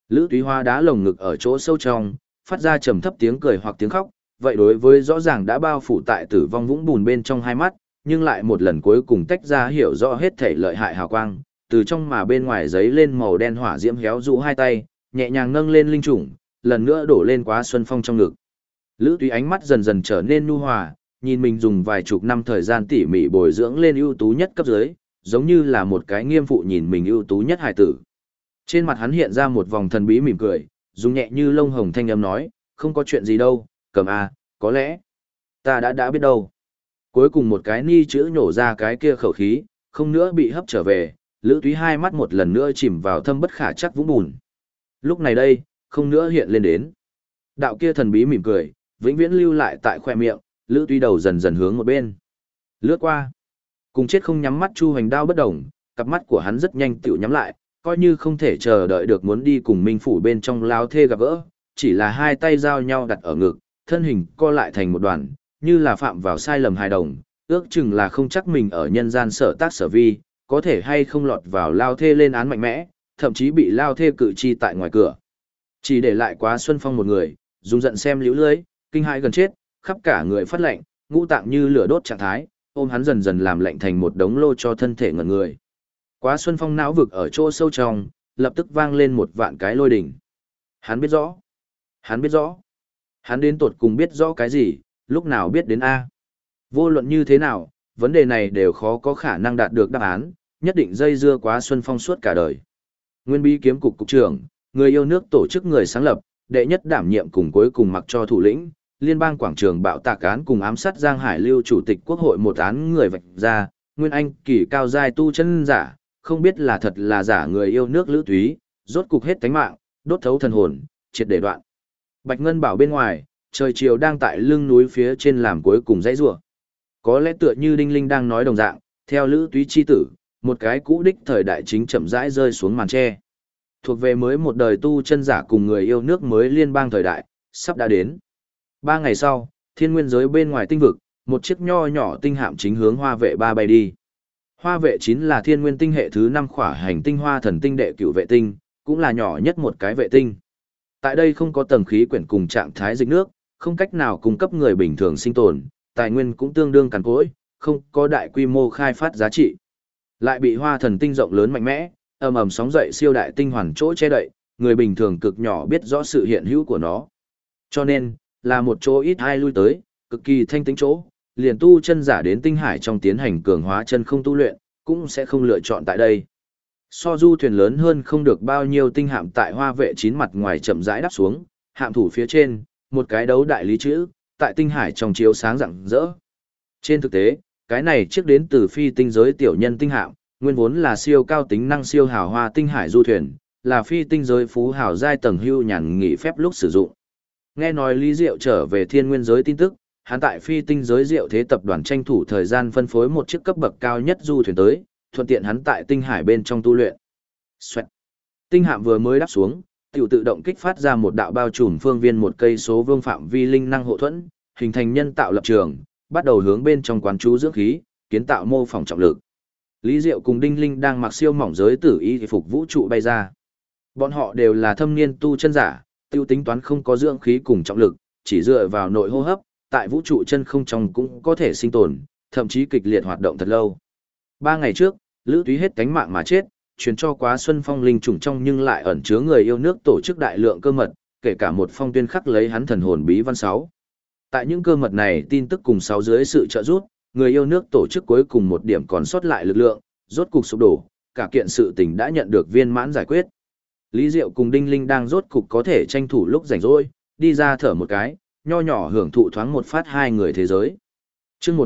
Lữ Túy Hoa đá lồng ngực ở chỗ sâu trong, phát ra trầm thấp tiếng cười hoặc tiếng khóc, vậy đối với rõ ràng đã bao phủ tại tử vong vũng bùn bên trong hai mắt, nhưng lại một lần cuối cùng tách ra hiểu rõ hết thể lợi hại hào quang, từ trong mà bên ngoài giấy lên màu đen hỏa diễm héo rũ hai tay, nhẹ nhàng nâng lên linh chủng, lần nữa đổ lên Quá Xuân Phong trong ngực. Lữ Túy ánh mắt dần dần trở nên nhu hòa, nhìn mình dùng vài chục năm thời gian tỉ mỉ bồi dưỡng lên ưu tú nhất cấp dưới, giống như là một cái nghiêm phụ nhìn mình ưu tú nhất hài tử. Trên mặt hắn hiện ra một vòng thần bí mỉm cười, dùng nhẹ như lông hồng thanh âm nói, không có chuyện gì đâu, Cầm A, có lẽ, ta đã biết đâu. Cuối cùng một cái ni chữ nhổ ra cái kia khẩu khí, không nữa bị hấp trở về, Lữ Túy hai mắt một lần nữa chìm vào thâm bất khả chắc vũng bùn. Lúc này đây, không nữa hiện lên đến. Đạo kia thần bí mỉm cười, vĩnh viễn lưu lại tại khoe miệng, Lữ Túy đầu dần dần hướng một bên. Lướt qua. Cùng chết không nhắm mắt Chu Hoành Đao bất động, cặp mắt của hắn rất nhanh tựu nhắm lại, coi như không thể chờ đợi được muốn đi cùng Minh Phủ bên trong lao thê gặp gỡ, chỉ là hai tay giao nhau đặt ở ngực, thân hình co lại thành một đoàn, như là phạm vào sai lầm hài đồng, ước chừng là không chắc mình ở nhân gian sở tác sở vi, có thể hay không lọt vào lao thê lên án mạnh mẽ, thậm chí bị lao thê cự chi tại ngoài cửa. Chỉ để lại Quá Xuân Phong một người, dùng giận xem liễu lưới, kinh hãi gần chết, khắp cả người phát lạnh, ngũ tạng như lửa đốt trạng thái, ôm hắn dần dần làm lạnh thành một đống lô cho thân thể ngẩn người. Quá Xuân Phong não vực ở chỗ sâu trong, lập tức vang lên một vạn cái lôi đỉnh. Hắn biết rõ. Hắn biết rõ. Hắn đến tột cùng biết rõ cái gì, lúc nào biết đến A. Vô luận như thế nào, vấn đề này đều khó có khả năng đạt được đáp án, nhất định dây dưa Quá Xuân Phong suốt cả đời. Nguyên Bí Kiếm Cục Cục trưởng, người yêu nước tổ chức người sáng lập, đệ nhất đảm nhiệm cùng cuối cùng mặc cho thủ lĩnh, liên bang quảng trường bạo tạc án cùng ám sát Giang Hải Lưu chủ tịch quốc hội một án người vạch ra, Nguyên Anh kỳ cao giai tu chân giả, không biết là thật là giả người yêu nước Lữ Túy, rốt cục hết tánh mạng, đốt thấu thần hồn, triệt để đoạn. Bạch Ngân Bảo bên ngoài, trời chiều đang tại lưng núi phía trên làm cuối cùng dãy rủa. Có lẽ tựa như Đinh Linh đang nói đồng dạng, theo Lữ Túy chi tử, một cái cũ đích thời đại chính chậm rãi rơi xuống màn tre. Thuộc về mới một đời tu chân giả cùng người yêu nước mới liên bang thời đại, sắp đã đến. 3 ngày sau, thiên nguyên giới bên ngoài tinh vực, một chiếc nho nhỏ tinh hạm chính hướng Hoa Vệ 3 bay đi. Hoa Vệ 9 là thiên nguyên tinh hệ thứ 5 khỏa hành tinh Hoa Thần tinh đệ cửu vệ tinh, cũng là nhỏ nhất một cái vệ tinh. Tại đây không có tầng khí quyển cùng trạng thái dịch nước, không cách nào cung cấp người bình thường sinh tồn, tài nguyên cũng tương đương cằn cỗi, không có đại quy mô khai phát giá trị. Lại bị Hoa Thần tinh rộng lớn mạnh mẽ, ầm ầm sóng dậy siêu đại tinh hoàn chỗ che đậy, người bình thường cực nhỏ biết rõ sự hiện hữu của nó. Cho nên, là một chỗ ít ai lui tới, cực kỳ thanh tĩnh chỗ, liền tu chân giả đến tinh hải trong tiến hành cường hóa chân không tu luyện, cũng sẽ không lựa chọn tại đây. So du thuyền lớn hơn không được bao nhiêu tinh hạm tại Hoa Vệ 9 mặt ngoài chậm rãi đáp xuống, hạm thủ phía trên, một cái đấu đại lý chữ, tại tinh hải trong chiếu sáng rạng rỡ. Trên thực tế, cái này trước đến từ phi tinh giới tiểu nhân tinh hạm, nguyên vốn là siêu cao tính năng siêu hào hoa tinh hải du thuyền, là phi tinh giới phú hào giai tầng hưu nhàn nghỉ phép lúc sử dụng. Nghe nói Lý Diệu trở về thiên nguyên giới tin tức, hắn tại phi tinh giới Diệu Thế tập đoàn tranh thủ thời gian phân phối một chiếc cấp bậc cao nhất du thuyền tới, thuận tiện hắn tại tinh hải bên trong tu luyện. Xoẹt. Tinh hạm vừa mới đáp xuống, tiểu tự động kích phát ra một đạo bao trùm phương viên một cây số vương phạm vi linh năng hộ thuẫn, hình thành nhân tạo lập trường, bắt đầu hướng bên trong quán chú dưỡng khí, kiến tạo mô phỏng trọng lực. Lý Diệu cùng Đinh Linh đang mặc siêu mỏng giới tử y phục vũ trụ bay ra. Bọn họ đều là thâm niên tu chân giả, tiêu tính toán không có dưỡng khí cùng trọng lực, chỉ dựa vào nội hô hấp, tại vũ trụ chân không trong cũng có thể sinh tồn, thậm chí kịch liệt hoạt động thật lâu. 3 ngày trước, Lữ Túy hết cánh mạng mà chết, truyền cho Quá Xuân Phong linh trùng trong nhưng lại ẩn chứa người yêu nước tổ chức đại lượng cơ mật, kể cả một phong tuyên khắc lấy hắn thần hồn bí văn 6. Tại những cơ mật này tin tức cùng 6 dưới sự trợ giúp, người yêu nước tổ chức cuối cùng một điểm còn sót lại lực lượng, rốt cục sụp đổ, cả kiện sự tình đã nhận được viên mãn giải quyết. Lý Diệu cùng Đinh Linh đang rốt cục có thể tranh thủ lúc rảnh rỗi, đi ra thở một cái, nho nhỏ hưởng thụ thoáng một phát hai người thế giới. Chương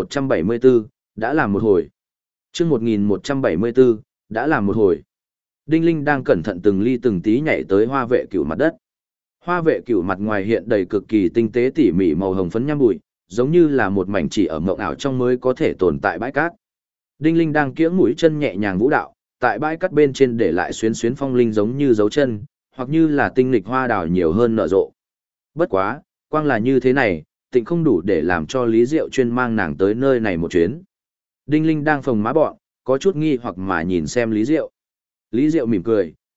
1174, đã làm một hồi. Chương 1174, đã làm một hồi. Đinh Linh đang cẩn thận từng ly từng tí nhảy tới Hoa Vệ Cửu mặt đất. Hoa Vệ Cửu mặt ngoài hiện đầy cực kỳ tinh tế tỉ mỉ màu hồng phấn nhăm bụi, giống như là một mảnh chỉ ở mộng ảo trong mới có thể tồn tại bãi cát. Đinh Linh đang kiễng mũi chân nhẹ nhàng vũ đạo, tại bãi cát bên trên để lại xuyến xuyến phong linh giống như dấu chân, hoặc như là tinh lịch hoa đào nhiều hơn nở rộ. Bất quá, quang là như thế này, tịnh không đủ để làm cho Lý Diệu chuyên mang nàng tới nơi này một chuyến. Đinh Linh đang phồng má bọn, có chút nghi hoặc mà nhìn xem Lý Diệu. Lý Diệu mỉm cười,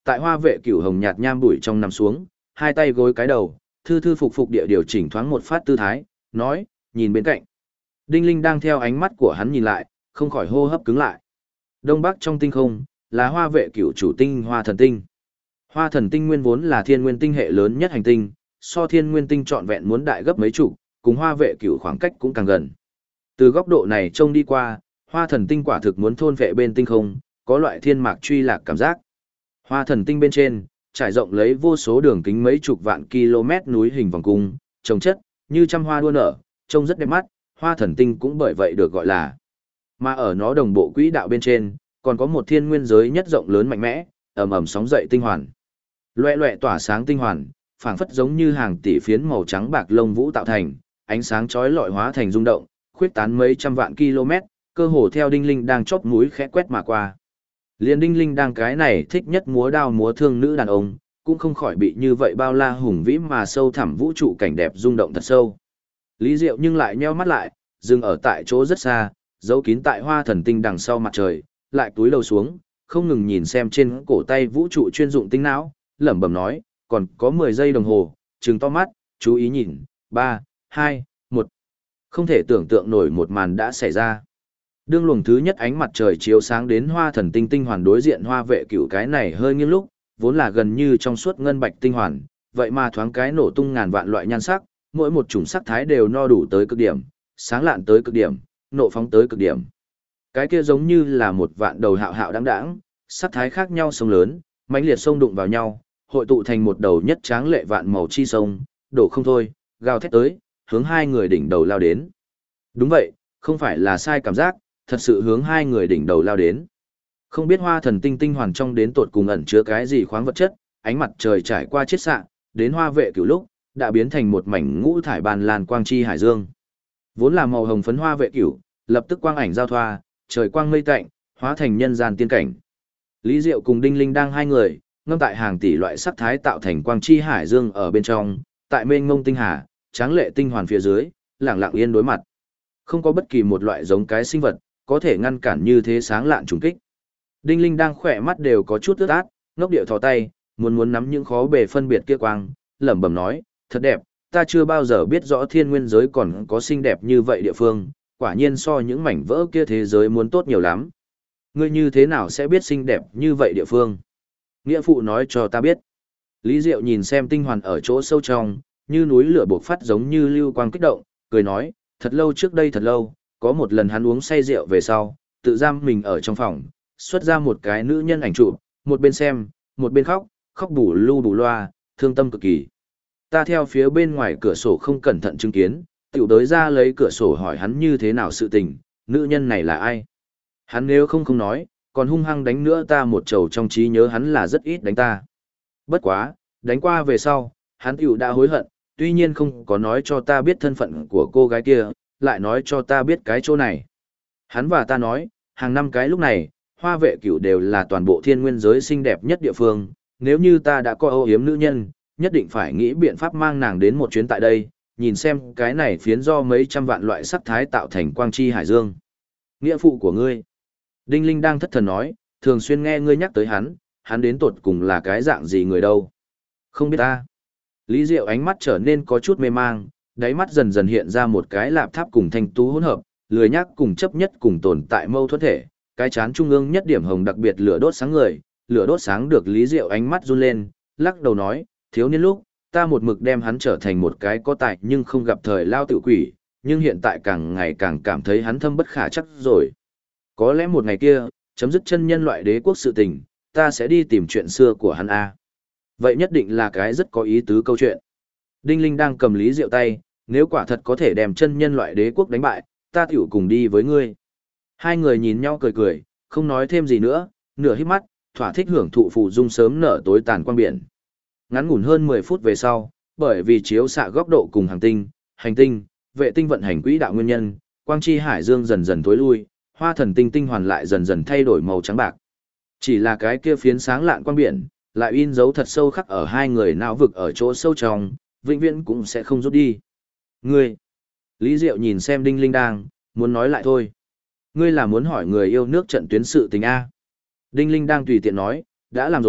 Tại Hoa Vệ Cửu hồng nhạt nham bụi trong nằm xuống, hai tay gối cái đầu, thư thư phục phục địa điều chỉnh thoáng một phát tư thái, nói, nhìn bên cạnh. Đinh Linh đang theo ánh mắt của hắn nhìn lại, không khỏi hô hấp cứng lại. Đông Bắc trong tinh không, là Hoa Vệ Cửu chủ tinh Hoa Thần Tinh. Hoa Thần Tinh nguyên vốn là thiên nguyên tinh hệ lớn nhất hành tinh, so thiên nguyên tinh trọn vẹn muốn đại gấp mấy chục, cùng Hoa Vệ Cửu khoảng cách cũng càng gần. Từ góc độ này trông đi qua, Hoa Thần Tinh quả thực muốn thôn vệ bên tinh không, có loại thiên mạc truy lạc cảm giác. Hoa Thần Tinh bên trên, trải rộng lấy vô số đường kính mấy chục vạn km núi hình vòng cung, trồng chất, như trăm hoa đua nở, trông rất đẹp mắt, Hoa Thần Tinh cũng bởi vậy được gọi là. Mà ở nó đồng bộ quỹ đạo bên trên, còn có một thiên nguyên giới nhất rộng lớn mạnh mẽ, ầm ầm sóng dậy tinh hoàn. Loẹ loẹ tỏa sáng tinh hoàn, phảng phất giống như hàng tỷ phiến màu trắng bạc lông vũ tạo thành, ánh sáng chói lọi hóa thành rung động, khuyết tán mấy trăm vạn km, cơ hồ theo Đinh Linh đang chóp mũi khẽ quét mà qua. Liên Đinh Linh đang cái này thích nhất múa đao múa thương nữ đàn ông, cũng không khỏi bị như vậy bao la hùng vĩ mà sâu thẳm vũ trụ cảnh đẹp rung động thật sâu. Lý Diệu nhưng lại nheo mắt lại, dừng ở tại chỗ rất xa, giấu kín tại Hoa Thần Tinh đằng sau mặt trời, lại túi lầu xuống, không ngừng nhìn xem trên cổ tay vũ trụ chuyên dụng tinh não, lẩm bẩm nói, còn có 10 giây đồng hồ, trừng to mắt, chú ý nhìn, 3, 2, 1. Không thể tưởng tượng nổi một màn đã xảy ra. Đương luồng thứ nhất ánh mặt trời chiếu sáng đến Hoa Thần Tinh tinh hoàn đối diện Hoa Vệ Cửu cái này hơi nghiêng lúc, vốn là gần như trong suốt ngân bạch tinh hoàn, vậy mà thoáng cái nổ tung ngàn vạn loại nhan sắc, mỗi một chủng sắc thái đều no đủ tới cực điểm, sáng lạn tới cực điểm, nộ phóng tới cực điểm. Cái kia giống như là một vạn đầu hạo hạo đáng đáng, sắc thái khác nhau sông lớn, mãnh liệt sông đụng vào nhau, hội tụ thành một đầu nhất tráng lệ vạn màu chi sông, đổ không thôi, gào thét tới, hướng hai người đỉnh đầu lao đến. Đúng vậy, không phải là sai cảm giác, thật sự hướng hai người đỉnh đầu lao đến. Không biết Hoa Thần Tinh tinh hoàn trong đến tột cùng ẩn chứa cái gì khoáng vật chất, ánh mặt trời trải qua chiết xạ, đến Hoa Vệ Cửu lúc, đã biến thành một mảnh ngũ thải bàn lan quang chi hải dương. Vốn là màu hồng phấn Hoa Vệ Cửu, lập tức quang ảnh giao thoa, trời quang mây tạnh, hóa thành nhân gian tiên cảnh. Lý Diệu cùng Đinh Linh đang hai người, ngâm tại hàng tỷ loại sắc thái tạo thành quang chi hải dương ở bên trong, tại mênh ngông tinh hà, tráng lệ tinh hoàn phía dưới, lặng lặng yên đối mặt. Không có bất kỳ một loại giống cái sinh vật, có thể ngăn cản như thế sáng lạn trùng kích. Đinh Linh đang khỏe mắt đều có chút ướt át, ngốc điệu thò tay, muốn nắm những khó bề phân biệt kia quang, lẩm bẩm nói, thật đẹp, ta chưa bao giờ biết rõ thiên nguyên giới còn có xinh đẹp như vậy địa phương, quả nhiên so những mảnh vỡ kia thế giới muốn tốt nhiều lắm. Ngươi như thế nào sẽ biết xinh đẹp như vậy địa phương? Nghĩa phụ nói cho ta biết. Lý Diệu nhìn xem tinh hoàn ở chỗ sâu trong, như núi lửa bộc phát giống như lưu quang kích động, cười nói, thật lâu trước đây thật lâu, có một lần hắn uống say rượu về sau, tự giam mình ở trong phòng, xuất ra một cái nữ nhân ảnh chụp, một bên xem, một bên khóc, khóc bù lu bù loa, thương tâm cực kỳ. Ta theo phía bên ngoài cửa sổ không cẩn thận chứng kiến, tiểu đới ra lấy cửa sổ hỏi hắn như thế nào sự tình, nữ nhân này là ai. Hắn nếu không nói, còn hung hăng đánh nữa ta một trầu trong trí nhớ hắn là rất ít đánh ta. Bất quá, đánh qua về sau, hắn tiểu đã hối hận, tuy nhiên không có nói cho ta biết thân phận của cô gái kia, lại nói cho ta biết cái chỗ này. Hắn và ta nói, hàng năm cái lúc này, Hoa Vệ Cửu đều là toàn bộ thiên nguyên giới xinh đẹp nhất địa phương, nếu như ta đã có âu yếm nữ nhân, nhất định phải nghĩ biện pháp mang nàng đến một chuyến tại đây, nhìn xem cái này phiến do mấy trăm vạn loại sắc thái tạo thành quang chi hải dương. Nghĩa phụ của ngươi. Đinh Linh đang thất thần nói, thường xuyên nghe ngươi nhắc tới hắn đến tột cùng là cái dạng gì người đâu. Không biết ta. Lý Diệu ánh mắt trở nên có chút mê mang, đáy mắt dần dần hiện ra một cái lạp tháp cùng thanh tú hỗn hợp, lười nhác cùng chấp nhất cùng tồn tại mâu thuẫn thể, cái chán trung ương nhất điểm hồng đặc biệt lửa đốt sáng người, lửa đốt sáng được Lý Diệu ánh mắt run lên, lắc đầu nói, thiếu niên lúc, ta một mực đem hắn trở thành một cái có tài nhưng không gặp thời lao tự quỷ, nhưng hiện tại càng ngày càng cảm thấy hắn thâm bất khả chắc rồi. Có lẽ một ngày kia, chấm dứt chân nhân loại đế quốc sự tình, ta sẽ đi tìm chuyện xưa của hắn a. Vậy nhất định là cái rất có ý tứ câu chuyện. Đinh Linh đang cầm Lý Diệu tay, nếu quả thật có thể đem chân nhân loại đế quốc đánh bại, ta tiểu cùng đi với ngươi. Hai người nhìn nhau cười cười, không nói thêm gì nữa, nửa hít mắt, thỏa thích hưởng thụ phù dung sớm nở tối tàn quang biển. Ngắn ngủn hơn 10 phút về sau, bởi vì chiếu xạ góc độ cùng hành tinh, vệ tinh vận hành quỹ đạo nguyên nhân, quang chi hải dương dần dần tối lui, Hoa Thần Tinh tinh hoàn lại dần dần thay đổi màu trắng bạc. Chỉ là cái kia phiến sáng lạn quang biển, lại in dấu thật sâu khắc ở hai người não vực ở chỗ sâu trong, vĩnh viễn cũng sẽ không rút đi. Ngươi, Lý Diệu nhìn xem Đinh Linh đang, muốn nói lại thôi. Ngươi là muốn hỏi người yêu nước trận tuyến sự tình A. Đinh Linh đang tùy tiện nói, đã làm rồi,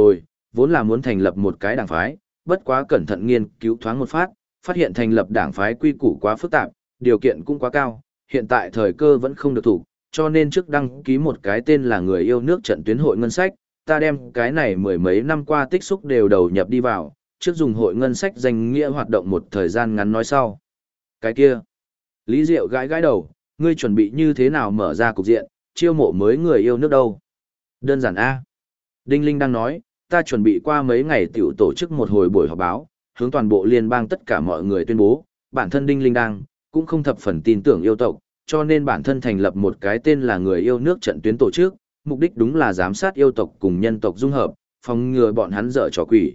vốn là muốn thành lập một cái đảng phái, bất quá cẩn thận nghiên cứu thoáng một phát hiện thành lập đảng phái quy củ quá phức tạp, điều kiện cũng quá cao, hiện tại thời cơ vẫn không được thủ, cho nên trước đăng ký một cái tên là người yêu nước trận tuyến hội ngân sách, ta đem cái này mười mấy năm qua tích xúc đều đầu nhập đi vào, trước dùng hội ngân sách danh nghĩa hoạt động một thời gian ngắn nói sau. Cái kia, Lý Diệu gãi gãi đầu, ngươi chuẩn bị như thế nào mở ra cục diện, chiêu mộ mới người yêu nước đâu? Đơn giản A. Đinh Linh đang nói, ta chuẩn bị qua mấy ngày tiểu tổ chức một hồi buổi họp báo, hướng toàn bộ liên bang tất cả mọi người tuyên bố, bản thân Đinh Linh đang, cũng không thập phần tin tưởng yêu tộc, cho nên bản thân thành lập một cái tên là người yêu nước trận tuyến tổ chức, mục đích đúng là giám sát yêu tộc cùng nhân tộc dung hợp, phòng ngừa bọn hắn dở trò quỷ.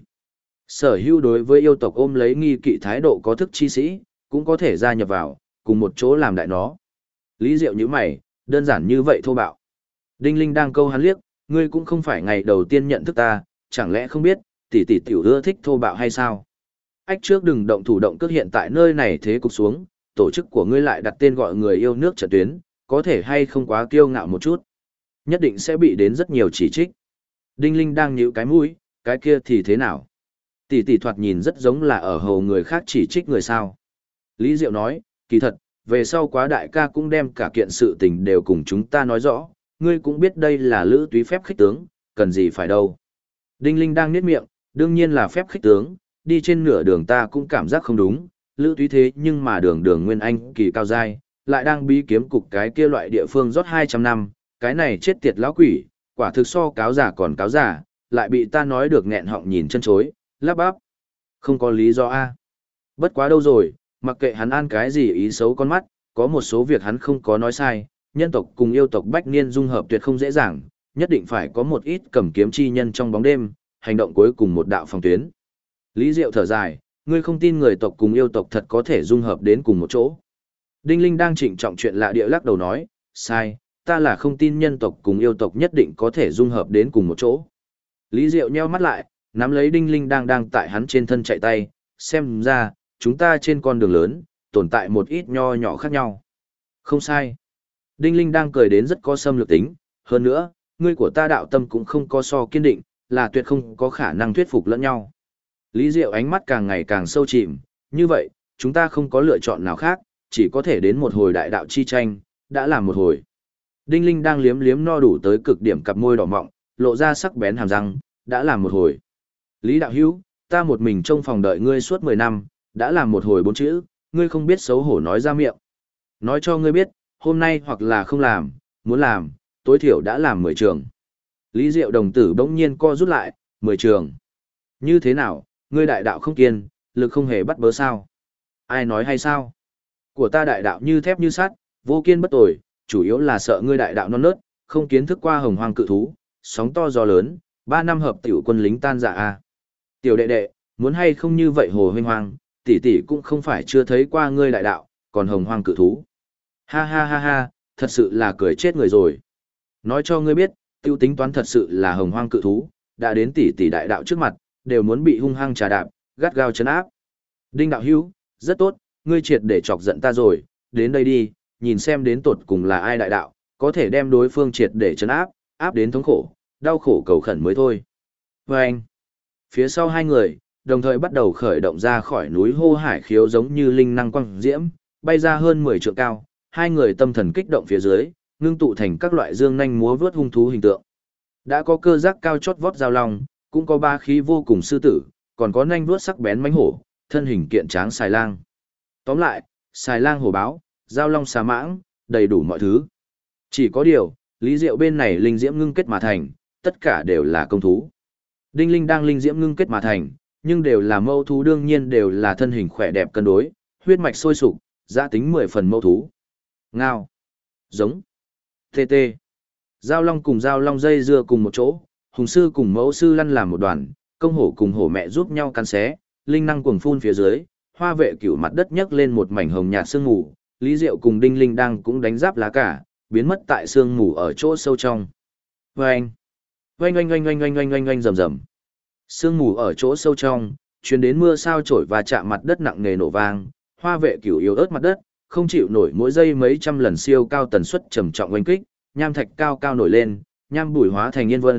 Sở hữu đối với yêu tộc ôm lấy nghi kỵ thái độ có thức chi sĩ, cũng có thể gia nhập vào, cùng một chỗ làm đại nó. Lý Diệu như mày, đơn giản như vậy thô bạo. Đinh Linh đang câu hắn liếc, ngươi cũng không phải ngày đầu tiên nhận thức ta, chẳng lẽ không biết, tỷ tỷ tiểu ưa thích thô bạo hay sao? Ách trước đừng động thủ động cước hiện tại nơi này thế cục xuống, tổ chức của ngươi lại đặt tên gọi người yêu nước trận tuyến, có thể hay không quá kiêu ngạo một chút. Nhất định sẽ bị đến rất nhiều chỉ trích. Đinh Linh đang nhíu cái mũi, cái kia thì thế nào? Tỷ tỷ thoạt nhìn rất giống là ở hầu người khác chỉ trích người sao. Lý Diệu nói, kỳ thật, về sau quá đại ca cũng đem cả kiện sự tình đều cùng chúng ta nói rõ, ngươi cũng biết đây là lữ túy phép khích tướng, cần gì phải đâu. Đinh Linh đang niết miệng, đương nhiên là phép khích tướng, đi trên nửa đường ta cũng cảm giác không đúng, lữ túy thế nhưng mà đường đường nguyên anh kỳ cao giai, lại đang bí kiếm cục cái kia loại địa phương rót 200 năm, cái này chết tiệt lão quỷ, quả thực so cáo giả còn cáo giả, lại bị ta nói được nghẹn họng nhìn chân chối, lắp bắp. Không có lý do a. Bất quá đâu rồi, mặc kệ hắn an cái gì ý xấu con mắt, có một số việc hắn không có nói sai, nhân tộc cùng yêu tộc bách niên dung hợp tuyệt không dễ dàng, nhất định phải có một ít cầm kiếm chi nhân trong bóng đêm, hành động cuối cùng một đạo phòng tuyến. Lý Diệu thở dài, ngươi không tin người tộc cùng yêu tộc thật có thể dung hợp đến cùng một chỗ. Đinh Linh đang trịnh trọng chuyện lạ địa lắc đầu nói, sai, ta là không tin nhân tộc cùng yêu tộc nhất định có thể dung hợp đến cùng một chỗ. Lý Diệu nheo mắt lại, nắm lấy Đinh Linh đang tại hắn trên thân chạy tay, xem ra, chúng ta trên con đường lớn, tồn tại một ít nho nhỏ khác nhau. Không sai. Đinh Linh đang cười đến rất có xâm lược tính, hơn nữa, ngươi của ta đạo tâm cũng không có so kiên định, là tuyệt không có khả năng thuyết phục lẫn nhau. Lý Diệu ánh mắt càng ngày càng sâu chìm, như vậy, chúng ta không có lựa chọn nào khác, chỉ có thể đến một hồi đại đạo chi tranh, đã làm một hồi. Đinh Linh đang liếm liếm no đủ tới cực điểm cặp môi đỏ mọng, lộ ra sắc bén hàm răng, đã làm một hồi. Lý đạo hữu, ta một mình trong phòng đợi ngươi suốt 10 năm, đã làm một hồi 4 chữ, ngươi không biết xấu hổ nói ra miệng. Nói cho ngươi biết, hôm nay hoặc là không làm, muốn làm, tối thiểu đã làm 10 trường. Lý Diệu đồng tử bỗng nhiên co rút lại, 10 trường. Như thế nào, ngươi đại đạo không kiên, lực không hề bắt bớ sao? Ai nói hay sao? Của ta đại đạo như thép như sắt, vô kiên bất tồi, chủ yếu là sợ ngươi đại đạo non nớt, không kiến thức qua hồng hoang cự thú, sóng to gió lớn, 3 năm hợp tiểu quân lính tan rã a. Tiểu đệ đệ, muốn hay không như vậy hồ huynh hoang, tỷ tỷ cũng không phải chưa thấy qua ngươi đại đạo, còn hồng hoang cự thú. Ha ha ha ha, thật sự là cười chết người rồi. Nói cho ngươi biết, tiêu tính toán thật sự là hồng hoang cự thú, đã đến tỷ tỷ đại đạo trước mặt, đều muốn bị hung hăng trà đạp, gắt gao chấn áp. Đinh đạo hữu, rất tốt, ngươi triệt để chọc giận ta rồi, đến đây đi, nhìn xem đến tột cùng là ai đại đạo, có thể đem đối phương triệt để chấn áp, áp đến thống khổ, đau khổ cầu khẩn mới thôi. Và anh, phía sau hai người, đồng thời bắt đầu khởi động ra khỏi núi hô hải khiếu giống như linh năng quang diễm, bay ra hơn 10 trượng cao, hai người tâm thần kích động phía dưới, ngưng tụ thành các loại dương nhanh múa vớt hung thú hình tượng. Đã có cơ giác cao chót vót giao long, cũng có ba khí vô cùng sư tử, còn có nanh vuốt sắc bén mãnh hổ, thân hình kiện tráng xài lang. Tóm lại, xài lang hổ báo, giao long xà mãng, đầy đủ mọi thứ. Chỉ có điều, Lý Diệu bên này linh diễm ngưng kết mà thành, tất cả đều là công thú. Đinh Linh đang linh diễm ngưng kết mà thành, nhưng đều là mâu thú, đương nhiên đều là thân hình khỏe đẹp cân đối, huyết mạch sôi sục, giá tính 10 phần mâu thú. Ngao, giống, tê tê. Giao long cùng giao long dây dưa cùng một chỗ, hùng sư cùng mẫu sư lăn làm một đoàn, công hổ cùng hổ mẹ giúp nhau cắn xé, linh năng cuồng phun phía dưới, hoa vệ cửu mặt đất nhấc lên một mảnh hồng nhạt sương mù, Lý Diệu cùng Đinh Linh đang cũng đánh giáp lá cả, biến mất tại sương mù ở chỗ sâu trong. Oanh, oanh oanh oanh oanh oanh oanh oanh oanh rầm rầm. Sương mù ở chỗ sâu trong, truyền đến mưa sao chổi và chạm mặt đất nặng nề nổ vang, hoa vệ cửu yếu ớt mặt đất, không chịu nổi mỗi giây mấy trăm lần siêu cao tần suất trầm trọng oanh kích, nham thạch cao cao nổi lên, nham bụi hóa thành yên vân,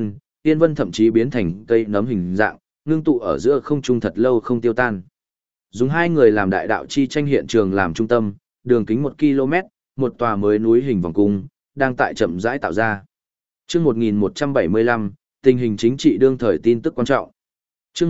Tiên vân thậm chí biến thành cây nấm hình dạng, ngưng tụ ở giữa không trung thật lâu không tiêu tan. Dùng hai người làm đại đạo chi tranh hiện trường làm trung tâm, đường kính 1 km, một tòa mới núi hình vòng cung, đang tại chậm rãi tạo ra. Chương 1175, tình hình chính trị đương thời tin tức quan trọng. Chương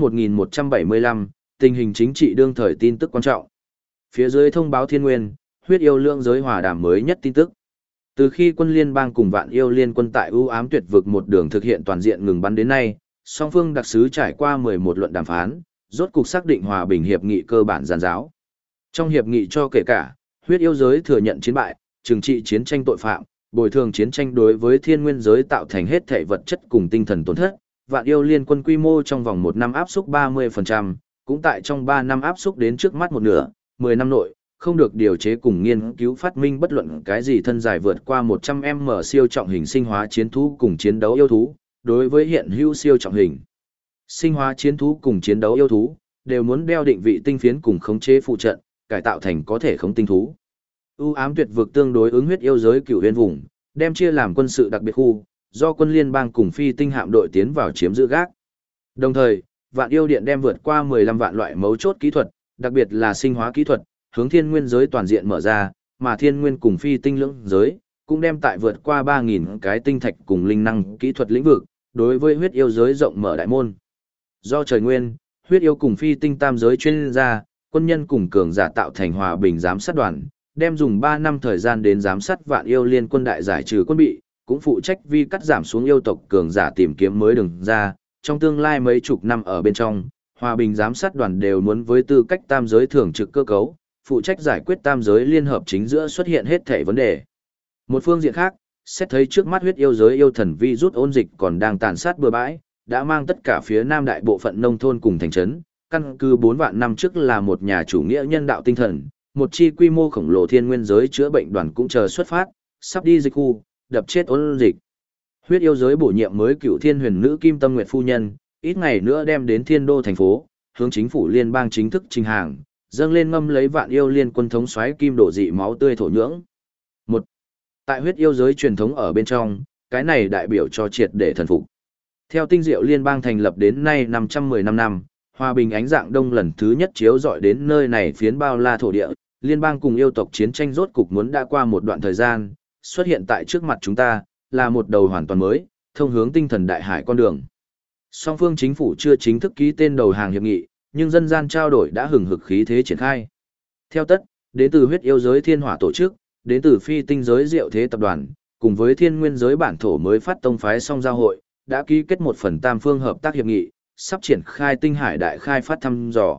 1175, tình hình chính trị đương thời tin tức quan trọng. Phía dưới thông báo Thiên Nguyên, huyết yêu lượng giới hòa đàm mới nhất tin tức. Từ khi quân liên bang cùng vạn yêu liên quân tại ưu ám tuyệt vực một đường thực hiện toàn diện ngừng bắn đến nay, song phương đặc sứ trải qua 11 luận đàm phán, rốt cục xác định hòa bình hiệp nghị cơ bản giàn giáo. Trong hiệp nghị cho kể cả, huyết yêu giới thừa nhận chiến bại, trừng trị chiến tranh tội phạm, bồi thường chiến tranh đối với thiên nguyên giới tạo thành hết thể vật chất cùng tinh thần tổn thất, vạn yêu liên quân quy mô trong vòng 1 năm áp xúc 30%, cũng tại trong 3 năm áp xúc đến trước mắt một nửa, 10 năm nội, không được điều chế cùng nghiên cứu phát minh bất luận cái gì thân dài vượt qua 100m siêu trọng hình sinh hóa chiến thú cùng chiến đấu yêu thú, đối với hiện hữu siêu trọng hình sinh hóa chiến thú cùng chiến đấu yêu thú, đều muốn đeo định vị tinh phiến cùng khống chế phụ trận, cải tạo thành có thể khống tinh thú. ưu ám tuyệt vực tương đối ứng huyết yêu giới cửu huyền vùng, đem chia làm quân sự đặc biệt khu, do quân liên bang cùng phi tinh hạm đội tiến vào chiếm giữ gác. Đồng thời, vạn yêu điện đem vượt qua 15 vạn loại mấu chốt kỹ thuật, đặc biệt là sinh hóa kỹ thuật, hướng thiên nguyên giới toàn diện mở ra, mà thiên nguyên cùng phi tinh lưỡng giới, cũng đem tại vượt qua 3.000 cái tinh thạch cùng linh năng kỹ thuật lĩnh vực, đối với huyết yêu giới rộng mở đại môn. Do trời nguyên, huyết yêu cùng phi tinh tam giới chuyên gia, quân nhân cùng cường giả tạo thành hòa bình giám sát đoàn, đem dùng 3 năm thời gian đến giám sát vạn yêu liên quân đại giải trừ quân bị, cũng phụ trách vi cắt giảm xuống yêu tộc cường giả tìm kiếm mới đường ra, trong tương lai mấy chục năm ở bên trong, hòa bình giám sát đoàn đều muốn với tư cách tam giới thường trực cơ cấu, phụ trách giải quyết tam giới liên hợp chính giữa xuất hiện hết thảy vấn đề. Một phương diện khác, xét thấy trước mắt huyết yêu giới yêu thần vi rút ôn dịch còn đang tàn sát bừa bãi, đã mang tất cả phía nam đại bộ phận nông thôn cùng thành trấn, căn cứ 4 vạn năm trước là một nhà chủ nghĩa nhân đạo tinh thần, một chi quy mô khổng lồ thiên nguyên giới chữa bệnh đoàn cũng chờ xuất phát, sắp đi dịch khu, đập chết ôn dịch. Huyết yêu giới bổ nhiệm mới cựu thiên huyền nữ Kim Tâm Nguyệt phu nhân, ít ngày nữa đem đến thiên đô thành phố, hướng chính phủ liên bang chính thức trình hàng, dâng lên ngâm lấy vạn yêu liên quân thống soái kim đổ dị máu tươi thổ nhưỡng. Một, tại huyết yêu giới truyền thống ở bên trong, cái này đại biểu cho triệt để thần phục. Theo tinh diệu liên bang thành lập đến nay 515 năm, hòa bình ánh dạng đông lần thứ nhất chiếu rọi đến nơi này phiến bao la thổ địa, liên bang cùng yêu tộc chiến tranh rốt cục muốn đã qua một đoạn thời gian, xuất hiện tại trước mặt chúng ta, là một đầu hoàn toàn mới, thông hướng tinh thần đại hải con đường. Song phương chính phủ chưa chính thức ký tên đầu hàng hiệp nghị, nhưng dân gian trao đổi đã hừng hực khí thế triển khai. Theo tất, đến từ huyết yêu giới thiên hỏa tổ chức, đến từ phi tinh giới diệu thế tập đoàn, cùng với thiên nguyên giới bản thổ mới phát tông phái song giao hội, đã ký kết một phần tam phương hợp tác hiệp nghị, sắp triển khai tinh hải đại khai phát thăm dò.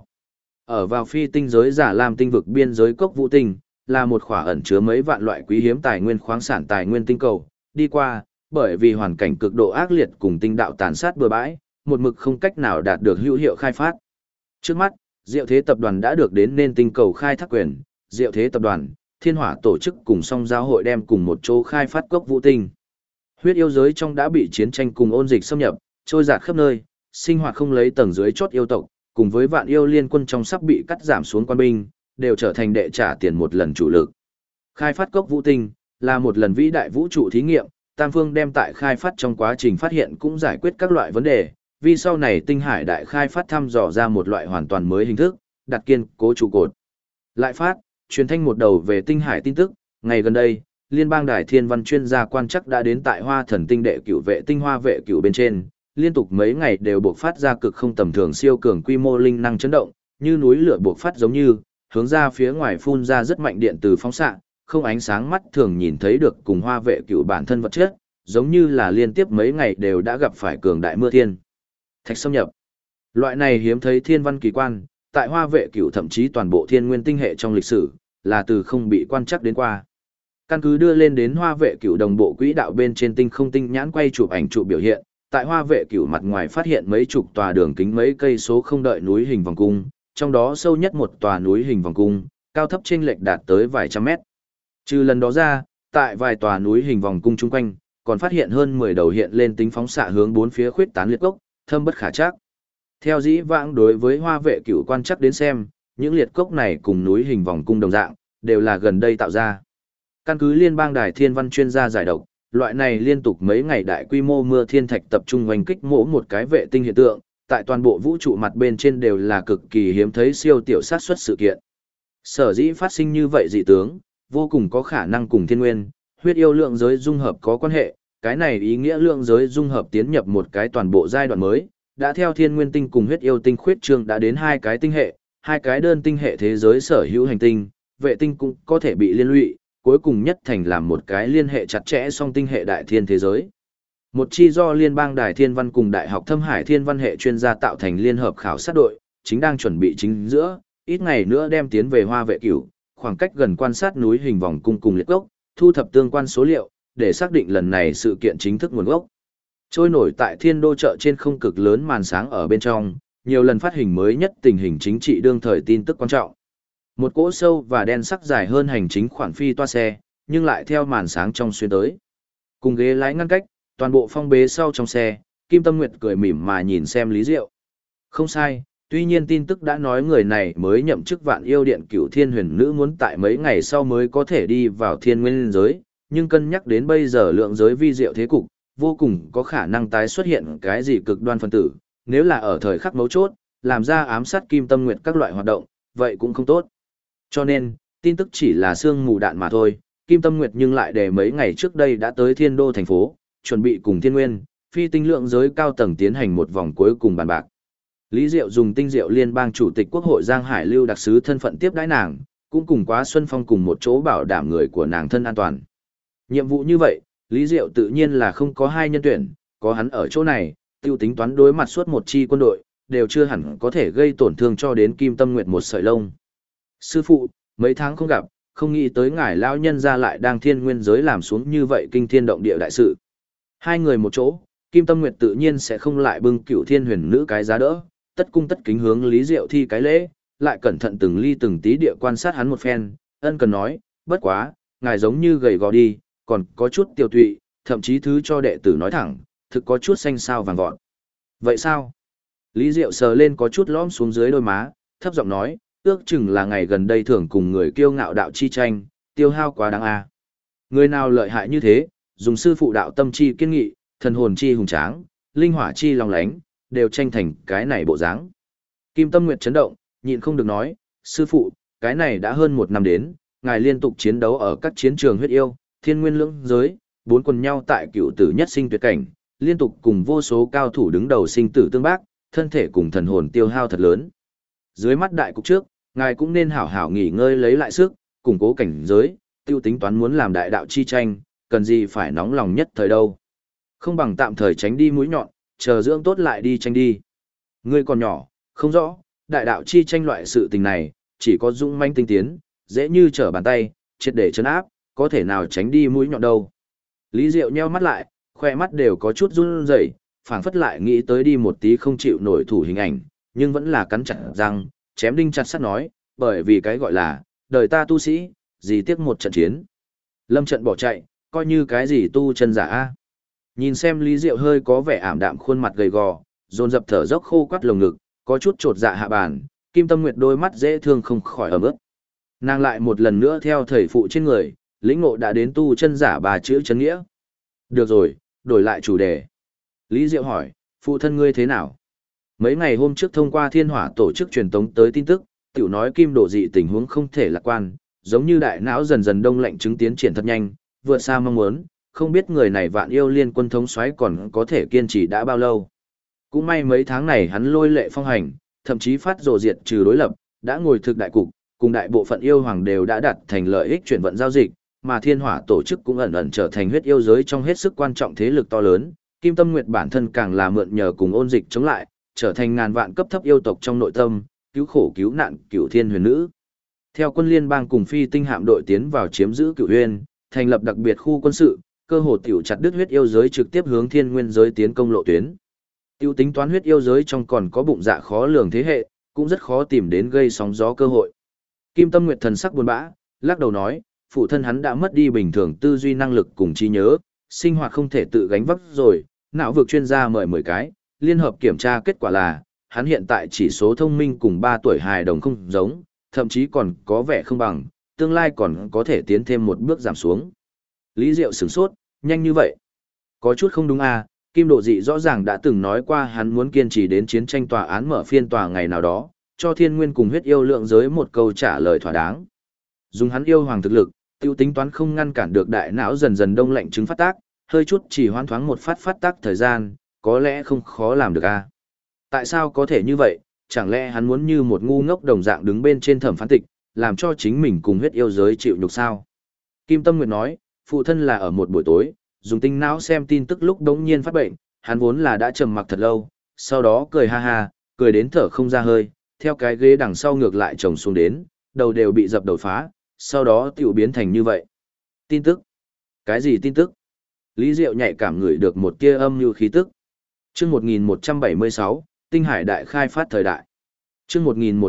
Ở vào phi tinh giới giả lam tinh vực biên giới cốc vũ tinh, là một khỏa ẩn chứa mấy vạn loại quý hiếm tài nguyên khoáng sản tài nguyên tinh cầu, đi qua, bởi vì hoàn cảnh cực độ ác liệt cùng tinh đạo tàn sát bừa bãi, một mực không cách nào đạt được hữu hiệu khai phát. Trước mắt, Diệu Thế tập đoàn đã được đến nên tinh cầu khai thác quyền, Diệu Thế tập đoàn, Thiên Hỏa tổ chức cùng song giáo hội đem cùng một chỗ khai phát cốc vũ tinh. Huyết yêu giới trong đã bị chiến tranh cùng ôn dịch xâm nhập, trôi dạt khắp nơi, sinh hoạt không lấy tầng dưới chót yêu tộc, cùng với vạn yêu liên quân trong sắp bị cắt giảm xuống quan binh, đều trở thành đệ trả tiền một lần chủ lực. Khai phát cốc vũ tinh là một lần vĩ đại vũ trụ thí nghiệm, tam phương đem tại khai phát trong quá trình phát hiện cũng giải quyết các loại vấn đề, vì sau này tinh hải đại khai phát thăm dò ra một loại hoàn toàn mới hình thức, đặt kiên cố trụ cột. Lại phát, truyền thanh một đầu về tinh hải tin tức, ngày gần đây, liên bang đài thiên văn chuyên gia quan chắc đã đến tại Hoa Thần tinh đệ cửu vệ tinh hoa vệ cửu bên trên, liên tục mấy ngày đều buộc phát ra cực không tầm thường siêu cường quy mô linh năng chấn động, như núi lửa buộc phát giống như, hướng ra phía ngoài phun ra rất mạnh điện từ phóng xạ, không ánh sáng mắt thường nhìn thấy được cùng hoa vệ cửu bản thân vật chất, giống như là liên tiếp mấy ngày đều đã gặp phải cường đại mưa thiên thạch xâm nhập. Loại này hiếm thấy thiên văn kỳ quan, tại hoa vệ cửu thậm chí toàn bộ thiên nguyên tinh hệ trong lịch sử, là từ không bị quan trắc đến qua. Căn cứ đưa lên đến hoa vệ cửu đồng bộ quỹ đạo bên trên tinh không tinh nhãn quay chụp ảnh chụp biểu hiện, tại hoa vệ cửu mặt ngoài phát hiện mấy chục tòa đường kính mấy cây số không đợi núi hình vòng cung, trong đó sâu nhất một tòa núi hình vòng cung, cao thấp chênh lệch đạt tới vài trăm mét. Trừ lần đó ra, tại vài tòa núi hình vòng cung chung quanh, còn phát hiện hơn 10 đầu hiện lên tính phóng xạ hướng bốn phía khuyết tán liệt cốc, thâm bất khả trắc. Theo dĩ vãng đối với hoa vệ cửu quan chắc đến xem, những liệt cốc này cùng núi hình vòng cung đồng dạng, đều là gần đây tạo ra. Căn cứ liên bang đài thiên văn chuyên gia giải độc, loại này liên tục mấy ngày đại quy mô mưa thiên thạch tập trung oanh kích mỗ một cái vệ tinh hiện tượng, tại toàn bộ vũ trụ mặt bên trên đều là cực kỳ hiếm thấy siêu tiểu sát xuất sự kiện. Sở dĩ phát sinh như vậy dị tướng, vô cùng có khả năng cùng thiên nguyên, huyết yêu lượng giới dung hợp có quan hệ, cái này ý nghĩa lượng giới dung hợp tiến nhập một cái toàn bộ giai đoạn mới, đã theo thiên nguyên tinh cùng huyết yêu tinh khuyết trương đã đến hai cái tinh hệ, hai cái đơn tinh hệ thế giới sở hữu hành tinh, vệ tinh cũng có thể bị liên lụy, cuối cùng nhất thành làm một cái liên hệ chặt chẽ song tinh hệ đại thiên thế giới. Một chi do Liên bang Đài Thiên Văn cùng Đại học Thâm Hải Thiên Văn hệ chuyên gia tạo thành liên hợp khảo sát đội, chính đang chuẩn bị chính giữa, ít ngày nữa đem tiến về Hoa Vệ Cửu, khoảng cách gần quan sát núi hình vòng cung cùng liệt gốc, thu thập tương quan số liệu, để xác định lần này sự kiện chính thức nguồn gốc. Trôi nổi tại Thiên Đô chợ trên không cực lớn màn sáng ở bên trong, nhiều lần phát hình mới nhất tình hình chính trị đương thời tin tức quan trọng. Một cỗ sâu và đen sắc dài hơn hành chính khoản phi toa xe, nhưng lại theo màn sáng trong xuyên tới. Cùng ghế lái ngăn cách, toàn bộ phong bế sau trong xe, Kim Tâm Nguyệt cười mỉm mà nhìn xem Lý Diệu. Không sai, tuy nhiên tin tức đã nói người này mới nhậm chức Vạn Yêu Điện Cửu Thiên Huyền Nữ muốn tại mấy ngày sau mới có thể đi vào thiên nguyên giới, nhưng cân nhắc đến bây giờ lượng giới vi diệu thế cục, vô cùng có khả năng tái xuất hiện cái gì cực đoan phân tử, nếu là ở thời khắc mấu chốt, làm ra ám sát Kim Tâm Nguyệt các loại hoạt động, vậy cũng không tốt. Cho nên, tin tức chỉ là sương mù đạn mà thôi, Kim Tâm Nguyệt nhưng lại để mấy ngày trước đây đã tới Thiên Đô thành phố, chuẩn bị cùng Thiên Nguyên, phi tinh lượng giới cao tầng tiến hành một vòng cuối cùng bàn bạc. Lý Diệu dùng tinh diệu liên bang chủ tịch quốc hội Giang Hải Lưu đặc sứ thân phận tiếp đãi nàng, cũng cùng Quá Xuân Phong cùng một chỗ bảo đảm người của nàng thân an toàn. Nhiệm vụ như vậy, Lý Diệu tự nhiên là không có hai nhân tuyển, có hắn ở chỗ này, tiêu tính toán đối mặt suốt một chi quân đội, đều chưa hẳn có thể gây tổn thương cho đến Kim Tâm Nguyệt một sợi lông. Sư phụ, mấy tháng không gặp, không nghĩ tới ngài lão nhân ra lại đang thiên nguyên giới làm xuống như vậy kinh thiên động địa đại sự. Hai người một chỗ, Kim Tâm Nguyệt tự nhiên sẽ không lại bưng Cửu Thiên Huyền Nữ cái giá đỡ, tất cung tất kính hướng Lý Diệu thi cái lễ, lại cẩn thận từng ly từng tí địa quan sát hắn một phen, ân cần nói, bất quá, ngài giống như gầy gò đi, còn có chút tiêu tụy, thậm chí thứ cho đệ tử nói thẳng, thực có chút xanh xao vàng vọt. Vậy sao? Lý Diệu sờ lên có chút lõm xuống dưới đôi má, thấp giọng nói, ước chừng là ngày gần đây thường cùng người kiêu ngạo đạo chi tranh, tiêu hao quá đáng a. Người nào lợi hại như thế, dùng sư phụ đạo tâm chi kiên nghị, thần hồn chi hùng tráng, linh hỏa chi long lánh, đều tranh thành cái này bộ dáng. Kim Tâm Nguyệt chấn động, nhịn không được nói, sư phụ, cái này đã hơn một năm đến, ngài liên tục chiến đấu ở các chiến trường huyết yêu, thiên nguyên lưỡng giới, bốn quần nhau tại cựu tử nhất sinh tuyệt cảnh, liên tục cùng vô số cao thủ đứng đầu sinh tử tương bác, thân thể cùng thần hồn tiêu hao thật lớn. Dưới mắt đại cục trước, ngài cũng nên hảo hảo nghỉ ngơi lấy lại sức, củng cố cảnh giới, tiêu tính toán muốn làm đại đạo chi tranh, cần gì phải nóng lòng nhất thời đâu. Không bằng tạm thời tránh đi mũi nhọn, chờ dưỡng tốt lại đi tranh đi. Ngươi còn nhỏ, không rõ, đại đạo chi tranh loại sự tình này, chỉ có dũng manh tinh tiến, dễ như trở bàn tay, triệt để chấn áp, có thể nào tránh đi mũi nhọn đâu. Lý Diệu nheo mắt lại, khoe mắt đều có chút run rẩy, phảng phất lại nghĩ tới đi một tí không chịu nổi thủ hình ảnh, nhưng vẫn là cắn chặt răng, chém đinh chặt sắt nói, bởi vì cái gọi là, đời ta tu sĩ, gì tiếc một trận chiến. Lâm trận bỏ chạy, coi như cái gì tu chân giả a. Nhìn xem Lý Diệu hơi có vẻ ảm đạm khuôn mặt gầy gò, dồn dập thở dốc khô quắt lồng ngực, có chút trột dạ hạ bàn, Kim Tâm Nguyệt đôi mắt dễ thương không khỏi ẩm ướt. Nàng lại một lần nữa theo thầy phụ trên người, lĩnh ngộ đã đến tu chân giả bà chữ chân nghĩa. Được rồi, đổi lại chủ đề. Lý Diệu hỏi, phụ thân ngươi thế nào? Mấy ngày hôm trước thông qua Thiên Hỏa tổ chức truyền tống tới tin tức, tiểu nói Kim Đổ Dị tình huống không thể lạc quan, giống như đại não dần dần đông lạnh chứng tiến triển thật nhanh, vượt xa mong muốn, không biết người này Vạn Yêu Liên quân thống soái còn có thể kiên trì đã bao lâu. Cũng may mấy tháng này hắn lôi lệ phong hành, thậm chí phát rồ diệt trừ đối lập, đã ngồi thực đại cục, cùng đại bộ phận yêu hoàng đều đã đạt thành lợi ích chuyển vận giao dịch, mà Thiên Hỏa tổ chức cũng ẩn ẩn trở thành huyết yêu giới trong hết sức quan trọng thế lực to lớn. Kim Tâm Nguyệt bản thân càng là mượn nhờ cùng ôn dịch chống lại, trở thành ngàn vạn cấp thấp yêu tộc trong nội tâm, cứu khổ cứu nạn Cửu Thiên Huyền Nữ. Theo quân liên bang cùng phi tinh hạm đội tiến vào chiếm giữ Cửu Huyền, thành lập đặc biệt khu quân sự, cơ hồ tiểu chặt đứt huyết yêu giới trực tiếp hướng thiên nguyên giới tiến công lộ tuyến. Tiêu tính toán huyết yêu giới trong còn có bụng dạ khó lường thế hệ, cũng rất khó tìm đến gây sóng gió cơ hội. Kim Tâm Nguyệt thần sắc buồn bã, lắc đầu nói, phụ thân hắn đã mất đi bình thường tư duy năng lực cùng trí nhớ, sinh hoạt không thể tự gánh vác rồi, não vực chuyên gia mời 10 cái, liên hợp kiểm tra kết quả là, hắn hiện tại chỉ số thông minh cùng 3 tuổi hài đồng không giống, thậm chí còn có vẻ không bằng, tương lai còn có thể tiến thêm một bước giảm xuống. Lý Diệu sửng sốt, nhanh như vậy. Có chút không đúng à, Kim Độ Dị rõ ràng đã từng nói qua hắn muốn kiên trì đến chiến tranh tòa án mở phiên tòa ngày nào đó, cho Thiên Nguyên cùng huyết yêu lượng giới một câu trả lời thỏa đáng. Dùng hắn yêu hoàng thực lực, tiêu tính toán không ngăn cản được đại não dần dần đông lạnh chứng phát tác, hơi chút chỉ hoãn thoáng một phát tác thời gian, có lẽ không khó làm được à. Tại sao có thể như vậy, chẳng lẽ hắn muốn như một ngu ngốc đồng dạng đứng bên trên thẩm phán tịch, làm cho chính mình cùng huyết yêu giới chịu nhục sao? Kim Tâm Nguyệt nói, phụ thân là ở một buổi tối, dùng tinh não xem tin tức lúc đống nhiên phát bệnh, hắn vốn là đã trầm mặc thật lâu, sau đó cười ha ha, cười đến thở không ra hơi, theo cái ghế đằng sau ngược lại chồng xuống đến, đầu đều bị dập đầu phá, sau đó tiểu biến thành như vậy. Tin tức? Cái gì tin tức? Lý Diệu nhạy cảm ngửi được một tia âm như khí tức. Chương 1176, Tinh Hải Đại khai phát thời đại. Chương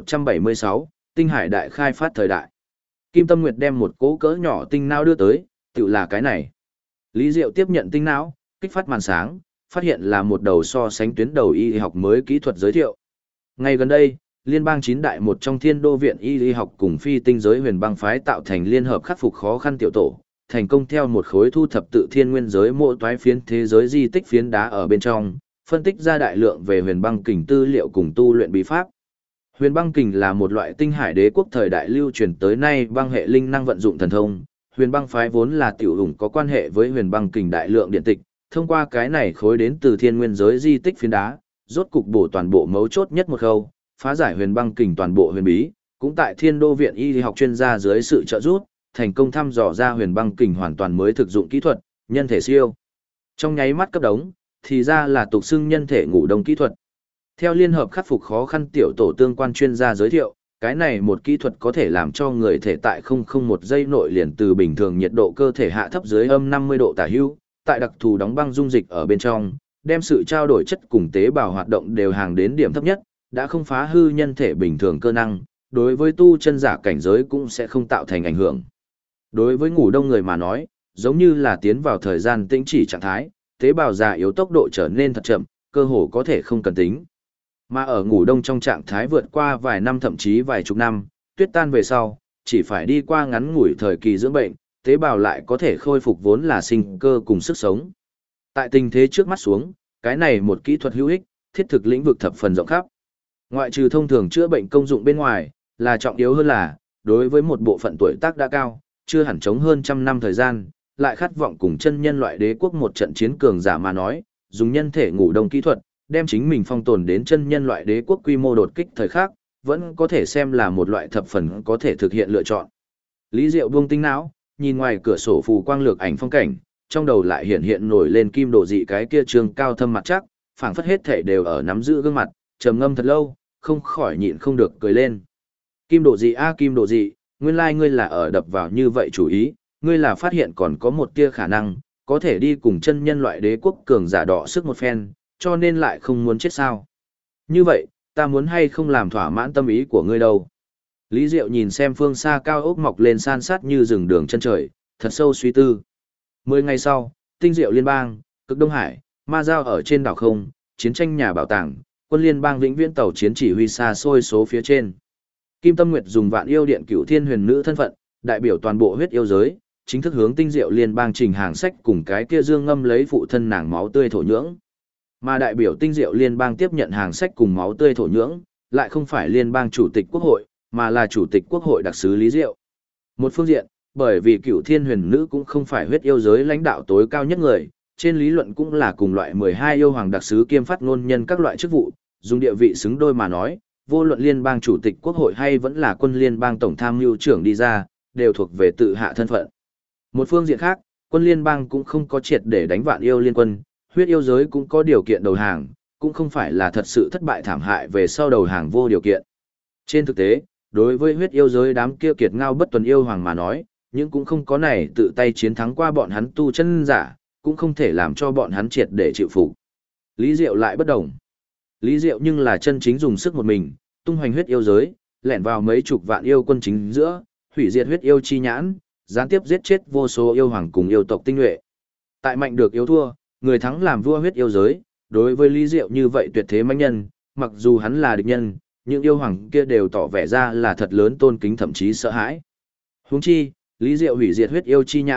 1176, Tinh Hải Đại khai phát thời đại. Kim Tâm Nguyệt đem một cỗ cỡ nhỏ tinh não đưa tới, tự là cái này. Lý Diệu tiếp nhận tinh não, kích phát màn sáng, phát hiện là một đầu so sánh tuyến đầu y học mới kỹ thuật giới thiệu. Ngay gần đây, Liên bang 9 đại một trong Thiên Đô viện y học cùng phi tinh giới huyền băng phái tạo thành liên hợp khắc phục khó khăn tiểu tổ, thành công theo một khối thu thập tự thiên nguyên giới mộ toái phiến thế giới di tích phiến đá ở bên trong, phân tích ra đại lượng về huyền băng kình tư liệu cùng tu luyện bí pháp. Huyền băng kình là một loại tinh hải đế quốc thời đại lưu truyền tới nay băng hệ linh năng vận dụng thần thông. Huyền băng phái vốn là tiểu ủng có quan hệ với huyền băng kình đại lượng điện tịch, thông qua cái này khối đến từ thiên nguyên giới di tích phiến đá, rốt cục bổ toàn bộ mấu chốt nhất một khâu, phá giải huyền băng kình toàn bộ huyền bí, cũng tại Thiên Đô viện y học chuyên gia dưới sự trợ giúp, thành công thăm dò ra huyền băng kình hoàn toàn mới thực dụng kỹ thuật, nhân thể siêu. Trong nháy mắt cấp đống, thì ra là tục xưng nhân thể ngủ đông kỹ thuật. Theo liên hợp khắc phục khó khăn tiểu tổ tương quan chuyên gia giới thiệu, cái này một kỹ thuật có thể làm cho người thể tại 001 giây nội liền từ bình thường nhiệt độ cơ thể hạ thấp dưới âm 50 độ tả hữu, tại đặc thù đóng băng dung dịch ở bên trong, đem sự trao đổi chất cùng tế bào hoạt động đều hàng đến điểm thấp nhất, đã không phá hư nhân thể bình thường cơ năng, đối với tu chân giả cảnh giới cũng sẽ không tạo thành ảnh hưởng. Đối với ngủ đông người mà nói, giống như là tiến vào thời gian tĩnh chỉ trạng thái, tế bào già yếu tốc độ trở nên thật chậm, cơ hồ có thể không cần tính. Mà ở ngủ đông trong trạng thái vượt qua vài năm thậm chí vài chục năm, tuyết tan về sau, chỉ phải đi qua ngắn ngủi thời kỳ dưỡng bệnh, tế bào lại có thể khôi phục vốn là sinh cơ cùng sức sống. Tại tình thế trước mắt xuống, cái này một kỹ thuật hữu ích, thiết thực lĩnh vực thập phần rộng khắp. Ngoại trừ thông thường chữa bệnh công dụng bên ngoài, là trọng yếu hơn là, đối với một bộ phận tuổi tác đã cao, chưa hẳn chống hơn trăm năm thời gian, lại khát vọng cùng chân nhân loại đế quốc một trận chiến cường giả mà nói, dùng nhân thể ngủ đông kỹ thuật, đem chính mình phong tồn đến chân nhân loại đế quốc quy mô đột kích thời khắc, vẫn có thể xem là một loại thập phần có thể thực hiện lựa chọn. Lý Diệu buông tinh não, nhìn ngoài cửa sổ phù quang lược ảnh phong cảnh, trong đầu lại hiện nổi lên Kim Độ Dị cái kia trường cao thâm mặt chắc, phảng phất hết thể đều ở nắm giữ gương mặt, trầm ngâm thật lâu, không khỏi nhịn không được cười lên. Kim Độ Dị a Kim Độ Dị, nguyên lai ngươi là ở đập vào như vậy chủ ý, ngươi là phát hiện còn có một tia khả năng, có thể đi cùng chân nhân loại đế quốc cường giả đọ sức một phen, cho nên lại không muốn chết sao. Như vậy, ta muốn hay không làm thỏa mãn tâm ý của ngươi đâu. Lý Diệu nhìn xem phương xa cao ốc mọc lên san sát như rừng đường chân trời, thật sâu suy tư. 10 ngày sau, Tinh Diệu Liên bang, Cực Đông Hải, Ma Giao ở trên đảo không, chiến tranh nhà bảo tàng, quân liên bang vĩnh viễn tàu chiến chỉ huy xa xôi số phía trên. Kim Tâm Nguyệt dùng Vạn Yêu Điện Cửu Thiên Huyền Nữ thân phận, đại biểu toàn bộ huyết yêu giới, chính thức hướng Tinh Diệu Liên bang trình hàng sách cùng cái kia dương ngâm lấy phụ thân nàng máu tươi thổ nhưỡng. Mà đại biểu Tinh Diệu Liên bang tiếp nhận hàng sách cùng máu tươi thổ nhưỡng, lại không phải liên bang chủ tịch quốc hội, mà là chủ tịch quốc hội đặc sứ Lý Diệu. Một phương diện, bởi vì Cửu Thiên Huyền Nữ cũng không phải huyết yêu giới lãnh đạo tối cao nhất người, trên lý luận cũng là cùng loại 12 yêu hoàng đặc sứ kiêm phát ngôn nhân các loại chức vụ, dùng địa vị xứng đôi mà nói, vô luận liên bang chủ tịch quốc hội hay vẫn là quân liên bang tổng tham mưu trưởng đi ra, đều thuộc về tự hạ thân phận. Một phương diện khác, quân liên bang cũng không có triệt để đánh Vạn Yêu liên quân, huyết yêu giới cũng có điều kiện đầu hàng, cũng không phải là thật sự thất bại thảm hại về sau đầu hàng vô điều kiện. Trên thực tế, đối với huyết yêu giới đám kia kiệt ngao bất tuần yêu hoàng mà nói, nhưng cũng không có này tự tay chiến thắng qua bọn hắn tu chân giả, cũng không thể làm cho bọn hắn triệt để chịu phục. Lý Diệu lại bất đồng. Lý Diệu nhưng là chân chính dùng sức một mình, tung hoành huyết yêu giới, lẻn vào mấy chục vạn yêu quân chính giữa, hủy diệt huyết yêu chi nhãn, gián tiếp giết chết vô số yêu hoàng cùng yêu tộc tinh nhuệ. Tại mạnh được yếu thua, người thắng làm vua huyết yêu giới, đối với Lý Diệu như vậy tuyệt thế mãnh nhân, mặc dù hắn là địch nhân, những yêu hoàng kia đều tỏ vẻ ra là thật lớn tôn kính thậm chí sợ hãi. Huống chi, Lý Diệu hủy diệt huyết yêu chi nhãn,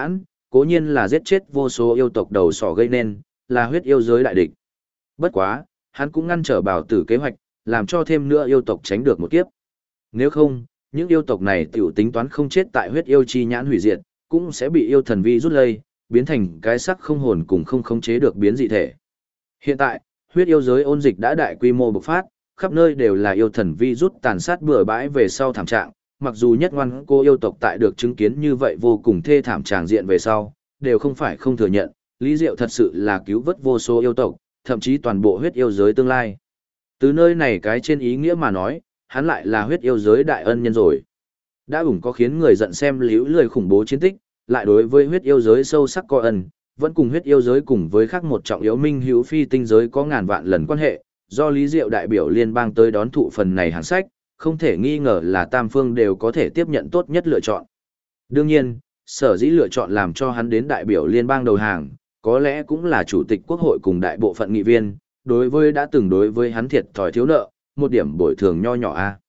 cố nhiên là giết chết vô số yêu tộc đầu sỏ gây nên, là huyết yêu giới đại địch. Bất quá, hắn cũng ngăn trở Bảo Tử kế hoạch, làm cho thêm nữa yêu tộc tránh được một kiếp. Nếu không, những yêu tộc này tiểu tính toán không chết tại huyết yêu chi nhãn hủy diệt, cũng sẽ bị yêu thần vi rút lây, biến thành cái sắc không hồn cùng không khống chế được biến dị thể. Hiện tại, huyết yêu giới ôn dịch đã đại quy mô bộc phát, khắp nơi đều là yêu thần vi rút tàn sát bừa bãi về sau thảm trạng, mặc dù nhất ngoan cô yêu tộc tại được chứng kiến như vậy vô cùng thê thảm tràng diện về sau, đều không phải không thừa nhận, Lý Diệu thật sự là cứu vớt vô số yêu tộc, thậm chí toàn bộ huyết yêu giới tương lai. Từ nơi này cái trên ý nghĩa mà nói, hắn lại là huyết yêu giới đại ân nhân rồi. Đã ủng có khiến người giận xem liễu lười khủng bố chiến tích, lại đối với huyết yêu giới sâu sắc coi ân, vẫn cùng huyết yêu giới cùng với khác một trọng yếu minh hữu phi tinh giới có ngàn vạn lần quan hệ, do Lý Diệu đại biểu liên bang tới đón thụ phần này hàng sách, không thể nghi ngờ là tam phương đều có thể tiếp nhận tốt nhất lựa chọn. Đương nhiên, sở dĩ lựa chọn làm cho hắn đến đại biểu liên bang đầu hàng, có lẽ cũng là chủ tịch quốc hội cùng đại bộ phận nghị viên, đối với đã từng đối với hắn thiệt thòi thiếu nợ, một điểm bồi thường nho nhỏ a.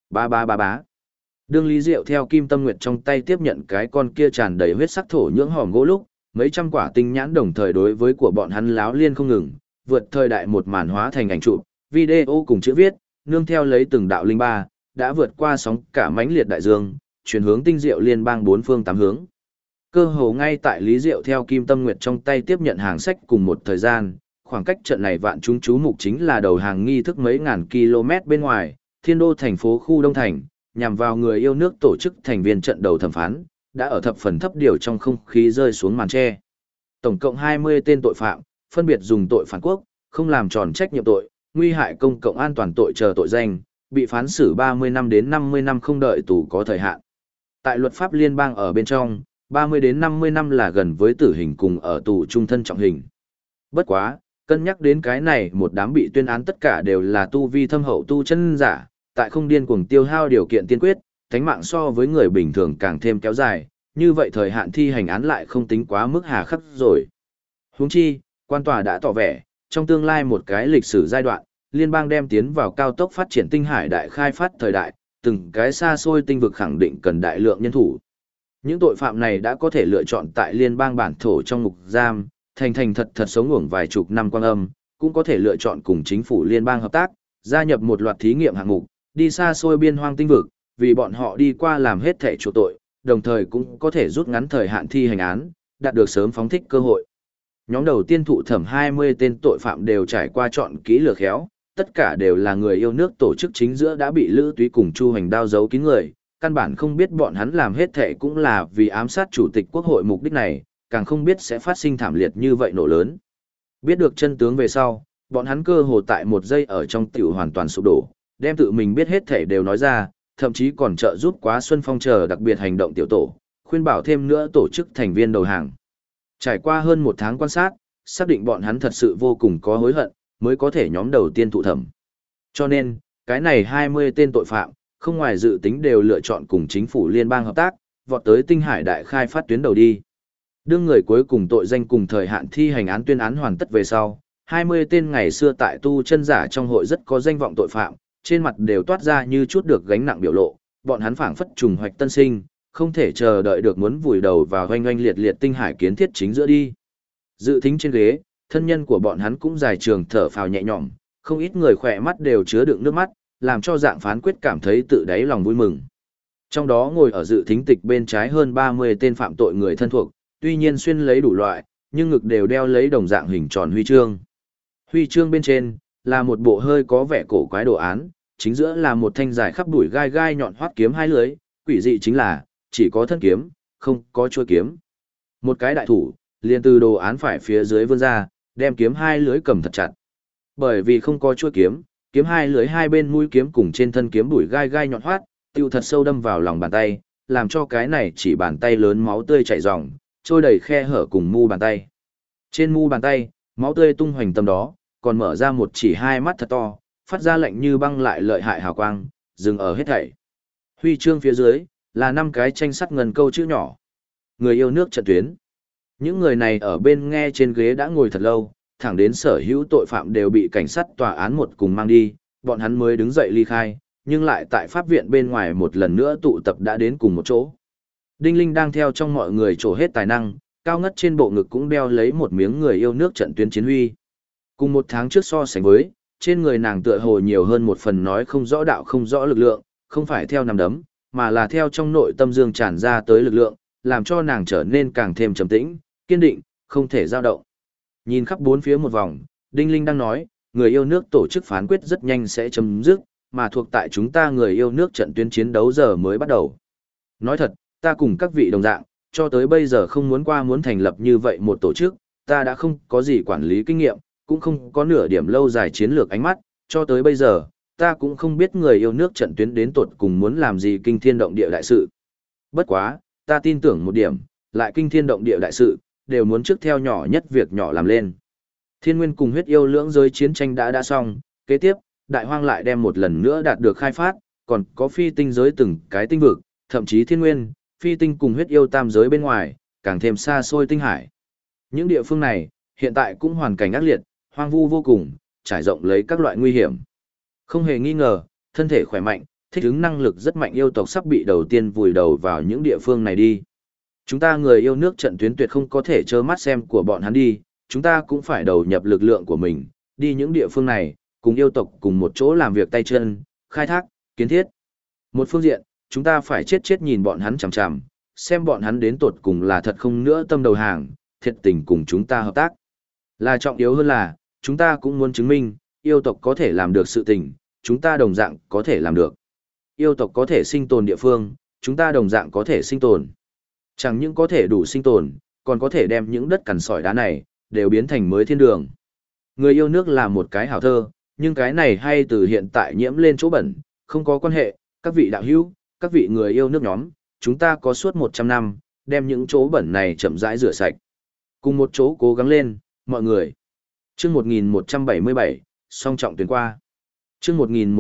Ba. Đương Lý Diệu theo Kim Tâm Nguyệt trong tay tiếp nhận cái con kia tràn đầy huyết sắc thổ nhưỡng hòm gỗ lúc, mấy trăm quả tinh nhãn đồng thời đối với của bọn hắn láo liên không ngừng, vượt thời đại một màn hóa thành ảnh chụp, video cùng chữ viết, nương theo lấy từng đạo linh ba, đã vượt qua sóng cả mãnh liệt đại dương, chuyển hướng tinh diệu liên bang bốn phương tám hướng. Cơ hồ ngay tại Lý Diệu theo Kim Tâm Nguyệt trong tay tiếp nhận hàng sách cùng một thời gian, khoảng cách trận này vạn chúng chú mục chính là đầu hàng nghi thức mấy ngàn km bên ngoài, Thiên Đô thành phố khu Đông Thành, nhằm vào người yêu nước tổ chức thành viên trận đầu thẩm phán, đã ở thập phần thấp điều trong không khí rơi xuống màn che. Tổng cộng 20 tên tội phạm, phân biệt dùng tội phản quốc, không làm tròn trách nhiệm tội, nguy hại công cộng an toàn tội chờ tội danh, bị phán xử 30 năm đến 50 năm không đợi tù có thời hạn. Tại luật pháp liên bang ở bên trong, 30 đến 50 năm là gần với tử hình cùng ở tù trung thân trọng hình. Bất quá, cân nhắc đến cái này một đám bị tuyên án tất cả đều là tu vi thâm hậu tu chân giả, tại không điên cuồng tiêu hao điều kiện tiên quyết, thánh mạng so với người bình thường càng thêm kéo dài, như vậy thời hạn thi hành án lại không tính quá mức hà khắc rồi. Huống chi, quan tòa đã tỏ vẻ, trong tương lai một cái lịch sử giai đoạn, liên bang đem tiến vào cao tốc phát triển tinh hải đại khai phát thời đại, từng cái xa xôi tinh vực khẳng định cần đại lượng nhân thủ. Những tội phạm này đã có thể lựa chọn tại liên bang bản thổ trong ngục giam, thành thật sống uổng vài chục năm quang âm, cũng có thể lựa chọn cùng chính phủ liên bang hợp tác, gia nhập một loạt thí nghiệm hạng mục, đi xa xôi biên hoang tinh vực, vì bọn họ đi qua làm hết thể chỗ tội, đồng thời cũng có thể rút ngắn thời hạn thi hành án, đạt được sớm phóng thích cơ hội. Nhóm đầu tiên thụ thẩm 20 tên tội phạm đều trải qua chọn kỹ lừa khéo, tất cả đều là người yêu nước tổ chức chính giữa đã bị Lữ Túy cùng Chu Hành đao giấu kín người, căn bản không biết bọn hắn làm hết thể cũng là vì ám sát chủ tịch quốc hội mục đích này, càng không biết sẽ phát sinh thảm liệt như vậy nổ lớn. Biết được chân tướng về sau, bọn hắn cơ hồ tại một giây ở trong tiểu hoàn toàn sụp đổ, đem tự mình biết hết thể đều nói ra, thậm chí còn trợ giúp Quá Xuân Phong chờ đặc biệt hành động tiểu tổ, khuyên bảo thêm nữa tổ chức thành viên đầu hàng. Trải qua hơn một tháng quan sát, xác định bọn hắn thật sự vô cùng có hối hận, mới có thể nhóm đầu tiên thụ thẩm. Cho nên, cái này 20 tên tội phạm, không ngoài dự tính đều lựa chọn cùng chính phủ liên bang hợp tác, vọt tới tinh hải đại khai phát tuyến đầu đi. Đương người cuối cùng tội danh cùng thời hạn thi hành án tuyên án hoàn tất về sau, 20 tên ngày xưa tại tu chân giả trong hội rất có danh vọng tội phạm, trên mặt đều toát ra như chút được gánh nặng biểu lộ, bọn hắn phảng phất trùng hoạch tân sinh, không thể chờ đợi được muốn vùi đầu vào oanh oanh liệt liệt tinh hải kiến thiết chính giữa đi. Dự thính trên ghế, thân nhân của bọn hắn cũng dài trường thở phào nhẹ nhõm, không ít người khỏe mắt đều chứa đựng nước mắt, làm cho dạng phán quyết cảm thấy tự đáy lòng vui mừng. Trong đó ngồi ở dự thính tịch bên trái hơn 30 tên phạm tội người thân thuộc, tuy nhiên xuyên lấy đủ loại, nhưng ngực đều đeo lấy đồng dạng hình tròn huy chương. Huy chương bên trên là một bộ hơi có vẻ cổ quái đồ án, chính giữa là một thanh dài khắp đuổi gai gai nhọn hoắt kiếm hai lưới, quỷ dị chính là chỉ có thân kiếm, không có chuôi kiếm. Một cái đại thủ liền từ đồ án phải phía dưới vươn ra, đem kiếm hai lưới cầm thật chặt. Bởi vì không có chuôi kiếm, kiếm hai lưới hai bên mũi kiếm cùng trên thân kiếm đuổi gai gai nhọn hoắt, tiêu thật sâu đâm vào lòng bàn tay, làm cho cái này chỉ bàn tay lớn máu tươi chảy ròng, trôi đầy khe hở cùng mu bàn tay. Trên mu bàn tay, máu tươi tung hoành tầm đó, còn mở ra một chỉ hai mắt thật to, phát ra lạnh như băng lại lợi hại hào quang, dừng ở hết thảy. Huy chương phía dưới là 5 cái tranh sắt ngần câu chữ nhỏ. Người yêu nước trận tuyến. Những người này ở bên nghe trên ghế đã ngồi thật lâu, thẳng đến sở hữu tội phạm đều bị cảnh sát tòa án một cùng mang đi, bọn hắn mới đứng dậy ly khai, nhưng lại tại pháp viện bên ngoài một lần nữa tụ tập đã đến cùng một chỗ. Đinh Linh đang theo trong mọi người trổ hết tài năng, cao ngất trên bộ ngực cũng đeo lấy một miếng người yêu nước trận tuyến chiến huy. Cùng một tháng trước so sánh với, trên người nàng tựa hồ nhiều hơn một phần nói không rõ đạo không rõ lực lượng, không phải theo nằm đấm, mà là theo trong nội tâm dương tràn ra tới lực lượng, làm cho nàng trở nên càng thêm trầm tĩnh, kiên định, không thể dao động. Nhìn khắp bốn phía một vòng, Đinh Linh đang nói, người yêu nước tổ chức phán quyết rất nhanh sẽ chấm dứt, mà thuộc tại chúng ta người yêu nước trận tuyến chiến đấu giờ mới bắt đầu. Nói thật, ta cùng các vị đồng dạng, cho tới bây giờ không muốn thành lập như vậy một tổ chức, ta đã không có gì quản lý kinh nghiệm, cũng không có nửa điểm lâu dài chiến lược ánh mắt, cho tới bây giờ, ta cũng không biết người yêu nước trận tuyến đến tột cùng muốn làm gì kinh thiên động địa đại sự. Bất quá, ta tin tưởng một điểm, lại kinh thiên động địa đại sự, đều muốn trước theo nhỏ nhất việc nhỏ làm lên. Thiên Nguyên cùng huyết yêu lưỡng giới chiến tranh đã xong, kế tiếp, Đại Hoang lại đem một lần nữa đạt được khai phát, còn có phi tinh giới từng cái tinh vực, thậm chí Thiên Nguyên, phi tinh cùng huyết yêu tam giới bên ngoài, càng thêm xa xôi tinh hải. Những địa phương này, hiện tại cũng hoàn cảnh ác liệt, hoang vu vô cùng, trải rộng lấy các loại nguy hiểm. Không hề nghi ngờ, thân thể khỏe mạnh, thích ứng năng lực rất mạnh yêu tộc sắp bị đầu tiên vùi đầu vào những địa phương này đi. Chúng ta người yêu nước trận tuyến tuyệt không có thể trơ mắt xem của bọn hắn đi, chúng ta cũng phải đầu nhập lực lượng của mình, đi những địa phương này, cùng yêu tộc cùng một chỗ làm việc tay chân, khai thác, kiến thiết. Một phương diện, chúng ta phải chết nhìn bọn hắn chằm chằm, xem bọn hắn đến tột cùng là thật không nữa tâm đầu hàng, thiệt tình cùng chúng ta hợp tác. Là trọng yếu hơn là, chúng ta cũng muốn chứng minh, yêu tộc có thể làm được sự tình, chúng ta đồng dạng có thể làm được. Yêu tộc có thể sinh tồn địa phương, chúng ta đồng dạng có thể sinh tồn. Chẳng những có thể đủ sinh tồn, còn có thể đem những đất cằn sỏi đá này, đều biến thành mới thiên đường. Người yêu nước là một cái hảo thơ, nhưng cái này hay từ hiện tại nhiễm lên chỗ bẩn, không có quan hệ, các vị đạo hữu, các vị người yêu nước nhóm, chúng ta có suốt 100 năm, đem những chỗ bẩn này chậm rãi rửa sạch. Cùng một chỗ cố gắng lên, mọi người. Chương 1177, song trọng tuyến qua. Chương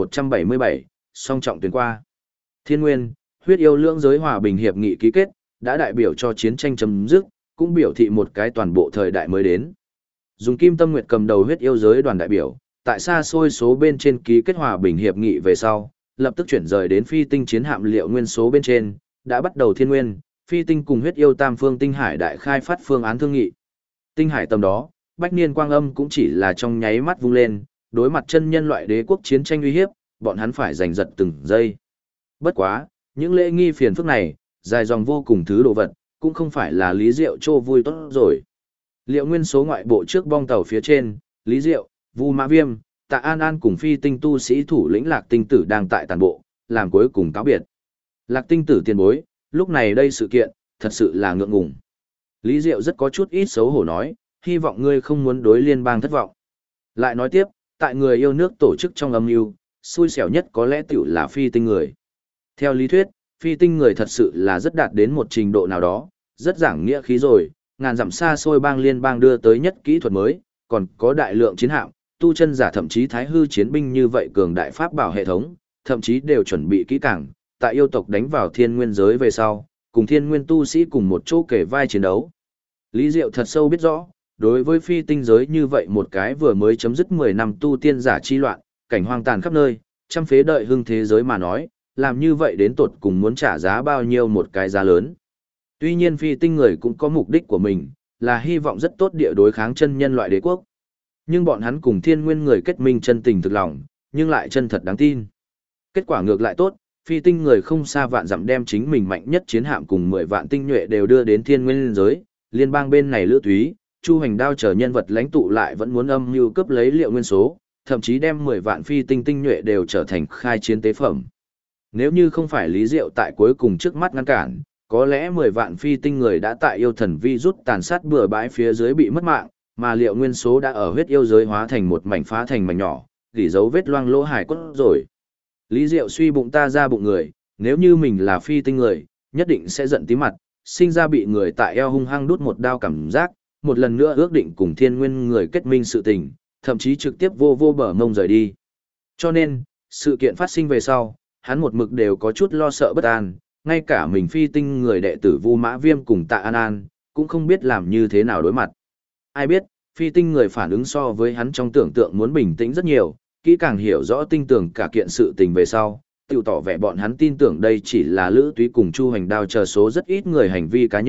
1177, song trọng tuyến qua. Thiên Nguyên, huyết yêu lưỡng giới hòa bình hiệp nghị ký kết, đã đại biểu cho chiến tranh chấm dứt, cũng biểu thị một cái toàn bộ thời đại mới đến. Dùng Kim Tâm Nguyệt cầm đầu huyết yêu giới đoàn đại biểu, tại xa xôi số bên trên ký kết hòa bình hiệp nghị về sau, lập tức chuyển rời đến phi tinh chiến hạm liệu nguyên số bên trên, đã bắt đầu Thiên Nguyên, phi tinh cùng huyết yêu tam phương tinh hải đại khai phát phương án thương nghị. Tinh hải tầm đó, Bách Niên Quang Âm cũng chỉ là trong nháy mắt vung lên, đối mặt chân nhân loại đế quốc chiến tranh uy hiếp, bọn hắn phải giành giật từng giây. Bất quá, những lễ nghi phiền phức này, dài dòng vô cùng thứ đồ vật, cũng không phải là Lý Diệu trô vui tốt rồi. Liệu nguyên số ngoại bộ trước bong tàu phía trên, Lý Diệu, Vu Mã Viêm, Tạ An An cùng phi tinh tu sĩ thủ lĩnh Lạc Tinh Tử đang tại tàn bộ, làm cuối cùng cáo biệt. Lạc Tinh Tử tiền bối, lúc này đây sự kiện, thật sự là ngượng ngùng. Lý Diệu rất có chút ít xấu hổ nói, hy vọng ngươi không muốn đối liên bang thất vọng. Lại nói tiếp, tại người yêu nước tổ chức trong âm mưu, xui xẻo nhất có lẽ tiểu là phi tinh người. Theo lý thuyết, phi tinh người thật sự là rất đạt đến một trình độ nào đó, rất giảng nghĩa khí rồi, ngàn dặm xa xôi bang liên bang đưa tới nhất kỹ thuật mới, còn có đại lượng chiến hạm, tu chân giả thậm chí thái hư chiến binh như vậy cường đại pháp bảo hệ thống, thậm chí đều chuẩn bị kỹ càng, tại yêu tộc đánh vào thiên nguyên giới về sau, cùng thiên nguyên tu sĩ cùng một chỗ kể vai chiến đấu. Lý Diệu thật sâu biết rõ, đối với phi tinh giới như vậy một cái vừa mới chấm dứt 10 năm tu tiên giả chi loạn, cảnh hoang tàn khắp nơi, trăm phế đợi hưng thế giới mà nói, làm như vậy đến tột cùng muốn trả giá bao nhiêu một cái giá lớn. Tuy nhiên phi tinh người cũng có mục đích của mình, là hy vọng rất tốt địa đối kháng chân nhân loại đế quốc. Nhưng bọn hắn cùng thiên nguyên người kết minh chân tình thực lòng, nhưng lại chân thật đáng tin. Kết quả ngược lại tốt, phi tinh người không xa vạn dặm đem chính mình mạnh nhất chiến hạm cùng 10 vạn tinh nhuệ đều đưa đến thiên nguyên giới, liên bang bên này Lữ Thúy, Chu Hành Đao chờ nhân vật lãnh tụ lại vẫn muốn âm mưu cướp lấy liệu nguyên số, thậm chí đem 10 vạn phi tinh tinh nhuệ đều trở thành khai chiến tế phẩm. Nếu như không phải Lý Diệu tại cuối cùng trước mắt ngăn cản, có lẽ 10 vạn phi tinh người đã tại yêu thần vi rút tàn sát bừa bãi phía dưới bị mất mạng, mà liệu nguyên số đã ở huyết yêu giới hóa thành một mảnh phá thành mảnh nhỏ, gỉ dấu vết loang lỗ hải cốt rồi. Lý Diệu suy bụng ta ra bụng người, nếu như mình là phi tinh người, nhất định sẽ giận tí mặt, sinh ra bị người tại eo hung hăng đút một đao cảm giác, một lần nữa ước định cùng thiên nguyên người kết minh sự tình, thậm chí trực tiếp vô bờ ngông rời đi. Cho nên, sự kiện phát sinh về sau, hắn một mực đều có chút lo sợ bất an, ngay cả mình phi tinh người đệ tử Vu Mã Viêm cùng Tạ An An, cũng không biết làm như thế nào đối mặt. Ai biết, phi tinh người phản ứng so với hắn trong tưởng tượng muốn bình tĩnh rất nhiều, kỹ càng hiểu rõ tinh tưởng cả kiện sự tình về sau, tự tỏ vẻ bọn hắn tin tưởng đây chỉ là Lữ Túy cùng Chu Hành Đao chờ số rất ít người hành vi cá nhân,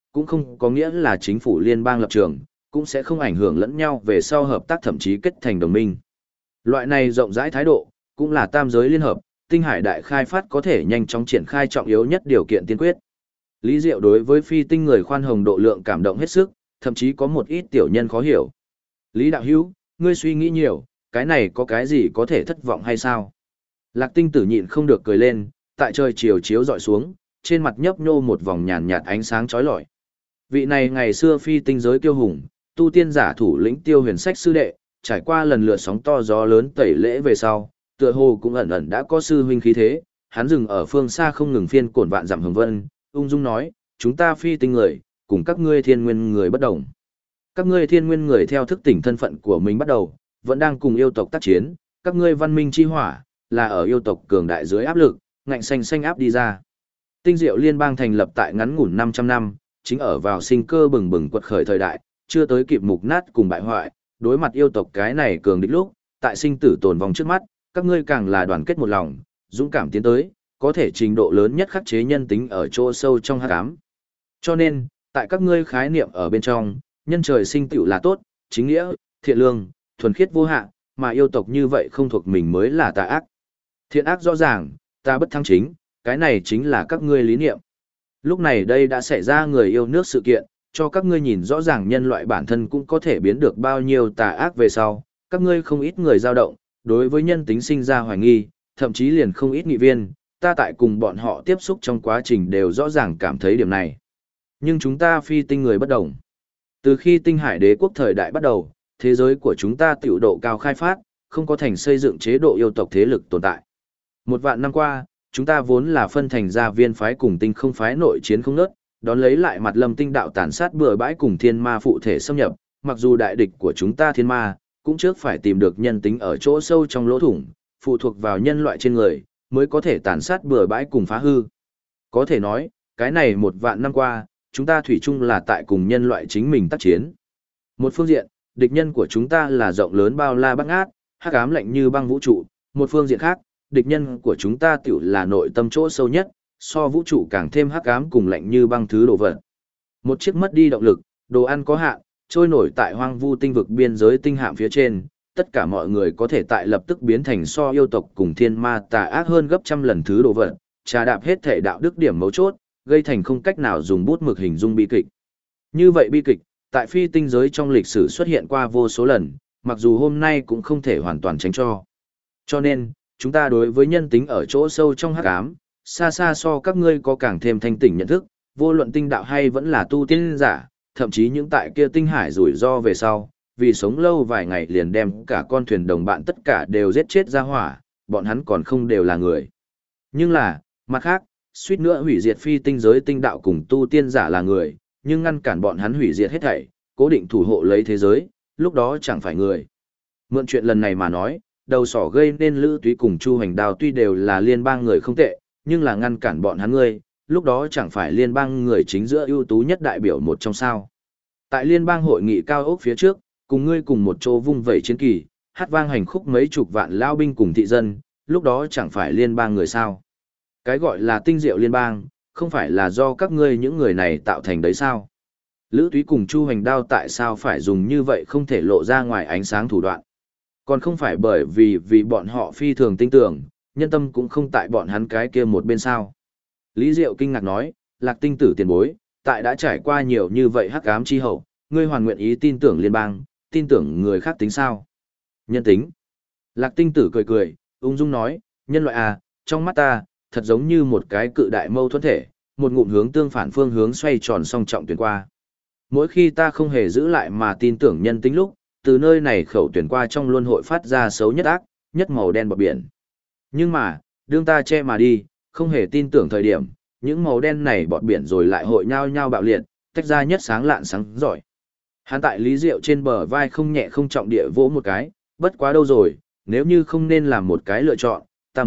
cũng không có nghĩa là chính phủ liên bang lập trường, cũng sẽ không ảnh hưởng lẫn nhau về sau hợp tác thậm chí kết thành đồng minh. Loại này rộng rãi thái độ, cũng là tam giới liên hợp, tinh hải đại khai phát có thể nhanh chóng triển khai trọng yếu nhất điều kiện tiên quyết. Lý Diệu đối với phi tinh người khoan hồng độ lượng cảm động hết sức, thậm chí có một ít tiểu nhân khó hiểu. Lý đạo hữu, ngươi suy nghĩ nhiều, cái này có cái gì có thể thất vọng hay sao? Lạc tinh tử nhịn không được cười lên, tại trời chiều chiếu dọi xuống, trên mặt nhấp nhô một vòng nhàn nhạt ánh sáng chói lọi. Vị này ngày xưa phi tinh giới kiêu hùng, tu tiên giả thủ lĩnh Tiêu Huyền Sách sư đệ, trải qua lần lượt sóng to gió lớn tẩy lễ về sau, tựa hồ cũng ẩn ẩn đã có sư huynh khí thế, hắn dừng ở phương xa không ngừng phiên cổn vạn dặm hồng vân, ung dung nói, chúng ta phi tinh người, cùng các ngươi thiên nguyên người bất đồng. Các ngươi thiên nguyên người theo thức tỉnh thân phận của mình bắt đầu, vẫn đang cùng yêu tộc tác chiến, các ngươi văn minh chi hỏa, là ở yêu tộc cường đại dưới áp lực, ngạnh xanh xanh áp đi ra. Tinh Diệu Liên bang thành lập tại ngắn ngủn 500 năm, chính ở vào sinh cơ bừng bừng quật khởi thời đại, chưa tới kịp mục nát cùng bại hoại, đối mặt yêu tộc cái này cường địch lúc, tại sinh tử tồn vong trước mắt, các ngươi càng là đoàn kết một lòng, dũng cảm tiến tới, có thể trình độ lớn nhất khắc chế nhân tính ở chỗ sâu trong hắc ám. Cho nên, tại các ngươi khái niệm ở bên trong, nhân trời sinh tựu là tốt, chính nghĩa, thiện lương, thuần khiết vô hạn, mà yêu tộc như vậy không thuộc mình mới là tà ác. Thiện ác rõ ràng, ta bất thắng chính, cái này chính là các ngươi lý niệm. Lúc này đây đã xảy ra người yêu nước sự kiện, cho các ngươi nhìn rõ ràng nhân loại bản thân cũng có thể biến được bao nhiêu tà ác về sau, các ngươi không ít người dao động, đối với nhân tính sinh ra hoài nghi, thậm chí liền không ít nghị viên, ta tại cùng bọn họ tiếp xúc trong quá trình đều rõ ràng cảm thấy điểm này. Nhưng chúng ta phi tinh người bất đồng. Từ khi tinh hải đế quốc thời đại bắt đầu, thế giới của chúng ta tiểu độ cao khai phát, không có thành xây dựng chế độ yêu tộc thế lực tồn tại. 1 vạn năm qua, chúng ta vốn là phân thành ra viên phái cùng tinh không phái nội chiến không nớt, đón lấy lại mặt lâm tinh đạo tàn sát bừa bãi cùng thiên ma phụ thể xâm nhập, mặc dù đại địch của chúng ta thiên ma, cũng trước phải tìm được nhân tính ở chỗ sâu trong lỗ thủng, phụ thuộc vào nhân loại trên người, mới có thể tàn sát bừa bãi cùng phá hư. Có thể nói, cái này 1 vạn năm qua, chúng ta thủy chung là tại cùng nhân loại chính mình tác chiến. Một phương diện, địch nhân của chúng ta là rộng lớn bao la bát ngát, hắc ám lạnh như băng vũ trụ, một phương diện khác, địch nhân của chúng ta tiểu là nội tâm chỗ sâu nhất, so vũ trụ càng thêm hắc ám cùng lạnh như băng thứ đồ vật. Một chiếc mất đi động lực, đồ ăn có hạn, trôi nổi tại hoang vu tinh vực biên giới tinh hạm phía trên, tất cả mọi người có thể tại lập tức biến thành so yêu tộc cùng thiên ma tà ác hơn gấp trăm lần thứ đồ vật, trà đạp hết thể đạo đức điểm mấu chốt, gây thành không cách nào dùng bút mực hình dung bi kịch. Như vậy bi kịch, tại phi tinh giới trong lịch sử xuất hiện qua vô số lần, mặc dù hôm nay cũng không thể hoàn toàn tránh cho. Cho nên, chúng ta đối với nhân tính ở chỗ sâu trong hắc ám, xa xa so các ngươi có càng thêm thanh tỉnh nhận thức, vô luận tinh đạo hay vẫn là tu tiên giả, thậm chí những tại kia tinh hải rủi ro về sau, vì sống lâu vài ngày liền đem cả con thuyền đồng bạn tất cả đều giết chết ra hỏa, bọn hắn còn không đều là người. Nhưng là, mặt khác, suýt nữa hủy diệt phi tinh giới tinh đạo cùng tu tiên giả là người, nhưng ngăn cản bọn hắn hủy diệt hết thảy, cố định thủ hộ lấy thế giới, lúc đó chẳng phải người. Mượn chuyện lần này mà nói, đầu sỏ gây nên Lữ Túy cùng Chu Hoành Đào tuy đều là liên bang người không tệ, nhưng là ngăn cản bọn hắn ngươi, lúc đó chẳng phải liên bang người chính giữa ưu tú nhất đại biểu một trong sao. Tại liên bang hội nghị cao ốc phía trước, cùng ngươi cùng một chỗ vung vẩy chiến kỳ, hát vang hành khúc mấy chục vạn lao binh cùng thị dân, lúc đó chẳng phải liên bang người sao. Cái gọi là tinh diệu liên bang, không phải là do các ngươi những người này tạo thành đấy sao. Lữ Túy cùng Chu Hoành Đao tại sao phải dùng như vậy không thể lộ ra ngoài ánh sáng thủ đoạn. Còn không phải bởi vì bọn họ phi thường tinh tưởng, nhân tâm cũng không tại bọn hắn cái kia một bên sao. Lý Diệu kinh ngạc nói, Lạc tinh tử tiền bối, tại đã trải qua nhiều như vậy hắc ám chi hậu, ngươi hoàn nguyện ý tin tưởng liên bang, tin tưởng người khác tính sao? Nhân tính. Lạc tinh tử cười cười, ung dung nói, nhân loại à, trong mắt ta, thật giống như một cái cự đại mâu thuẫn thể, một ngụm hướng tương phản phương hướng xoay tròn song trọng tuyển qua. Mỗi khi ta không hề giữ lại mà tin tưởng nhân tính lúc, từ nơi này khẩu tuyển qua trong luân hội phát ra xấu nhất ác, nhất màu đen bọt biển. Nhưng mà, đương ta che mà đi, không hề tin tưởng thời điểm, những màu đen này bọt biển rồi lại hội nhau nhau bạo liệt, tách ra nhất sáng lạn sáng giỏi. Hắn tại Lý Diệu trên bờ vai không nhẹ không trọng địa vỗ một cái, bất quá đâu rồi, nếu như không nên làm một cái lựa chọn,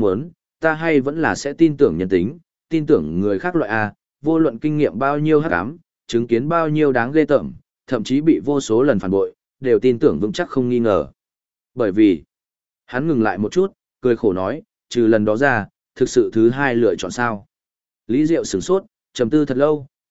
ta hay vẫn là sẽ tin tưởng nhân tính, tin tưởng người khác loại A, vô luận kinh nghiệm bao nhiêu hắc ám, chứng kiến bao nhiêu đáng ghê tởm, thậm chí bị vô số lần phản bội, đều tin tưởng vững chắc không nghi ngờ. Bởi vì, hắn ngừng lại một chút, cười khổ nói, trừ lần đó ra, thực sự thứ hai lựa chọn sao. Lý Diệu sửng sốt, trầm tư thật lâu,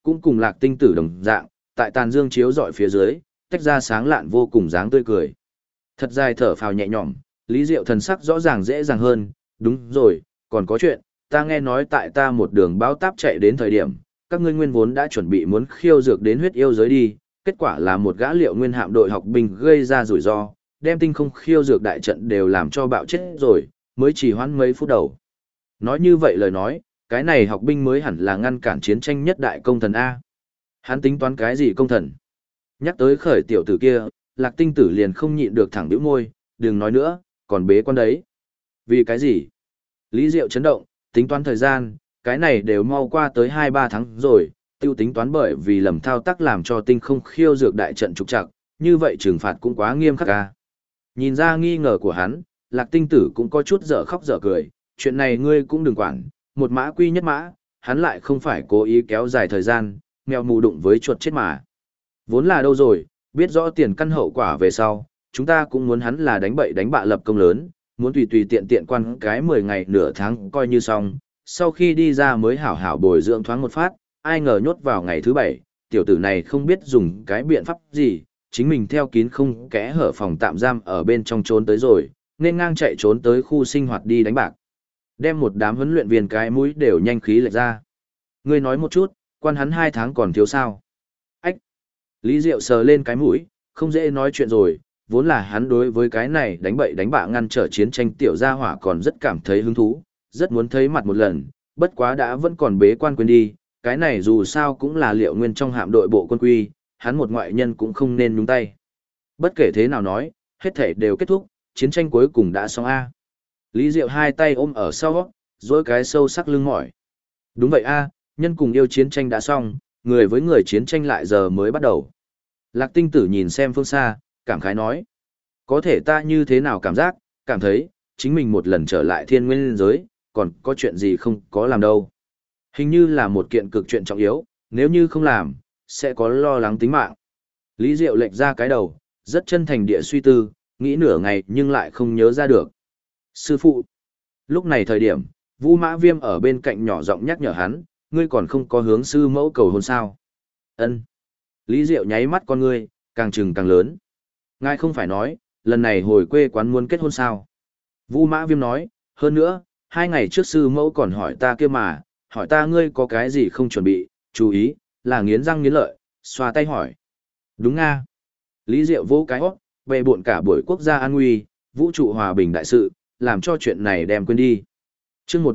cũng cùng Lạc Tinh Tử đồng dạng, tại tàn dương chiếu rọi phía dưới, tách ra sáng lạn vô cùng dáng tươi cười. Thật dài thở phào nhẹ nhõm, Lý Diệu thần sắc rõ ràng dễ dàng hơn, đúng rồi, còn có chuyện, ta nghe nói tại ta một đường báo táp chạy đến thời điểm, các ngươi nguyên vốn đã chuẩn bị muốn khiêu dược đến huyết yêu giới đi, kết quả là một gã Liệu Nguyên hạm đội học binh gây ra rủi ro, đem tinh không khiêu dược đại trận đều làm cho bạo chết rồi, mới chỉ hoãn mấy phút đầu. Nói như vậy lời nói, cái này học binh mới hẳn là ngăn cản chiến tranh nhất đại công thần A. Hắn tính toán cái gì công thần? Nhắc tới khởi tiểu tử kia, Lạc Tinh Tử liền không nhịn được thẳng bĩu môi, đừng nói nữa, còn bế quan đấy. Vì cái gì? Lý Diệu chấn động, tính toán thời gian, cái này đều mau qua tới 2-3 tháng rồi, tiêu tính toán bởi vì lầm thao tác làm cho tinh không khiêu dược đại trận trục trặc, như vậy trừng phạt cũng quá nghiêm khắc a. Nhìn ra nghi ngờ của hắn, Lạc Tinh Tử cũng có chút dở khóc dở cười, chuyện này ngươi cũng đừng quản, một mã quy nhất mã, hắn lại không phải cố ý kéo dài thời gian, mèo mù đụng với chuột chết mà. Vốn là đâu rồi, biết rõ tiền căn hậu quả về sau, chúng ta cũng muốn hắn là đánh bậy đánh bạ lập công lớn, muốn tùy tùy tiện tiện quan cái 10 ngày nửa tháng coi như xong, sau khi đi ra mới hảo hảo bồi dưỡng thoáng một phát, ai ngờ nhốt vào ngày thứ 7, tiểu tử này không biết dùng cái biện pháp gì, chính mình theo kín không kẽ hở phòng tạm giam ở bên trong trốn tới rồi, nên ngang chạy trốn tới khu sinh hoạt đi đánh bạc. Đem một đám huấn luyện viên cái mũi đều nhanh khí lệch ra. Ngươi nói một chút, quan hắn 2 tháng còn thiếu sao? Ách! Lý Diệu sờ lên cái mũi, không dễ nói chuyện rồi, vốn là hắn đối với cái này đánh bậy đánh bạ ngăn trở chiến tranh tiểu gia hỏa còn rất cảm thấy hứng thú, rất muốn thấy mặt một lần, bất quá đã vẫn còn bế quan quên đi, cái này dù sao cũng là Liệu Nguyên trong hạm đội bộ quân quy, hắn một ngoại nhân cũng không nên nhúng tay. Bất kể thế nào nói, hết thể đều kết thúc, chiến tranh cuối cùng đã xong a. Lý Diệu hai tay ôm ở sau, dối cái sâu sắc lưng mỏi. Đúng vậy a, nhân cùng yêu chiến tranh đã xong, người với người chiến tranh lại giờ mới bắt đầu. Lạc Tinh Tử nhìn xem phương xa, cảm khái nói. Có thể ta như thế nào cảm thấy, chính mình một lần trở lại thiên nguyên giới, còn có chuyện gì không có làm đâu. Hình như là một kiện cực chuyện trọng yếu, nếu như không làm, sẽ có lo lắng tính mạng. Lý Diệu lệch ra cái đầu, rất chân thành địa suy tư, nghĩ nửa ngày nhưng lại không nhớ ra được. Sư phụ. Lúc này thời điểm, Vũ Mã Viêm ở bên cạnh nhỏ giọng nhắc nhở hắn, ngươi còn không có hướng sư mẫu cầu hôn sao. Ân. Lý Diệu nháy mắt con ngươi, càng trừng càng lớn. Ngài không phải nói, lần này hồi quê quán muốn kết hôn sao. Vũ Mã Viêm nói, hơn nữa, 2 ngày trước sư mẫu còn hỏi ta kia mà, hỏi ta ngươi có cái gì không chuẩn bị, chú ý, là nghiến răng nghiến lợi, xoa tay hỏi. Đúng nga. Lý Diệu vỗ cái hót, về buộn cả buổi quốc gia an nguy, vũ trụ hòa bình đại sự, làm cho chuyện này đem quên đi. Chương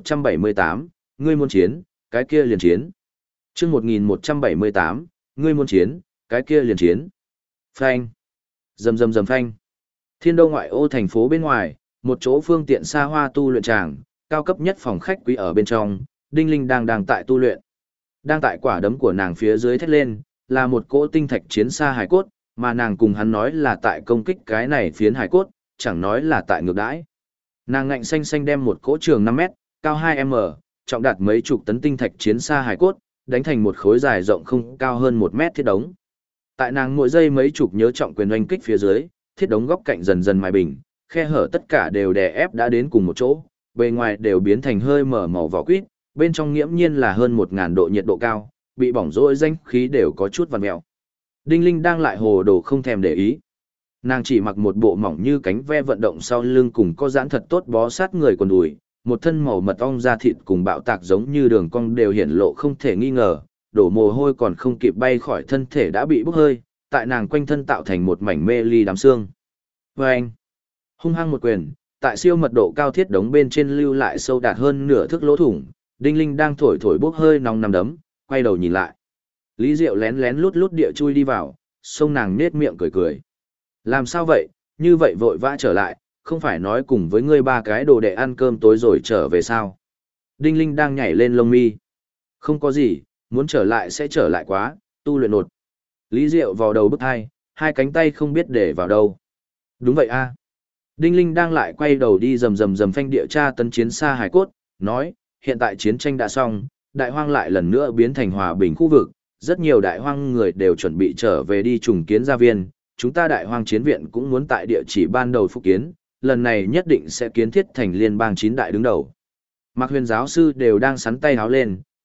1178, ngươi muốn chiến, cái kia liền chiến. Chương 1178, ngươi muốn chiến, cái kia liền chiến. Phanh. Rầm rầm rầm phanh. Thiên Đô ngoại ô thành phố bên ngoài, một chỗ phương tiện xa hoa tu luyện tràng, cao cấp nhất phòng khách quý ở bên trong, Đinh Linh đang tại tu luyện. Đang tại quả đấm của nàng phía dưới thét lên, là một cỗ tinh thạch chiến xa hải cốt, mà nàng cùng hắn nói là tại công kích cái này phiến hải cốt, chẳng nói là tại ngược đãi. Nàng ngạnh xanh xanh đem một cỗ trường 5 mét, cao 2m, trọng đạt mấy chục tấn tinh thạch chiến xa hải cốt, đánh thành một khối dài rộng không cao hơn 1 mét thiết đống. Tại nàng mỗi giây mấy chục nhớ trọng quyền oanh kích phía dưới, thiết đống góc cạnh dần dần mài bình, khe hở tất cả đều đè ép đã đến cùng một chỗ, bề ngoài đều biến thành hơi mở màu vỏ quýt, bên trong nghiễm nhiên là hơn 1000 độ nhiệt độ cao, bị bỏng rỗi danh khí đều có chút vằn mèo. Đinh Linh đang lại hồ đồ không thèm để ý. Nàng chỉ mặc một bộ mỏng như cánh ve vận động sau lưng cùng có giãn thật tốt bó sát người quần đùi, một thân màu mật ong da thịt cùng bạo tạc giống như đường cong đều hiển lộ không thể nghi ngờ, đổ mồ hôi còn không kịp bay khỏi thân thể đã bị bốc hơi, tại nàng quanh thân tạo thành một mảnh mê ly đám xương. Vâng! Hung hăng một quyền, tại siêu mật độ cao thiết đống bên trên lưu lại sâu đạt hơn nửa thước lỗ thủng, Đinh Linh đang thổi thổi bốc hơi nóng nằm đấm, quay đầu nhìn lại. Lý Diệu lén lén lút lút địa chui đi vào, xông nàng nết miệng cười cười. Làm sao vậy, như vậy vội vã trở lại, không phải nói cùng với ngươi 3 cái đồ đệ ăn cơm tối rồi trở về sao? Đinh Linh đang nhảy lên lông mi. Không có gì, muốn trở lại sẽ trở lại quá, tu luyện nột. Lý Diệu vào đầu bức hai cánh tay không biết để vào đâu. Đúng vậy a. Đinh Linh đang lại quay đầu đi rầm rầm rầm phanh địa tra tấn chiến xa hải cốt, nói, hiện tại chiến tranh đã xong, đại hoang lại lần nữa biến thành hòa bình khu vực, rất nhiều đại hoang người đều chuẩn bị trở về đi trùng kiến gia viên, chúng ta đại hoang chiến viện cũng muốn tại địa chỉ ban đầu phục kiến, lần này nhất định sẽ kiến thiết thành liên bang 9 đại đứng đầu. Mạc Huyền giáo sư đều đang sắn tay háo lên,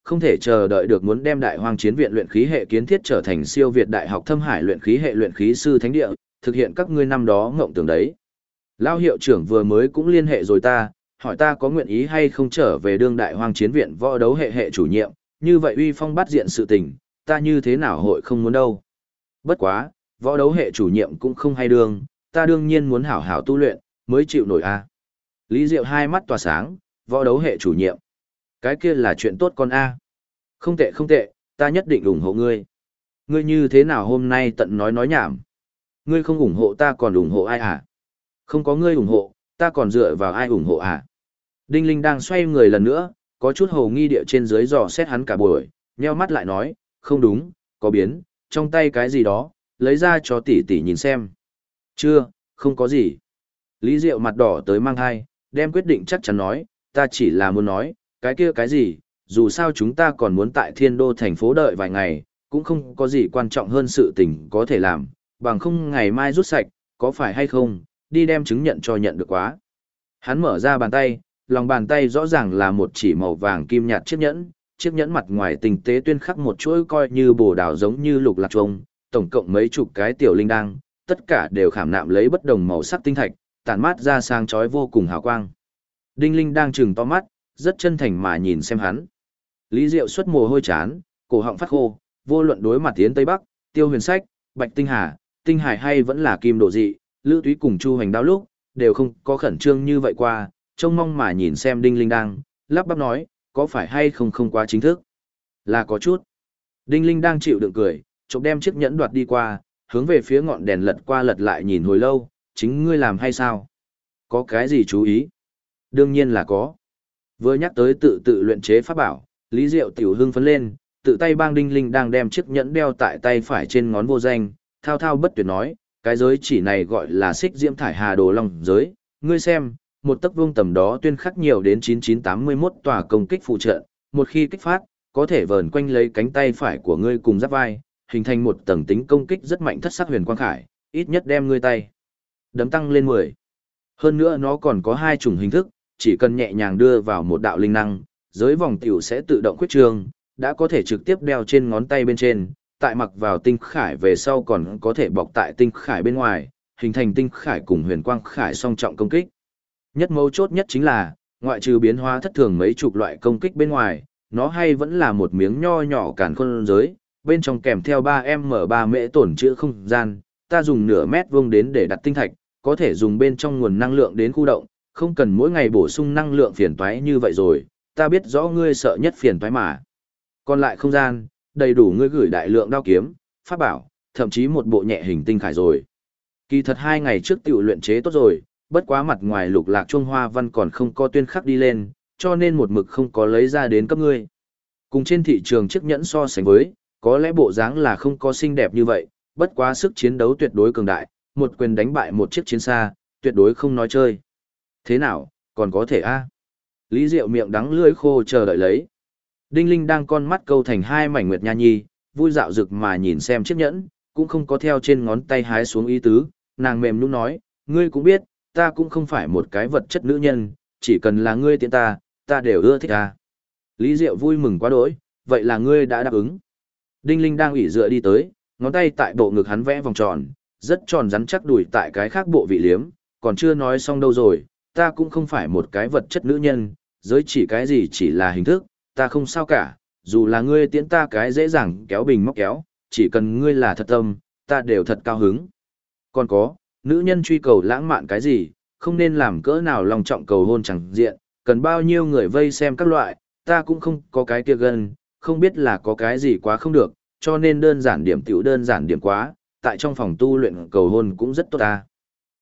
không thể chờ đợi được muốn đem Đại Hoang Chiến viện luyện khí hệ kiến thiết trở thành siêu việt đại học Thâm Hải luyện khí hệ luyện khí sư thánh địa, thực hiện các ngươi năm đó ngộng tưởng đấy. Lão hiệu trưởng vừa mới cũng liên hệ rồi ta, hỏi ta có nguyện ý hay không trở về đương Đại Hoang Chiến viện võ đấu hệ hệ chủ nhiệm, như vậy uy phong bắt diện sự tình, ta như thế nào hội không muốn đâu. Bất quá, võ đấu hệ chủ nhiệm cũng không hay đương, ta đương nhiên muốn hảo hảo tu luyện, mới chịu nổi a. Lý Diệu hai mắt tỏa sáng, võ đấu hệ chủ nhiệm. Cái kia là chuyện tốt con a. Không tệ không tệ, ta nhất định ủng hộ ngươi. Ngươi như thế nào hôm nay tận nói nhảm. Ngươi không ủng hộ ta còn ủng hộ ai à? Không có ngươi ủng hộ, ta còn dựa vào ai ủng hộ à? Đinh Linh đang xoay người lần nữa, có chút hồ nghi địa trên dưới dò xét hắn cả buổi, nheo mắt lại nói, không đúng, có biến, trong tay cái gì đó, lấy ra cho tỷ tỷ nhìn xem. Chưa, không có gì. Lý Diệu mặt đỏ tới mang hai, đem quyết định chắc chắn nói, ta chỉ là muốn nói, cái kia cái gì, dù sao chúng ta còn muốn tại Thiên Đô thành phố đợi vài ngày, cũng không có gì quan trọng hơn sự tình có thể làm, bằng không ngày mai rút sạch, có phải hay không, đi đem chứng nhận cho nhận được quá. Hắn mở ra bàn tay, lòng bàn tay rõ ràng là một chỉ màu vàng kim nhạt chiếc nhẫn mặt ngoài tinh tế tuyên khắc một chuỗi coi như bồ đào giống như lục lạc trông, tổng cộng mấy chục cái tiểu linh đăng, tất cả đều khảm nạm lấy bất đồng màu sắc tinh thạch, tản mát ra sáng chói vô cùng hào quang. Đinh Linh đang trừng to mắt, rất chân thành mà nhìn xem hắn. Lý Diệu xuất mồ hôi chán, cổ họng phát khô, vô luận đối mặt tiến Tây Bắc, Tiêu Huyền Sách, Bạch Tinh Hà, Tinh Hải hay vẫn là Kim Độ Dị, Lữ Túy cùng Chu Hoành Đao lúc, đều không có khẩn trương như vậy qua, trông mong mà nhìn xem Đinh Linh đang, lắp bắp nói, có phải hay không không quá chính thức? Là có chút. Đinh Linh đang chịu đựng cười, chộp đem chiếc nhẫn đoạt đi qua, hướng về phía ngọn đèn lật qua lật lại nhìn hồi lâu, chính ngươi làm hay sao? Có cái gì chú ý? Đương nhiên là có. Vừa nhắc tới tự luyện chế pháp bảo, Lý Diệu tiểu hưng phấn lên, tự tay bang Đinh Linh đang đem chiếc nhẫn đeo tại tay phải trên ngón vô danh, thao thao bất tuyệt nói, cái giới chỉ này gọi là xích diễm thải hà đồ long giới, ngươi xem, một tấc vuông tầm đó tuyên khắc nhiều đến 9981 tòa công kích phụ trợ, một khi kích phát, có thể vờn quanh lấy cánh tay phải của ngươi cùng giáp vai, hình thành một tầng tính công kích rất mạnh thất sắc huyền quang khải, ít nhất đem ngươi tay đấm tăng lên 10. Hơn nữa nó còn có hai chủng hình thức, chỉ cần nhẹ nhàng đưa vào một đạo linh năng, giới vòng tiểu sẽ tự động khuyết trường, đã có thể trực tiếp đeo trên ngón tay bên trên, tại mặc vào tinh khải về sau còn có thể bọc tại tinh khải bên ngoài, hình thành tinh khải cùng huyền quang khải song trọng công kích. Nhất mấu chốt nhất chính là, ngoại trừ biến hóa thất thường mấy chục loại công kích bên ngoài, nó hay vẫn là một miếng nho nhỏ càn khôn giới, bên trong kèm theo 3M3 mễ tổn trữ không gian, ta dùng nửa mét vuông đến để đặt tinh thạch, có thể dùng bên trong nguồn năng lượng đến khu động, không cần mỗi ngày bổ sung năng lượng phiền toái như vậy rồi, ta biết rõ ngươi sợ nhất phiền toái mà. Còn lại không gian, đầy đủ ngươi gửi đại lượng đao kiếm, pháp bảo, thậm chí một bộ nhẹ hình tinh khải rồi. Kỳ thật 2 ngày trước tiểu luyện chế tốt rồi, bất quá mặt ngoài lục lạc trung hoa văn còn không có tuyên khắc đi lên, cho nên một mực không có lấy ra đến cấp ngươi. Cùng trên thị trường chiếc nhẫn so sánh với, có lẽ bộ dáng là không có xinh đẹp như vậy, bất quá sức chiến đấu tuyệt đối cường đại, một quyền đánh bại một chiếc chiến xa, tuyệt đối không nói chơi. Thế nào, còn có thể a? Lý Diệu miệng đắng lưỡi khô chờ đợi lấy. Đinh Linh đang con mắt câu thành hai mảnh nguyệt nha nhi, vui dạo rực mà nhìn xem chiếc nhẫn, cũng không có theo trên ngón tay hái xuống ý tứ, nàng mềm nhũn nói, ngươi cũng biết, ta cũng không phải một cái vật chất nữ nhân, chỉ cần là ngươi tiện ta đều ưa thích ta. Lý Diệu vui mừng quá đỗi, vậy là ngươi đã đáp ứng. Đinh Linh đang ủy dựa đi tới, ngón tay tại bộ ngực hắn vẽ vòng tròn, rất tròn rắn chắc đùi tại cái khác bộ vị liếm, còn chưa nói xong đâu rồi, ta cũng không phải một cái vật chất nữ nhân, giới chỉ cái gì chỉ là hình thức, ta không sao cả, dù là ngươi tiễn ta cái dễ dàng kéo bình móc kéo, chỉ cần ngươi là thật tâm, ta đều thật cao hứng. Còn có, nữ nhân truy cầu lãng mạn cái gì, không nên làm cỡ nào lòng trọng cầu hôn chẳng diện, cần bao nhiêu người vây xem các loại, ta cũng không có cái kia gần, không biết là có cái gì quá không được, cho nên đơn giản điểm tiểu đơn giản điểm quá, tại trong phòng tu luyện cầu hôn cũng rất tốt ta.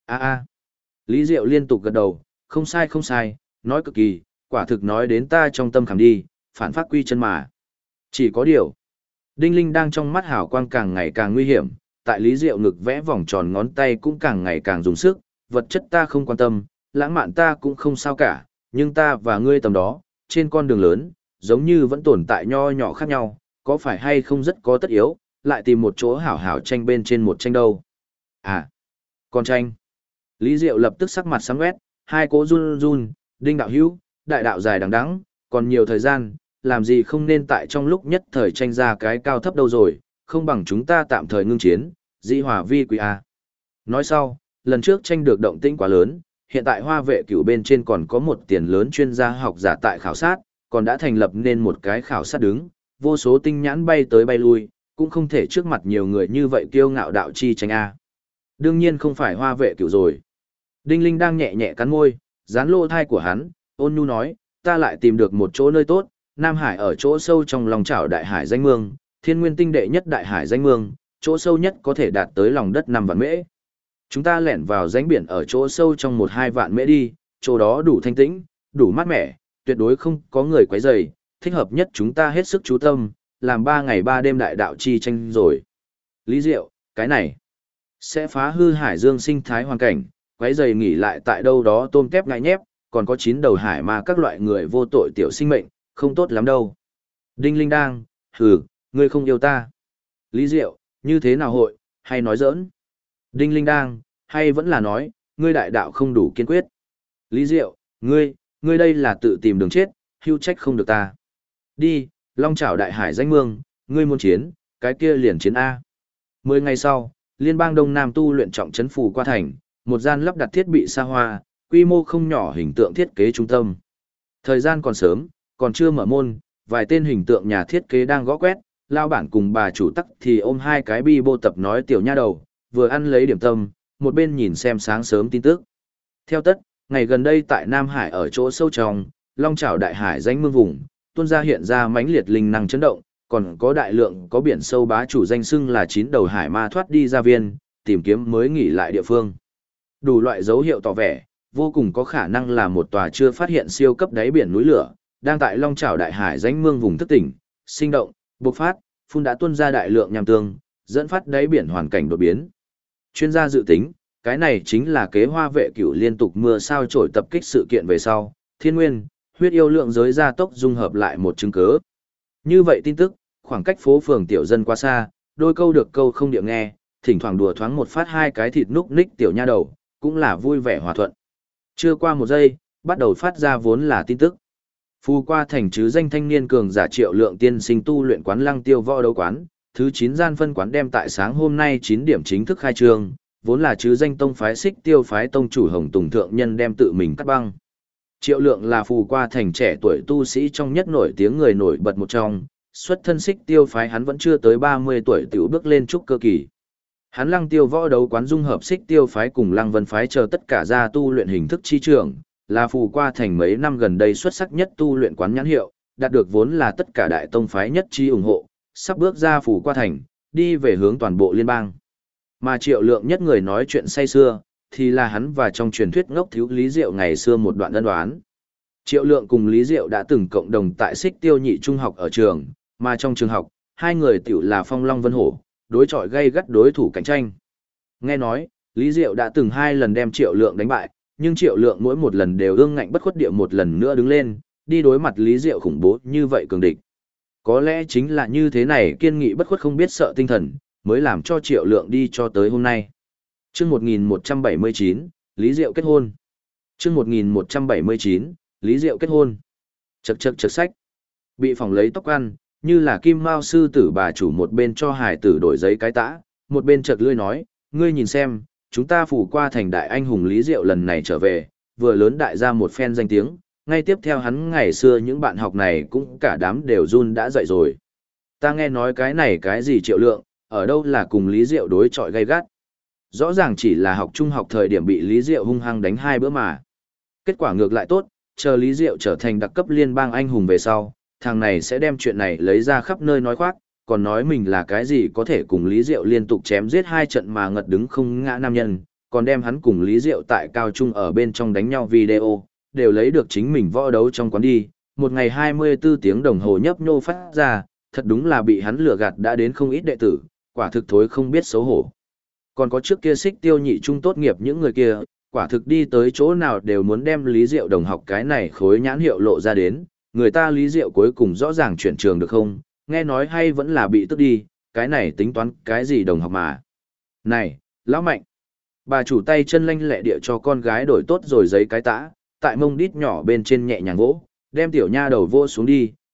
Lý Diệu liên tục gật đầu, không sai, nói cực kỳ, quả thực nói đến ta trong tâm khảm đi, phản phát quy chân mà. Chỉ có điều, Đinh Linh đang trong mắt hào quang càng ngày càng nguy hiểm, tại Lý Diệu ngực vẽ vòng tròn ngón tay cũng càng ngày càng dùng sức, vật chất ta không quan tâm, lãng mạn ta cũng không sao cả, nhưng ta và ngươi tầm đó, trên con đường lớn, giống như vẫn tồn tại nho nhỏ khác nhau, có phải hay không rất có tất yếu, lại tìm một chỗ hảo hảo tranh bên trên một tranh đâu. Còn tranh. Lý Diệu lập tức sắc mặt sáng quét, hai cố run, Đinh đạo hữu, đại đạo dài đằng đẵng, còn nhiều thời gian, làm gì không nên tại trong lúc nhất thời tranh ra cái cao thấp đâu rồi, không bằng chúng ta tạm thời ngưng chiến, dĩ hòa vi quý a. Nói sau, lần trước tranh được động tĩnh quá lớn, hiện tại Hoa Vệ Cửu bên trên còn có một tiền lớn chuyên gia học giả tại khảo sát, còn đã thành lập nên một cái khảo sát đứng, vô số tinh nhãn bay tới bay lui, cũng không thể trước mặt nhiều người như vậy kiêu ngạo đạo chi tranh a. Đương nhiên không phải Hoa Vệ Cửu rồi. Đinh Linh đang nhẹ nhẹ cắn môi, dán lỗ thai của hắn, ôn nhu nói, ta lại tìm được một chỗ nơi tốt, Nam Hải ở chỗ sâu trong lòng chảo đại hải danh mương, thiên nguyên tinh đệ nhất đại hải danh mương, chỗ sâu nhất có thể đạt tới lòng đất 5 vạn mễ. Chúng ta lẻn vào rãnh biển ở chỗ sâu trong 1-2 vạn mễ đi, chỗ đó đủ thanh tĩnh, đủ mát mẻ, tuyệt đối không có người quấy rầy, thích hợp nhất chúng ta hết sức chú tâm, làm 3 ngày 3 đêm đại đạo chi tranh rồi. Lý Diệu, cái này sẽ phá hư hải dương sinh thái hoàn cảnh, quấy rầy nghỉ lại tại đâu đó tôm tép ngại nhép, còn có 9 đầu hải mà các loại người vô tội tiểu sinh mệnh, không tốt lắm đâu. Đinh Linh đang, hừ, ngươi không yêu ta. Lý Diệu, như thế nào hội, hay nói giỡn? Đinh Linh đang, hay vẫn là nói, ngươi đại đạo không đủ kiên quyết. Lý Diệu, ngươi đây là tự tìm đường chết, hưu trách không được ta. Đi, long chảo đại hải danh mương, ngươi muốn chiến, cái kia liền chiến A. 10 ngày sau, Liên bang Đông Nam tu luyện trọng trấn Phù Qua Thành, một gian lắp đặt thiết bị xa hoa, quy mô không nhỏ hình tượng thiết kế trung tâm. Thời gian còn sớm, còn chưa mở môn, vài tên hình tượng nhà thiết kế đang gõ quét, lao bản cùng bà chủ tắc thì ôm 2 cái bi bô tập nói tiểu nha đầu, vừa ăn lấy điểm tâm, một bên nhìn xem sáng sớm tin tức. Theo tất, ngày gần đây tại Nam Hải ở chỗ sâu trong, long chảo đại hải danh mương vùng, tuôn ra hiện ra mãnh liệt linh năng chấn động, còn có đại lượng có biển sâu bá chủ danh xưng là 9 đầu hải ma thoát đi ra viên, tìm kiếm mới nghỉ lại địa phương. Đủ loại dấu hiệu tỏ vẻ, vô cùng có khả năng là một tòa chưa phát hiện siêu cấp đáy biển núi lửa, đang tại long chảo đại hải danh mương vùng thức tỉnh, sinh động, bộc phát, phun đã tuôn ra đại lượng nham tương, dẫn phát đáy biển hoàn cảnh đột biến. Chuyên gia dự tính, cái này chính là kế Hoa Vệ Cửu liên tục mưa sao trổi tập kích sự kiện về sau, thiên nguyên, huyết yêu lượng giới gia tốc dung hợp lại một chứng cứ. Như vậy tin tức, khoảng cách phố phường tiểu dân quá xa, đôi câu được câu không địa nghe, thỉnh thoảng đùa thoáng một phát 2 cái thịt núc ních tiểu nha đầu, cũng là vui vẻ hòa thuận. Chưa qua 1 giây, bắt đầu phát ra vốn là tin tức. Phù Qua Thành chứ danh thanh niên cường giả Triệu Lượng tiên sinh tu luyện quán Lăng Tiêu võ đấu quán, thứ 9 gian phân quán đem tại sáng hôm nay 9 điểm chính thức khai trương, vốn là chứ danh tông phái Xích Tiêu phái tông chủ Hồng Tùng thượng nhân đem tự mình cắt băng. Triệu Lượng là Phù Qua Thành trẻ tuổi tu sĩ trong nhất nổi tiếng người nổi bật một trong, xuất thân Xích Tiêu phái hắn vẫn chưa tới 30 tuổi tiểu bước lên trúc cơ kỳ. Hắn Lăng Tiêu võ đấu quán dung hợp Xích Tiêu phái cùng Lăng Vân phái chờ tất cả gia tu luyện hình thức chi trường, là Phù Qua Thành mấy năm gần đây xuất sắc nhất tu luyện quán nhãn hiệu, đạt được vốn là tất cả đại tông phái nhất chi ủng hộ, sắp bước ra Phù Qua Thành, đi về hướng toàn bộ liên bang. Mà Triệu Lượng nhất người nói chuyện say xưa, thì là hắn và trong truyền thuyết ngốc thiếu Lý Diệu ngày xưa một đoạn ân đoán. Triệu Lượng cùng Lý Diệu đã từng cộng đồng tại Xích Tiêu nhị trung học ở trường, mà trong trường học, hai người tiểu là Phong Long Vân Hổ, đối chọi gây gắt đối thủ cạnh tranh. Nghe nói, Lý Diệu đã từng 2 lần đem Triệu Lượng đánh bại, nhưng Triệu Lượng mỗi một lần đều ương ngạnh bất khuất địa một lần nữa đứng lên, đi đối mặt Lý Diệu khủng bố như vậy cường địch. Có lẽ chính là như thế này kiên nghị bất khuất không biết sợ tinh thần, mới làm cho Triệu Lượng đi cho tới hôm nay. Chương 1179, Lý Diệu kết hôn. Chương 1179, Lý Diệu kết hôn. Chậc chậc chậc sách. Bị phòng lấy tóc ăn, như là kim mao sư tử bà chủ một bên cho hải tử đổi giấy cái tã, một bên chợt lươi nói, ngươi nhìn xem, chúng ta Phù Qua Thành đại anh hùng Lý Diệu lần này trở về, vừa lớn đại ra một phen danh tiếng, ngay tiếp theo hắn ngày xưa những bạn học này cũng cả đám đều run đã dậy rồi. Ta nghe nói cái này cái gì Triệu Lượng, ở đâu là cùng Lý Diệu đối chọi gay gắt. Rõ ràng chỉ là học trung học thời điểm bị Lý Diệu hung hăng đánh 2 bữa mà. Kết quả ngược lại tốt, chờ Lý Diệu trở thành đặc cấp liên bang anh hùng về sau, thằng này sẽ đem chuyện này lấy ra khắp nơi nói khoác, còn nói mình là cái gì có thể cùng Lý Diệu liên tục chém giết 2 trận mà ngật đứng không ngã nam nhân, còn đem hắn cùng Lý Diệu tại cao trung ở bên trong đánh nhau video, đều lấy được chính mình võ đấu trong quán đi, một ngày 24 tiếng đồng hồ nhấp nhô phát ra, thật đúng là bị hắn lừa gạt đã đến không ít đệ tử, quả thực thối không biết xấu hổ. Còn có trước kia Xích Tiêu nhị trung tốt nghiệp những người kia, quả thực đi tới chỗ nào đều muốn đem Lý Diệu đồng học cái này khối nhãn hiệu lộ ra đến, người ta Lý Diệu cuối cùng rõ ràng chuyển trường được không, nghe nói hay vẫn là bị tức đi, cái này tính toán cái gì đồng học mà. Này, lão Mạnh, bà chủ tay chân lanh lẹ địa cho con gái đổi tốt rồi giấy cái tã, tại mông đít nhỏ bên trên nhẹ nhàng vỗ, đem tiểu nha đầu vô xuống đi,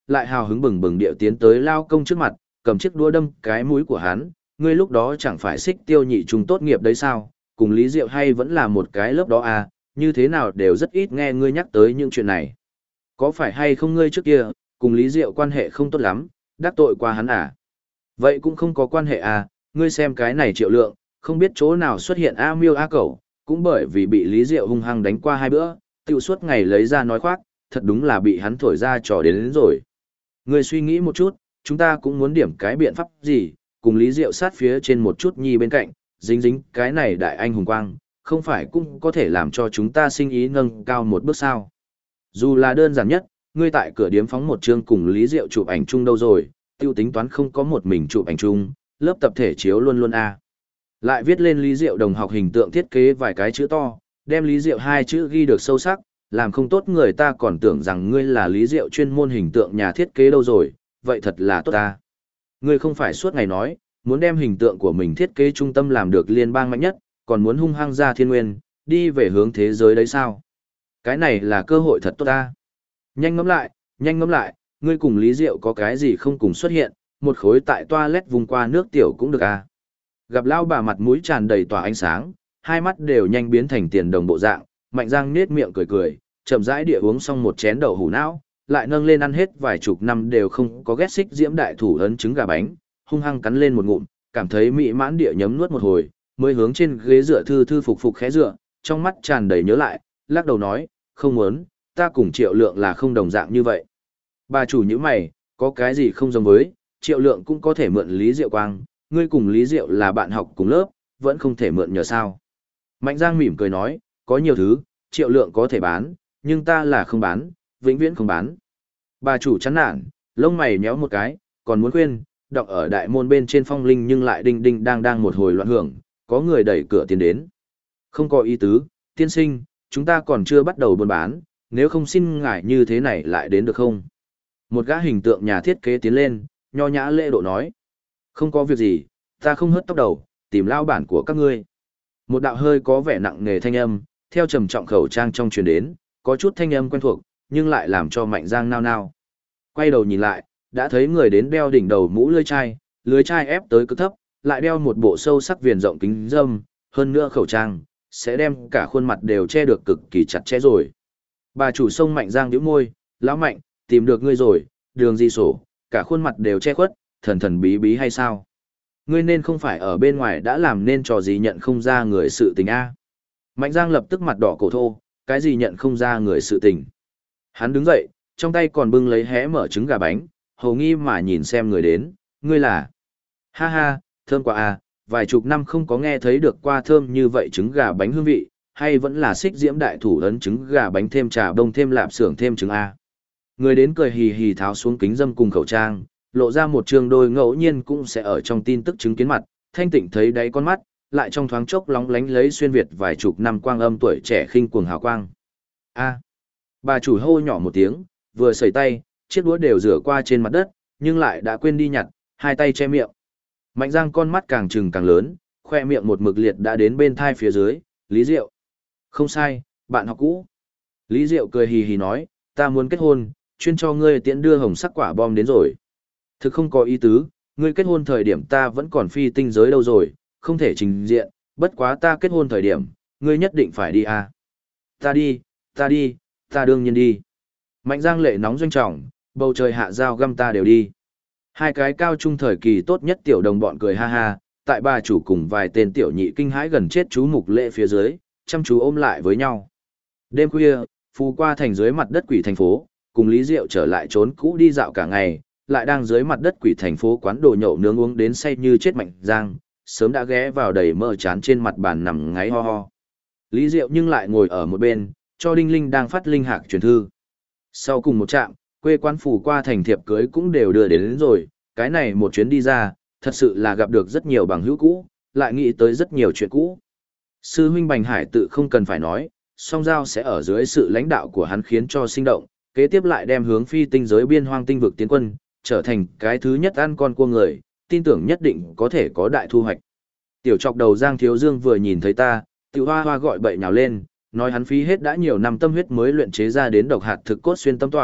lại hào hứng bừng bừng điệu tiến tới Lao Công trước mặt, cầm chiếc đũa đâm cái mũi của hắn, ngươi lúc đó chẳng phải xích Tiêu nhị trung tốt nghiệp đấy sao, cùng Lý Diệu hay vẫn là một cái lớp đó à, như thế nào đều rất ít nghe ngươi nhắc tới những chuyện này. Có phải hay không ngươi trước kia, cùng Lý Diệu quan hệ không tốt lắm, đắc tội qua hắn à? Vậy cũng không có quan hệ à, ngươi xem cái này Triệu Lượng, không biết chỗ nào xuất hiện A Miêu A Cẩu, cũng bởi vì bị Lý Diệu hung hăng đánh qua 2 bữa, tiêu suốt ngày lấy ra nói khoác, thật đúng là bị hắn thổi ra trò đến rồi. Ngươi suy nghĩ một chút, chúng ta cũng muốn điểm cái biện pháp gì, cùng Lý Diệu sát phía trên một chút nhi bên cạnh, dính dính cái này đại anh hùng quang, không phải cũng có thể làm cho chúng ta sinh ý nâng cao một bước sao. Dù là đơn giản nhất, ngươi tại cửa điếm phóng một chương cùng Lý Diệu chụp ảnh chung đâu rồi, tiêu tính toán không có một mình chụp ảnh chung, lớp tập thể chiếu luôn luôn a. Lại viết lên Lý Diệu đồng học hình tượng thiết kế vài cái chữ to, đem Lý Diệu 2 chữ ghi được sâu sắc, làm không tốt người ta còn tưởng rằng ngươi là Lý Diệu chuyên môn hình tượng nhà thiết kế đâu rồi, vậy thật là tốt ta. Ngươi không phải suốt ngày nói, muốn đem hình tượng của mình thiết kế trung tâm làm được liên bang mạnh nhất, còn muốn hung hăng ra thiên nguyên, đi về hướng thế giới đấy sao? Cái này là cơ hội thật tốt ta. Nhanh ngẫm lại, ngươi cùng Lý Diệu có cái gì không cùng xuất hiện, một khối tại toilet vùng qua nước tiểu cũng được à. Gặp lão bà mặt mũi tràn đầy tỏa ánh sáng, hai mắt đều nhanh biến thành tiền đồng bộ dạng, Mạnh Giang nết miệng cười cười, chậm rãi địa uống xong một chén đậu hủ não, lại nâng lên ăn hết vài chục năm đều không có ghét xích diễm đại thủ ấn trứng gà bánh, hung hăng cắn lên một ngụm, cảm thấy mỹ mãn địa nhấm nuốt một hồi, mới hướng trên ghế dựa thư thư phục phục khẽ dựa, trong mắt tràn đầy nhớ lại, lắc đầu nói, không muốn, ta cùng Triệu Lượng là không đồng dạng như vậy. Bà chủ như mày, có cái gì không giống với, Triệu Lượng cũng có thể mượn Lý Diệu quang, ngươi cùng Lý Diệu là bạn học cùng lớp, vẫn không thể mượn nhờ sao. Mạnh Giang mỉm cười nói, có nhiều thứ, Triệu Lượng có thể bán, nhưng ta là không bán, vĩnh viễn không bán. Bà chủ chán nản, lông mày nhéo một cái, còn muốn khuyên, đọc ở đại môn bên trên phong linh nhưng lại đinh đinh đang một hồi loạn hưởng, có người đẩy cửa tiến đến. Không có ý tứ, tiên sinh, chúng ta còn chưa bắt đầu buôn bán, nếu không xin ngài như thế này lại đến được không? Một gã hình tượng nhà thiết kế tiến lên, nho nhã lễ độ nói. Không có việc gì, ta không hớt tóc đầu, tìm lao bản của các ngươi. Một đạo hơi có vẻ nặng nề thanh âm, theo trầm trọng khẩu trang trong truyền đến, có chút thanh âm quen thuộc, nhưng lại làm cho Mạnh Giang nao nao. Quay đầu nhìn lại, đã thấy người đến đeo đỉnh đầu mũ lưới chai ép tới cực thấp, lại đeo một bộ sâu sắc viền rộng kính râm, hơn nữa khẩu trang, sẽ đem cả khuôn mặt đều che được cực kỳ chặt chẽ rồi. Bà chủ sông Mạnh Giang nhíu môi, lão Mạnh, tìm được ngươi rồi, đường gì sổ, cả khuôn mặt đều che khuất, thần thần bí bí hay sao? Ngươi nên không phải ở bên ngoài đã làm nên trò gì nhận không ra người sự tình a? Mạnh Giang lập tức mặt đỏ cổ thô, cái gì nhận không ra người sự tình? Hắn đứng dậy, trong tay còn bưng lấy hé mở trứng gà bánh, hầu nghi mà nhìn xem người đến, ngươi là? Ha ha, thơm quá à, vài chục năm không có nghe thấy được qua thơm như vậy trứng gà bánh hương vị, hay vẫn là xích diễm đại thủ ấn trứng gà bánh thêm trà bông thêm lạp xưởng thêm trứng a. Người đến cười hì hì tháo xuống kính dâm cùng khẩu trang, lộ ra một trường đôi ngẫu nhiên cũng sẽ ở trong tin tức chứng kiến mặt, thanh tịnh thấy đáy con mắt, lại trong thoáng chốc lóng lánh lấy xuyên việt vài chục năm quang âm tuổi trẻ khinh cuồng hào quang. A. Bà chủ hô nhỏ một tiếng, vừa sẩy tay, chiếc đũa đều rửa qua trên mặt đất, nhưng lại đã quên đi nhặt, hai tay che miệng. Mạnh Giang con mắt càng trừng càng lớn, khoe miệng một mực liệt đã đến bên thai phía dưới, Lý Diệu. Không sai, bạn học cũ. Lý Diệu cười hì hì nói, ta muốn kết hôn, chuyên cho ngươi tiễn đưa hồng sắc quả bom đến rồi. Thực không có ý tứ, ngươi kết hôn thời điểm ta vẫn còn phi tinh giới đâu rồi, không thể trình diện, bất quá ta kết hôn thời điểm, ngươi nhất định phải đi à. Ta đương nhiên đi. Mạnh Giang lệ nóng doanh trọng, bầu trời hạ giao găm ta đều đi. Hai cái cao trung thời kỳ tốt nhất tiểu đồng bọn cười ha ha, tại bà chủ cùng vài tên tiểu nhị kinh hãi gần chết chú mục lệ phía dưới, chăm chú ôm lại với nhau. Đêm khuya, phù qua thành dưới mặt đất quỷ thành phố, cùng Lý Diệu trở lại trốn cũ đi dạo cả ngày, lại đang dưới mặt đất quỷ thành phố quán đồ nhậu nướng uống đến say như chết Mạnh Giang, sớm đã ghé vào đầy mơ chán trên mặt bàn nằm ngáy ho ho. Lý Diệu nhưng lại ngồi ở một bên, cho Đinh Linh đang phát linh hạc truyền thư. Sau cùng một trạm, quê quán phù qua thành thiệp cưới cũng đều đưa đến rồi, cái này một chuyến đi ra, thật sự là gặp được rất nhiều bằng hữu cũ, lại nghĩ tới rất nhiều chuyện cũ. Sư huynh Bành Hải tự không cần phải nói, song giao sẽ ở dưới sự lãnh đạo của hắn khiến cho sinh động, kế tiếp lại đem hướng phi tinh giới biên hoang tinh vực tiến quân, trở thành cái thứ nhất ăn con cua người, tin tưởng nhất định có thể có đại thu hoạch. Tiểu chọc đầu Giang Thiếu Dương vừa nhìn thấy ta, tiểu hoa hoa gọi bậy nhào lên, nói hắn phí hết đã nhiều năm tâm huyết mới luyện chế ra đến độc hạt thực cốt xuyên tâm tỏa,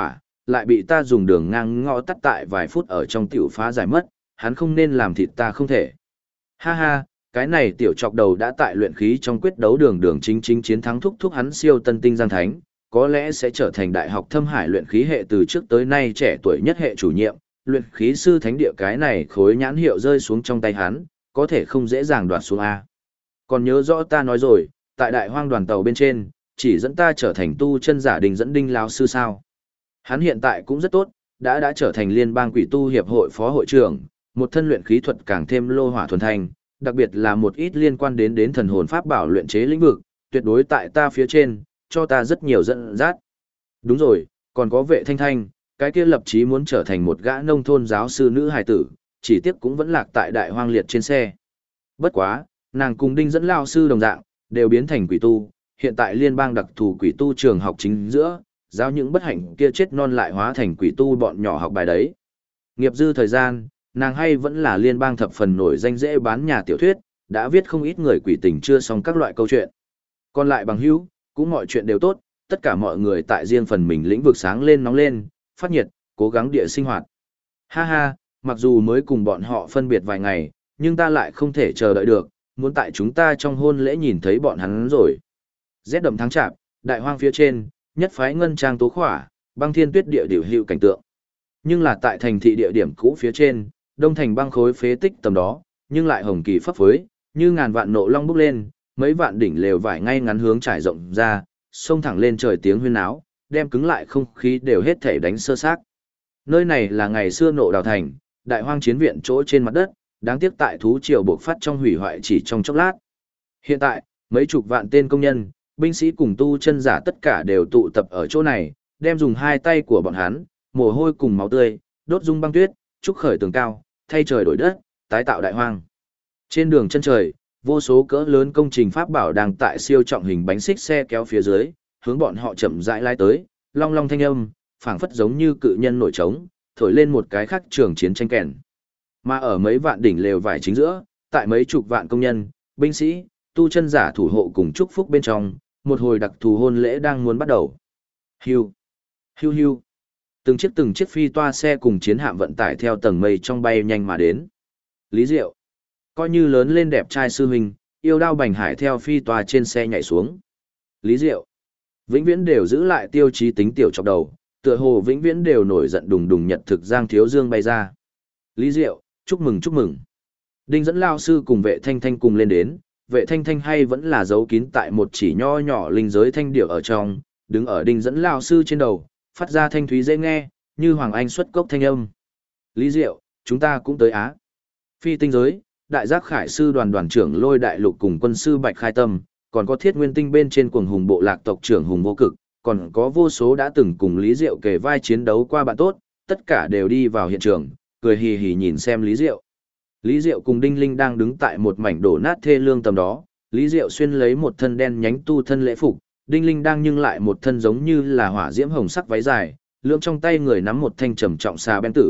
lại bị ta dùng đường ngang ngõ tắt tại vài phút ở trong tiểu phá giải mất, hắn không nên làm thịt ta không thể. Ha ha, cái này tiểu chọc đầu đã tại luyện khí trong quyết đấu đường đường chính chính chiến thắng thúc thúc hắn siêu tân tinh Giang Thánh, có lẽ sẽ trở thành đại học Thâm Hải luyện khí hệ từ trước tới nay trẻ tuổi nhất hệ chủ nhiệm, luyện khí sư thánh địa cái này khối nhãn hiệu rơi xuống trong tay hắn, có thể không dễ dàng đoạt xuống A. Còn nhớ rõ ta nói rồi, tại đại hoang đoàn tàu bên trên, chỉ dẫn ta trở thành tu chân giả Đình dẫn Đinh lão sư sao. Hắn hiện tại cũng rất tốt, đã trở thành liên bang quỷ tu hiệp hội phó hội trưởng, một thân luyện khí thuật càng thêm lô hỏa thuần thành, đặc biệt là một ít liên quan đến thần hồn pháp bảo luyện chế lĩnh vực, tuyệt đối tại ta phía trên, cho ta rất nhiều dẫn dắt. Đúng rồi, còn có Vệ Thanh Thanh, cái kia lập chí muốn trở thành một gã nông thôn giáo sư nữ hài tử, chỉ tiếc cũng vẫn lạc tại đại hoang liệt trên xe. Bất quá, nàng cùng Đinh dẫn lão sư đồng dạng, đều biến thành quỷ tu, hiện tại liên bang đặc thù quỷ tu trường học chính giữa, giáo những bất hạnh kia chết non lại hóa thành quỷ tu bọn nhỏ học bài đấy. Nghiệp dư thời gian, nàng hay vẫn là liên bang thập phần nổi danh dễ bán nhà tiểu thuyết, đã viết không ít người quỷ tình chưa xong các loại câu chuyện. Còn lại bằng hữu, cũng mọi chuyện đều tốt, tất cả mọi người tại riêng phần mình lĩnh vực sáng lên nóng lên, phát nhiệt, cố gắng địa sinh hoạt. Ha ha, mặc dù mới cùng bọn họ phân biệt vài ngày, nhưng ta lại không thể chờ đợi được, muốn tại chúng ta trong hôn lễ nhìn thấy bọn hắn rồi. Rét đậm tháng chạp, đại hoang phía trên, nhất phái ngân trang tố khỏa, băng thiên tuyết địa điều hữu cảnh tượng. Nhưng là tại thành thị địa điểm cũ phía trên, đông thành băng khối phế tích tầm đó, nhưng lại hồng kỳ phấp phới, như ngàn vạn nộ long bốc lên, mấy vạn đỉnh lều vải ngay ngắn hướng trải rộng ra, xông thẳng lên trời tiếng huyên náo, đem cứng lại không khí đều hết thể đánh sơ xác. Nơi này là ngày xưa nộ đào thành, đại hoang chiến viện chỗ trên mặt đất, đáng tiếc tại thú triều bộc phát trong hủy hoại chỉ trong chốc lát. Hiện tại, mấy chục vạn tên công nhân, binh sĩ cùng tu chân giả tất cả đều tụ tập ở chỗ này, đem dùng hai tay của bọn hắn, mồ hôi cùng máu tươi, đốt dung băng tuyết, trúc khởi tường cao, thay trời đổi đất, tái tạo đại hoang. Trên đường chân trời, vô số cỡ lớn công trình pháp bảo đang tại siêu trọng hình bánh xích xe kéo phía dưới, hướng bọn họ chậm rãi lai tới, long long thanh âm, phảng phất giống như cự nhân nổi trống, thổi lên một cái khắc trường chiến tranh kèn. Mà ở mấy vạn đỉnh lều vải chính giữa, tại mấy chục vạn công nhân, binh sĩ, tu chân giả thủ hộ cùng chúc phúc bên trong, một hồi đặc thù hôn lễ đang muốn bắt đầu. Hiu, hiu hiu. Từng chiếc phi toa xe cùng chiến hạm vận tải theo tầng mây trong bay nhanh mà đến. Lý Diệu, coi như lớn lên đẹp trai sư huynh, yêu đao bành hải theo phi toa trên xe nhảy xuống. Lý Diệu, vĩnh viễn đều giữ lại tiêu chí tính tiểu chọc đầu, tựa hồ vĩnh viễn đều nổi giận đùng đùng nhật thực Giang Thiếu Dương bay ra. Lý Diệu, chúc mừng chúc mừng. Đinh dẫn lao sư cùng Vệ Thanh Thanh cùng lên đến, Vệ Thanh Thanh hay vẫn là giấu kín tại một chỉ nho nhỏ linh giới thanh điệu ở trong, đứng ở Đinh dẫn lao sư trên đầu, phát ra thanh thúy dễ nghe, như Hoàng Anh xuất cốc thanh âm. Lý Diệu, chúng ta cũng tới Á. Phi tinh giới, đại giác khải sư đoàn đoàn trưởng Lôi Đại Lục cùng quân sư Bạch Khai Tâm, còn có thiết nguyên tinh bên trên cuồng hùng bộ lạc tộc trưởng Hùng Vô Cực, còn có vô số đã từng cùng Lý Diệu kề vai chiến đấu qua bạn tốt, tất cả đều đi vào hiện trường, cười hì hì nhìn xem Lý Diệu. Lý Diệu cùng Đinh Linh đang đứng tại một mảnh đổ nát thê lương tầm đó, Lý Diệu xuyên lấy một thân đen nhánh tu thân lễ phục, Đinh Linh đang nhưng lại một thân giống như là hỏa diễm hồng sắc váy dài, lưỡng trong tay người nắm một thanh trầm trọng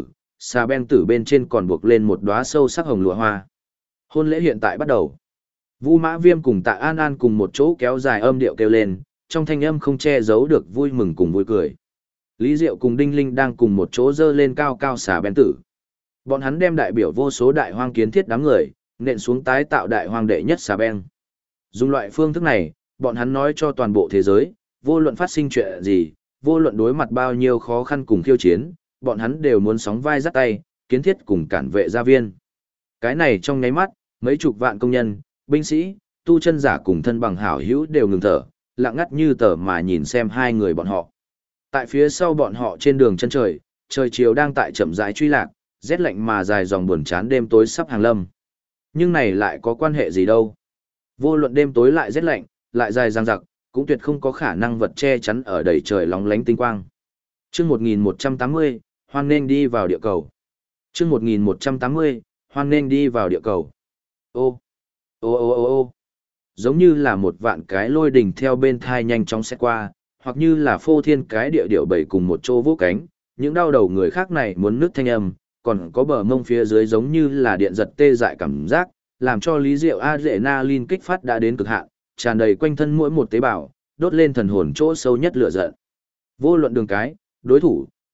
xà beng tử bên trên còn buộc lên một đóa sâu sắc hồng lụa hoa. Hôn lễ hiện tại bắt đầu. Vu Mã Viêm cùng Tạ An An cùng một chỗ kéo dài âm điệu kêu lên, trong thanh âm không che giấu được vui mừng cùng vui cười. Lý Diệu cùng Đinh Linh đang cùng một chỗ dơ lên cao cao xà beng tử. Bọn hắn đem đại biểu vô số đại hoang kiến thiết đám người, nện xuống tái tạo đại hoang đệ nhất xà beng. Dùng loại phương thức này, bọn hắn nói cho toàn bộ thế giới, vô luận phát sinh chuyện gì, vô luận đối mặt bao nhiêu khó khăn cùng khiêu chiến, bọn hắn đều muốn sóng vai dắt tay, kiến thiết cùng cản vệ gia viên. Cái này trong nháy mắt, mấy chục vạn công nhân, binh sĩ, tu chân giả cùng thân bằng hảo hữu đều ngừng thở, lặng ngắt như tờ mà nhìn xem hai người bọn họ. Tại phía sau bọn họ trên đường chân trời, trời chiều đang tại chậm rãi truy lạc, rét lạnh mà dài dòng buồn chán đêm tối sắp hàng lâm. Nhưng này lại có quan hệ gì đâu? Vô luận đêm tối lại rét lạnh, lại dài dằng dặc, cũng tuyệt không có khả năng vật che chắn ở đầy trời lóng lánh tinh quang. Chương 1180, hoan nên đi vào địa cầu. Chương 1180, hoan nên đi vào địa cầu. Ô, ô ô ô ô. Giống như là một vạn cái lôi đình theo bên thai nhanh chóng xét qua, hoặc như là phô thiên cái địa điệu bảy cùng một chỗ vỗ cánh, những đau đầu người khác này muốn nứt thanh âm, còn có bờ mông phía dưới giống như là điện giật tê dại cảm giác, làm cho lý diệu adrenaline kích phát đã đến cực hạn, tràn đầy quanh thân mỗi một tế bào, đốt lên thần hồn chỗ sâu nhất lửa giận. Vô luận đường cái, đối thủ,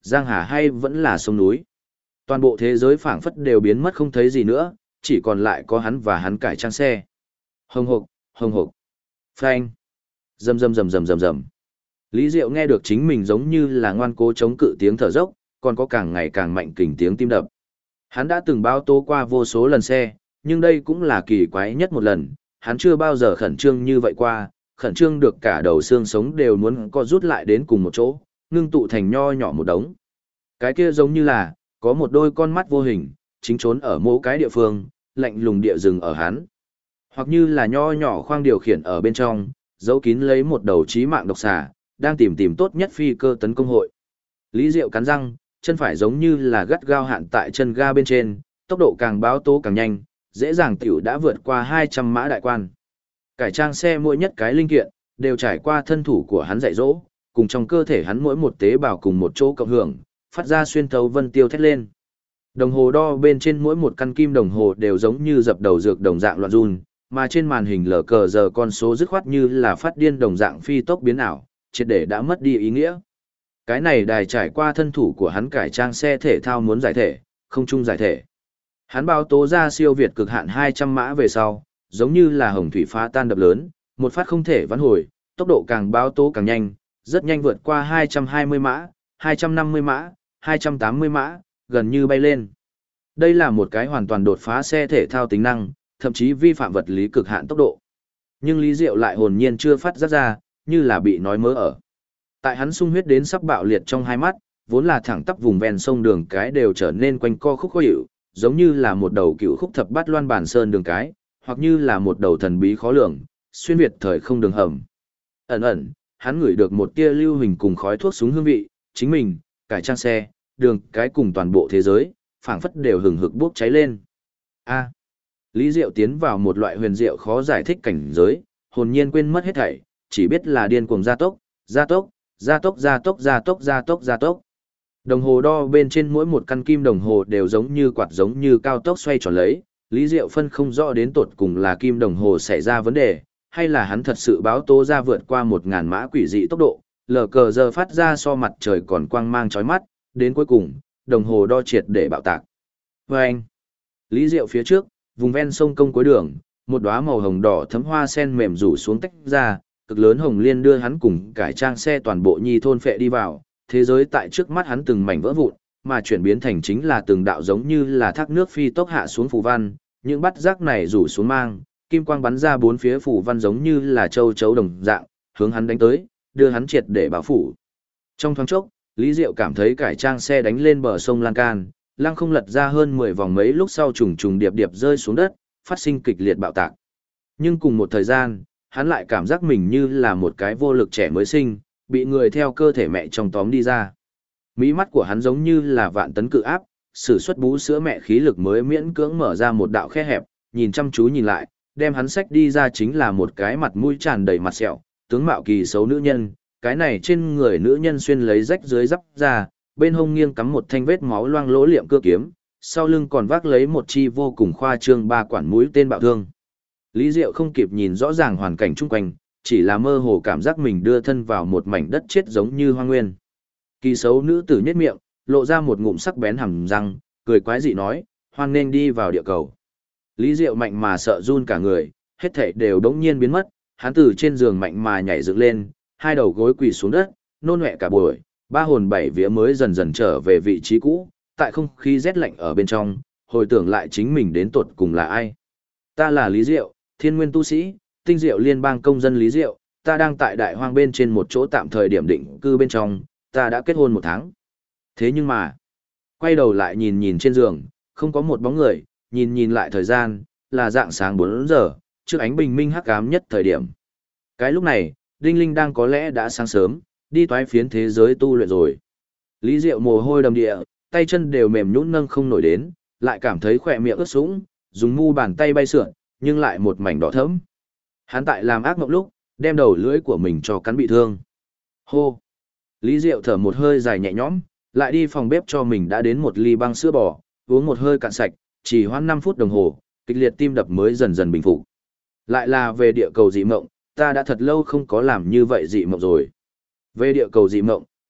giang hà hay vẫn là sông núi. Toàn bộ thế giới phảng phất đều biến mất không thấy gì nữa, chỉ còn lại có hắn và hắn cải trang xe. Hồng hộc, hồng hộc. Phanh. Rầm rầm rầm rầm rầm rầm. Lý Diệu nghe được chính mình giống như là ngoan cố chống cự tiếng thở dốc, còn có càng ngày càng mạnh kình tiếng tim đập. Hắn đã từng báo tố qua vô số lần xe, nhưng đây cũng là kỳ quái nhất một lần, hắn chưa bao giờ khẩn trương như vậy qua, khẩn trương được cả đầu xương sống đều muốn co rút lại đến cùng một chỗ, ngưng tụ thành nho nhỏ một đống. Cái kia giống như là, có một đôi con mắt vô hình, chính trốn ở mỗi cái địa phương, lạnh lùng địa rừng ở hắn. Hoặc như là nho nhỏ khoang điều khiển ở bên trong, giấu kín lấy một đầu trí mạng độc xà, đang tìm tốt nhất phi cơ tấn công hội. Lý Diệu cắn răng, chân phải giống như là gắt gao hạn tại chân ga bên trên, tốc độ càng báo tố càng nhanh, dễ dàng tiểu đã vượt qua 200 mã đại quan. Cải trang xe mỗi nhất cái linh kiện, đều trải qua thân thủ của hắn dạy dỗ, cùng trong cơ thể hắn mỗi một tế bào cùng một chỗ cộng hưởng, phát ra xuyên thấu vân tiêu thét lên. Đồng hồ đo bên trên mỗi một căn kim đồng hồ đều giống như dập đầu dược đồng dạng loạn run, mà trên màn hình lờ cờ giờ con số dứt khoát như là phát điên đồng dạng phi tốc biến ảo, triệt để đã mất đi ý nghĩa. Cái này đài trải qua thân thủ của hắn cải trang xe thể thao muốn giải thể, không chung giải thể. Hắn báo tố ra siêu việt cực hạn 200 mã về sau, giống như là hồng thủy phá tan đập lớn, một phát không thể vãn hồi, tốc độ càng báo tố càng nhanh, rất nhanh vượt qua 220 mã, 250 mã, 280 mã, gần như bay lên. Đây là một cái hoàn toàn đột phá xe thể thao tính năng, thậm chí vi phạm vật lý cực hạn tốc độ. Nhưng Lý Diệu lại hồn nhiên chưa phát giác ra, như là bị nói mớ ở. Tại hắn sung huyết đến sắp bạo liệt trong hai mắt, vốn là thẳng tắp vùng ven sông đường cái đều trở nên quanh co khúc khó hiểu, giống như là một đầu cựu khúc thập bát loan bản sơn đường cái, hoặc như là một đầu thần bí khó lường, xuyên việt thời không đường hầm. Ẩn ẩn, hắn ngửi được một tia lưu hình cùng khói thuốc súng hương vị, chính mình, cải trang xe, đường cái cùng toàn bộ thế giới, phảng phất đều hừng hực bốc cháy lên. A. Lý Diệu tiến vào một loại huyền diệu khó giải thích cảnh giới, hồn nhiên quên mất hết thảy, chỉ biết là điên cuồng gia tốc, gia tốc, gia tốc, gia tốc, gia tốc, gia tốc, gia tốc. Đồng hồ đo bên trên mỗi một căn kim đồng hồ đều giống như quạt giống như cao tốc xoay tròn lấy, Lý Diệu phân không rõ đến tột cùng là kim đồng hồ xảy ra vấn đề, hay là hắn thật sự báo tố ra vượt qua 1000 mã quỷ dị tốc độ, lờ cờ giờ phát ra so mặt trời còn quang mang chói mắt, đến cuối cùng, đồng hồ đo triệt để bạo tạc. Vâng! Lý Diệu phía trước, vùng ven sông công cuối đường, một đóa màu hồng đỏ thấm hoa sen mềm rủ xuống tách ra, cực lớn hồng liên đưa hắn cùng cải trang xe toàn bộ nhi thôn phệ đi vào, thế giới tại trước mắt hắn từng mảnh vỡ vụn, mà chuyển biến thành chính là từng đạo giống như là thác nước phi tốc hạ xuống phù văn, những bắt rác này rủ xuống mang, kim quang bắn ra bốn phía phù văn giống như là châu chấu đồng dạng, hướng hắn đánh tới, đưa hắn triệt để bao phủ. Trong thoáng chốc, Lý Diệu cảm thấy cải trang xe đánh lên bờ sông lan can, lăng không lật ra hơn 10 vòng mấy lúc sau trùng trùng điệp điệp rơi xuống đất, phát sinh kịch liệt bạo tạc. Nhưng cùng một thời gian, hắn lại cảm giác mình như là một cái vô lực trẻ mới sinh, bị người theo cơ thể mẹ trong tóm đi ra. Mí mắt của hắn giống như là vạn tấn cự áp, sử xuất bú sữa mẹ khí lực mới miễn cưỡng mở ra một đạo khe hẹp, nhìn chăm chú nhìn lại, đem hắn xách đi ra chính là một cái mặt mũi tràn đầy mặt sẹo, tướng mạo kỳ xấu nữ nhân, cái này trên người nữ nhân xuyên lấy rách dưới giáp ra, bên hông nghiêng cắm một thanh vết máu loang lỗ liệm cưa kiếm, sau lưng còn vác lấy một chi vô cùng khoa trương ba quản mũi tên bạo thương. Lý Diệu không kịp nhìn rõ ràng hoàn cảnh chung quanh, chỉ là mơ hồ cảm giác mình đưa thân vào một mảnh đất chết giống như hoang nguyên. Kỳ xấu nữ tử nhếch miệng, lộ ra một ngụm sắc bén hàm răng, cười quái dị nói, hoan nên đi vào địa cầu. Lý Diệu mạnh mà sợ run cả người, hết thảy đều đống nhiên biến mất, hắn từ trên giường mạnh mà nhảy dựng lên, hai đầu gối quỳ xuống đất, nôn ọe cả buổi, ba hồn bảy vía mới dần dần trở về vị trí cũ, tại không khí rét lạnh ở bên trong, hồi tưởng lại chính mình đến tột cùng là ai. Ta là Lý Diệu, thiên nguyên tu sĩ, tinh diệu liên bang công dân Lý Diệu, ta đang tại đại hoang bên trên một chỗ tạm thời điểm định cư bên trong, ta đã kết hôn 1 tháng. Thế nhưng mà, quay đầu lại nhìn nhìn trên giường, không có một bóng người, nhìn nhìn lại thời gian, là dạng sáng 4 giờ, trước ánh bình minh hắc ám nhất thời điểm. Cái lúc này, Đinh Linh đang có lẽ đã sáng sớm, đi toái phiến thế giới tu luyện rồi. Lý Diệu mồ hôi đầm địa, tay chân đều mềm nhũn nâng không nổi đến, lại cảm thấy khỏe miệng ướt sũng, dùng mu bàn tay bay sượn, nhưng lại một mảnh đỏ thẫm. Hắn tại làm ác mộng lúc, đem đầu lưỡi của mình cho cắn bị thương. Hô! Lý Diệu thở một hơi dài nhẹ nhõm, lại đi phòng bếp cho mình đã đến một ly băng sữa bò, uống một hơi cạn sạch, chỉ hoãn 5 phút đồng hồ, kịch liệt tim đập mới dần dần bình phục. Lại là về địa cầu dị mộng, ta đã thật lâu không có làm như vậy dị mộng rồi. Về địa cầu dị mộng,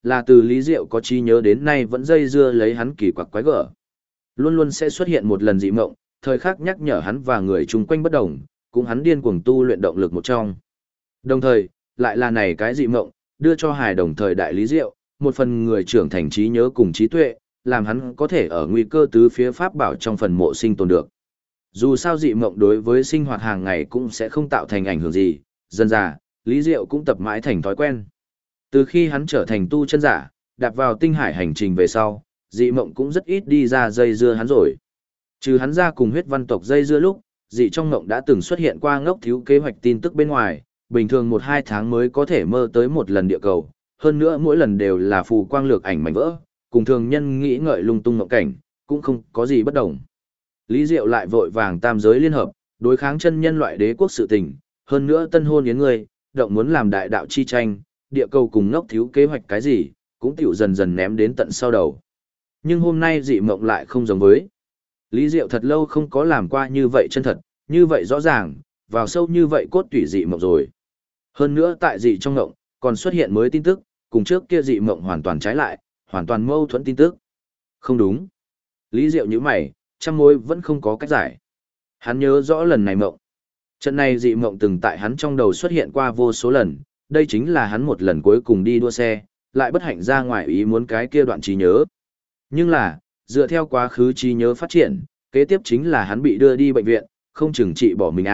Là từ Lý Diệu có trí nhớ đến nay vẫn dây dưa lấy hắn kỳ quặc quái gở. Luôn luôn sẽ xuất hiện một lần dị mộng, thời khắc nhắc nhở hắn và người chung quanh bất đồng, cũng hắn điên cuồng tu luyện động lực một trong. Đồng thời, lại là này cái dị mộng, đưa cho hài đồng thời đại Lý Diệu, một phần người trưởng thành trí nhớ cùng trí tuệ, làm hắn có thể ở nguy cơ tứ phía pháp bảo trong phần mộ sinh tồn được. Dù sao dị mộng đối với sinh hoạt hàng ngày cũng sẽ không tạo thành ảnh hưởng gì, dần dà, Lý Diệu cũng tập mãi thành thói quen. Từ khi hắn trở thành tu chân giả, đạp vào tinh hải hành trình về sau, dị mộng cũng rất ít đi ra dây dưa hắn rồi. Trừ hắn ra cùng huyết văn tộc dây dưa lúc, dị trong mộng đã từng xuất hiện qua ngốc thiếu kế hoạch tin tức bên ngoài, bình thường 1-2 tháng mới có thể mơ tới một lần địa cầu, hơn nữa mỗi lần đều là phù quang lược ảnh mảnh vỡ, cùng thường nhân nghĩ ngợi lung tung mộng cảnh, cũng không có gì bất đồng. Lý Diệu lại vội vàng tam giới liên hợp, đối kháng chân nhân loại đế quốc sự tình, hơn nữa tân hôn yến người, động muốn làm đại đạo chi tranh, địa cầu cùng ngốc thiếu kế hoạch cái gì, cũng tiểu dần dần ném đến tận sau đầu. Nhưng hôm nay dị mộng lại không giống với. Lý Diệu thật lâu không có làm qua như vậy chân thật, như vậy rõ ràng, vào sâu như vậy cốt tủy dị mộng rồi. Hơn nữa tại dị trong mộng, còn xuất hiện mới tin tức, cùng trước kia dị mộng hoàn toàn trái lại, hoàn toàn mâu thuẫn tin tức. Không đúng. Lý Diệu như mày, trăm mối vẫn không có cách giải. Hắn nhớ rõ lần này mộng. Trận này dị mộng từng tại hắn trong đầu xuất hiện qua vô số lần, đây chính là hắn một lần cuối cùng đi đua xe, lại bất hạnh ra ngoài ý muốn cái kia đoạn trí nhớ. Nhưng là, dựa theo quá khứ trí nhớ phát triển, kế tiếp chính là hắn bị đưa đi bệnh viện, không chừng trị bỏ mình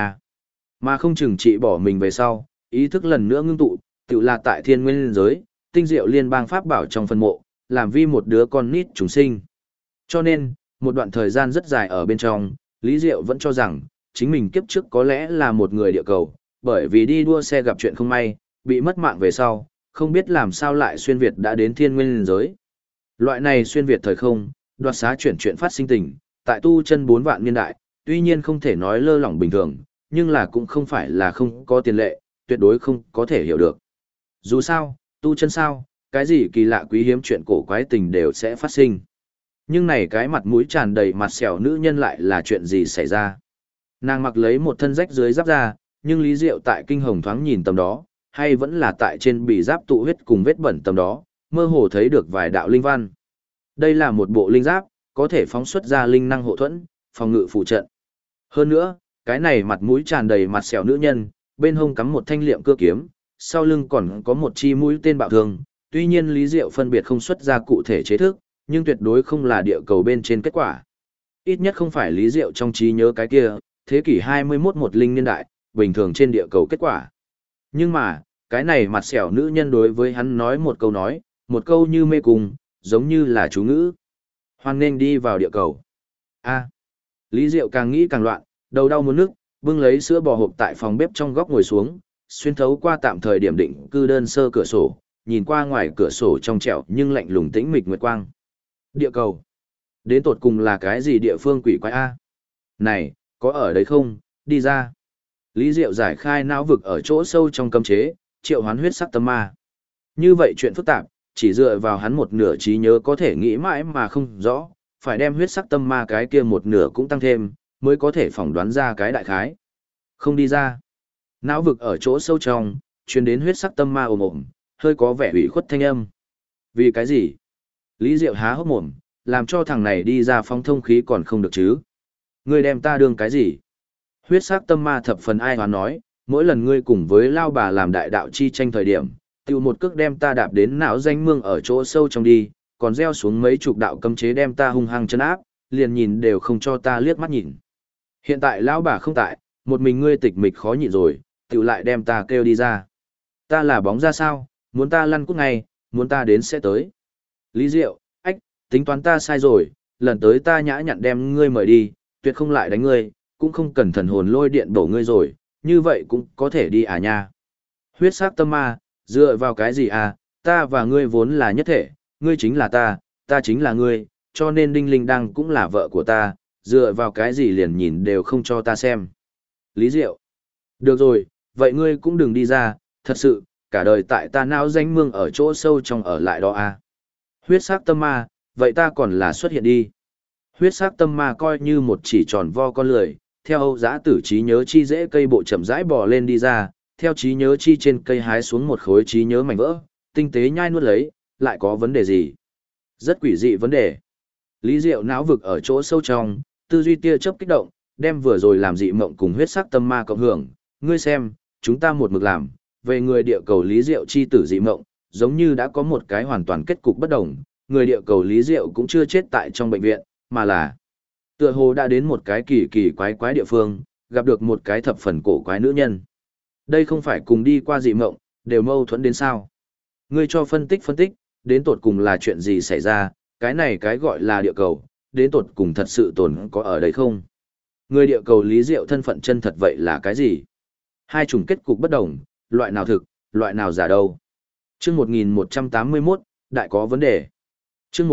Mà không chừng trị bỏ mình về sau, ý thức lần nữa ngưng tụ, tự là tại thiên nguyên giới, tinh diệu liên bang pháp bảo trong phân mộ, làm vi một đứa con nít chúng sinh. Cho nên, một đoạn thời gian rất dài ở bên trong, Lý Diệu vẫn cho rằng, chính mình kiếp trước có lẽ là một người địa cầu, bởi vì đi đua xe gặp chuyện không may, bị mất mạng về sau, không biết làm sao lại xuyên Việt đã đến thiên nguyên giới. Loại này xuyên Việt thời không, đoạt xá chuyển chuyện phát sinh tình, tại tu chân 4 vạn niên đại, tuy nhiên không thể nói lơ lỏng bình thường, nhưng là cũng không phải là không có tiền lệ, tuyệt đối không có thể hiểu được. Dù sao, tu chân sao, cái gì kỳ lạ quý hiếm chuyện cổ quái tình đều sẽ phát sinh. Nhưng này cái mặt mũi tràn đầy mặt sẹo nữ nhân lại là chuyện gì xảy ra. Nàng mặc lấy một thân rách dưới giáp da, nhưng Lý Diệu tại kinh hồng thoáng nhìn tầm đó, hay vẫn là tại trên bì giáp tụ huyết cùng vết bẩn tầm đó, mơ hồ thấy được vài đạo linh văn. Đây là một bộ linh giáp, có thể phóng xuất ra linh năng hộ thuẫn, phòng ngự phụ trận. Hơn nữa, cái này mặt mũi tràn đầy mặt sẹo nữ nhân, bên hông cắm một thanh liệm cưa kiếm, sau lưng còn có một chi mũi tên bạo thương. Tuy nhiên Lý Diệu phân biệt không xuất ra cụ thể chế thức, nhưng tuyệt đối không là địa cầu bên trên kết quả. Ít nhất không phải Lý Diệu trong trí nhớ cái kia, thế kỷ 21 một linh niên đại, bình thường trên địa cầu kết quả. Nhưng mà, cái này mặt sẹo nữ nhân đối với hắn nói, một câu như mê cung, giống như là chú ngữ. Hoan nên đi vào địa cầu. Lý Diệu càng nghĩ càng loạn, đầu đau muốn nước, bưng lấy sữa bò hộp tại phòng bếp trong góc ngồi xuống, xuyên thấu qua tạm thời điểm định cư đơn sơ cửa sổ, nhìn qua ngoài cửa sổ trong trẻo nhưng lạnh lùng tĩnh mịch nguyệt quang. Địa cầu. Đến tột cùng là cái gì địa phương quỷ quái a? Này, có ở đấy không, đi ra. Lý Diệu giải khai não vực ở chỗ sâu trong cấm chế, triệu hoán huyết sắc tâm ma. Như vậy chuyện phức tạp, chỉ dựa vào hắn một nửa trí nhớ có thể nghĩ mãi mà không rõ, phải đem huyết sắc tâm ma cái kia một nửa cũng tăng thêm, mới có thể phỏng đoán ra cái đại khái. Không đi ra. Não vực ở chỗ sâu trong, truyền đến huyết sắc tâm ma ồm ồm, hơi có vẻ ủy khuất thanh âm. Vì cái gì? Lý Diệu há hốc mồm, làm cho thằng này đi ra phong thông khí còn không được chứ. Ngươi đem ta đương cái gì? Huyết sắc tâm ma thập phần ai hoán nói, mỗi lần ngươi cùng với lao bà làm đại đạo chi tranh thời điểm, tiêu một cước đem ta đạp đến não danh mương ở chỗ sâu trong đi, còn gieo xuống mấy chục đạo cấm chế đem ta hung hăng chân áp, liền nhìn đều không cho ta liếc mắt nhìn. Hiện tại lão bà không tại, một mình ngươi tịch mịch khó nhịn rồi, tiểu lại đem ta kêu đi ra. Ta là bóng ra sao, muốn ta lăn cút ngay, muốn ta đến sẽ tới. Lý Diệu, ách, tính toán ta sai rồi, lần tới ta nhã nhặn đem ngươi mời đi, tuyệt không lại đánh ngươi, cũng không cần thần hồn lôi điện đổ ngươi rồi, như vậy cũng có thể đi à nha. Huyết sắc tâm ma, dựa vào cái gì à, ta và ngươi vốn là nhất thể, ngươi chính là ta chính là ngươi, cho nên Đinh Linh Đăng cũng là vợ của ta, dựa vào cái gì liền nhìn đều không cho ta xem. Lý Diệu, được rồi, vậy ngươi cũng đừng đi ra, thật sự, cả đời tại ta não danh mương ở chỗ sâu trong ở lại đó à. Huyết sắc tâm ma, vậy ta còn là xuất hiện đi. Huyết sắc tâm ma coi như một chỉ tròn vo con lười, theo Âu Giã Tử trí nhớ chi dễ cây bộ chậm rãi bò lên đi ra, theo trí nhớ chi trên cây hái xuống một khối trí nhớ mảnh vỡ, tinh tế nhai nuốt lấy, lại có vấn đề gì? Rất quỷ dị vấn đề. Lý Diệu não vực ở chỗ sâu trong, tư duy tia chớp kích động, đem vừa rồi làm dị mộng cùng huyết sắc tâm ma cộng hưởng. Ngươi xem, chúng ta một mực làm, về người địa cầu Lý Diệu chi tử dị mộng, giống như đã có một cái hoàn toàn kết cục bất đồng. Người địa cầu Lý Diệu cũng chưa chết tại trong bệnh viện, mà là tựa hồ đã đến một cái kỳ kỳ quái quái địa phương, gặp được một cái thập phần cổ quái nữ nhân. Đây không phải cùng đi qua dị mộng, đều mâu thuẫn đến sao? Ngươi cho phân tích, đến tột cùng là chuyện gì xảy ra, cái này cái gọi là địa cầu, đến tột cùng thật sự tồn có ở đây không? Người địa cầu Lý Diệu thân phận chân thật vậy là cái gì? Hai chủng kết cục bất đồng, loại nào thực, loại nào giả đâu? Chương 1181, đại có vấn đề. Chương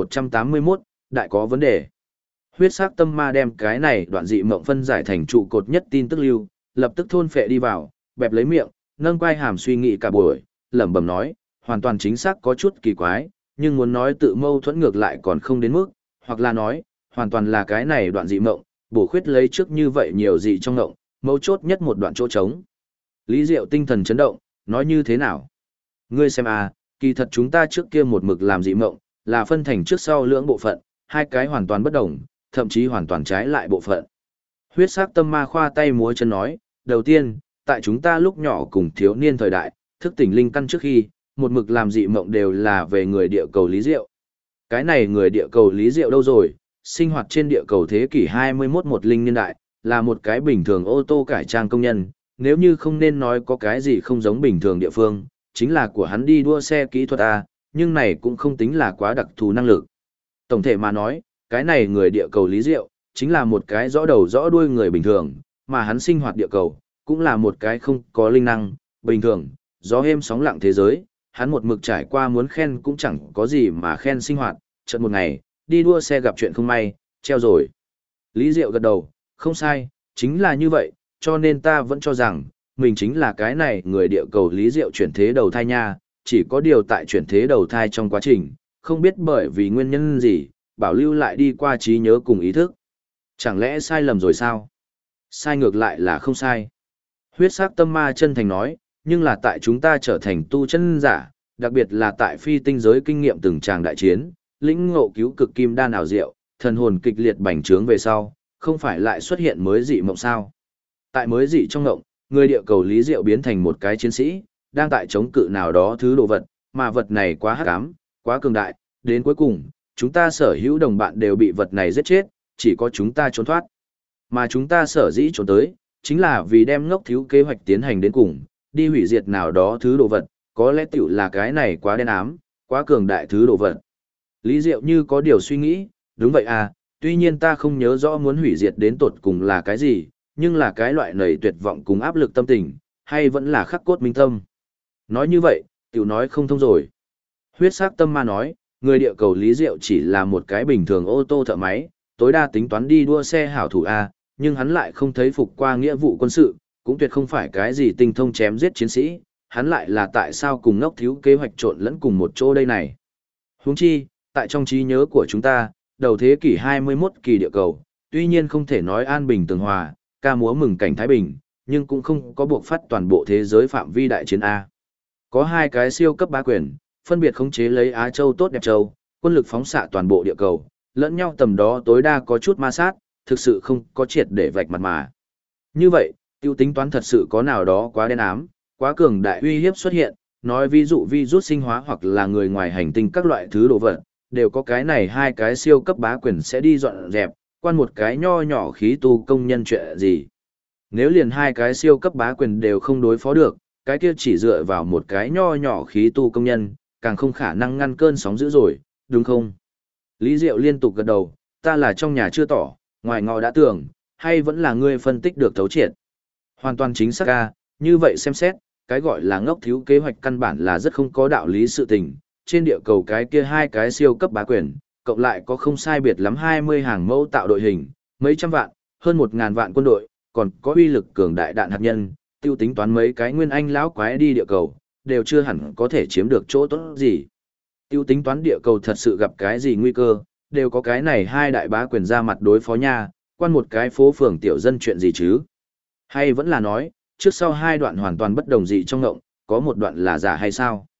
1181, đại có vấn đề. Huyết sắc tâm ma đem cái này đoạn dị mộng phân giải thành trụ cột nhất tin tức lưu, lập tức thôn phệ đi vào, bẹp lấy miệng, nâng quai hàm suy nghĩ cả buổi, lẩm bẩm nói, hoàn toàn chính xác có chút kỳ quái, nhưng muốn nói tự mâu thuẫn ngược lại còn không đến mức, hoặc là nói, hoàn toàn là cái này đoạn dị mộng, bổ khuyết lấy trước như vậy nhiều dị trong mộng, mấu chốt nhất một đoạn chỗ trống. Lý Diệu tinh thần chấn động, nói như thế nào? Ngươi xem à, kỳ thật chúng ta trước kia một mực làm dị mộng, là phân thành trước sau lưỡng bộ phận, hai cái hoàn toàn bất đồng, thậm chí hoàn toàn trái lại bộ phận. Huyết sắc tâm ma khoa tay múa chân nói, đầu tiên, tại chúng ta lúc nhỏ cùng thiếu niên thời đại, thức tỉnh linh căn trước khi, một mực làm dị mộng đều là về người địa cầu Lý Diệu. Cái này người địa cầu Lý Diệu đâu rồi, sinh hoạt trên địa cầu thế kỷ 21 một linh niên đại, là một cái bình thường ô tô cải trang công nhân, nếu như không nên nói có cái gì không giống bình thường địa phương, chính là của hắn đi đua xe kỹ thuật A, nhưng này cũng không tính là quá đặc thù năng lực. Tổng thể mà nói, cái này người địa cầu Lý Diệu, chính là một cái rõ đầu rõ đuôi người bình thường, mà hắn sinh hoạt địa cầu, cũng là một cái không có linh năng, bình thường, gió êm sóng lặng thế giới, hắn một mực trải qua muốn khen cũng chẳng có gì mà khen sinh hoạt, chợt một ngày, đi đua xe gặp chuyện không may, treo rồi. Lý Diệu gật đầu, không sai, chính là như vậy, cho nên ta vẫn cho rằng, mình chính là cái này người địa cầu Lý Diệu chuyển thế đầu thai nha, chỉ có điều tại chuyển thế đầu thai trong quá trình, không biết bởi vì nguyên nhân gì, bảo lưu lại đi qua trí nhớ cùng ý thức. Chẳng lẽ sai lầm rồi sao? Sai ngược lại là không sai. Huyết sắc tâm ma chân thành nói, nhưng là tại chúng ta trở thành tu chân giả, đặc biệt là tại phi tinh giới kinh nghiệm từng tràng đại chiến, lĩnh ngộ cứu cực kim đan ảo diệu, thần hồn kịch liệt bành trướng về sau, không phải lại xuất hiện mới dị mộng sao? Tại mới dị trong mộng, người địa cầu Lý Diệu biến thành một cái chiến sĩ, đang tại chống cự nào đó thứ đồ vật, mà vật này quá hắc ám, quá cường đại, đến cuối cùng, chúng ta sở hữu đồng bạn đều bị vật này giết chết, chỉ có chúng ta trốn thoát. Mà chúng ta sở dĩ trốn tới, chính là vì đem ngốc thiếu kế hoạch tiến hành đến cùng, đi hủy diệt nào đó thứ đồ vật, có lẽ tiểu là cái này quá đen ám, quá cường đại thứ đồ vật. Lý Diệu như có điều suy nghĩ, đúng vậy à, tuy nhiên ta không nhớ rõ muốn hủy diệt đến tột cùng là cái gì, nhưng là cái loại nầy tuyệt vọng cùng áp lực tâm tình, hay vẫn là khắc cốt minh tâm. Nói như vậy, tiểu nói không thông rồi. Huyết sắc tâm ma nói, người địa cầu Lý Diệu chỉ là một cái bình thường ô tô thợ máy, tối đa tính toán đi đua xe hảo thủ A, nhưng hắn lại không thấy phục qua nghĩa vụ quân sự, cũng tuyệt không phải cái gì tinh thông chém giết chiến sĩ, hắn lại là tại sao cùng ngốc thiếu kế hoạch trộn lẫn cùng một chỗ đây này. Huống chi, tại trong trí nhớ của chúng ta, đầu thế kỷ 21 kỳ địa cầu, tuy nhiên không thể nói an bình tường hòa, ca múa mừng cảnh Thái Bình, nhưng cũng không có buộc phát toàn bộ thế giới phạm vi đại chiến A. Có hai cái siêu cấp bá quyền, phân biệt khống chế lấy Á Châu tốt đẹp châu, quân lực phóng xạ toàn bộ địa cầu, lẫn nhau tầm đó tối đa có chút ma sát, thực sự không có triệt để vạch mặt mà. Như vậy, tiêu tính toán thật sự có nào đó quá đen ám, quá cường đại uy hiếp xuất hiện, nói ví dụ virus sinh hóa hoặc là người ngoài hành tinh các loại thứ đồ vật, đều có cái này hai cái siêu cấp bá quyền sẽ đi dọn dẹp, quan một cái nho nhỏ khí tu công nhân chuyện gì. Nếu liền hai cái siêu cấp bá quyền đều không đối phó được, cái kia chỉ dựa vào một cái nho nhỏ khí tu công nhân, càng không khả năng ngăn cơn sóng dữ rồi, đúng không? Lý Diệu liên tục gật đầu, ta là trong nhà chưa tỏ, ngoài ngọ đã tưởng, hay vẫn là ngươi phân tích được thấu triệt. Hoàn toàn chính xác ca, như vậy xem xét, cái gọi là ngốc thiếu kế hoạch căn bản là rất không có đạo lý sự tình. Trên địa cầu cái kia hai cái siêu cấp bá quyền, cộng lại có không sai biệt lắm 20 hàng mẫu tạo đội hình, mấy trăm vạn, hơn 1.000 vạn quân đội, còn có uy lực cường đại đạn hạt nhân, tiêu tính toán mấy cái nguyên anh lão quái đi địa cầu, đều chưa hẳn có thể chiếm được chỗ tốt gì. Tiêu tính toán địa cầu thật sự gặp cái gì nguy cơ, đều có cái này hai đại bá quyền ra mặt đối phó nha, quan một cái phố phường tiểu dân chuyện gì chứ. Hay vẫn là nói, trước sau hai đoạn hoàn toàn bất đồng gì trong ngộng, có một đoạn là giả hay sao?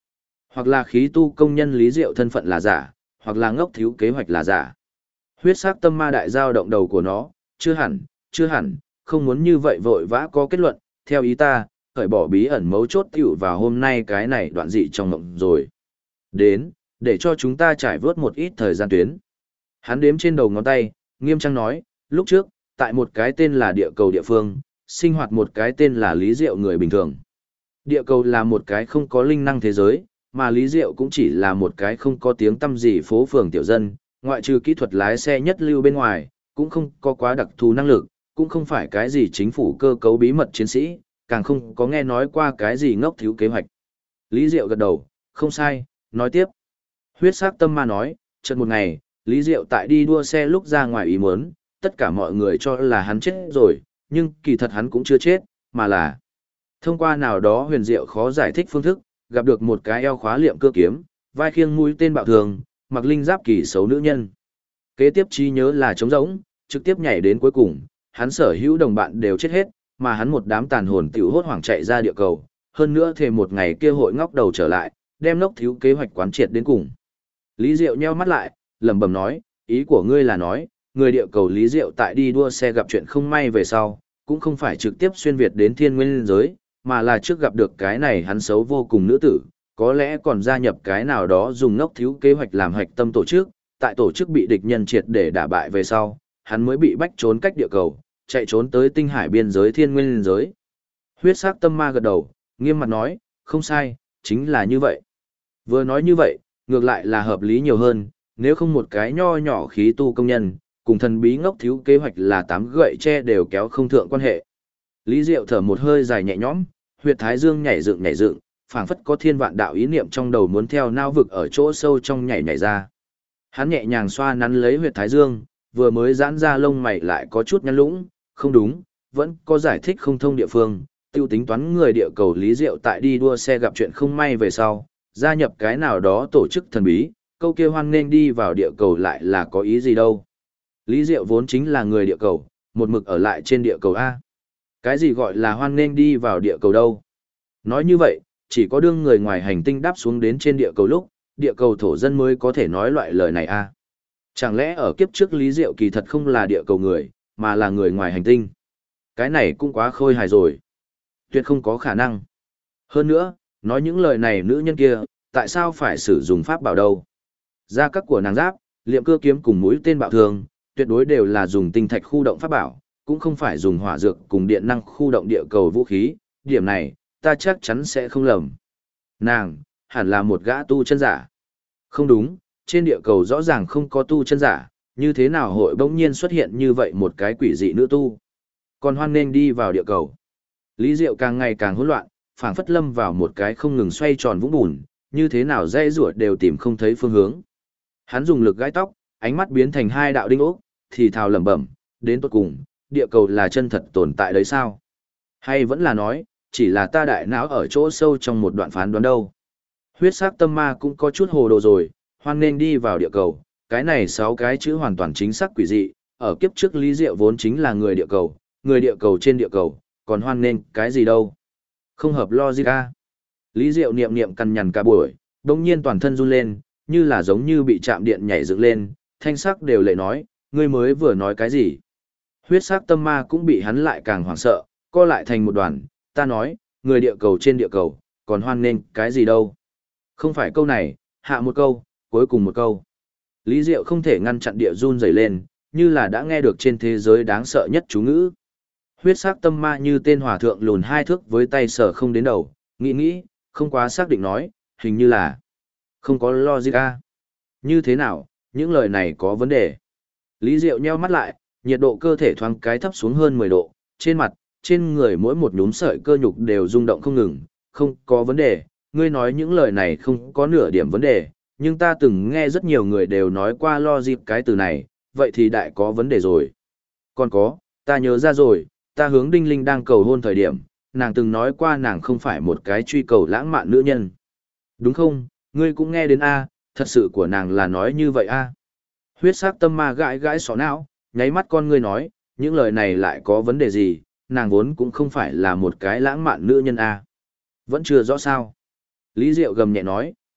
Hoặc là khí tu công nhân Lý Diệu thân phận là giả, hoặc là ngốc thiếu kế hoạch là giả. Huyết sắc tâm ma đại giao động đầu của nó, chưa hẳn, không muốn như vậy vội vã có kết luận, theo ý ta, khởi bỏ bí ẩn mấu chốt tiểu vào hôm nay cái này đoạn dị trong mộng rồi. Đến, để cho chúng ta trải vớt một ít thời gian tuyến. Hắn đếm trên đầu ngón tay, nghiêm trang nói, lúc trước, tại một cái tên là địa cầu địa phương, sinh hoạt một cái tên là Lý Diệu người bình thường. Địa cầu là một cái không có linh năng thế giới, mà Lý Diệu cũng chỉ là một cái không có tiếng tăm gì phố phường tiểu dân, ngoại trừ kỹ thuật lái xe nhất lưu bên ngoài, cũng không có quá đặc thù năng lực, cũng không phải cái gì chính phủ cơ cấu bí mật chiến sĩ, càng không có nghe nói qua cái gì ngốc thiếu kế hoạch. Lý Diệu gật đầu, không sai, nói tiếp. Huyết sắc tâm ma nói, chợt một ngày, Lý Diệu tại đi đua xe lúc ra ngoài ý muốn, tất cả mọi người cho là hắn chết rồi, nhưng kỳ thật hắn cũng chưa chết, mà là thông qua nào đó huyền diệu khó giải thích phương thức, gặp được một cái eo khóa liệm cưa kiếm, vai khiêng mũi tên bạo thường, mặc linh giáp kỳ xấu nữ nhân. Kế tiếp trí nhớ là trống rỗng, trực tiếp nhảy đến cuối cùng, hắn sở hữu đồng bạn đều chết hết, mà hắn một đám tàn hồn tiểu hốt hoảng chạy ra địa cầu, hơn nữa thề một ngày kia hội ngóc đầu trở lại, đem ngốc thiếu kế hoạch quán triệt đến cùng. Lý Diệu nheo mắt lại, lẩm bẩm nói, ý của ngươi là nói, người địa cầu Lý Diệu tại đi đua xe gặp chuyện không may về sau, cũng không phải trực tiếp xuyên việt đến thiên nguyên giới, mà là trước gặp được cái này hắn xấu vô cùng nữ tử, có lẽ còn gia nhập cái nào đó dùng ngốc thiếu kế hoạch làm hạch tâm tổ chức, tại tổ chức bị địch nhân triệt để đả bại về sau, hắn mới bị bách trốn cách địa cầu, chạy trốn tới tinh hải biên giới thiên nguyên giới. Huyết sắc tâm ma gật đầu, nghiêm mặt nói, không sai, chính là như vậy. Vừa nói như vậy, ngược lại là hợp lý nhiều hơn, nếu không một cái nho nhỏ khí tu công nhân, cùng thần bí ngốc thiếu kế hoạch là 8 gậy tre đều kéo không thượng quan hệ. Lý Diệu thở một hơi dài nhẹ nhõm, huyệt thái dương nhảy dựng, phảng phất có thiên vạn đạo ý niệm trong đầu muốn theo nao vực ở chỗ sâu trong nhảy ra. Hắn nhẹ nhàng xoa nắn lấy huyệt thái dương, vừa mới giãn ra lông mày lại có chút nhăn lũng, không đúng, vẫn có giải thích không thông địa phương, tiêu tính toán người địa cầu Lý Diệu tại đi đua xe gặp chuyện không may về sau, gia nhập cái nào đó tổ chức thần bí, câu kia hoan nghênh đi vào địa cầu lại là có ý gì đâu. Lý Diệu vốn chính là người địa cầu, một mực ở lại trên địa cầu A. Cái gì gọi là hoan nghênh đi vào địa cầu đâu? Nói như vậy, chỉ có đương người ngoài hành tinh đáp xuống đến trên địa cầu lúc, địa cầu thổ dân mới có thể nói loại lời này A. Chẳng lẽ ở kiếp trước Lý Diệu kỳ thật không là địa cầu người, mà là người ngoài hành tinh? Cái này cũng quá khôi hài rồi. Tuyệt không có khả năng. Hơn nữa, nói những lời này nữ nhân kia, tại sao phải sử dụng pháp bảo đâu? Gia các của nàng giáp, liệm cưa kiếm cùng mũi tên bạo thường, tuyệt đối đều là dùng tinh thạch khu động pháp bảo, cũng không phải dùng hỏa dược cùng điện năng khu động địa cầu vũ khí, điểm này, ta chắc chắn sẽ không lầm. Nàng, hẳn là một gã tu chân giả. Không đúng, trên địa cầu rõ ràng không có tu chân giả, như thế nào hội bỗng nhiên xuất hiện như vậy một cái quỷ dị nữ tu. Còn hoan nên đi vào địa cầu. Lý Diệu càng ngày càng hỗn loạn, phảng phất lâm vào một cái không ngừng xoay tròn vũng bùn, như thế nào dây rủa đều tìm không thấy phương hướng. Hắn dùng lực gãi tóc, ánh mắt biến thành hai đạo đinh ốc, thì thào lẩm bẩm, đến tột cùng, địa cầu là chân thật tồn tại đấy sao? Hay vẫn là nói, chỉ là ta đại não ở chỗ sâu trong một đoạn phán đoán đâu? Huyết sắc tâm ma cũng có chút hồ đồ rồi, hoan nên đi vào địa cầu, cái này 6 cái chữ hoàn toàn chính xác quỷ dị, ở kiếp trước Lý Diệu vốn chính là người địa cầu trên địa cầu, còn hoan nên cái gì đâu? Không hợp logic a. Lý Diệu niệm niệm cằn nhằn cả buổi, đồng nhiên toàn thân run lên, như là giống như bị chạm điện nhảy dựng lên, thanh sắc đều lệ nói, ngươi mới vừa nói cái gì? Huyết sắc tâm ma cũng bị hắn lại càng hoảng sợ, co lại thành một đoàn, ta nói, người địa cầu trên địa cầu, còn hoan nên cái gì đâu? Không phải câu này, hạ một câu, cuối cùng một câu. Lý Diệu không thể ngăn chặn địa run rẩy lên, như là đã nghe được trên thế giới đáng sợ nhất chú ngữ. Huyết sắc tâm ma như tên hòa thượng lùn 2 thước với tay sở không đến đầu, nghĩ, không quá xác định nói, hình như là không có logic a. Như thế nào, những lời này có vấn đề. Lý Diệu nheo mắt lại, nhiệt độ cơ thể thoáng cái thấp xuống hơn 10 độ, trên mặt, trên người mỗi một nhúm sợi cơ nhục đều rung động không ngừng, không có vấn đề, ngươi nói những lời này không có nửa điểm vấn đề, nhưng ta từng nghe rất nhiều người đều nói qua logic cái từ này, vậy thì đại có vấn đề rồi. Còn có, ta nhớ ra rồi, ta hướng Đinh Linh đang cầu hôn thời điểm, nàng từng nói qua nàng không phải một cái truy cầu lãng mạn nữ nhân. Đúng không, ngươi cũng nghe đến A, thật sự của nàng là nói như vậy A. Huyết sắc tâm ma gãi gãi xó não, nháy mắt con ngươi nói, những lời này lại có vấn đề gì, nàng vốn cũng không phải là một cái lãng mạn nữ nhân A. Vẫn chưa rõ sao. Lý Diệu gầm nhẹ nói,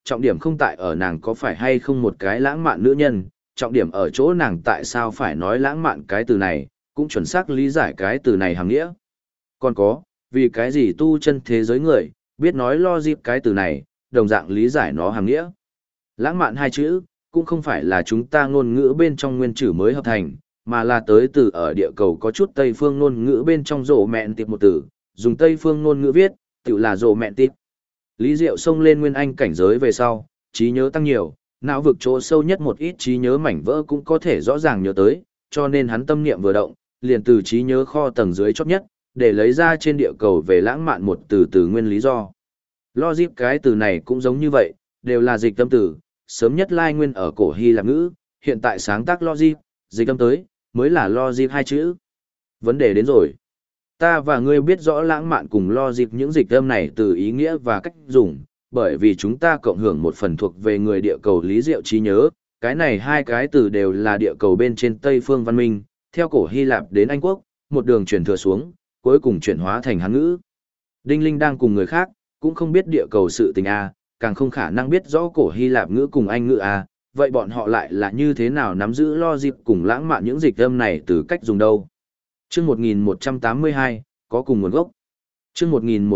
trọng điểm không tại ở nàng có phải hay không một cái lãng mạn nữ nhân, trọng điểm ở chỗ nàng tại sao phải nói lãng mạn cái từ này, cũng chuẩn xác lý giải cái từ này hàm nghĩa. Còn có, vì cái gì tu chân thế giới người, biết nói logic cái từ này, đồng dạng lý giải nó hàm nghĩa. Lãng mạn hai chữ, cũng không phải là chúng ta ngôn ngữ bên trong nguyên chữ mới hợp thành, mà là tới từ ở địa cầu có chút Tây phương ngôn ngữ bên trong rổ mẹn tiệp một từ, dùng Tây phương ngôn ngữ viết, tự là rổ mẹn tiệp. Lý Diệu xông lên nguyên anh cảnh giới về sau, trí nhớ tăng nhiều, não vực chỗ sâu nhất một ít trí nhớ mảnh vỡ cũng có thể rõ ràng nhớ tới, cho nên hắn tâm niệm vừa động, liền từ trí nhớ kho tầng dưới chót nhất, để lấy ra trên địa cầu về lãng mạn một từ nguyên lý do. Logic cái từ này cũng giống như vậy, đều là dịch tâm từ, sớm nhất lai nguyên ở cổ Hy Lạp ngữ, hiện tại sáng tác logic, dịch âm tới, mới là logic hai chữ. Vấn đề đến rồi. Ta và ngươi biết rõ lãng mạn cùng logic những dịch âm này từ ý nghĩa và cách dùng, bởi vì chúng ta cộng hưởng một phần thuộc về người địa cầu lý diệu trí nhớ, cái này hai cái từ đều là địa cầu bên trên Tây phương văn minh, theo cổ Hy Lạp đến Anh Quốc, một đường truyền thừa xuống, cuối cùng chuyển hóa thành Hán ngữ. Đinh Linh đang cùng người khác, cũng không biết địa cầu sự tình A, càng không khả năng biết rõ cổ Hy Lạp ngữ cùng Anh ngữ A, vậy bọn họ lại là như thế nào nắm giữ logic cùng lãng mạn những dịch âm này từ cách dùng đâu? Chương 1182, có cùng nguồn gốc. Chương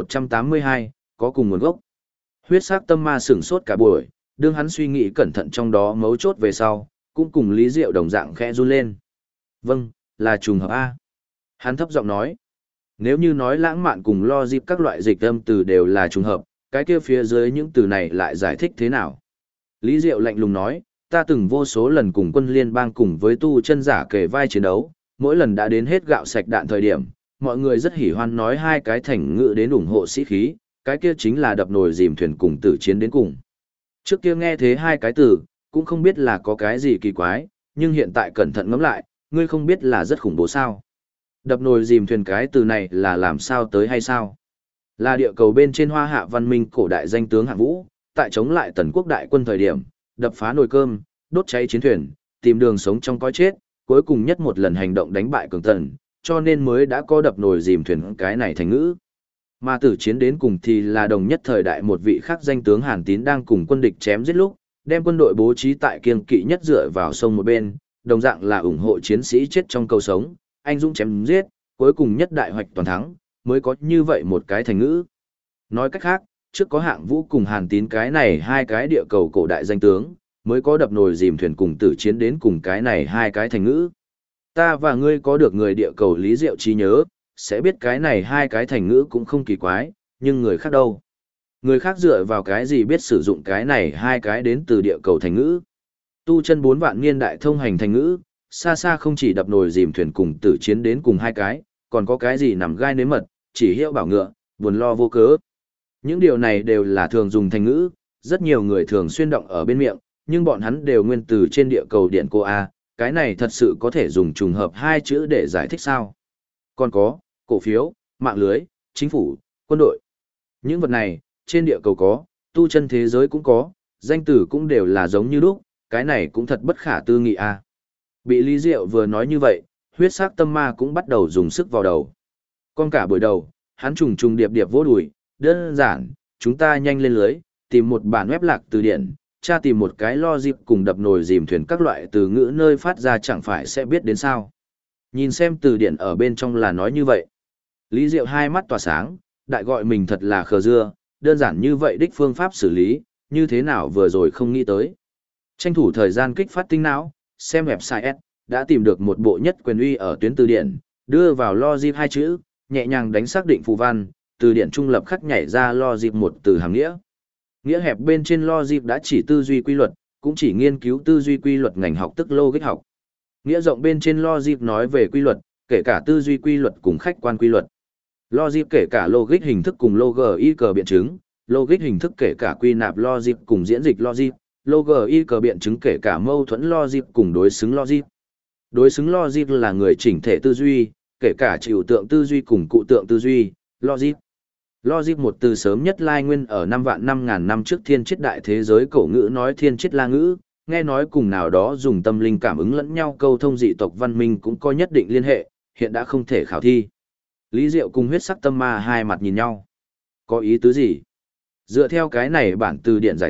1182, có cùng nguồn gốc. Huyết sắc tâm ma sửng sốt cả buổi, đương hắn suy nghĩ cẩn thận trong đó mấu chốt về sau, cũng cùng Lý Diệu đồng dạng khẽ run lên. Vâng, là trùng hợp A. Hắn thấp giọng nói. Nếu như nói lãng mạn cùng logic các loại dịch âm từ đều là trùng hợp, cái kia phía dưới những từ này lại giải thích thế nào? Lý Diệu lạnh lùng nói, ta từng vô số lần cùng quân liên bang cùng với tu chân giả kề vai chiến đấu, mỗi lần đã đến hết gạo sạch đạn thời điểm, mọi người rất hỉ hoan nói hai cái thành ngữ đến ủng hộ sĩ khí, cái kia chính là đập nồi dìm thuyền cùng tử chiến đến cùng. Trước kia nghe thế hai cái từ, cũng không biết là có cái gì kỳ quái, nhưng hiện tại cẩn thận ngẫm lại, ngươi không biết là rất khủng bố sao. Đập nồi dìm thuyền cái từ này là làm sao tới hay sao? Là địa cầu bên trên hoa hạ văn minh cổ đại danh tướng Hạng Vũ, tại chống lại tần quốc đại quân thời điểm, đập phá nồi cơm, đốt cháy chiến thuyền, tìm đường sống trong cõi chết, cuối cùng nhất một lần hành động đánh bại cường tần, cho nên mới đã có đập nồi dìm thuyền cái này thành ngữ. Mà tử chiến đến cùng thì là đồng nhất thời đại một vị khác danh tướng Hàn Tín đang cùng quân địch chém giết lúc, đem quân đội bố trí tại kiêng kỵ nhất dựa vào sông một bên, đồng dạng là ủng hộ chiến sĩ chết trong cầu sống, anh dũng chém giết, cuối cùng nhất đại hoạch toàn thắng, mới có như vậy một cái thành ngữ. Nói cách khác, trước có Hạng Vũ cùng Hàn Tín cái này hai cái địa cầu cổ đại danh tướng, mới có đập nồi dìm thuyền cùng tử chiến đến cùng cái này hai cái thành ngữ. Ta và ngươi có được người địa cầu lý diệu trí nhớ, sẽ biết cái này hai cái thành ngữ cũng không kỳ quái, nhưng người khác đâu? Người khác dựa vào cái gì biết sử dụng cái này hai cái đến từ địa cầu thành ngữ? Tu chân 4 vạn niên đại thông hành thành ngữ, xa xa không chỉ đập nồi dìm thuyền cùng tử chiến đến cùng hai cái, còn có cái gì nằm gai nếm mật, chỉ hiệu bảo ngựa, buồn lo vô cớ. Những điều này đều là thường dùng thành ngữ, rất nhiều người thường xuyên động ở bên miệng, nhưng bọn hắn đều nguyên từ trên địa cầu điện cô A, cái này thật sự có thể dùng trùng hợp hai chữ để giải thích sao? Còn có, cổ phiếu, mạng lưới, chính phủ, quân đội. Những vật này, trên địa cầu có, tu chân thế giới cũng có, danh từ cũng đều là giống như lúc, cái này cũng thật bất khả tư nghị A. Bị Lý Diệu vừa nói như vậy, huyết sắc tâm ma cũng bắt đầu dùng sức vào đầu. Con cả buổi đầu, hắn trùng trùng điệp điệp vỗ đùi, đơn giản, chúng ta nhanh lên lưới, tìm một bản web lạc từ điển, tra tìm một cái logic cùng đập nồi dìm thuyền các loại từ ngữ nơi phát ra chẳng phải sẽ biết đến sao. Nhìn xem từ điển ở bên trong là nói như vậy. Lý Diệu hai mắt tỏa sáng, đại gọi mình thật là khờ dưa, đơn giản như vậy đích phương pháp xử lý, như thế nào vừa rồi không nghĩ tới. Tranh thủ thời gian kích phát tinh não, xem website S, đã tìm được một bộ nhất quyền uy ở tuyến từ điển, đưa vào logic hai chữ, nhẹ nhàng đánh xác định phù văn, từ điển trung lập khắc nhảy ra logic một từ hàm nghĩa. Nghĩa hẹp bên trên logic đã chỉ tư duy quy luật, cũng chỉ nghiên cứu tư duy quy luật ngành học tức logic học. Nghĩa rộng bên trên logic nói về quy luật, kể cả tư duy quy luật cùng khách quan quy luật. Logic kể cả logic hình thức cùng logic biện chứng, logic hình thức kể cả quy nạp logic cùng diễn dịch logic, logic biện chứng kể cả mâu thuẫn logic cùng đối xứng logic. Đối xứng logic là người chỉnh thể tư duy, kể cả trừu tượng tư duy cùng cụ tượng tư duy, logic. Logic một từ sớm nhất lai nguyên ở 5.000 năm trước thiên chiết đại thế giới cổ ngữ nói thiên chiết la ngữ, nghe nói cùng nào đó dùng tâm linh cảm ứng lẫn nhau câu thông dị tộc văn minh cũng có nhất định liên hệ, hiện đã không thể khảo thi. Lý Diệu cùng huyết sắc tâm ma hai mặt nhìn nhau. Có ý tứ gì? Dựa theo cái này bản từ điển giải thích,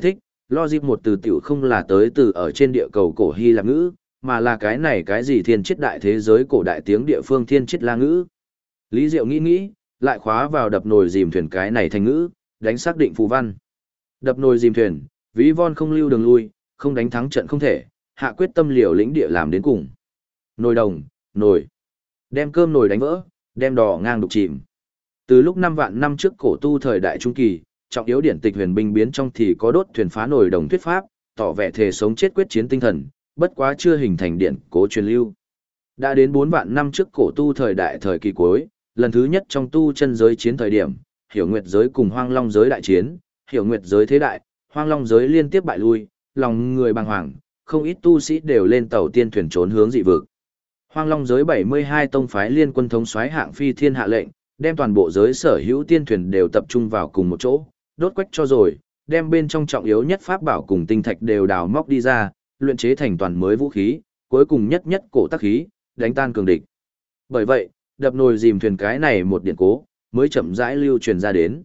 logic một từ tiểu không là tới từ ở trên địa cầu cổ Hy Lạp ngữ, mà là cái này cái gì thiên chiết đại thế giới cổ đại tiếng địa phương thiên chiết La ngữ. Lý Diệu nghĩ, lại khóa vào đập nồi dìm thuyền cái này thành ngữ, đánh xác định phù văn. Đập nồi dìm thuyền, ví von không lưu đường lui, không đánh thắng trận không thể, hạ quyết tâm liều lĩnh địa làm đến cùng. Nồi đồng, nồi. Đem cơm nồi đánh vỡ, đem đò ngang đục chìm. Từ lúc 5 vạn năm trước cổ tu thời đại trung kỳ, trọng yếu điển tịch huyền binh biến trong thì có đốt thuyền phá nồi đồng thuyết pháp, tỏ vẻ thể sống chết quyết chiến tinh thần, bất quá chưa hình thành điển cố truyền lưu. Đã đến 4 vạn năm trước cổ tu thời đại thời kỳ cuối, lần thứ nhất trong tu chân giới chiến thời điểm, Hiểu Nguyệt giới cùng Hoang Long giới đại chiến, Hiểu Nguyệt giới thế đại, Hoang Long giới liên tiếp bại lui, lòng người bàng hoàng, không ít tu sĩ đều lên tàu tiên thuyền trốn hướng dị vực. Hoang Long giới 72 tông phái liên quân thống soái Hạng Phi Thiên hạ lệnh, đem toàn bộ giới sở hữu tiên thuyền đều tập trung vào cùng một chỗ, đốt quách cho rồi, đem bên trong trọng yếu nhất pháp bảo cùng tinh thạch đều đào móc đi ra, luyện chế thành toàn mới vũ khí, cuối cùng nhất cổ tác khí, đánh tan cường địch. Bởi vậy, đập nồi dìm thuyền cái này một điện cố, mới chậm rãi lưu truyền ra đến.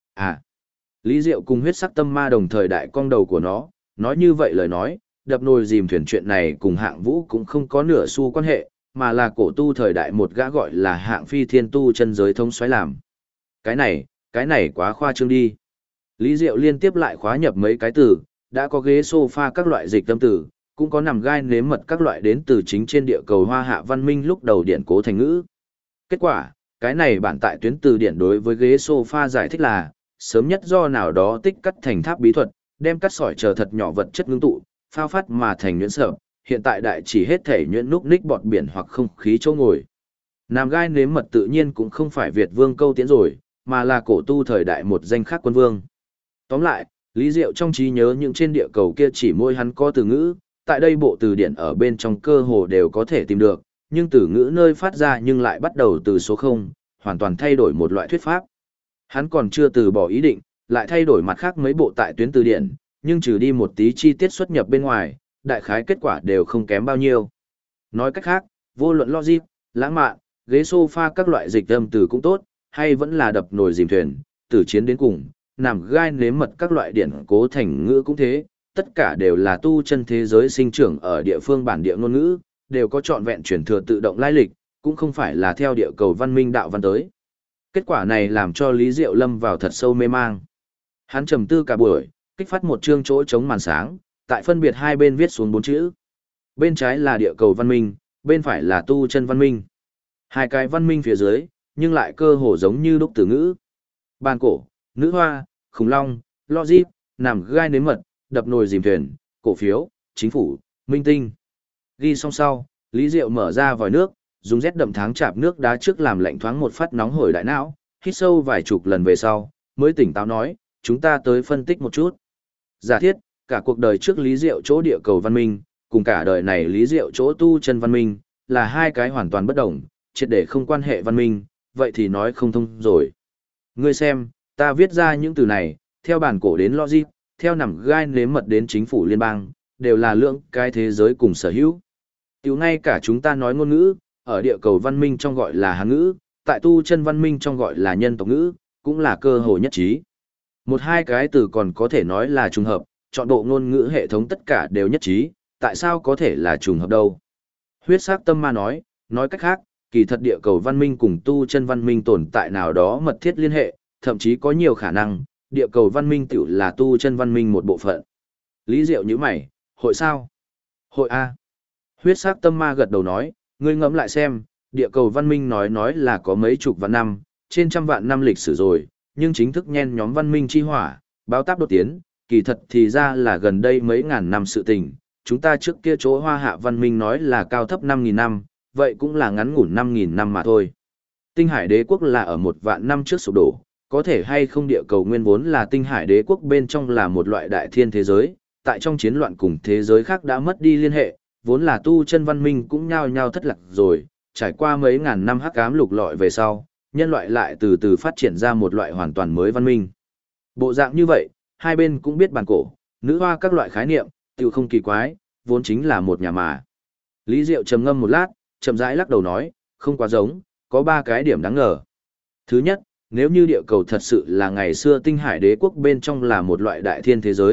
Lý Diệu cùng huyết sắc tâm ma đồng thời đại cong đầu của nó, nói như vậy lời nói, đập nồi dìm thuyền chuyện này cùng Hạng Vũ cũng không có nửa xu quan hệ, mà là cổ tu thời đại một gã gọi là Hạng Phi Thiên tu chân giới thống soái làm. Cái này quá khoa trương đi. Lý Diệu liên tiếp lại khóa nhập mấy cái từ, đã có ghế sofa các loại dịch tâm từ, cũng có nằm gai nếm mật các loại đến từ chính trên địa cầu Hoa Hạ văn minh lúc đầu điển cố thành ngữ. Kết quả, cái này bản tại tuyến từ điển đối với ghế sofa giải thích là, sớm nhất do nào đó tích cắt thành tháp bí thuật, đem cắt sỏi chờ thật nhỏ vật chất ngưng tụ, phao phát mà thành nhuyễn sợ, hiện tại đại chỉ hết thể nhuyễn núc ních bọt biển hoặc không khí chỗ ngồi. Nằm gai nếm mật tự nhiên cũng không phải Việt vương câu tiễn rồi, mà là cổ tu thời đại một danh khác quân vương. Tóm lại, Lý Diệu trong trí nhớ những trên địa cầu kia chỉ môi hắn có từ ngữ, tại đây bộ từ điển ở bên trong cơ hồ đều có thể tìm được, nhưng từ ngữ nơi phát ra nhưng lại bắt đầu từ số 0, hoàn toàn thay đổi một loại thuyết pháp. Hắn còn chưa từ bỏ ý định, lại thay đổi mặt khác mấy bộ tại tuyến từ điển, nhưng trừ đi một tí chi tiết xuất nhập bên ngoài, đại khái kết quả đều không kém bao nhiêu. Nói cách khác, vô luận logic, lãng mạn, ghế sofa các loại dịch âm từ cũng tốt, hay vẫn là đập nồi dìm thuyền, từ chiến đến cùng, nằm gai nếm mật các loại điển cố thành ngữ cũng thế, tất cả đều là tu chân thế giới sinh trưởng ở địa phương bản địa ngôn ngữ, đều có trọn vẹn truyền thừa tự động lai lịch, cũng không phải là theo địa cầu văn minh đạo văn tới. Kết quả này làm cho Lý Diệu lâm vào thật sâu mê mang. Hắn trầm tư cả buổi, kích phát một chương chỗ chống màn sáng, tại phân biệt hai bên viết xuống 4 chữ. Bên trái là địa cầu văn minh, bên phải là tu chân văn minh. Hai cái văn minh phía dưới, nhưng lại cơ hồ giống như đúc từ ngữ. Bàn cổ, nữ hoa, khủng long, logic, nằm gai nếm mật, đập nồi dìm thuyền, cổ phiếu, chính phủ, minh tinh. Ghi xong sau, Lý Diệu mở ra vòi nước, dùng rét đậm tháng chạp nước đá trước làm lạnh thoáng một phát nóng hổi đại não, hít sâu vài chục lần về sau, mới tỉnh táo nói, chúng ta tới phân tích một chút. Giả thiết, cả cuộc đời trước Lý Diệu chỗ địa cầu văn minh, cùng cả đời này Lý Diệu chỗ tu chân văn minh, là hai cái hoàn toàn bất đồng, triệt để không quan hệ văn minh, vậy thì nói không thông rồi. Ngươi xem, ta viết ra những từ này, theo bản cổ đến logic, theo nằm gai nếm mật đến chính phủ liên bang, đều là lượng cái thế giới cùng sở hữu. Tiểu ngay cả chúng ta nói ngôn ngữ, ở địa cầu văn minh trong gọi là Hán ngữ, tại tu chân văn minh trong gọi là nhân tộc ngữ, cũng là cơ hội nhất trí. Một hai cái từ còn có thể nói là trùng hợp, chọn bộ ngôn ngữ hệ thống tất cả đều nhất trí, tại sao có thể là trùng hợp đâu? Huyết sắc tâm ma nói cách khác, kỳ thật địa cầu văn minh cùng tu chân văn minh tồn tại nào đó mật thiết liên hệ, thậm chí có nhiều khả năng, địa cầu văn minh tiểu là tu chân văn minh một bộ phận. Lý Diệu như mày, hội sao? Hội A. Huyết sắc tâm ma gật đầu nói, ngươi ngẫm lại xem, địa cầu văn minh nói là có mấy chục vạn năm, trên trăm vạn năm lịch sử rồi, nhưng chính thức nhen nhóm văn minh chi hỏa, báo táp đột tiến, kỳ thật thì ra là gần đây mấy ngàn năm sự tình. Chúng ta trước kia chỗ Hoa Hạ văn minh nói là cao thấp 5.000 năm, vậy cũng là ngắn ngủn 5.000 năm mà thôi. Tinh Hải Đế quốc là ở 1 vạn năm trước sụp đổ, có thể hay không địa cầu nguyên vốn là Tinh Hải Đế quốc bên trong là một loại đại thiên thế giới, tại trong chiến loạn cùng thế giới khác đã mất đi liên hệ, vốn là tu chân văn minh cũng nhao nhao thất lạc rồi, trải qua mấy ngàn năm hắc ám lục lọi về sau, nhân loại lại từ từ phát triển ra một loại hoàn toàn mới văn minh. Bộ dạng như vậy, hai bên cũng biết bản cổ, nữ hoa các loại khái niệm, tiểu không kỳ quái, vốn chính là một nhà mà. Lý Diệu trầm ngâm một lát, chậm rãi lắc đầu nói, không quá giống, có 3 cái điểm đáng ngờ. Thứ nhất, nếu như địa cầu thật sự là ngày xưa Tinh Hải Đế quốc bên trong là một loại đại thiên thế giới,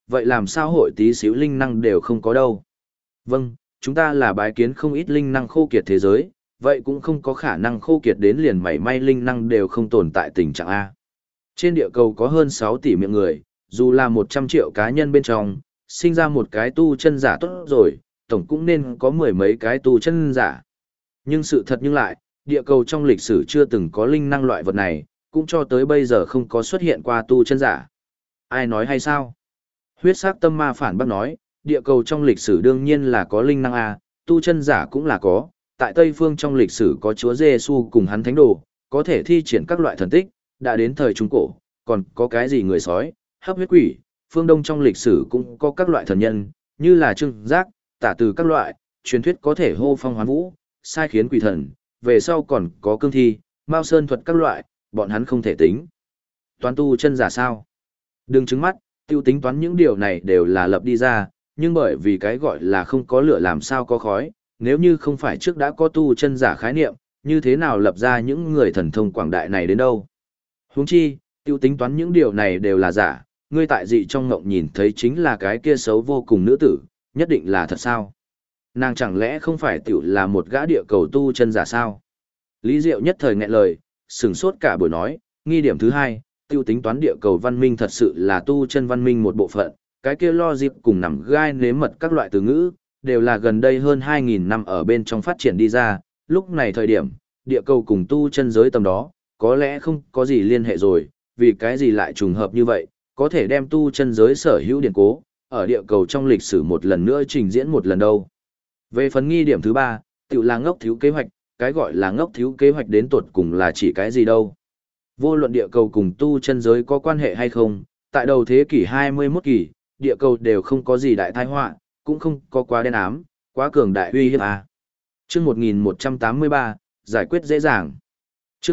vậy làm sao hội tí xíu linh năng đều không có đâu? Vâng, chúng ta là bái kiến không ít linh năng khô kiệt thế giới, vậy cũng không có khả năng khô kiệt đến liền mảy may linh năng đều không tồn tại tình trạng A. Trên địa cầu có hơn 6 tỷ miệng người, dù là 100 triệu cá nhân bên trong, sinh ra một cái tu chân giả tốt rồi, tổng cũng nên có mười mấy cái tu chân giả. Nhưng sự thật nhưng lại, địa cầu trong lịch sử chưa từng có linh năng loại vật này, cũng cho tới bây giờ không có xuất hiện qua tu chân giả. Ai nói hay sao? Huyết sắc tâm ma phản bác nói, địa cầu trong lịch sử đương nhiên là có linh năng A, tu chân giả cũng là có, tại Tây Phương trong lịch sử có Chúa Giêsu cùng hắn thánh đồ, có thể thi triển các loại thần tích, đã đến thời Trung Cổ, còn có cái gì người sói, hấp huyết quỷ, phương Đông trong lịch sử cũng có các loại thần nhân, như là Trương Giác, Tả Từ các loại, truyền thuyết có thể hô phong hoán vũ, sai khiến quỷ thần, về sau còn có cương thi, Mao Sơn thuật các loại, bọn hắn không thể tính. Toán tu chân giả sao? Đừng trứng mắt, tiêu tính toán những điều này đều là lập đi ra, nhưng bởi vì cái gọi là không có lửa làm sao có khói, nếu như không phải trước đã có tu chân giả khái niệm, như thế nào lập ra những người thần thông quảng đại này đến đâu? Huống chi, tiêu tính toán những điều này đều là giả, ngươi tại dị trong ngộng nhìn thấy chính là cái kia xấu vô cùng nữ tử, nhất định là thật sao? Nàng chẳng lẽ không phải tiểu là một gã địa cầu tu chân giả sao? Lý Diệu nhất thời nghẹn lời, sửng sốt cả buổi nói, nghi điểm thứ hai, tiêu tính toán địa cầu văn minh thật sự là tu chân văn minh một bộ phận, cái kia lo dịp cùng nằm gai nếm mật các loại từ ngữ, đều là gần đây hơn 2.000 năm ở bên trong phát triển đi ra, lúc này thời điểm, địa cầu cùng tu chân giới tầm đó, có lẽ không có gì liên hệ rồi, vì cái gì lại trùng hợp như vậy, có thể đem tu chân giới sở hữu điển cố, ở địa cầu trong lịch sử một lần nữa trình diễn một lần đâu. Về phần nghi điểm thứ ba, tự là ngốc thiếu kế hoạch, cái gọi là ngốc thiếu kế hoạch đến tột cùng là chỉ cái gì đâu. Vô luận địa cầu cùng tu chân giới có quan hệ hay không, tại đầu thế kỷ 21 kỳ, địa cầu đều không có gì đại tai họa, cũng không có quá đen ám, quá cường đại uy hiếp à. Chương 1183, giải quyết dễ dàng. Chương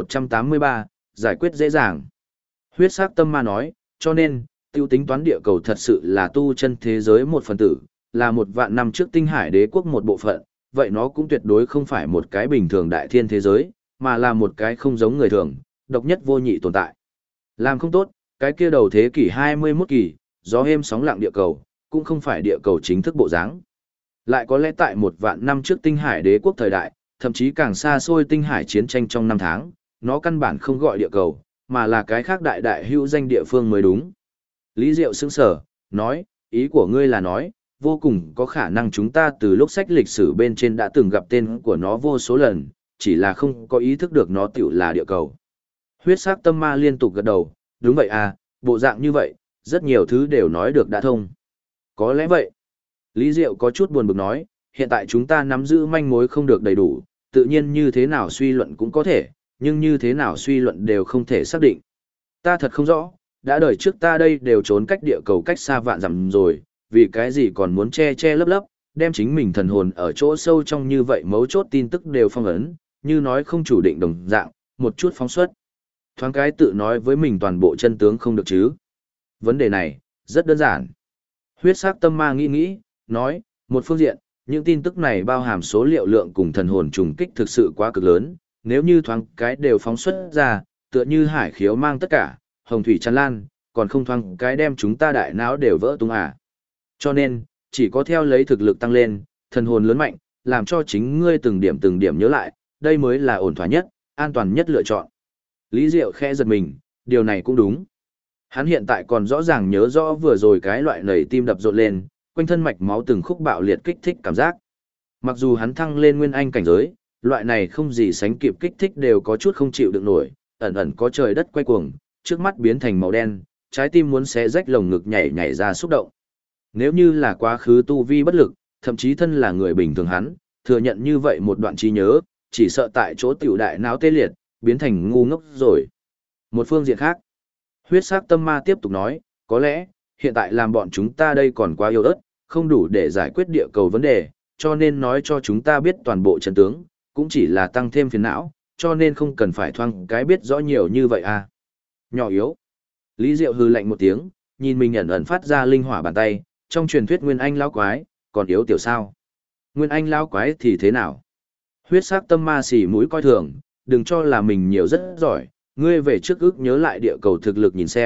1183, giải quyết dễ dàng. Huyết sắc tâm ma nói, cho nên, tiêu tính toán địa cầu thật sự là tu chân thế giới một phần tử, là một vạn năm trước tinh hải đế quốc một bộ phận, vậy nó cũng tuyệt đối không phải một cái bình thường đại thiên thế giới, mà là một cái không giống người thường, độc nhất vô nhị tồn tại. Làm không tốt, cái kia đầu thế kỷ 21 kỳ, gió êm sóng lặng địa cầu, cũng không phải địa cầu chính thức bộ dáng. Lại có lẽ tại một vạn năm trước tinh hải đế quốc thời đại, thậm chí càng xa xôi tinh hải chiến tranh trong năm tháng, nó căn bản không gọi địa cầu, mà là cái khác đại đại hữu danh địa phương mới đúng. Lý Diệu sững sờ, nói, ý của ngươi là nói, vô cùng có khả năng chúng ta từ lúc sách lịch sử bên trên đã từng gặp tên của nó vô số lần, chỉ là không có ý thức được nó tiểu là địa cầu. Huyết sắc tâm ma liên tục gật đầu, đúng vậy à, bộ dạng như vậy, rất nhiều thứ đều nói được đã thông. Có lẽ vậy. Lý Diệu có chút buồn bực nói, hiện tại chúng ta nắm giữ manh mối không được đầy đủ, tự nhiên như thế nào suy luận cũng có thể, nhưng như thế nào suy luận đều không thể xác định. Ta thật không rõ, đã đời trước ta đây đều trốn cách địa cầu cách xa vạn dặm rồi, vì cái gì còn muốn che che lấp lấp, đem chính mình thần hồn ở chỗ sâu trong như vậy mấu chốt tin tức đều phong ấn, như nói không chủ định đồng dạng, một chút phóng xuất. Thoáng cái tự nói với mình toàn bộ chân tướng không được chứ. Vấn đề này, rất đơn giản. Huyết sắc tâm ma nghĩ, nói, một phương diện, những tin tức này bao hàm số liệu lượng cùng thần hồn trùng kích thực sự quá cực lớn, nếu như thoáng cái đều phóng xuất ra, tựa như hải khiếu mang tất cả, hồng thủy tràn lan, còn không thoáng cái đem chúng ta đại não đều vỡ tung à. Cho nên, chỉ có theo lấy thực lực tăng lên, thần hồn lớn mạnh, làm cho chính ngươi từng điểm nhớ lại, đây mới là ổn thỏa nhất, an toàn nhất lựa chọn. Lý Diệu khẽ giật mình, điều này cũng đúng. Hắn hiện tại còn rõ ràng nhớ rõ vừa rồi cái loại nảy tim đập rộn lên, quanh thân mạch máu từng khúc bạo liệt kích thích cảm giác. Mặc dù hắn thăng lên nguyên anh cảnh giới, loại này không gì sánh kịp kích thích đều có chút không chịu được nổi, ẩn ẩn có trời đất quay cuồng, trước mắt biến thành màu đen, trái tim muốn xé rách lồng ngực nhảy ra xúc động. Nếu như là quá khứ tu vi bất lực, thậm chí thân là người bình thường hắn, thừa nhận như vậy một đoạn trí nhớ, chỉ sợ tại chỗ tiểu đại não tê liệt, biến thành ngu ngốc rồi. Một phương diện khác, huyết sắc tâm ma tiếp tục nói, có lẽ, hiện tại làm bọn chúng ta đây còn quá yếu ớt, không đủ để giải quyết địa cầu vấn đề, cho nên nói cho chúng ta biết toàn bộ chân tướng, cũng chỉ là tăng thêm phiền não, cho nên không cần phải thoang cái biết rõ nhiều như vậy à. Nhỏ yếu. Lý Diệu hừ lạnh một tiếng, nhìn mình ẩn phát ra linh hỏa bàn tay, trong truyền thuyết Nguyên Anh lão quái, còn yếu tiểu sao? Nguyên Anh lão quái thì thế nào? Huyết sắc tâm ma xỉ mũi coi thường, đừng cho là mình nhiều rất giỏi, ngươi về trước ức nhớ lại địa cầu thực lực nhìn xem,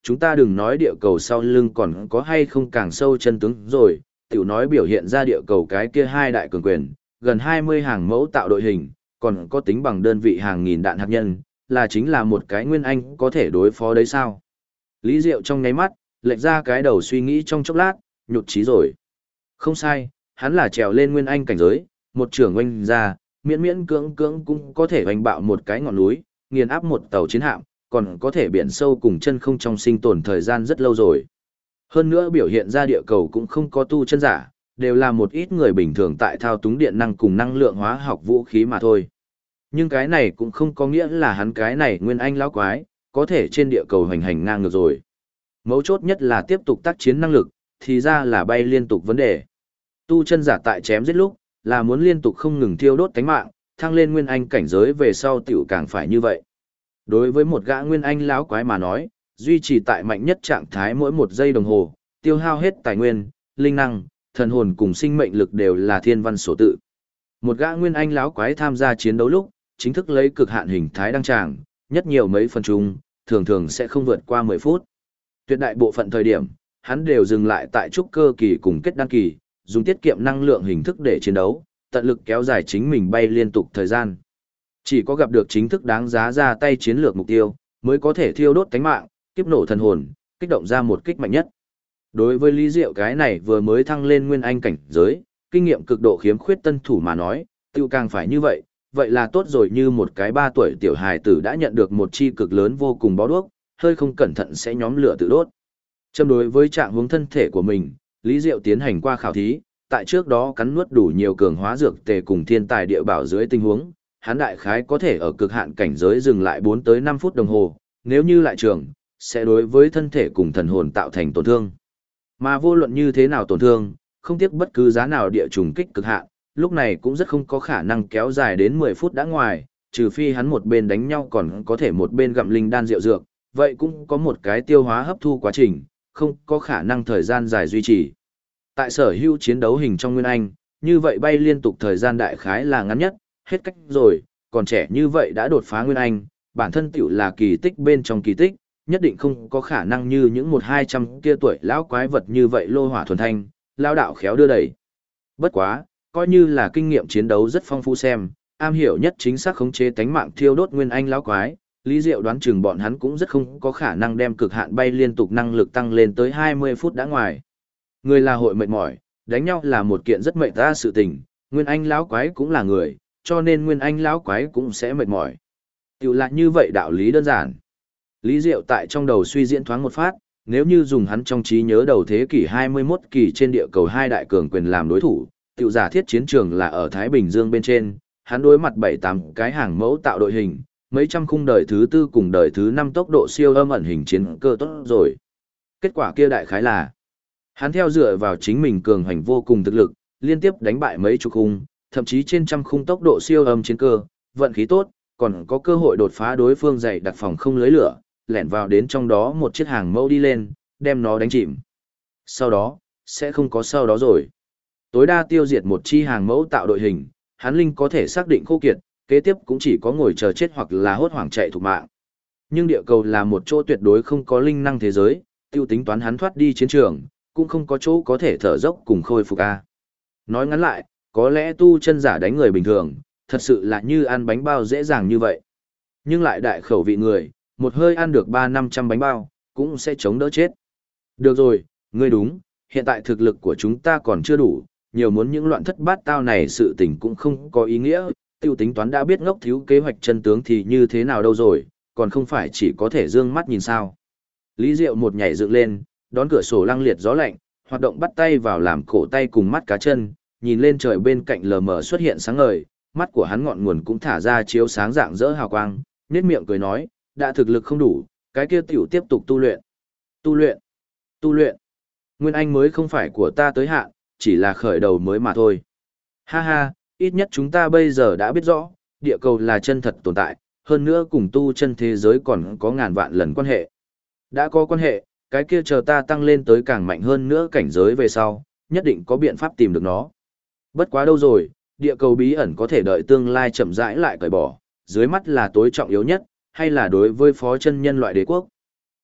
chúng ta đừng nói địa cầu sau lưng còn có hay không càng sâu chân tướng rồi, tiểu nói biểu hiện ra địa cầu cái kia hai đại cường quyền, gần 20 hàng mẫu tạo đội hình, còn có tính bằng đơn vị hàng nghìn đạn hạt nhân, là chính là một cái Nguyên Anh có thể đối phó đấy sao? Lý Diệu trong nháy mắt, lệch ra cái đầu suy nghĩ trong chốc lát, nhụt chí rồi. Không sai, hắn là trèo lên Nguyên Anh cảnh giới, một trưởng oanh ra, miễn miễn cưỡng cưỡng cũng có thể oanh bạo một cái ngọn núi, nghiền áp một tàu chiến hạm, còn có thể biển sâu cùng chân không trong sinh tồn thời gian rất lâu rồi. Hơn nữa biểu hiện ra địa cầu cũng không có tu chân giả, đều là một ít người bình thường tại thao túng điện năng cùng năng lượng hóa học vũ khí mà thôi. Nhưng cái này cũng không có nghĩa là hắn cái này Nguyên Anh lão quái, có thể trên địa cầu hành hành ngang ngược rồi. Mấu chốt nhất là tiếp tục tác chiến năng lực, thì ra là bay liên tục vấn đề. Tu chân giả tại chém giết lúc, là muốn liên tục không ngừng thiêu đốt tánh mạng, thăng lên Nguyên Anh cảnh giới về sau tiểu càng phải như vậy. Đối với một gã Nguyên Anh lão quái mà nói, duy trì tại mạnh nhất trạng thái mỗi 1 giây đồng hồ, tiêu hao hết tài nguyên, linh năng, thần hồn cùng sinh mệnh lực đều là thiên văn số tự. Một gã Nguyên Anh lão quái tham gia chiến đấu lúc, chính thức lấy cực hạn hình thái đăng tràng, nhất nhiều mấy phần chung, thường thường sẽ không vượt qua 10 phút. Tuyệt đại bộ phận thời điểm, hắn đều dừng lại tại trúc cơ kỳ cùng kết đăng kỳ, dùng tiết kiệm năng lượng hình thức để chiến đấu, tận lực kéo dài chính mình bay liên tục thời gian. Chỉ có gặp được chính thức đáng giá ra tay chiến lược mục tiêu, mới có thể thiêu đốt tánh mạng, kiếp nổ thần hồn, kích động ra một kích mạnh nhất. Đối với Lý Diệu cái này vừa mới thăng lên Nguyên Anh cảnh giới, kinh nghiệm cực độ khiếm khuyết tân thủ mà nói, tiêu càng phải như vậy, vậy là tốt rồi, như một cái 3 tuổi tiểu hài tử đã nhận được một chi cực lớn vô cùng bó đuốc, hơi không cẩn thận sẽ nhóm lửa tự đốt. Châm đối với trạng huống thân thể của mình, Lý Diệu tiến hành qua khảo thí, tại trước đó cắn nuốt đủ nhiều cường hóa dược tề cùng thiên tài địa bảo dưới tình huống, hắn đại khái có thể ở cực hạn cảnh giới dừng lại 4 tới 5 phút đồng hồ, nếu như lại trường, sẽ đối với thân thể cùng thần hồn tạo thành tổn thương. Mà vô luận như thế nào tổn thương, không tiếc bất cứ giá nào địa trùng kích cực hạn, lúc này cũng rất không có khả năng kéo dài đến 10 phút đã ngoài, trừ phi hắn một bên đánh nhau còn có thể một bên gặm linh đan rượu dược, vậy cũng có một cái tiêu hóa hấp thu quá trình, không có khả năng thời gian dài duy trì. Tại sở hữu chiến đấu hình trong Nguyên Anh, như vậy bay liên tục thời gian đại khái là ngắn nhất, hết cách rồi, còn trẻ như vậy đã đột phá Nguyên Anh, bản thân tiểu là kỳ tích bên trong kỳ tích, nhất định không có khả năng như những 100-200 kia tuổi lão quái vật như vậy lô hỏa thuần thanh, lao đạo khéo đưa đẩy. Bất quá, coi như là kinh nghiệm chiến đấu rất phong phú xem, am hiểu nhất chính xác khống chế tánh mạng thiêu đốt Nguyên Anh lão quái, Lý Diệu đoán chừng bọn hắn cũng rất không có khả năng đem cực hạn bay liên tục năng lực tăng lên tới 20 phút đã ngoài. Người là hội mệt mỏi, đánh nhau là một kiện rất mệt ra sự tình, Nguyên Anh lão quái cũng là người, cho nên Nguyên Anh lão quái cũng sẽ mệt mỏi. Tiểu là như vậy đạo lý đơn giản. Lý Diệu tại trong đầu suy diễn thoáng một phát, nếu như dùng hắn trong trí nhớ đầu thế kỷ 21 kỳ trên địa cầu hai đại cường quyền làm đối thủ, tiểu giả thiết chiến trường là ở Thái Bình Dương bên trên, hắn đối mặt 7-8 cái hàng mẫu tạo đội hình, mấy trăm khung đời thứ 4 cùng đời thứ 5 tốc độ siêu âm ẩn hình chiến cơ tốt rồi. Kết quả kia đại khái là, hắn theo dựa vào chính mình cường hành vô cùng thực lực, liên tiếp đánh bại mấy chục khung, thậm chí trên trăm khung tốc độ siêu âm chiến cơ, vận khí tốt, còn có cơ hội đột phá đối phương dày đặc phòng không lưới lửa, lẻn vào đến trong đó một chiếc hàng mẫu đi lên, đem nó đánh chìm. Sau đó, sẽ không có sau đó rồi. Tối đa tiêu diệt một chi hàng mẫu tạo đội hình, hắn linh có thể xác định khô kiệt, kế tiếp cũng chỉ có ngồi chờ chết hoặc là hốt hoảng chạy thục mạng. Nhưng địa cầu là một chỗ tuyệt đối không có linh năng thế giới, tiêu tính toán hắn thoát đi chiến trường, cũng không có chỗ có thể thở dốc cùng khôi phục a. Nói ngắn lại, có lẽ tu chân giả đánh người bình thường, thật sự là như ăn bánh bao dễ dàng như vậy. Nhưng lại đại khẩu vị người, một hơi ăn được 300-500 bánh bao, cũng sẽ chống đỡ chết. Được rồi, ngươi đúng, hiện tại thực lực của chúng ta còn chưa đủ, nhiều muốn những loạn thất bát tao này sự tình cũng không có ý nghĩa, tiêu tính toán đã biết ngốc thiếu kế hoạch chân tướng thì như thế nào đâu rồi, còn không phải chỉ có thể dương mắt nhìn sao. Lý Diệu một nhảy dựng lên, đón cửa sổ lăng liệt gió lạnh, hoạt động bắt tay vào làm cổ tay cùng mắt cá chân, nhìn lên trời bên cạnh lờ mờ xuất hiện sáng ngời, mắt của hắn ngọn nguồn cũng thả ra chiếu sáng dạng dỡ hào quang, nhếch miệng cười nói, đã thực lực không đủ, cái kia tiểu tiếp tục tu luyện. Tu luyện, tu luyện. Nguyên Anh mới không phải của ta tới hạn, chỉ là khởi đầu mới mà thôi. Ha ha, ít nhất chúng ta bây giờ đã biết rõ, địa cầu là chân thật tồn tại, hơn nữa cùng tu chân thế giới còn có ngàn vạn lần quan hệ. Đã có quan hệ, cái kia chờ ta tăng lên tới càng mạnh hơn nữa cảnh giới về sau, nhất định có biện pháp tìm được nó. Bất quá đâu rồi, địa cầu bí ẩn có thể đợi tương lai chậm rãi lại cởi bỏ, dưới mắt là tối trọng yếu nhất, hay là đối với phó chân nhân loại đế quốc.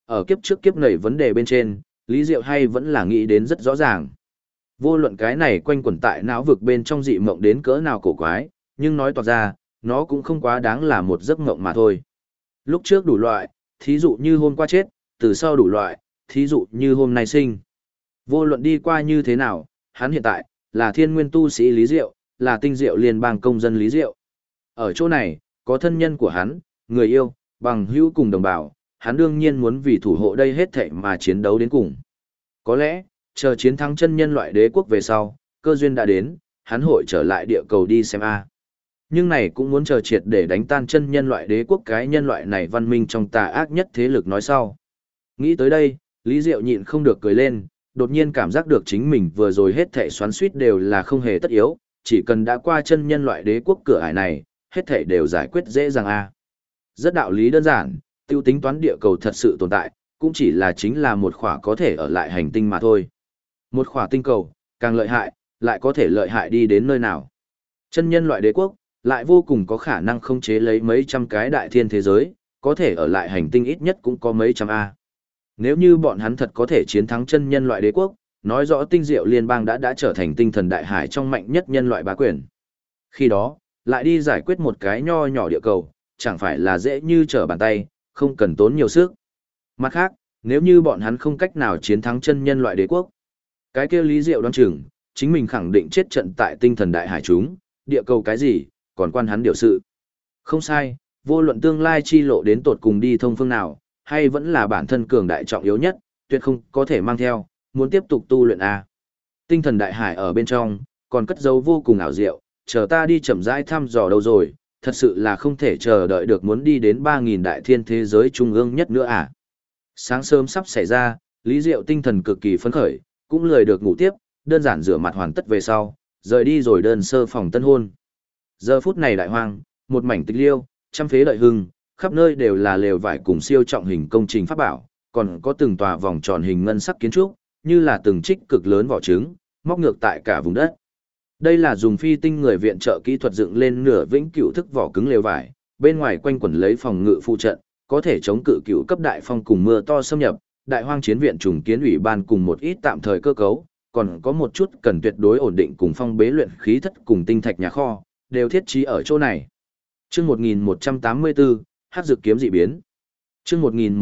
Ở kiếp trước kiếp nảy vấn đề bên trên, Lý Diệu hay vẫn là nghĩ đến rất rõ ràng. Vô luận cái này quanh quẩn tại não vực bên trong dị mộng đến cỡ nào cổ quái, nhưng nói toạc ra, nó cũng không quá đáng là một giấc mộng mà thôi. Lúc trước đủ loại, thí dụ như hôm qua chết, từ sau đủ loại, thí dụ như hôm nay sinh. Vô luận đi qua như thế nào, hắn hiện tại, là thiên nguyên tu sĩ Lý Diệu, là tinh diệu liên bang công dân Lý Diệu. Ở chỗ này, có thân nhân của hắn, người yêu, bằng hữu cùng đồng bào, hắn đương nhiên muốn vì thủ hộ đây hết thảy mà chiến đấu đến cùng. Có lẽ, chờ chiến thắng chân nhân loại đế quốc về sau, cơ duyên đã đến, hắn hội trở lại địa cầu đi xem a. Nhưng này cũng muốn chờ triệt để đánh tan chân nhân loại đế quốc cái nhân loại này văn minh trong tà ác nhất thế lực nói sau. Nghĩ tới đây, Lý Diệu nhịn không được cười lên, đột nhiên cảm giác được chính mình vừa rồi hết thảy xoắn suýt đều là không hề tất yếu, chỉ cần đã qua chân nhân loại đế quốc cửa ải này, hết thảy đều giải quyết dễ dàng a. Rất đạo lý đơn giản, tiêu tính toán địa cầu thật sự tồn tại, cũng chỉ là chính là một khỏa có thể ở lại hành tinh mà thôi. Một khỏa tinh cầu, càng lợi hại, lại có thể lợi hại đi đến nơi nào. Chân nhân loại đế quốc, lại vô cùng có khả năng khống chế lấy mấy trăm cái đại thiên thế giới, có thể ở lại hành tinh ít nhất cũng có mấy trăm A. Nếu như bọn hắn thật có thể chiến thắng chân nhân loại đế quốc, nói rõ tinh diệu liên bang đã trở thành tinh thần đại hải trong mạnh nhất nhân loại bá quyền. Khi đó, lại đi giải quyết một cái nho nhỏ địa cầu, chẳng phải là dễ như trở bàn tay, không cần tốn nhiều sức. Mặt khác, nếu như bọn hắn không cách nào chiến thắng chân nhân loại đế quốc, cái kia Lý Diệu đoán chừng, chính mình khẳng định chết trận tại tinh thần đại hải chúng, địa cầu cái gì, còn quan hắn điều sự. Không sai, vô luận tương lai chi lộ đến tột cùng đi thông phương nào, hay vẫn là bản thân cường đại trọng yếu nhất, tuyệt không có thể mang theo, muốn tiếp tục tu luyện A. Tinh thần đại hải ở bên trong, còn cất dấu vô cùng ảo diệu, chờ ta đi chậm rãi thăm dò đâu rồi, thật sự là không thể chờ đợi được muốn đi đến 3.000 đại thiên thế giới trung ương nhất nữa à. Sáng sớm sắp xảy ra, Lý Diệu tinh thần cực kỳ phấn khởi, cũng lười được ngủ tiếp, đơn giản rửa mặt hoàn tất về sau, rời đi rồi đơn sơ phòng tân hôn. Giờ phút này đại hoang, một mảnh tịch liêu, trăm phế lợi hưng, khắp nơi đều là lều vải cùng siêu trọng hình công trình pháp bảo, còn có từng tòa vòng tròn hình ngân sắc kiến trúc, như là từng trích cực lớn vỏ trứng, móc ngược tại cả vùng đất. Đây là dùng phi tinh người viện trợ kỹ thuật dựng lên nửa vĩnh cửu thức vỏ cứng lều vải, bên ngoài quanh quẩn lấy phòng ngự phụ trận, có thể chống cự cửu cấp đại phong cùng mưa to xâm nhập, đại hoang chiến viện trùng kiến ủy ban cùng một ít tạm thời cơ cấu, còn có một chút cần tuyệt đối ổn định cùng phong bế luyện khí thất cùng tinh thạch nhà kho, đều thiết trí ở chỗ này. Chương 1184, Hắc Dực kiếm dị biến. Chương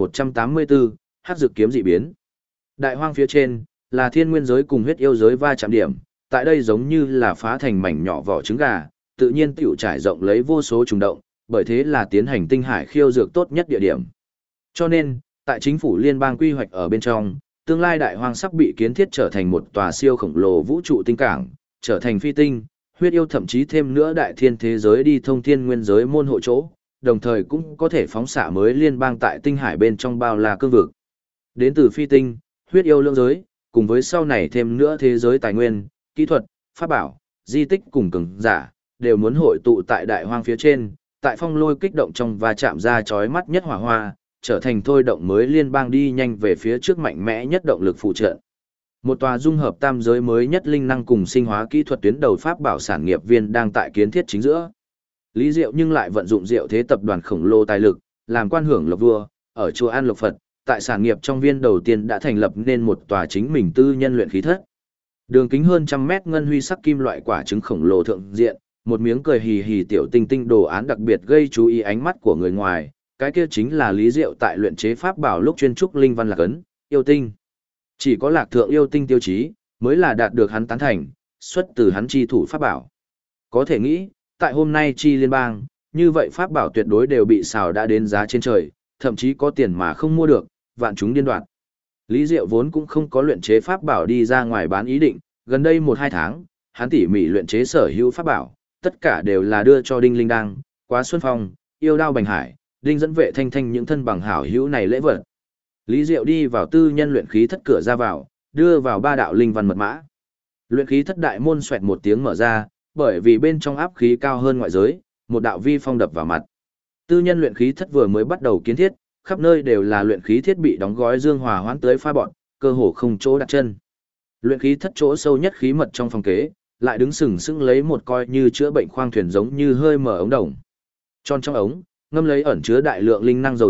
1184, Hắc Dực kiếm dị biến. Đại hoang phía trên là thiên nguyên giới cùng huyết yêu giới va chạm điểm, tại đây giống như là phá thành mảnh nhỏ vỏ trứng gà, tự nhiên tiểu trải rộng lấy vô số trùng động, bởi thế là tiến hành tinh hải khiêu dược tốt nhất địa điểm. Cho nên, tại chính phủ liên bang quy hoạch ở bên trong, tương lai đại hoang sắp bị kiến thiết trở thành một tòa siêu khổng lồ vũ trụ tinh cảng, trở thành phi tinh, huyết yêu thậm chí thêm nữa đại thiên thế giới đi thông thiên nguyên giới môn hộ chỗ, đồng thời cũng có thể phóng xạ mới liên bang tại tinh hải bên trong bao la cương vực. Đến từ phi tinh, huyết yêu lưỡng giới, cùng với sau này thêm nữa thế giới tài nguyên, kỹ thuật, pháp bảo, di tích cùng cường giả, đều muốn hội tụ tại đại hoang phía trên, tại phong lôi kích động trong và chạm ra chói mắt nhất hỏa hoa, trở thành thôi động mới liên bang đi nhanh về phía trước mạnh mẽ nhất động lực phụ trợ. Một tòa dung hợp tam giới mới nhất linh năng cùng sinh hóa kỹ thuật tuyến đầu pháp bảo sản nghiệp viên đang tại kiến thiết chính giữa. Lý Diệu nhưng lại vận dụng Diệu Thế tập đoàn khổng lồ tài lực, làm quan hưởng lộc vua, ở chùa An Lộc Phật, tại sản nghiệp trong viên đầu tiên đã thành lập nên một tòa chính mình tư nhân luyện khí thất. Đường kính hơn trăm mét ngân huy sắc kim loại quả trứng khổng lồ thượng diện, một miếng cười hì hì tiểu tinh tinh đồ án đặc biệt gây chú ý ánh mắt của người ngoài, cái kia chính là Lý Diệu tại luyện chế pháp bảo lúc chuyên trúc linh văn lạc ấn, yêu tinh. Chỉ có lạc thượng yêu tinh tiêu chí, mới là đạt được hắn tán thành, xuất từ hắn chi thủ pháp bảo. Có thể nghĩ, tại hôm nay chi liên bang, như vậy pháp bảo tuyệt đối đều bị xào đã đến giá trên trời, thậm chí có tiền mà không mua được, vạn chúng điên đoạt. Lý Diệu vốn cũng không có luyện chế pháp bảo đi ra ngoài bán ý định, gần đây 1-2 tháng, hắn tỉ mỉ luyện chế sở hữu pháp bảo, tất cả đều là đưa cho Đinh Linh Đăng, Quá Xuân Phong, Yêu Đao Bành Hải, Đinh dẫn vệ thanh thanh những thân bằng hảo hữu này lễ vật. Lý Diệu đi vào tư nhân luyện khí thất cửa ra vào, đưa vào 3 đạo linh văn mật mã. Luyện khí thất đại môn xoẹt một tiếng mở ra, bởi vì bên trong áp khí cao hơn ngoại giới, một đạo vi phong đập vào mặt. Tư nhân luyện khí thất vừa mới bắt đầu kiến thiết, khắp nơi đều là luyện khí thiết bị đóng gói dương hòa hoãn tới pha bọn, cơ hồ không chỗ đặt chân. Luyện khí thất chỗ sâu nhất khí mật trong phòng kế, lại đứng sừng sững lấy một coi như chữa bệnh khoang thuyền giống như hơi mở ống đồng. Tròn trong ống, ngâm lấy ẩn chứa đại lượng linh năng dầu dịch,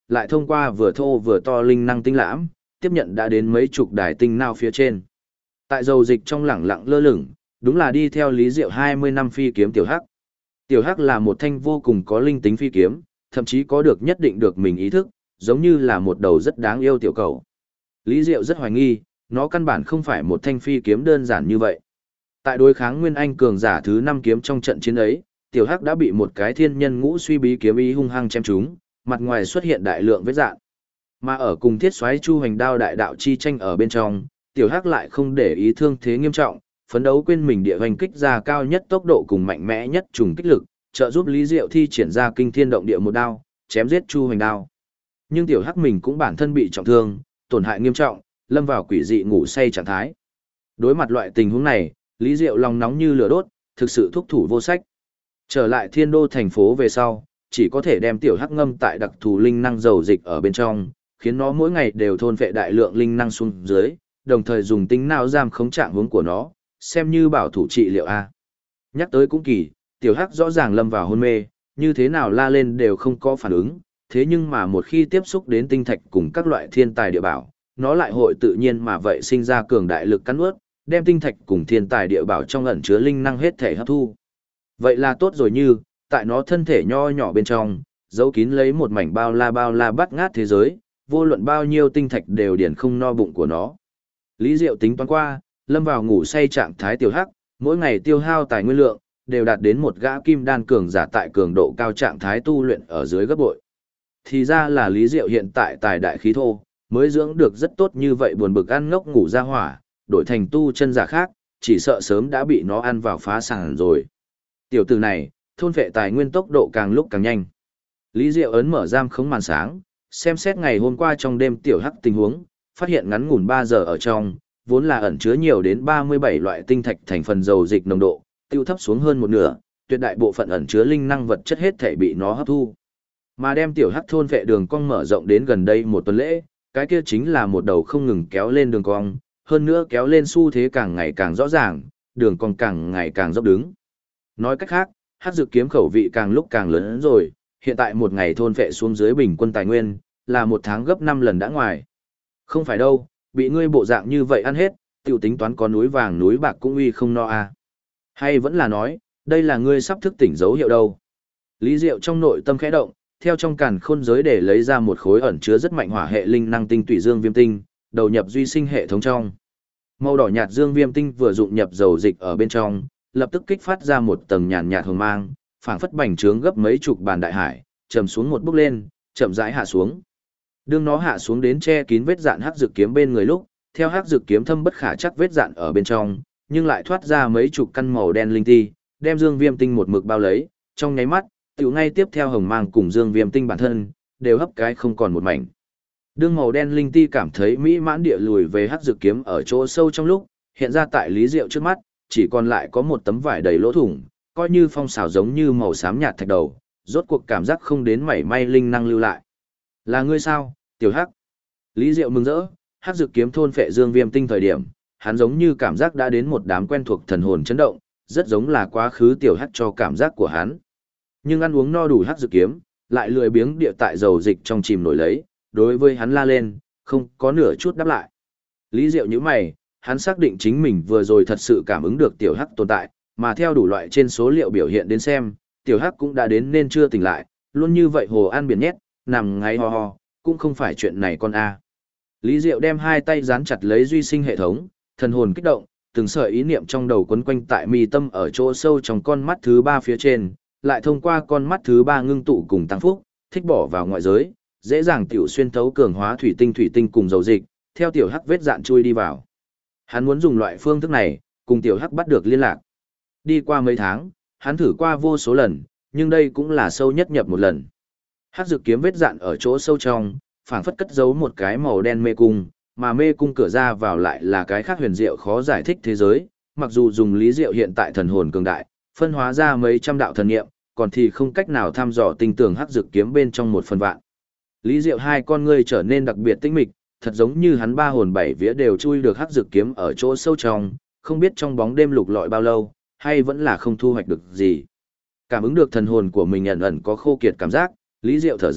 lại thông qua vừa thô vừa to linh năng tinh lãm, tiếp nhận đã đến mấy chục đài tinh nao phía trên. Tại dầu dịch trong lẳng lặng lơ lửng, đúng là đi theo Lý Diệu 20 năm phi kiếm tiểu hắc. Tiểu hắc là một thanh vô cùng có linh tính phi kiếm, thậm chí có được nhất định được mình ý thức, giống như là một đầu rất đáng yêu tiểu cầu. Lý Diệu rất hoài nghi, nó căn bản không phải một thanh phi kiếm đơn giản như vậy. Tại đối kháng Nguyên Anh cường giả thứ 5 kiếm trong trận chiến ấy, tiểu hắc đã bị một cái thiên nhân ngũ suy bí kiếm ý hung hăng chém trúng, mặt ngoài xuất hiện đại lượng vết rạn. Mà ở cùng thiết xoáy chu hành đao đại đạo chi tranh ở bên trong, tiểu hắc lại không để ý thương thế nghiêm trọng, phấn đấu quên mình địa hoành kích ra cao nhất tốc độ cùng mạnh mẽ nhất trùng kích lực, trợ giúp Lý Diệu thi triển ra kinh thiên động địa một đao, chém giết chu hành đao. Nhưng tiểu hắc mình cũng bản thân bị trọng thương, tổn hại nghiêm trọng, lâm vào quỷ dị ngủ say trạng thái. Đối mặt loại tình huống này, Lý Diệu lòng nóng như lửa đốt, thực sự thúc thủ vô sách. Trở lại thiên đô thành phố về sau, chỉ có thể đem tiểu hắc ngâm tại đặc thù linh năng dầu dịch ở bên trong, khiến nó mỗi ngày đều thôn phệ đại lượng linh năng xuống dưới, đồng thời dùng tính não giam khống trạng hướng của nó, xem như bảo thủ trị liệu A. Nhắc tới cũng kỳ, tiểu hắc rõ ràng lâm vào hôn mê, như thế nào la lên đều không có phản ứng, thế nhưng mà một khi tiếp xúc đến tinh thạch cùng các loại thiên tài địa bảo, nó lại hội tự nhiên mà vậy sinh ra cường đại lực cắn nuốt, đem tinh thạch cùng thiên tài địa bảo trong ẩn chứa linh năng hết thể hấp thu. Vậy là tốt rồi, như tại nó thân thể nho nhỏ bên trong, giấu kín lấy một mảnh bao la bắt ngát thế giới, vô luận bao nhiêu tinh thạch đều điển không no bụng của nó. Lý Diệu tính toán qua, lâm vào ngủ say trạng thái tiểu hắc, mỗi ngày tiêu hao tài nguyên lượng, đều đạt đến một gã kim đan cường giả tại cường độ cao trạng thái tu luyện ở dưới gấp bội. Thì ra là Lý Diệu hiện tại tài đại khí thô, mới dưỡng được rất tốt như vậy, buồn bực ăn ngốc ngủ ra hỏa, đổi thành tu chân giả khác, chỉ sợ sớm đã bị nó ăn vào phá sản rồi. Tiểu tử này, thôn phệ tài nguyên tốc độ càng lúc càng nhanh. Lý Diệu ấn mở giam khống màn sáng, xem xét ngày hôm qua trong đêm tiểu hắc tình huống, phát hiện ngắn ngủn 3 giờ ở trong, vốn là ẩn chứa nhiều đến 37 loại tinh thạch thành phần dầu dịch nồng độ, tiêu thấp xuống hơn một nửa, tuyệt đại bộ phận ẩn chứa linh năng vật chất hết thể bị nó hấp thu. Mà đem tiểu hắc thôn vệ đường cong mở rộng đến gần đây một tuần lễ, cái kia chính là một đầu không ngừng kéo lên đường cong, hơn nữa kéo lên xu thế càng ngày càng rõ ràng, đường cong càng ngày càng dốc đứng. Nói cách khác, hắc dược kiếm khẩu vị càng lúc càng lớn hơn rồi, hiện tại một ngày thôn vệ xuống dưới bình quân tài nguyên, là một tháng gấp 5 lần đã ngoài. Không phải đâu, bị ngươi bộ dạng như vậy ăn hết, tiểu tính toán có núi vàng núi bạc cũng uy không no à. Hay vẫn là nói, đây là ngươi sắp thức tỉnh dấu hiệu đâu. Lý Diệu trong nội tâm khẽ động, theo trong càn khôn giới để lấy ra một khối ẩn chứa rất mạnh hỏa hệ linh năng tinh tủy dương viêm tinh, đầu nhập duy sinh hệ thống trong. Màu đỏ nhạt dương viêm tinh vừa dụng nhập dầu dịch ở bên trong, lập tức kích phát ra một tầng nhàn nhạt hồng mang, phảng phất bành trướng gấp mấy chục bàn đại hải, trầm xuống một bước lên, chậm rãi hạ xuống. Đương nó hạ xuống đến che kín vết dạn hắc dược kiếm bên người lúc, theo hắc dược kiếm thâm bất khả chắc vết dạn ở bên trong, nhưng lại thoát ra mấy chục căn màu đen linh ti, đem dương viêm tinh một mực bao lấy, trong nháy mắt, tiểu ngay tiếp theo hồng mang cùng dương viêm tinh bản thân, đều hấp cái không còn một mảnh. Đương màu đen linh ti cảm thấy mỹ mãn địa lùi về hắc dược kiếm ở chỗ sâu trong lúc, hiện ra tại Lý Diệu trước mắt, chỉ còn lại có một tấm vải đầy lỗ thủng, coi như phong xảo giống như màu xám nhạt thạch đầu, rốt cuộc cảm giác không đến mảy may linh năng lưu lại. Là ngươi sao, tiểu hắc? Lý Diệu mừng rỡ, hắc dược kiếm thôn phệ dương viêm tinh thời điểm, hắn giống như cảm giác đã đến một đám quen thuộc thần hồn chấn động, rất giống là quá khứ tiểu hắc cho cảm giác của hắn. Nhưng ăn uống no đủ hắc dược kiếm, lại lười biếng địa tại dầu dịch trong chìm nổi lấy, đối với hắn la lên, không có nửa chút đáp lại. Lý Diệu nhíu mày, hắn xác định chính mình vừa rồi thật sự cảm ứng được tiểu hắc tồn tại, mà theo đủ loại trên số liệu biểu hiện đến xem, tiểu hắc cũng đã đến nên chưa tỉnh lại, luôn như vậy hồ ăn biển nhét, nằm ngáy ho ho, cũng không phải chuyện này con a. Lý Diệu đem hai tay dán chặt lấy duy sinh hệ thống, thần hồn kích động, từng sợi ý niệm trong đầu quấn quanh tại mi tâm ở chỗ sâu trong con mắt thứ 3 phía trên, lại thông qua con mắt thứ 3 ngưng tụ cùng tăng phúc, thích bỏ vào ngoại giới, dễ dàng tiểu xuyên thấu cường hóa thủy tinh cùng dầu dịch, theo tiểu hắc vết dạn chui đi vào. Hắn muốn dùng loại phương thức này, cùng tiểu hắc bắt được liên lạc. Đi qua mấy tháng, hắn thử qua vô số lần, nhưng đây cũng là sâu nhất nhập một lần. Hắc dược kiếm vết dạn ở chỗ sâu trong, phảng phất cất giấu một cái màu đen mê cung, mà mê cung cửa ra vào lại là cái khác huyền diệu khó giải thích thế giới, mặc dù dùng Lý Diệu hiện tại thần hồn cường đại, phân hóa ra mấy trăm đạo thần niệm, còn thì không cách nào thăm dò tinh tường hắc dược kiếm bên trong một phần vạn. Lý Diệu hai con ngươi trở nên đặc biệt tinh mịch, thật giống như hắn 3 hồn 7 vía đều chui được hắc dược kiếm ở chỗ sâu trong, không biết trong bóng đêm lục lọi bao lâu, hay vẫn là không thu hoạch được gì. Cảm ứng được thần hồn của mình ẩn ẩn có khô kiệt cảm giác, Lý Diệu thở dài,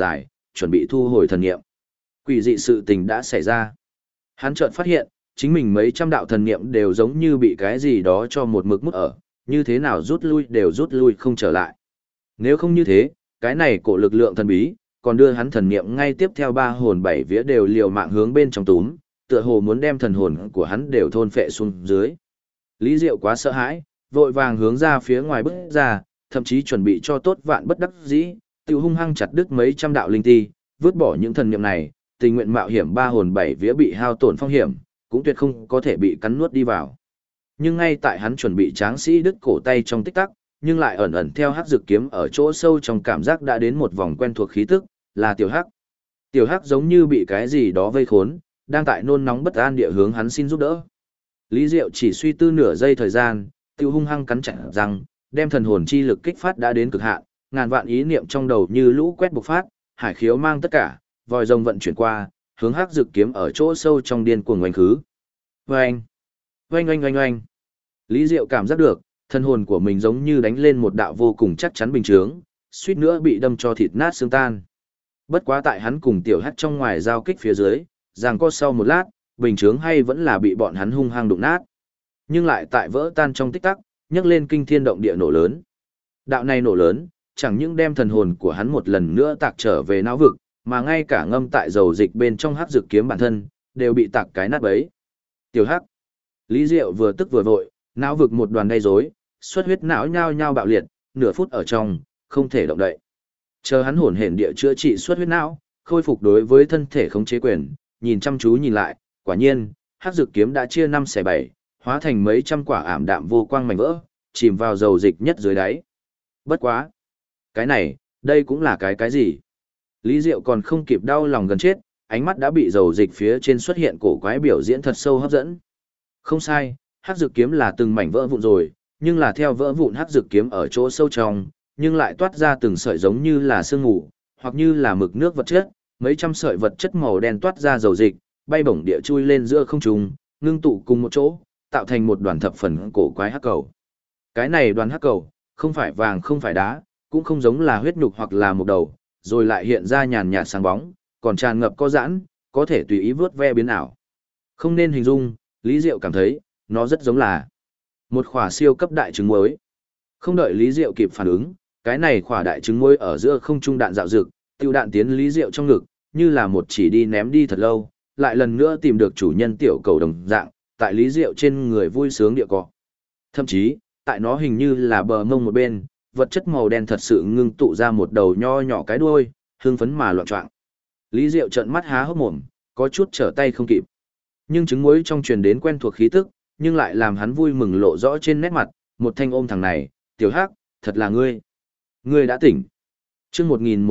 chuẩn bị thu hồi thần niệm. Quỷ dị sự tình đã xảy ra. Hắn chợt phát hiện, chính mình mấy trăm đạo thần niệm đều giống như bị cái gì đó cho một mực mút ở, như thế nào rút lui đều rút lui không trở lại. Nếu không như thế, cái này cổ lực lượng thần bí, còn đưa hắn thần niệm ngay tiếp theo 3 hồn 7 vía đều liều mạng hướng bên trong túm, tựa hồ muốn đem thần hồn của hắn đều thôn phệ xuống dưới. Lý Diệu quá sợ hãi, vội vàng hướng ra phía ngoài bước ra, thậm chí chuẩn bị cho tốt vạn bất đắc dĩ, tiêu hung hăng chặt đứt mấy trăm đạo linh ti, vứt bỏ những thần niệm này, tình nguyện mạo hiểm 3 hồn 7 vía bị hao tổn phong hiểm, cũng tuyệt không có thể bị cắn nuốt đi vào. Nhưng ngay tại hắn chuẩn bị tráng sĩ đứt cổ tay trong tích tắc, nhưng lại ẩn ẩn theo hắc dược kiếm ở chỗ sâu trong cảm giác đã đến một vòng quen thuộc khí tức, là tiểu hắc. Tiểu hắc giống như bị cái gì đó vây khốn, đang tại nôn nóng bất an địa hướng hắn xin giúp đỡ. Lý Diệu chỉ suy tư nửa giây thời gian, tiêu hung hăng cắn chặt răng, đem thần hồn chi lực kích phát đã đến cực hạn, ngàn vạn ý niệm trong đầu như lũ quét bộc phát, hải khiếu mang tất cả, vòi rồng vận chuyển qua, hướng hắc dược kiếm ở chỗ sâu trong điên cuồng oanh khứ. Oanh, oanh oanh oanh oanh. Lý Diệu cảm giác được, thần hồn của mình giống như đánh lên một đạo vô cùng chắc chắn bình chướng, suýt nữa bị đâm cho thịt nát xương tan. Bất quá tại hắn cùng tiểu hắc trong ngoài giao kích phía dưới, giằng co sau một lát, bình chướng hay vẫn là bị bọn hắn hung hăng đụng nát. Nhưng lại tại vỡ tan trong tích tắc, nhấc lên kinh thiên động địa nổ lớn. Đạo này nổ lớn, chẳng những đem thần hồn của hắn một lần nữa tạc trở về não vực, mà ngay cả ngâm tại dầu dịch bên trong hắc dược kiếm bản thân, đều bị tạc cái nát bấy. Tiểu hắc. Lý Diệu vừa tức vừa vội, não vực một đoàn gây rối, xuất huyết não nhao nhao bạo liệt, nửa phút ở trong, không thể động đậy. Chờ hắn hổn hển địa chữa trị xuất huyết não, khôi phục đối với thân thể khống chế quyền, nhìn chăm chú nhìn lại, quả nhiên, hắc dược kiếm đã chia 5 xẻ 7, hóa thành mấy trăm quả ảm đạm vô quang mảnh vỡ, chìm vào dầu dịch nhất dưới đáy. Bất quá, cái này, đây cũng là cái gì? Lý Diệu còn không kịp đau lòng gần chết, ánh mắt đã bị dầu dịch phía trên xuất hiện cổ quái biểu diễn thật sâu hấp dẫn. Không sai, hắc dược kiếm là từng mảnh vỡ vụn rồi, nhưng là theo vỡ vụn hắc dược kiếm ở chỗ sâu trong, nhưng lại toát ra từng sợi giống như là sương mù, hoặc như là mực nước vật chất, mấy trăm sợi vật chất màu đen toát ra dầu dịch, bay bổng địa chui lên giữa không trung, ngưng tụ cùng một chỗ, tạo thành một đoàn thập phần cổ quái hắc cầu. Cái này đoàn hắc cầu, không phải vàng không phải đá, cũng không giống là huyết nhục hoặc là một đầu, rồi lại hiện ra nhàn nhạt sáng bóng, còn tràn ngập có giãn, có thể tùy ý vướt ve biến ảo. Không nên hình dung, Lý Diệu cảm thấy, nó rất giống là một khỏa siêu cấp đại trứng muối. Không đợi Lý Diệu kịp phản ứng, cái này khỏa đại trứng muối ở giữa không trung đạn dạo dực, tiêu đạn tiến Lý Diệu trong ngực, như là một chỉ đi ném đi thật lâu, lại lần nữa tìm được chủ nhân tiểu cầu đồng dạng, tại Lý Diệu trên người vui sướng địa cọ. Thậm chí, tại nó hình như là bờ mông một bên, vật chất màu đen thật sự ngưng tụ ra một đầu nho nhỏ cái đuôi, hưng phấn mà loạn choạng. Lý Diệu trợn mắt há hốc mồm, có chút trở tay không kịp. Nhưng trứng muối trong truyền đến quen thuộc khí tức, nhưng lại làm hắn vui mừng lộ rõ trên nét mặt, một thanh ôm thằng này, tiểu hắc, thật là ngươi. Ngươi đã tỉnh. Chương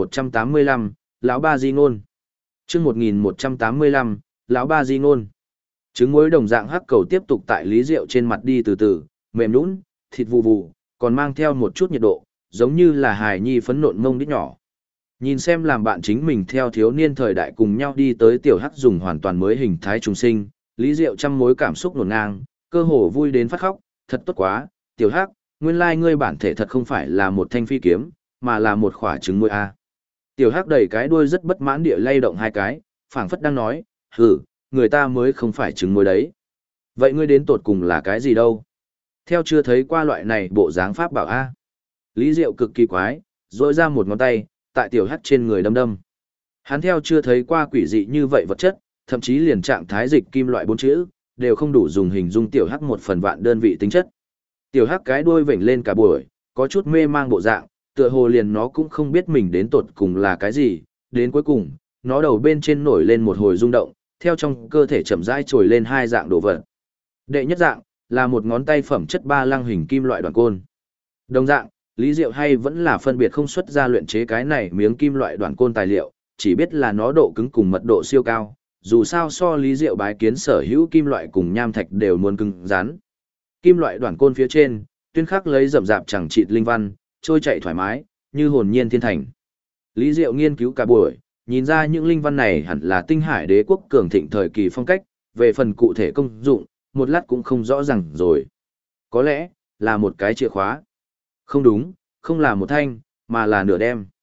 1185, lão ba di ngôn. Chương 1185, lão ba di ngôn. Trứng muối đồng dạng hắc cầu tiếp tục tại Lý Diệu trên mặt đi từ từ, mềm nhũn, thịt vù vù, còn mang theo một chút nhiệt độ, giống như là hài nhi phấn nộn mông đít nhỏ. Nhìn xem làm bạn chính mình theo thiếu niên thời đại cùng nhau đi tới tiểu hắc dùng hoàn toàn mới hình thái trùng sinh, Lý Diệu trăm mối cảm xúc nổn ngang, cơ hồ vui đến phát khóc, thật tốt quá, tiểu hắc, nguyên lai ngươi bản thể thật không phải là một thanh phi kiếm, mà là một khỏa trứng muối a. Tiểu hắc đẩy cái đuôi rất bất mãn địa lay động hai cái, phảng phất đang nói, hừ, người ta mới không phải trứng muối đấy. Vậy ngươi đến tột cùng là cái gì đâu? Theo chưa thấy qua loại này bộ dáng pháp bảo a. Lý Diệu cực kỳ quái, rỗi ra một ngón tay, tại tiểu hắc trên người đâm đâm. Hắn theo chưa thấy qua quỷ dị như vậy vật chất, thậm chí liền trạng thái dịch kim loại 4 chữ, đều không đủ dùng hình dung tiểu hắc một phần vạn đơn vị tính chất. Tiểu hắc cái đuôi vểnh lên cả buổi, có chút mê mang bộ dạng, tựa hồ liền nó cũng không biết mình đến tột cùng là cái gì, đến cuối cùng, nó đầu bên trên nổi lên một hồi rung động, theo trong cơ thể chậm rãi trồi lên hai dạng đồ vật. Đệ nhất dạng, là một ngón tay phẩm chất ba lăng hình kim loại đoạn côn. Đồng dạng, Lý Diệu hay vẫn là phân biệt không xuất ra luyện chế cái này miếng kim loại đoạn côn tài liệu, chỉ biết là nó độ cứng cùng mật độ siêu cao, dù sao so Lý Diệu bái kiến sở hữu kim loại cùng nham thạch đều muốn cứng rắn. Kim loại đoạn côn phía trên, tuyên khắc lấy rậm rạp chẳng chịt linh văn, trôi chạy thoải mái, như hồn nhiên thiên thành. Lý Diệu nghiên cứu cả buổi, nhìn ra những linh văn này hẳn là Tinh Hải Đế quốc cường thịnh thời kỳ phong cách, về phần cụ thể công dụng, một lát cũng không rõ ràng rồi. Có lẽ, là một cái chìa khóa. Không đúng, không là một thanh, mà là nửa đem.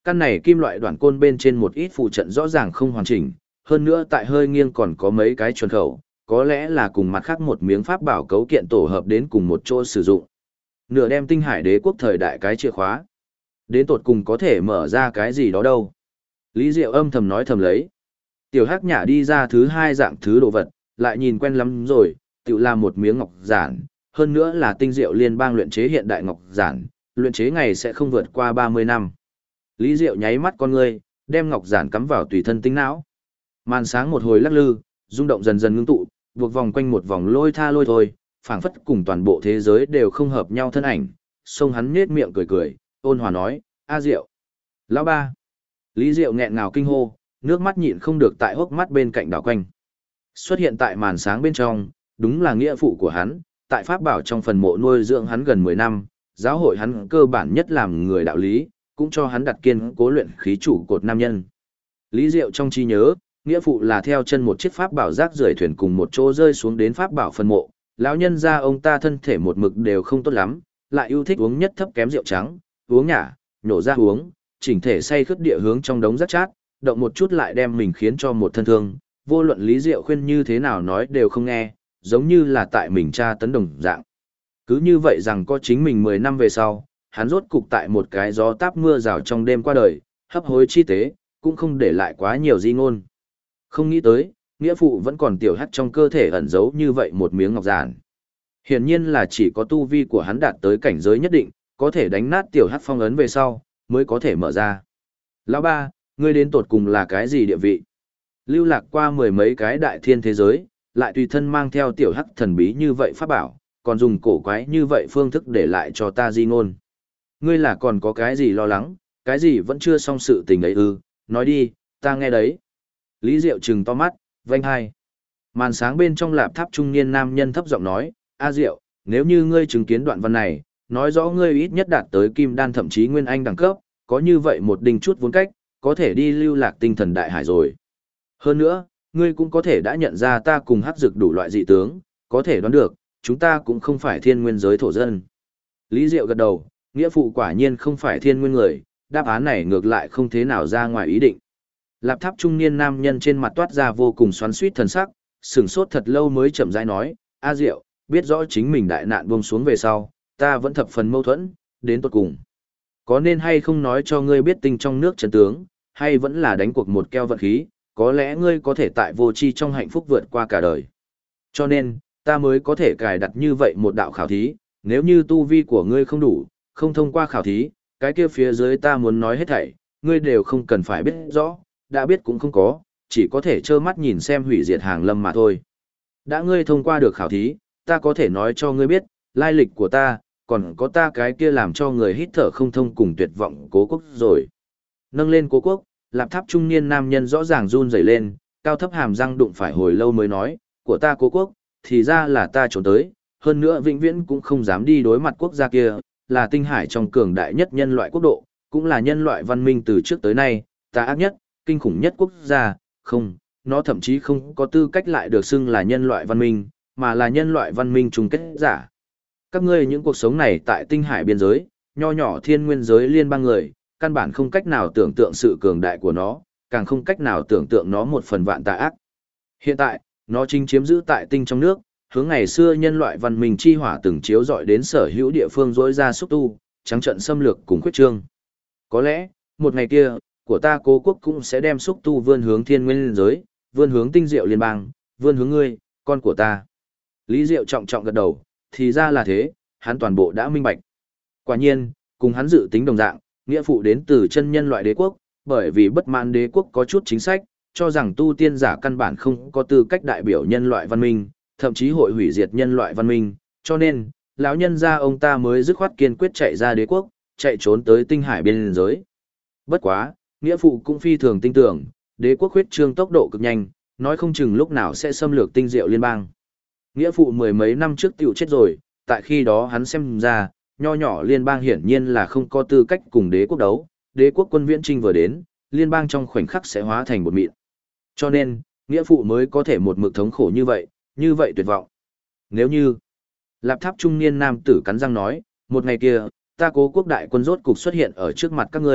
Căn này kim loại đoạn côn bên trên một ít phụ trận rõ ràng không hoàn chỉnh, hơn nữa tại hơi nghiêng còn có mấy cái chuẩn khẩu, có lẽ là cùng mặt khác một miếng pháp bảo cấu kiện tổ hợp đến cùng một chỗ sử dụng. Nửa đem tinh hải đế quốc thời đại cái chìa khóa. Đến tột cùng có thể mở ra cái gì đó đâu. Lý Diệu âm thầm nói thầm lấy. Tiểu Hắc nhả đi ra thứ hai dạng thứ đồ vật, lại nhìn quen lắm rồi, tự làm một miếng ngọc giản, hơn nữa là tinh diệu liên bang luyện chế hiện đại ngọc giản, luyện chế ngày sẽ không vượt qua 30 năm. Lý Diệu nháy mắt con ngươi, đem ngọc giản cắm vào tùy thân tinh não. Màn sáng một hồi lắc lư, rung động dần dần ngưng tụ, buộc vòng quanh một vòng lôi tha lôi thôi, phảng phất cùng toàn bộ thế giới đều không hợp nhau thân ảnh. Xông hắn nhếch miệng cười cười, ôn hòa nói, "A Diệu." "Lão ba." Lý Diệu nghẹn ngào kinh hô, nước mắt nhịn không được tại hốc mắt bên cạnh đảo quanh. Xuất hiện tại màn sáng bên trong, đúng là nghĩa phụ của hắn, tại pháp bảo trong phần mộ nuôi dưỡng hắn gần 10 năm, giáo hội hắn cơ bản nhất làm người đạo lý, cũng cho hắn đặt kiên cố luyện khí chủ cột nam nhân. Lý Diệu trong trí nhớ, nghĩa phụ là theo chân một chiếc pháp bảo rác rưởi thuyền cùng một chỗ rơi xuống đến pháp bảo phần mộ, lão nhân gia ông ta thân thể một mực đều không tốt lắm, lại yêu thích uống nhất thấp kém rượu trắng, uống nhả, nhổ ra uống, chỉnh thể say khướt địa hướng trong đống rác chát, động một chút lại đem mình khiến cho một thân thương, vô luận Lý Diệu khuyên như thế nào nói đều không nghe, giống như là tại mình tra tấn đồng dạng. Cứ như vậy rằng có chính mình 10 năm về sau, hắn rốt cục tại một cái gió táp mưa rào trong đêm qua đời, hấp hối chi tế, cũng không để lại quá nhiều di ngôn. Không nghĩ tới, nghĩa phụ vẫn còn tiểu hắc trong cơ thể ẩn giấu như vậy một miếng ngọc giản. Hiển nhiên là chỉ có tu vi của hắn đạt tới cảnh giới nhất định, có thể đánh nát tiểu hắc phong ấn về sau, mới có thể mở ra. Lão ba, ngươi đến tột cùng là cái gì địa vị? Lưu lạc qua mười mấy cái đại thiên thế giới, lại tùy thân mang theo tiểu hắc thần bí như vậy pháp bảo, còn dùng cổ quái như vậy phương thức để lại cho ta di ngôn. Ngươi là còn có cái gì lo lắng, cái gì vẫn chưa xong sự tình ấy ư, nói đi, ta nghe đấy. Lý Diệu trừng to mắt, vênh hai. Màn sáng bên trong lạp tháp trung niên nam nhân thấp giọng nói, A Diệu, nếu như ngươi chứng kiến đoạn văn này, nói rõ ngươi ít nhất đạt tới kim đan thậm chí nguyên anh đẳng cấp, có như vậy một đinh chút vốn cách, có thể đi lưu lạc tinh thần đại hải rồi. Hơn nữa, ngươi cũng có thể đã nhận ra ta cùng hắc dực đủ loại dị tướng, có thể đoán được, chúng ta cũng không phải thiên nguyên giới thổ dân. Lý Diệu gật đầu, nghĩa phụ quả nhiên không phải thiên nguyên người, đáp án này ngược lại không thế nào ra ngoài ý định. Lạp tháp trung niên nam nhân trên mặt toát ra vô cùng xoắn xuýt thần sắc, sửng sốt thật lâu mới chậm rãi nói, A Diệu, biết rõ chính mình đại nạn buông xuống về sau, ta vẫn thập phần mâu thuẫn, đến tột cùng. Có nên hay không nói cho ngươi biết tinh trong nước chân tướng, hay vẫn là đánh cuộc một keo vận khí, có lẽ ngươi có thể tại vô tri trong hạnh phúc vượt qua cả đời. Cho nên, ta mới có thể cài đặt như vậy một đạo khảo thí, nếu như tu vi của ngươi không đủ, không thông qua khảo thí, cái kia phía dưới ta muốn nói hết thảy, ngươi đều không cần phải biết rõ, đã biết cũng không có, chỉ có thể trơ mắt nhìn xem hủy diệt hàng lâm mà thôi. Đã ngươi thông qua được khảo thí, ta có thể nói cho ngươi biết, lai lịch của ta, còn có ta cái kia làm cho người hít thở không thông cùng tuyệt vọng Cố Quốc rồi. Nâng lên Cố Quốc, lạp tháp trung niên nam nhân rõ ràng run rẩy lên, cao thấp hàm răng đụng phải hồi lâu mới nói, của ta Cố Quốc, thì ra là ta trốn tới, hơn nữa vĩnh viễn cũng không dám đi đối mặt quốc gia kia, là tinh hải trong cường đại nhất nhân loại quốc độ, cũng là nhân loại văn minh từ trước tới nay, ta ác nhất, kinh khủng nhất quốc gia, không, nó thậm chí không có tư cách lại được xưng là nhân loại văn minh, mà là nhân loại văn minh chung kết giả. Các ngươi những cuộc sống này tại tinh hải biên giới, nho nhỏ thiên nguyên giới liên bang người, căn bản không cách nào tưởng tượng sự cường đại của nó, càng không cách nào tưởng tượng nó một phần vạn tà ác. Hiện tại, nó chính chiếm giữ tại tinh trong nước, hướng ngày xưa nhân loại văn minh chi hỏa từng chiếu dọi đến sở hữu địa phương rỗi ra xúc tu, trắng trận xâm lược cùng khuyết trương. Có lẽ, một ngày kia, của ta Cố Quốc cũng sẽ đem xúc tu vươn hướng thiên nguyên giới, vươn hướng tinh diệu liên bang, vươn hướng ngươi, con của ta. Lý Diệu trọng trọng gật đầu, thì ra là thế, hắn toàn bộ đã minh bạch. Quả nhiên, cùng hắn dự tính đồng dạng, nghĩa phụ đến từ chân nhân loại đế quốc, bởi vì bất mãn đế quốc có chút chính sách, cho rằng tu tiên giả căn bản không có tư cách đại biểu nhân loại văn minh, thậm chí hội hủy diệt nhân loại văn minh, cho nên, lão nhân gia ông ta mới dứt khoát kiên quyết chạy ra đế quốc, chạy trốn tới tinh hải biên giới. Bất quá, nghĩa phụ cũng phi thường tin tưởng, đế quốc huyết trương tốc độ cực nhanh, nói không chừng lúc nào sẽ xâm lược tinh diệu liên bang. Nghĩa phụ mười mấy năm trước tiểu chết rồi, tại khi đó hắn xem ra, nho nhỏ liên bang hiển nhiên là không có tư cách cùng đế quốc đấu, đế quốc quân viễn trinh vừa đến, liên bang trong khoảnh khắc sẽ hóa thành một mịn. Cho nên, nghĩa phụ mới có thể một mực thống khổ như vậy tuyệt vọng. Nếu như, lạp tháp trung niên nam tử cắn răng nói, một ngày kia, ta Cố Quốc đại quân rốt cục xuất hiện ở trước mặt các ngươi,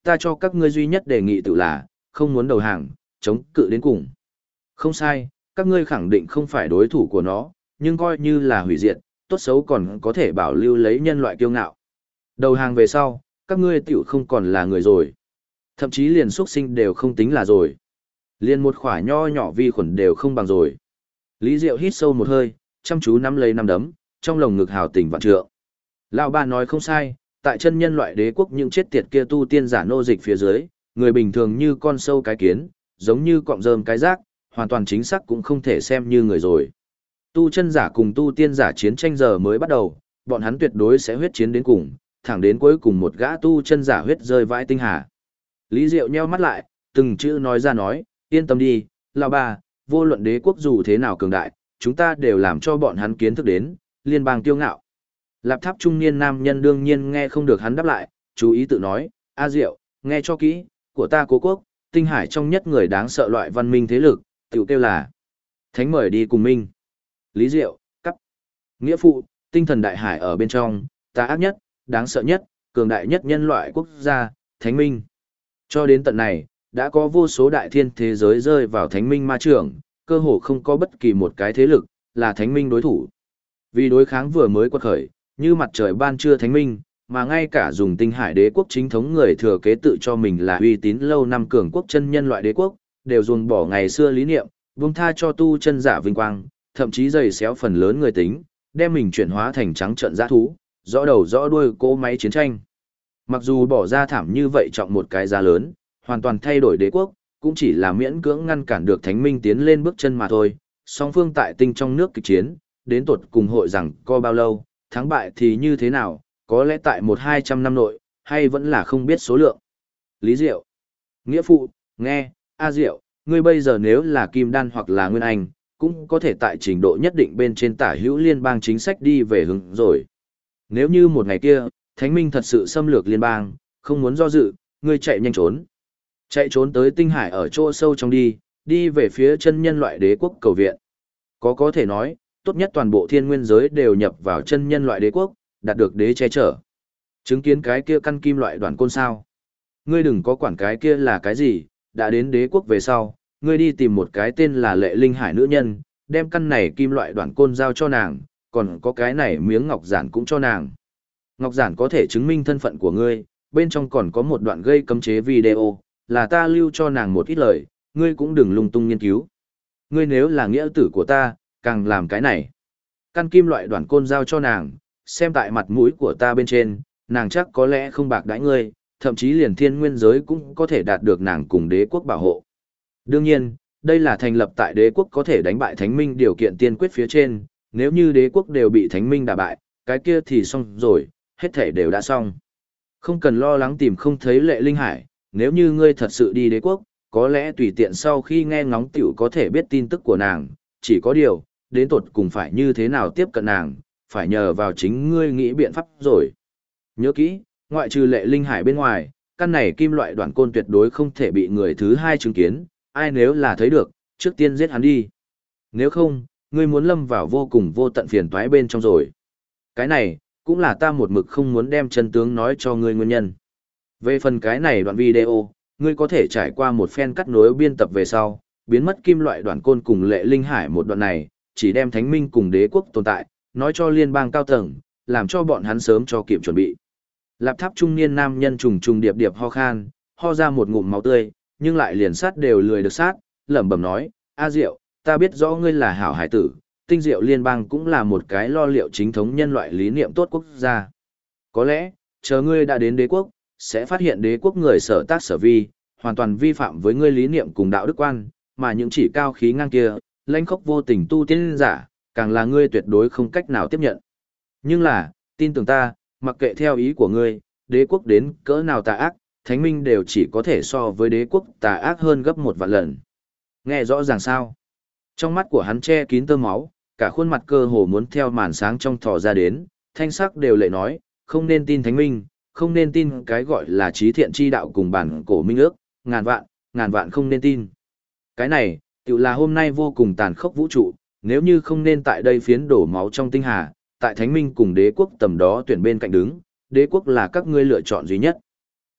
ta cho các ngươi duy nhất đề nghị tự là, không muốn đầu hàng, chống cự đến cùng. Không sai, các ngươi khẳng định không phải đối thủ của nó, nhưng coi như là hủy diệt, tốt xấu còn có thể bảo lưu lấy nhân loại kiêu ngạo. Đầu hàng về sau, các ngươi tiểu không còn là người rồi. Thậm chí liền xuất sinh đều không tính là rồi. Liền một khỏa nho nhỏ vi khuẩn đều không bằng rồi. Lý Diệu hít sâu một hơi, chăm chú nắm lấy nắm đấm, trong lồng ngực hào tình vạn trượng. Lão bà nói không sai, tại chân nhân loại đế quốc những chết tiệt kia tu tiên giả nô dịch phía dưới, người bình thường như con sâu cái kiến, giống như cọng rơm cái rác, hoàn toàn chính xác cũng không thể xem như người rồi. Tu chân giả cùng tu tiên giả chiến tranh giờ mới bắt đầu, bọn hắn tuyệt đối sẽ huyết chiến đến cùng, thẳng đến cuối cùng một gã tu chân giả huyết rơi vãi tinh hà. Lý Diệu nheo mắt lại, từng chữ nói ra nói, yên tâm đi, lão bà, vô luận đế quốc dù thế nào cường đại, chúng ta đều làm cho bọn hắn kiến thức đến, liên bang kiêu ngạo. Lạp Tháp trung niên nam nhân đương nhiên nghe không được hắn đáp lại, chú ý tự nói, A Diệu, nghe cho kỹ, của ta cố quốc, tinh hải trong nhất người đáng sợ loại văn minh thế lực, tiểu kêu là thánh mời đi cùng minh. Lý Diệu, cắp. Nghĩa phụ, tinh thần đại hải ở bên trong, ta ác nhất, đáng sợ nhất, cường đại nhất nhân loại quốc gia, thánh minh. Cho đến tận này, đã có vô số đại thiên thế giới rơi vào thánh minh ma trường, cơ hồ không có bất kỳ một cái thế lực, là thánh minh đối thủ. Vì đối kháng vừa mới quật khởi, như mặt trời ban trưa thánh minh, mà ngay cả dùng tinh hải đế quốc chính thống người thừa kế tự cho mình là uy tín lâu năm cường quốc chân nhân loại đế quốc, đều ruồng bỏ ngày xưa lý niệm, buông tha cho tu chân giả vinh quang, thậm chí giày xéo phần lớn người tính, đem mình chuyển hóa thành trắng trợn dã thú, rõ đầu rõ đuôi cỗ máy chiến tranh. Mặc dù bỏ ra thảm như vậy trọng một cái giá lớn, hoàn toàn thay đổi đế quốc, cũng chỉ là miễn cưỡng ngăn cản được thánh minh tiến lên bước chân mà thôi. Song phương tại tinh trong nước kịch chiến, đến tột cùng hội rằng co bao lâu, thắng bại thì như thế nào, có lẽ tại 100-200 năm nội, hay vẫn là không biết số lượng. Lý Diệu, nghĩa phụ, nghe, A Diệu, ngươi bây giờ nếu là Kim Đan hoặc là Nguyên Anh, cũng có thể tại trình độ nhất định bên trên tả hữu liên bang chính sách đi về hướng rồi. Nếu như một ngày kia, Thánh Minh thật sự xâm lược liên bang, không muốn do dự, ngươi chạy nhanh trốn. Chạy trốn tới tinh hải ở chỗ sâu trong đi về phía chân nhân loại đế quốc cầu viện. Có thể nói, tốt nhất toàn bộ thiên nguyên giới đều nhập vào chân nhân loại đế quốc, đạt được đế che chở. Chứng kiến cái kia căn kim loại đoàn côn sao. Ngươi đừng có quản cái kia là cái gì, đã đến đế quốc về sau, ngươi đi tìm một cái tên là Lệ Linh Hải nữ nhân, đem căn này kim loại đoàn côn giao cho nàng, còn có cái này miếng ngọc giản cũng cho nàng. Ngọc giản có thể chứng minh thân phận của ngươi, bên trong còn có một đoạn gây cấm chế video, là ta lưu cho nàng một ít lời, ngươi cũng đừng lung tung nghiên cứu. Ngươi nếu là nghĩa tử của ta, càng làm cái này. Căn kim loại đoàn côn giao cho nàng, xem tại mặt mũi của ta bên trên, nàng chắc có lẽ không bạc đãi ngươi, thậm chí liền thiên nguyên giới cũng có thể đạt được nàng cùng đế quốc bảo hộ. Đương nhiên, đây là thành lập tại đế quốc có thể đánh bại thánh minh điều kiện tiên quyết phía trên, nếu như đế quốc đều bị thánh minh đả bại, cái kia thì xong rồi, hết thể đều đã xong. Không cần lo lắng tìm không thấy Lệ Linh Hải, nếu như ngươi thật sự đi đế quốc, có lẽ tùy tiện sau khi nghe ngóng tiểu có thể biết tin tức của nàng, chỉ có điều, đến tột cùng phải như thế nào tiếp cận nàng, phải nhờ vào chính ngươi nghĩ biện pháp rồi. Nhớ kỹ, ngoại trừ Lệ Linh Hải bên ngoài, căn này kim loại đoạn côn tuyệt đối không thể bị người thứ hai chứng kiến, ai nếu là thấy được, trước tiên giết hắn đi. Nếu không, ngươi muốn lâm vào vô cùng vô tận phiền toái bên trong rồi. Cái này, cũng là ta một mực không muốn đem chân tướng nói cho ngươi nguyên nhân. Về phần cái này đoạn video, ngươi có thể trải qua một phen cắt nối biên tập về sau, biến mất kim loại đoạn côn cùng Lệ Linh Hải một đoạn này, chỉ đem thánh minh cùng đế quốc tồn tại, nói cho liên bang cao tầng, làm cho bọn hắn sớm cho kịp chuẩn bị. Lạp Tháp trung niên nam nhân trùng trùng điệp điệp ho khan, ho ra một ngụm máu tươi, nhưng lại liền sát đều lười được sát, lẩm bẩm nói, A Diệu, ta biết rõ ngươi là hảo hải tử, tinh diệu liên bang cũng là một cái lo liệu chính thống nhân loại lý niệm tốt quốc gia. Có lẽ, chờ ngươi đã đến đế quốc, sẽ phát hiện đế quốc người sở tác sở vi, hoàn toàn vi phạm với ngươi lý niệm cùng đạo đức quan, mà những chỉ cao khí ngang kia, lãnh khốc vô tình tu tiên giả, càng là ngươi tuyệt đối không cách nào tiếp nhận. Nhưng là, tin tưởng ta, mặc kệ theo ý của ngươi, đế quốc đến cỡ nào tà ác, thánh minh đều chỉ có thể so với đế quốc tà ác hơn gấp 1 vạn lần. Nghe rõ ràng sao? Trong mắt của hắn che kín tơ máu, cả khuôn mặt cơ hồ muốn theo màn sáng trong thò ra đến, thanh sắc đều lệ nói, không nên tin thánh minh, không nên tin cái gọi là trí thiện chi đạo cùng bản cổ minh ước, ngàn vạn không nên tin. Cái này, tự là hôm nay vô cùng tàn khốc vũ trụ, nếu như không nên tại đây phiến đổ máu trong tinh hà, tại thánh minh cùng đế quốc tầm đó tuyển bên cạnh đứng, đế quốc là các ngươi lựa chọn duy nhất.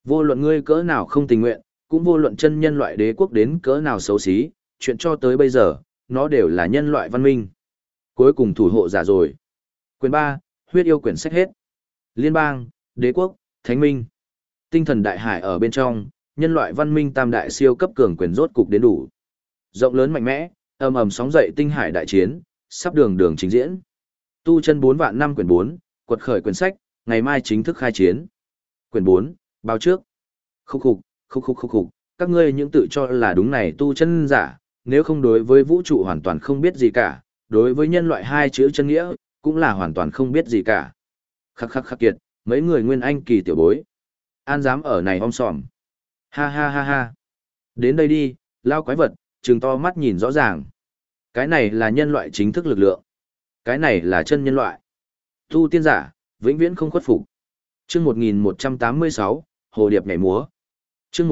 Vô luận ngươi cỡ nào không tình nguyện, cũng vô luận chân nhân loại đế quốc đến cỡ nào xấu xí, chuyện cho tới bây giờ, nó đều là nhân loại văn minh. Cuối cùng thủ hộ giả rồi. Quyền 3, huyết yêu quyển sách hết. Liên bang, đế quốc, thánh minh. Tinh thần đại hải ở bên trong, nhân loại văn minh tam đại siêu cấp cường quyền rốt cục đến đủ. Rộng lớn mạnh mẽ, ầm ầm sóng dậy tinh hải đại chiến, sắp đường đường trình diễn. Tu chân 4 vạn năm quyển 4, quật khởi quyển sách, ngày mai chính thức khai chiến. Quyển 4, báo trước. Khúc, các ngươi những tự cho là đúng này tu chân giả, nếu không đối với vũ trụ hoàn toàn không biết gì cả, đối với nhân loại hai chữ chân nghĩa, cũng là hoàn toàn không biết gì cả. Khắc kiệt, mấy người nguyên anh kỳ tiểu bối. An dám ở này om sòm. Ha. Đến đây đi, lao quái vật, trừng to mắt nhìn rõ ràng. Cái này là nhân loại chính thức lực lượng. Cái này là chân nhân loại. Tu tiên giả, vĩnh viễn không khuất phục. Chương 1186, Hồ Điệp nhảy múa. Chương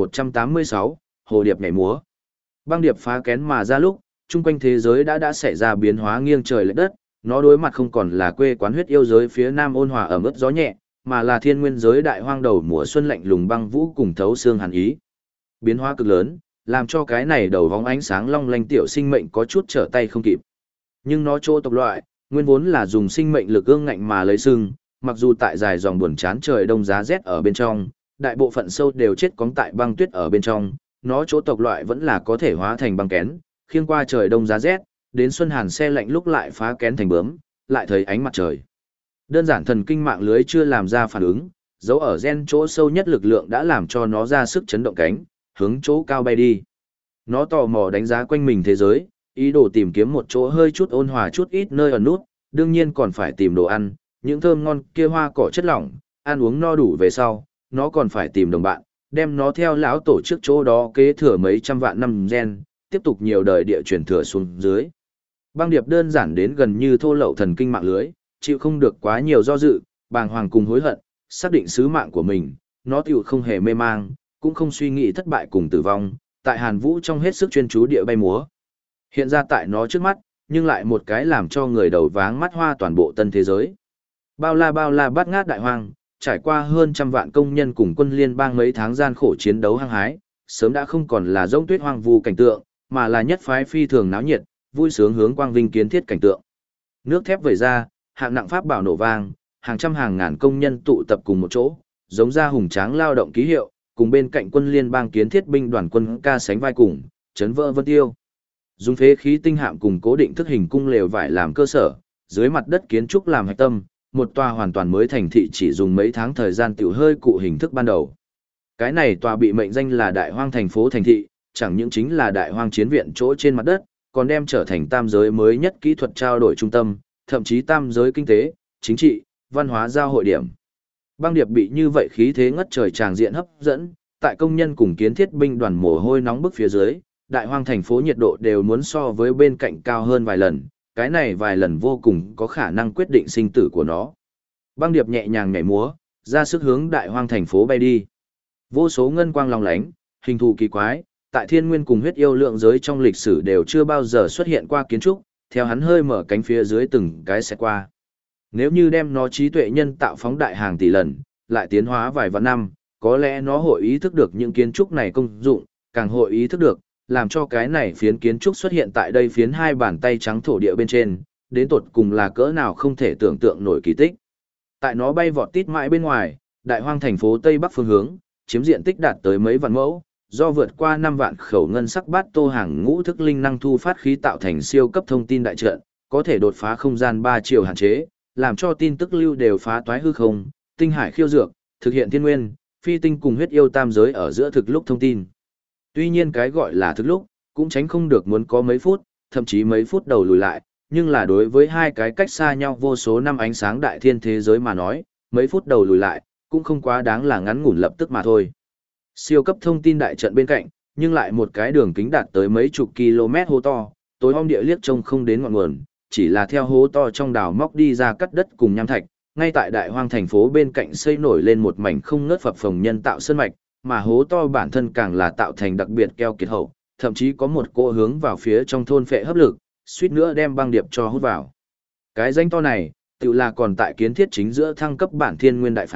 1186, Hồ Điệp nhảy múa. Băng điệp phá kén mà ra lúc, chung quanh thế giới đã xảy ra biến hóa nghiêng trời lệch đất, nó đối mặt không còn là quê quán huyết yêu giới phía nam ôn hòa ẩm ướt gió nhẹ, mà là thiên nguyên giới đại hoang đầu mùa xuân lạnh lùng băng vũ cùng thấu xương hàn ý. Biến hóa cực lớn, làm cho cái này đầu vóng ánh sáng long lanh tiểu sinh mệnh có chút trở tay không kịp. Nhưng nó chỗ tộc loại, nguyên vốn là dùng sinh mệnh lực ương ngạnh mà lấy sưng, mặc dù tại dài dòng buồn chán trời đông giá rét ở bên trong, đại bộ phận sâu đều chết cóng tại băng tuyết ở bên trong, nó chỗ tộc loại vẫn là có thể hóa thành băng kén, khiêng qua trời đông giá rét, đến xuân hàn xe lạnh lúc lại phá kén thành bướm, lại thấy ánh mặt trời. Đơn giản thần kinh mạng lưới chưa làm ra phản ứng, dấu ở gen chỗ sâu nhất lực lượng đã làm cho nó ra sức chấn động cánh, hướng chỗ cao bay đi. Nó tò mò đánh giá quanh mình thế giới, ý đồ tìm kiếm một chỗ hơi chút ôn hòa chút ít nơi ẩn nút, đương nhiên còn phải tìm đồ ăn, những thơm ngon kia hoa cỏ chất lỏng, ăn uống no đủ về sau, nó còn phải tìm đồng bạn, đem nó theo lão tổ trước chỗ đó kế thừa mấy trăm vạn năm gen, tiếp tục nhiều đời địa truyền thừa xuống dưới. Băng điệp đơn giản đến gần như thô lậu thần kinh mạng lưới, chịu không được quá nhiều do dự, bàng hoàng cùng hối hận, xác định sứ mạng của mình, nó tiểu không hề mê mang, cũng không suy nghĩ thất bại cùng tử vong, tại Hàn Vũ trong hết sức chuyên chú địa bay múa. Hiện ra tại nó trước mắt, nhưng lại một cái làm cho người đầu váng mắt hoa toàn bộ tân thế giới. Bao la bát ngát đại hoang, trải qua hơn trăm vạn công nhân cùng quân liên bang mấy tháng gian khổ chiến đấu hăng hái, sớm đã không còn là rỗng tuyết hoang vu cảnh tượng, mà là nhất phái phi thường náo nhiệt, vui sướng hướng quang vinh kiến thiết cảnh tượng. Nước thép vẩy ra, hạng nặng pháp bảo nổ vang, hàng trăm hàng ngàn công nhân tụ tập cùng một chỗ, giống ra hùng tráng lao động ký hiệu, cùng bên cạnh quân liên bang kiến thiết binh đoàn quân ca sánh vai cùng, chấn vỡ vân tiêu. Dùng phế khí tinh hạm cùng cố định thức hình cung lều vải làm cơ sở, dưới mặt đất kiến trúc làm hạch tâm, một tòa hoàn toàn mới thành thị chỉ dùng mấy tháng thời gian tiểu hơi cụ hình thức ban đầu. Cái này tòa bị mệnh danh là Đại Hoang thành phố thành thị, chẳng những chính là Đại Hoang chiến viện chỗ trên mặt đất, còn đem trở thành tam giới mới nhất kỹ thuật trao đổi trung tâm, thậm chí tam giới kinh tế, chính trị, văn hóa giao hội điểm. Băng điệp bị như vậy khí thế ngất trời tràng diện hấp dẫn, tại công nhân cùng kiến thiết binh đoàn mồ hôi nóng bức phía dưới, Đại Hoang thành phố nhiệt độ đều muốn so với bên cạnh cao hơn vài lần, cái này vài lần vô cùng có khả năng quyết định sinh tử của nó. Băng điệp nhẹ nhàng nhảy múa, ra sức hướng Đại Hoang thành phố bay đi. Vô số ngân quang long lánh, hình thù kỳ quái, tại thiên nguyên cùng huyết yêu lượng giới trong lịch sử đều chưa bao giờ xuất hiện qua kiến trúc, theo hắn hơi mở cánh phía dưới từng cái sẽ qua. Nếu như đem nó trí tuệ nhân tạo phóng đại hàng tỷ lần, lại tiến hóa vài vạn năm, có lẽ nó hội ý thức được những kiến trúc này công dụng, càng hội ý thức được, làm cho cái này phiến kiến trúc xuất hiện tại đây phiến hai bàn tay trắng thổ địa bên trên, đến tột cùng là cỡ nào không thể tưởng tượng nổi kỳ tích. Tại nó bay vọt tít mãi bên ngoài, Đại Hoang thành phố Tây Bắc phương hướng, chiếm diện tích đạt tới mấy vạn mẫu, do vượt qua 5 vạn khẩu ngân sắc bát tô hàng ngũ thức linh năng thu phát khí tạo thành siêu cấp thông tin đại trận, có thể đột phá không gian 3 chiều hạn chế, làm cho tin tức lưu đều phá toái hư không, tinh hải khiêu dược, thực hiện thiên nguyên, phi tinh cùng huyết yêu tam giới ở giữa thực lúc thông tin. Tuy nhiên cái gọi là thực lúc, cũng tránh không được muốn có mấy phút, thậm chí mấy phút đầu lùi lại, nhưng là đối với hai cái cách xa nhau vô số năm ánh sáng đại thiên thế giới mà nói, mấy phút đầu lùi lại, cũng không quá đáng là ngắn ngủn lập tức mà thôi. Siêu cấp thông tin đại trận bên cạnh, nhưng lại một cái đường kính đạt tới mấy chục km hố to, tối om địa liếc trông không đến ngọn nguồn, chỉ là theo hố to trong đào móc đi ra cắt đất cùng nham thạch, ngay tại Đại Hoang thành phố bên cạnh xây nổi lên một mảnh không ngớt phập phồng nhân tạo sơn mạch, mà hố to bản thân càng là tạo thành đặc biệt keo kiệt hậu, thậm chí có một cỗ hướng vào phía trong thôn phệ hấp lực, suýt nữa đem băng điệp cho hút vào. Cái danh to này, tự là còn tại kiến thiết chính giữa thăng cấp bản thiên nguyên đại pháo,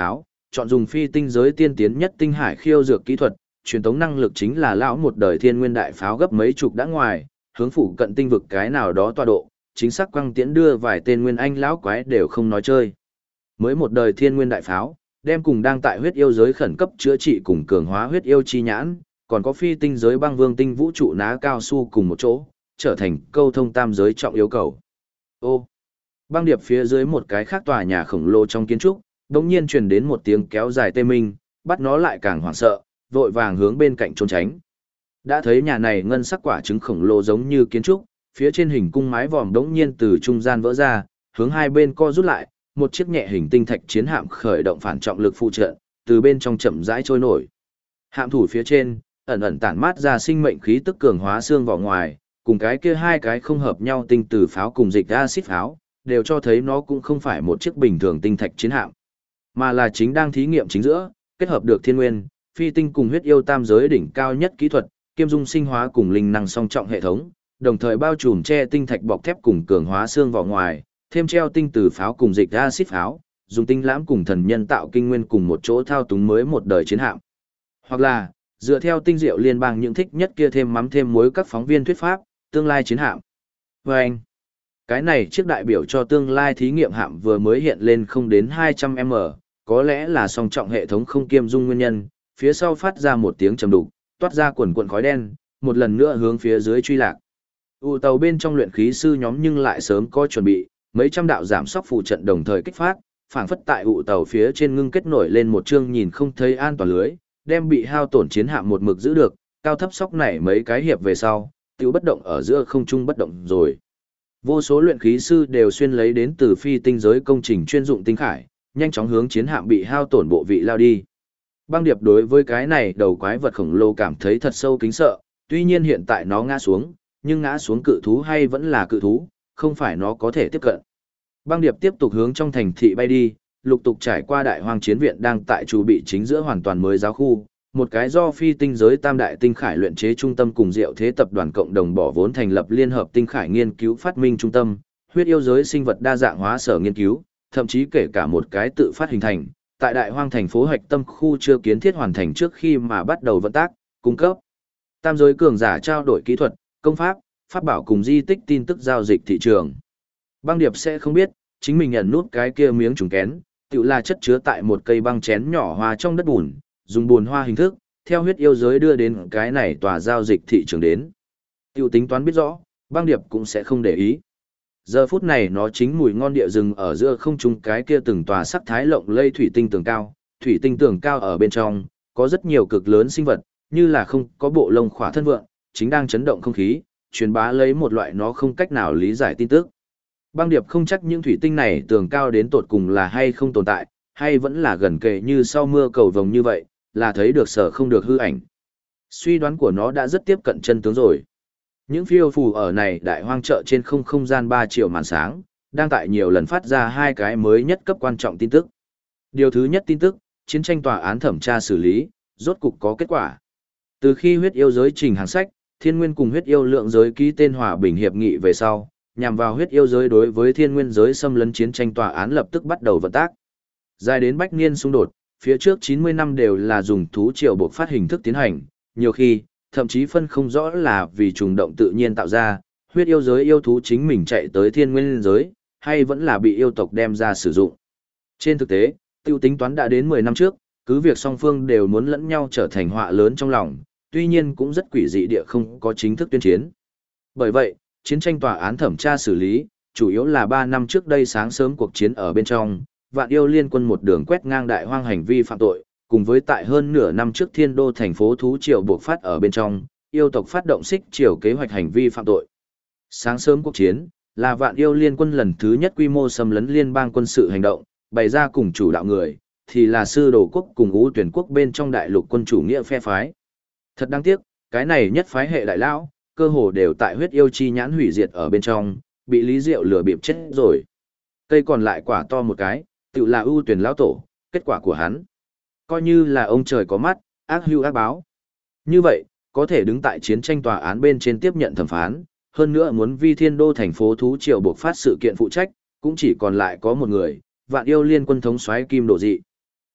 chọn dùng phi tinh giới tiên tiến nhất tinh hải khiêu dược kỹ thuật, truyền tống năng lực chính là lão một đời thiên nguyên đại pháo gấp mấy chục đã ngoài, hướng phụ cận tinh vực cái nào đó tọa độ, chính xác quăng tiễn đưa vài tên nguyên anh lão quái đều không nói chơi. Mới một đời thiên nguyên đại pháo, đem cùng đang tại huyết yêu giới khẩn cấp chữa trị cùng cường hóa huyết yêu chi nhãn, còn có phi tinh giới băng vương tinh vũ trụ ná cao su cùng một chỗ, trở thành câu thông tam giới trọng yếu cầu. Ô, băng điệp phía dưới một cái khác tòa nhà khổng lồ trong kiến trúc, đột nhiên truyền đến một tiếng kéo dài tê minh, bắt nó lại càng hoảng sợ, vội vàng hướng bên cạnh trốn tránh. Đã thấy nhà này ngân sắc quả trứng khổng lồ giống như kiến trúc, phía trên hình cung mái vòm đống nhiên từ trung gian vỡ ra, hướng hai bên co rút lại, một chiếc nhẹ hình tinh thạch chiến hạm khởi động phản trọng lực phụ trợ, từ bên trong chậm rãi trôi nổi. Hạm thủ phía trên, ẩn ẩn tản mát ra sinh mệnh khí tức cường hóa xương vào ngoài, cùng cái kia hai cái không hợp nhau tinh từ pháo cùng dịch axit pháo, đều cho thấy nó cũng không phải một chiếc bình thường tinh thạch chiến hạm, mà là chính đang thí nghiệm chính giữa, kết hợp được thiên nguyên, phi tinh cùng huyết yêu tam giới đỉnh cao nhất kỹ thuật, kiêm dung sinh hóa cùng linh năng song trọng hệ thống, đồng thời bao trùm che tinh thạch bọc thép cùng cường hóa xương vào ngoài, thêm treo tinh từ pháo cùng dịch axit pháo, dùng tinh lãm cùng thần nhân tạo kinh nguyên cùng một chỗ thao túng mới một đời chiến hạm. Hoặc là, dựa theo tinh diệu liên bang những thích nhất kia thêm mắm thêm muối các phóng viên thuyết pháp, tương lai chiến hạm. Và anh, cái này chiếc đại biểu cho tương lai thí nghiệm hạm vừa mới hiện lên không đến 200m, có lẽ là song trọng hệ thống không kiêm dung nguyên nhân, phía sau phát ra một tiếng trầm đục, toát ra quần quần khói đen, một lần nữa hướng phía dưới truy lạc. Tàu bên trong luyện khí sư nhóm nhưng lại sớm có chuẩn bị, mấy trăm đạo giảm sóc phù trận đồng thời kích phát, phảng phất tại tàu phía trên ngưng kết nổi lên một chương nhìn không thấy an toàn lưới, đem bị hao tổn chiến hạm một mực giữ được, cao thấp sóc này mấy cái hiệp về sau, tiêu bất động ở giữa không trung bất động rồi. Vô số luyện khí sư đều xuyên lấy đến từ phi tinh giới công trình chuyên dụng tinh khải, nhanh chóng hướng chiến hạm bị hao tổn bộ vị lao đi. Băng điệp đối với cái này đầu quái vật khổng lồ cảm thấy thật sâu kính sợ, tuy nhiên hiện tại nó ngã xuống, nhưng ngã xuống cự thú hay vẫn là cự thú, không phải nó có thể tiếp cận. Băng điệp tiếp tục hướng trong thành thị bay đi, lục tục trải qua đại hoang chiến viện đang tại chủ bị chính giữa hoàn toàn mới giáo khu, một cái do phi tinh giới tam đại tinh khải luyện chế trung tâm cùng diệu thế tập đoàn cộng đồng bỏ vốn thành lập liên hợp tinh khải nghiên cứu phát minh trung tâm, huyết yêu giới sinh vật đa dạng hóa sở nghiên cứu, thậm chí kể cả một cái tự phát hình thành, tại đại hoang thành phố hạch tâm khu chưa kiến thiết hoàn thành trước khi mà bắt đầu vận tác, cung cấp tam giới cường giả trao đổi kỹ thuật, công pháp, pháp bảo cùng di tích tin tức giao dịch thị trường. Băng điệp sẽ không biết, chính mình nhận nút cái kia miếng trùng kén, tự là chất chứa tại một cây băng chén nhỏ hoa trong đất bùn, dùng bùn hoa hình thức, theo huyết yêu giới đưa đến cái này tòa giao dịch thị trường đến. Tiểu tính toán biết rõ, băng điệp cũng sẽ không để ý. Giờ phút này nó chính mùi ngon địa rừng ở giữa không trung cái kia từng tòa sắc thái lộng lây thủy tinh tường cao, thủy tinh tường cao ở bên trong, có rất nhiều cực lớn sinh vật, như là không có bộ lông khỏa thân vượn, chính đang chấn động không khí, truyền bá lấy một loại nó không cách nào lý giải tin tức. Băng điệp không chắc những thủy tinh này tường cao đến tột cùng là hay không tồn tại, hay vẫn là gần kề như sau mưa cầu vồng như vậy, là thấy được sở không được hư ảnh. Suy đoán của nó đã rất tiếp cận chân tướng rồi. Những phiêu phù ở này đại hoang chợ trên không gian 3 triệu màn sáng, đang tại nhiều lần phát ra hai cái mới nhất cấp quan trọng tin tức. Điều thứ nhất tin tức, chiến tranh tòa án thẩm tra xử lý, rốt cục có kết quả. Từ khi huyết yêu giới trình hàng sách, thiên nguyên cùng huyết yêu lượng giới ký tên hòa bình hiệp nghị về sau, nhằm vào huyết yêu giới đối với thiên nguyên giới xâm lấn chiến tranh tòa án lập tức bắt đầu vận tác. Dài đến bách niên xung đột, phía trước 90 năm đều là dùng thú triệu buộc phát hình thức tiến hành, nhiều khi, thậm chí phân không rõ là vì trùng động tự nhiên tạo ra, huyết yêu giới yêu thú chính mình chạy tới thiên nguyên giới, hay vẫn là bị yêu tộc đem ra sử dụng. Trên thực tế, tiêu tính toán đã đến 10 năm trước, cứ việc song phương đều muốn lẫn nhau trở thành họa lớn trong lòng, tuy nhiên cũng rất quỷ dị địa không có chính thức tuyên chiến. Bởi vậy, chiến tranh tòa án thẩm tra xử lý, chủ yếu là 3 năm trước đây sáng sớm cuộc chiến ở bên trong, vạn yêu liên quân một đường quét ngang đại hoang hành vi phạm tội, cùng với tại hơn nửa năm trước thiên đô thành phố thú triều buộc phát ở bên trong, yêu tộc phát động xích triều kế hoạch hành vi phạm tội. Sáng sớm cuộc chiến, là vạn yêu liên quân lần thứ nhất quy mô xâm lấn liên bang quân sự hành động, bày ra cùng chủ đạo người, thì là sư đồ quốc cùng ưu tuyển quốc bên trong đại lục quân chủ nghĩa phe phái. Thật đáng tiếc, cái này nhất phái hệ đại lão, cơ hồ đều tại huyết yêu chi nhãn hủy diệt ở bên trong, bị Lý Diệu lừa bịp chết rồi. Cây còn lại quả to một cái, tự là ưu tuyển lão tổ, kết quả của hắn. Coi như là ông trời có mắt, ác hưu ác báo. Như vậy, có thể đứng tại chiến tranh tòa án bên trên tiếp nhận thẩm phán, hơn nữa muốn vi thiên đô thành phố thú triều buộc phát sự kiện phụ trách, cũng chỉ còn lại có một người, vạn yêu liên quân thống soái Kim Độ Dị.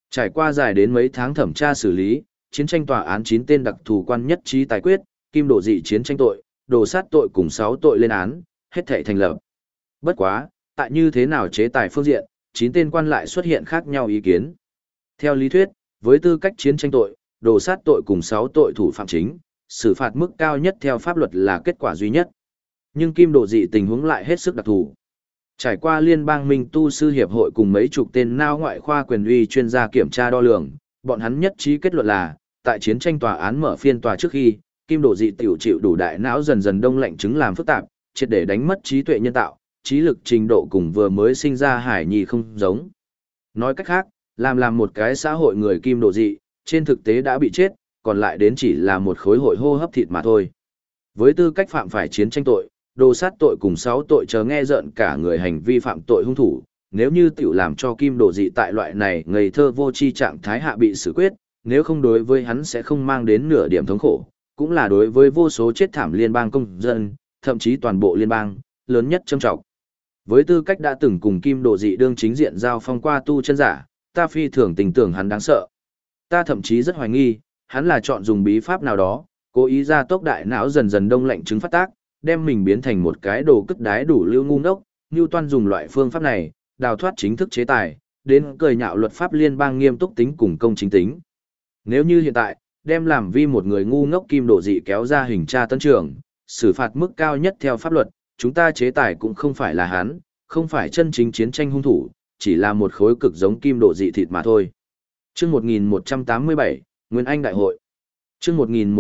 Trải qua dài đến mấy tháng thẩm tra xử lý, chiến tranh tòa án 9 tên đặc thù quan nhất trí tài quyết, kim đổ dị chiến tranh tội, đồ sát tội cùng 6 tội lên án, hết thảy thành lập. Bất quá, tại như thế nào chế tài phương diện, 9 tên quan lại xuất hiện khác nhau ý kiến. Theo lý thuyết, với tư cách chiến tranh tội, đồ sát tội cùng 6 tội thủ phạm chính, xử phạt mức cao nhất theo pháp luật là kết quả duy nhất. Nhưng kim đổ dị tình huống lại hết sức đặc thù. Trải qua Liên bang Minh Tu sư hiệp hội cùng mấy chục tên nao ngoại khoa quyền uy chuyên gia kiểm tra đo lường, bọn hắn nhất trí kết luận là, tại chiến tranh tòa án mở phiên tòa trước khi, kim đổ dị tiểu chịu đủ đại não dần dần đông lạnh chứng làm phức tạp, triệt để đánh mất trí tuệ nhân tạo, trí lực trình độ cùng vừa mới sinh ra hải nhi không giống. Nói cách khác, làm một cái xã hội người kim đổ dị, trên thực tế đã bị chết, còn lại đến chỉ là một khối hội hô hấp thịt mà thôi. Với tư cách phạm phải chiến tranh tội, đồ sát tội cùng 6 tội chờ nghe rợn cả người hành vi phạm tội hung thủ, nếu như tiểu làm cho kim đổ dị tại loại này ngây thơ vô tri trạng thái hạ bị xử quyết, nếu không đối với hắn sẽ không mang đến nửa điểm thống khổ, cũng là đối với vô số chết thảm liên bang công dân, thậm chí toàn bộ liên bang, lớn nhất châm trọng. Với tư cách đã từng cùng kim đổ dị đương chính diện giao phong qua tu chân giả, ta phi thường tình tưởng hắn đáng sợ. Ta thậm chí rất hoài nghi, hắn là chọn dùng bí pháp nào đó, cố ý ra tốc đại não dần dần đông lạnh chứng phát tác, đem mình biến thành một cái đồ cất đái đủ lưu ngu ngốc, Newton dùng loại phương pháp này, đào thoát chính thức chế tài, đến cười nhạo luật pháp liên bang nghiêm túc tính cùng công chính tính. Nếu như hiện tại, đem làm vi một người ngu ngốc kim đổ dị kéo ra hình tra tấn trường, xử phạt mức cao nhất theo pháp luật, chúng ta chế tài cũng không phải là hắn, không phải chân chính chiến tranh hung thủ, chỉ là một khối cực giống kim đổ dị thịt mà thôi. Chương 1187, Nguyên Anh Đại hội. Chương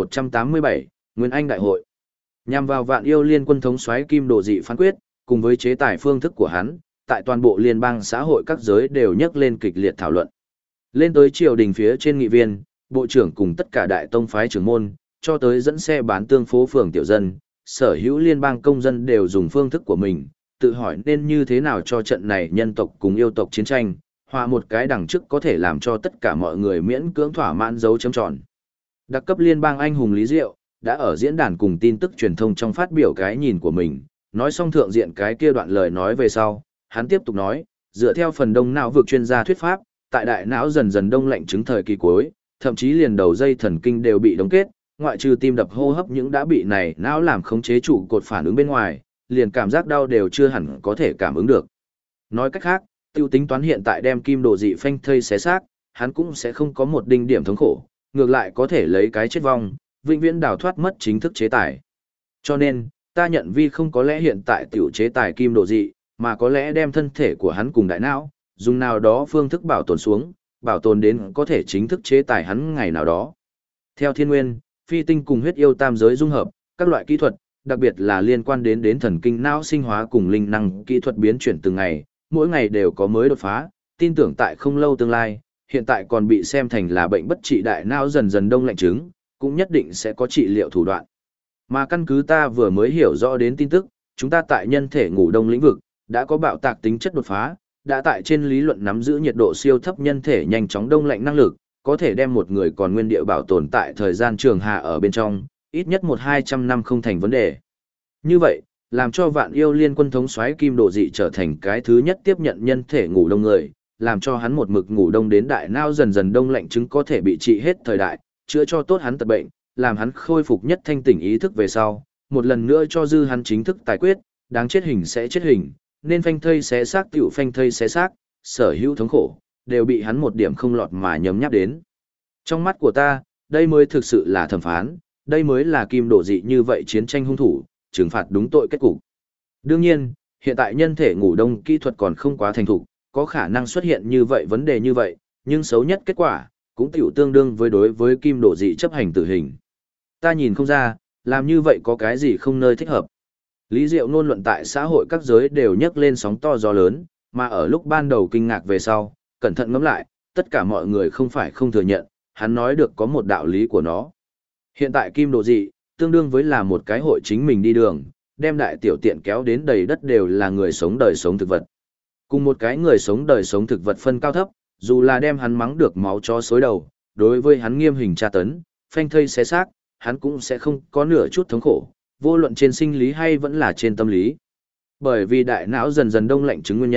1187, Nguyên Anh Đại hội. Nhằm vào Vạn Yêu Liên Quân thống soái kim đổ dị phán quyết, cùng với chế tài phương thức của hắn, tại toàn bộ liên bang xã hội các giới đều nhắc lên kịch liệt thảo luận. Lên tới triều đình phía trên nghị viên, bộ trưởng cùng tất cả đại tông phái trưởng môn, cho tới dẫn xe bán tương phố phường tiểu dân, sở hữu liên bang công dân đều dùng phương thức của mình, tự hỏi nên như thế nào cho trận này nhân tộc cùng yêu tộc chiến tranh, hòa một cái đằng trước có thể làm cho tất cả mọi người miễn cưỡng thỏa mãn dấu chấm tròn. Đặc cấp liên bang anh hùng Lý Diệu, đã ở diễn đàn cùng tin tức truyền thông trong phát biểu cái nhìn của mình, nói xong thượng diện cái kia đoạn lời nói về sau, hắn tiếp tục nói, dựa theo phần đông não vực chuyên gia thuyết pháp, tại đại não dần dần đông lạnh chứng thời kỳ cuối, thậm chí liền đầu dây thần kinh đều bị đóng kết, ngoại trừ tim đập hô hấp những đã bị này não làm khống chế trụ cột phản ứng bên ngoài, liền cảm giác đau đều chưa hẳn có thể cảm ứng được. Nói cách khác, tiêu tính toán hiện tại đem kim đồ dị phanh thây xé xác, hắn cũng sẽ không có một đinh điểm thống khổ, ngược lại có thể lấy cái chết vong, vĩnh viễn đào thoát mất chính thức chế tài. Cho nên, ta nhận vi không có lẽ hiện tại tiểu chế tài kim đồ dị, mà có lẽ đem thân thể của hắn cùng đại não, dùng nào đó phương thức bảo tồn xuống, bảo tồn đến có thể chính thức chế tài hắn ngày nào đó. Theo thiên nguyên, phi tinh cùng huyết yêu tam giới dung hợp, các loại kỹ thuật, đặc biệt là liên quan đến thần kinh não sinh hóa cùng linh năng kỹ thuật biến chuyển từng ngày, mỗi ngày đều có mới đột phá, tin tưởng tại không lâu tương lai, hiện tại còn bị xem thành là bệnh bất trị đại não dần dần đông lạnh chứng, cũng nhất định sẽ có trị liệu thủ đoạn. Mà căn cứ ta vừa mới hiểu rõ đến tin tức, chúng ta tại nhân thể ngủ đông lĩnh vực, đã có bạo tạc tính chất đột phá, đã tại trên lý luận nắm giữ nhiệt độ siêu thấp nhân thể nhanh chóng đông lạnh năng lực, có thể đem một người còn nguyên địa bảo tồn tại thời gian trường hạ ở bên trong, ít nhất 100-200 năm không thành vấn đề. Như vậy, làm cho Vạn Yêu Liên Quân thống soái kim độ dị trở thành cái thứ nhất tiếp nhận nhân thể ngủ đông người, làm cho hắn một mực ngủ đông đến đại não dần dần đông lạnh chứng có thể bị trị hết thời đại, chữa cho tốt hắn tật bệnh, làm hắn khôi phục nhất thanh tỉnh ý thức về sau, một lần nữa cho dư hắn chính thức tài quyết, đáng chết hình sẽ chết hình, nên phanh thây xé xác tiểu phanh thây xé xác, sở hữu thống khổ, đều bị hắn một điểm không lọt mà nhấm nháp đến. Trong mắt của ta, đây mới thực sự là thẩm phán, đây mới là kim độ dị như vậy chiến tranh hung thủ, trừng phạt đúng tội kết cục. Đương nhiên, hiện tại nhân thể ngủ đông kỹ thuật còn không quá thành thục, có khả năng xuất hiện như vậy vấn đề như vậy, nhưng xấu nhất kết quả, cũng tiểu tương đương với đối với kim độ dị chấp hành tử hình. Ta nhìn không ra, làm như vậy có cái gì không nơi thích hợp. Lý Diệu ngôn luận tại xã hội các giới đều nhấc lên sóng to gió lớn, mà ở lúc ban đầu kinh ngạc về sau, cẩn thận ngẫm lại, tất cả mọi người không phải không thừa nhận, hắn nói được có một đạo lý của nó. Hiện tại kim độ dị, tương đương với là một cái hội chính mình đi đường, đem đại tiểu tiện kéo đến đầy đất đều là người sống đời sống thực vật. Cùng một cái người sống đời sống thực vật phân cao thấp, dù là đem hắn mắng được máu chó xối đầu, đối với hắn nghiêm hình tra tấn, phanh thây xé xác, hắn cũng sẽ không có nửa chút thống khổ, vô luận trên sinh lý hay vẫn là trên tâm lý. Bởi vì đại não dần dần đông lạnh chứng nguyên nhân,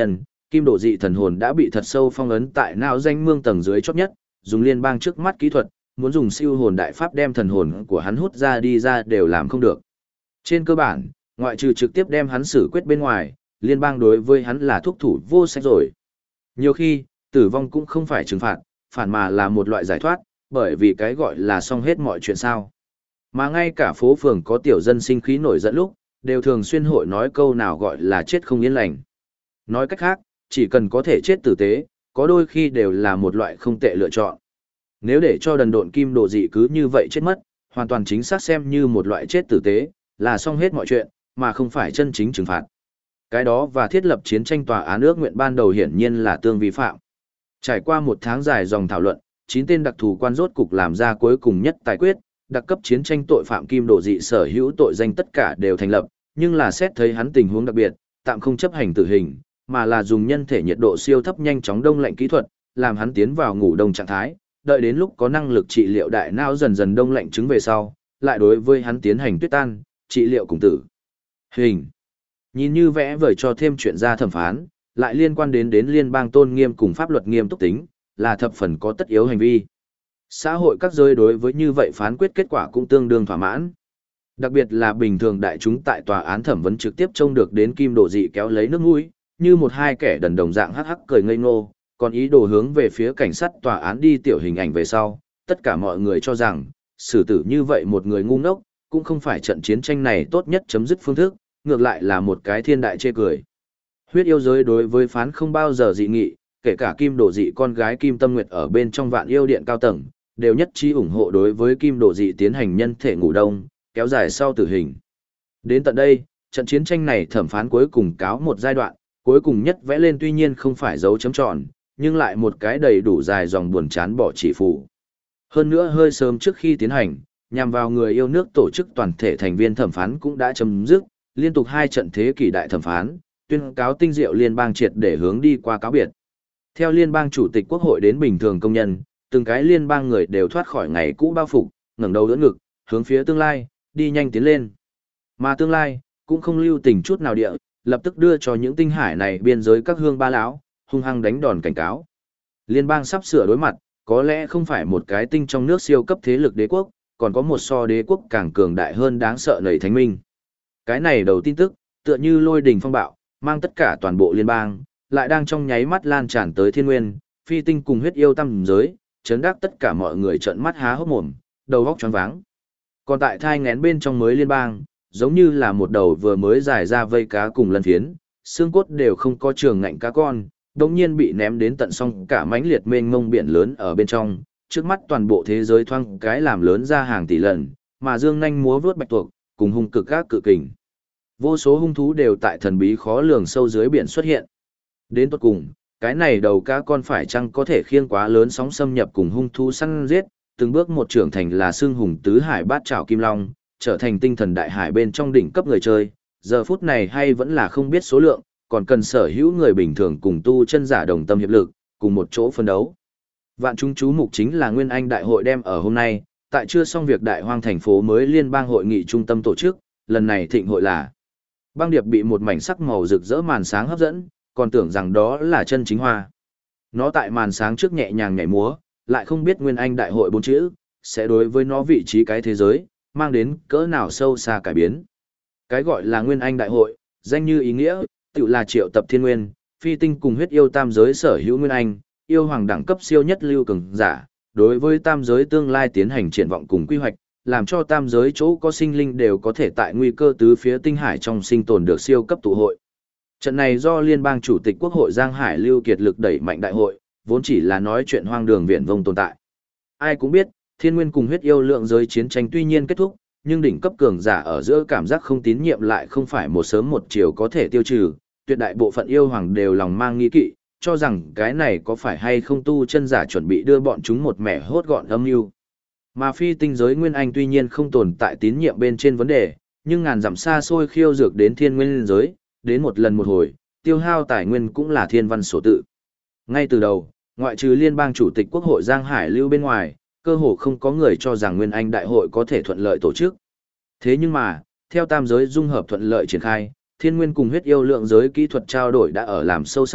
Kim độ dị thần hồn đã bị thật sâu phong ấn tại não danh mương tầng dưới chót nhất, dùng liên bang trước mắt kỹ thuật, muốn dùng siêu hồn đại pháp đem thần hồn của hắn hút ra đi ra đều làm không được. Trên cơ bản, ngoại trừ trực tiếp đem hắn xử quyết bên ngoài, liên bang đối với hắn là thúc thủ vô sách rồi. Nhiều khi, tử vong cũng không phải trừng phạt, phản mà là một loại giải thoát, bởi vì cái gọi là xong hết mọi chuyện sao. Mà ngay cả phố phường có tiểu dân sinh khí nổi giận lúc, đều thường xuyên hội nói câu nào gọi là chết không yên lành. Nói cách khác, chỉ cần có thể chết tử tế, có đôi khi đều là một loại không tệ lựa chọn. Nếu để cho đần độn kim độ dị cứ như vậy chết mất, hoàn toàn chính xác xem như một loại chết tử tế, là xong hết mọi chuyện, mà không phải chân chính trừng phạt. Cái đó và thiết lập chiến tranh tòa án ước nguyện ban đầu hiển nhiên là tương vi phạm. Trải qua một tháng dài dòng thảo luận, 9 tên đặc thù quan rốt cục làm ra cuối cùng nhất tài quyết, đặc cấp chiến tranh tội phạm kim độ dị sở hữu tội danh tất cả đều thành lập, nhưng là xét thấy hắn tình huống đặc biệt, tạm không chấp hành tử hình, mà là dùng nhân thể nhiệt độ siêu thấp nhanh chóng đông lạnh kỹ thuật, làm hắn tiến vào ngủ đông trạng thái, đợi đến lúc có năng lực trị liệu đại não dần dần đông lạnh chứng về sau, lại đối với hắn tiến hành tuyết tan, trị liệu cùng tử hình. Nhìn như vẽ vời cho thêm chuyện ra thẩm phán, lại liên quan đến liên bang tôn nghiêm cùng pháp luật nghiêm túc tính, là thập phần có tất yếu hành vi. Xã hội các giới đối với như vậy phán quyết kết quả cũng tương đương thỏa mãn. Đặc biệt là bình thường đại chúng tại tòa án thẩm vấn trực tiếp trông được đến kim độ dị kéo lấy nước mũi, như một hai kẻ đần đồng dạng hắc hắc cười ngây ngô, còn ý đồ hướng về phía cảnh sát tòa án đi tiểu hình ảnh về sau, tất cả mọi người cho rằng, xử tử như vậy một người ngu ngốc, cũng không phải trận chiến tranh này tốt nhất chấm dứt phương thức, ngược lại là một cái thiên đại chê cười. Huyết yêu giới đối với phán không bao giờ dị nghị, kể cả kim độ dị con gái Kim Tâm Nguyệt ở bên trong vạn yêu điện cao tầng, đều nhất trí ủng hộ đối với kim độ dị tiến hành nhân thể ngủ đông, kéo dài sau tử hình. Đến tận đây, trận chiến tranh này thẩm phán cuối cùng cáo một giai đoạn, cuối cùng nhất vẽ lên tuy nhiên không phải dấu chấm tròn, nhưng lại một cái đầy đủ dài dòng buồn chán bỏ chỉ phụ. Hơn nữa hơi sớm trước khi tiến hành, nhằm vào người yêu nước tổ chức toàn thể thành viên thẩm phán cũng đã chấm dứt, liên tục 2 trận thế kỷ đại thẩm phán, tuyên cáo tinh diệu liên bang triệt để hướng đi qua cáo biệt. Theo liên bang chủ tịch quốc hội đến bình thường công nhân, từng cái liên bang người đều thoát khỏi ngày cũ bao phục, ngẩng đầu đỡ ngực, hướng phía tương lai, đi nhanh tiến lên. Mà tương lai, cũng không lưu tình chút nào địa, lập tức đưa cho những tinh hải này biên giới các hương ba lão, hung hăng đánh đòn cảnh cáo. Liên bang sắp sửa đối mặt, có lẽ không phải một cái tinh trong nước siêu cấp thế lực đế quốc, còn có một so đế quốc càng cường đại hơn đáng sợ nảy thánh minh. Cái này đầu tin tức, tựa như lôi đình phong bạo, mang tất cả toàn bộ liên bang, lại đang trong nháy mắt lan tràn tới thiên nguyên, phi tinh cùng huyết yêu tam giới, chấn đắc tất cả mọi người trợn mắt há hốc mồm, đầu óc choáng váng. Còn tại thai nghén bên trong mới liên bang, giống như là một đầu vừa mới giải ra vây cá cùng lân phiến, xương cốt đều không có trường ngạnh cá con, đột nhiên bị ném đến tận song cả mãnh liệt mênh mông biển lớn ở bên trong, trước mắt toàn bộ thế giới thoang cái làm lớn ra hàng tỷ lần, mà dương nhanh múa vướt bạch tuộc, cùng hung cực các cự kình. Vô số hung thú đều tại thần bí khó lường sâu dưới biển xuất hiện. Đến tận cùng, cái này đầu cá con phải chăng có thể khiêng quá lớn sóng xâm nhập cùng hung thú săn giết, từng bước một trưởng thành là xương hùng tứ hải bát trảo kim long, trở thành tinh thần đại hải bên trong đỉnh cấp người chơi, giờ phút này hay vẫn là không biết số lượng, còn cần sở hữu người bình thường cùng tu chân giả đồng tâm hiệp lực, cùng một chỗ phân đấu. Vạn chúng chú mục chính là Nguyên Anh Đại hội đem ở hôm nay, tại chưa xong việc Đại Hoang thành phố mới liên bang hội nghị trung tâm tổ chức, lần này thịnh hội là băng điệp bị một mảnh sắc màu rực rỡ màn sáng hấp dẫn, còn tưởng rằng đó là chân chính hoa. Nó tại màn sáng trước nhẹ nhàng nhảy múa, lại không biết Nguyên Anh Đại hội 4 chữ, sẽ đối với nó vị trí cái thế giới, mang đến cỡ nào sâu xa cải biến. Cái gọi là Nguyên Anh Đại hội, danh như ý nghĩa, tự là triệu tập thiên nguyên, phi tinh cùng huyết yêu tam giới sở hữu Nguyên Anh, yêu hoàng đẳng cấp siêu nhất lưu cường giả, đối với tam giới tương lai tiến hành triển vọng cùng quy hoạch, làm cho tam giới chỗ có sinh linh đều có thể tại nguy cơ tứ phía tinh hải trong sinh tồn được siêu cấp tụ hội. Trận này do liên bang chủ tịch quốc hội Giang Hải Lưu kiệt lực đẩy mạnh đại hội, vốn chỉ là nói chuyện hoang đường viển vông tồn tại. Ai cũng biết, thiên nguyên cùng huyết yêu lượng giới chiến tranh tuy nhiên kết thúc, nhưng đỉnh cấp cường giả ở giữa cảm giác không tín nhiệm lại không phải một sớm một chiều có thể tiêu trừ, tuyệt đại bộ phận yêu hoàng đều lòng mang nghi kỵ, cho rằng cái này có phải hay không tu chân giả chuẩn bị đưa bọn chúng một mẻ hốt gọn âm mưu. Mà phi tinh giới Nguyên Anh tuy nhiên không tồn tại tín nhiệm bên trên vấn đề, nhưng ngàn dặm xa xôi khiêu dược đến thiên nguyên giới, đến một lần một hồi, tiêu hao tài nguyên cũng là thiên văn sổ tự. Ngay từ đầu, ngoại trừ liên bang chủ tịch quốc hội Giang Hải Lưu bên ngoài, cơ hồ không có người cho rằng Nguyên Anh đại hội có thể thuận lợi tổ chức. Thế nhưng mà, theo tam giới dung hợp thuận lợi triển khai, thiên nguyên cùng huyết yêu lượng giới kỹ thuật trao đổi đã ở làm sâu sắc,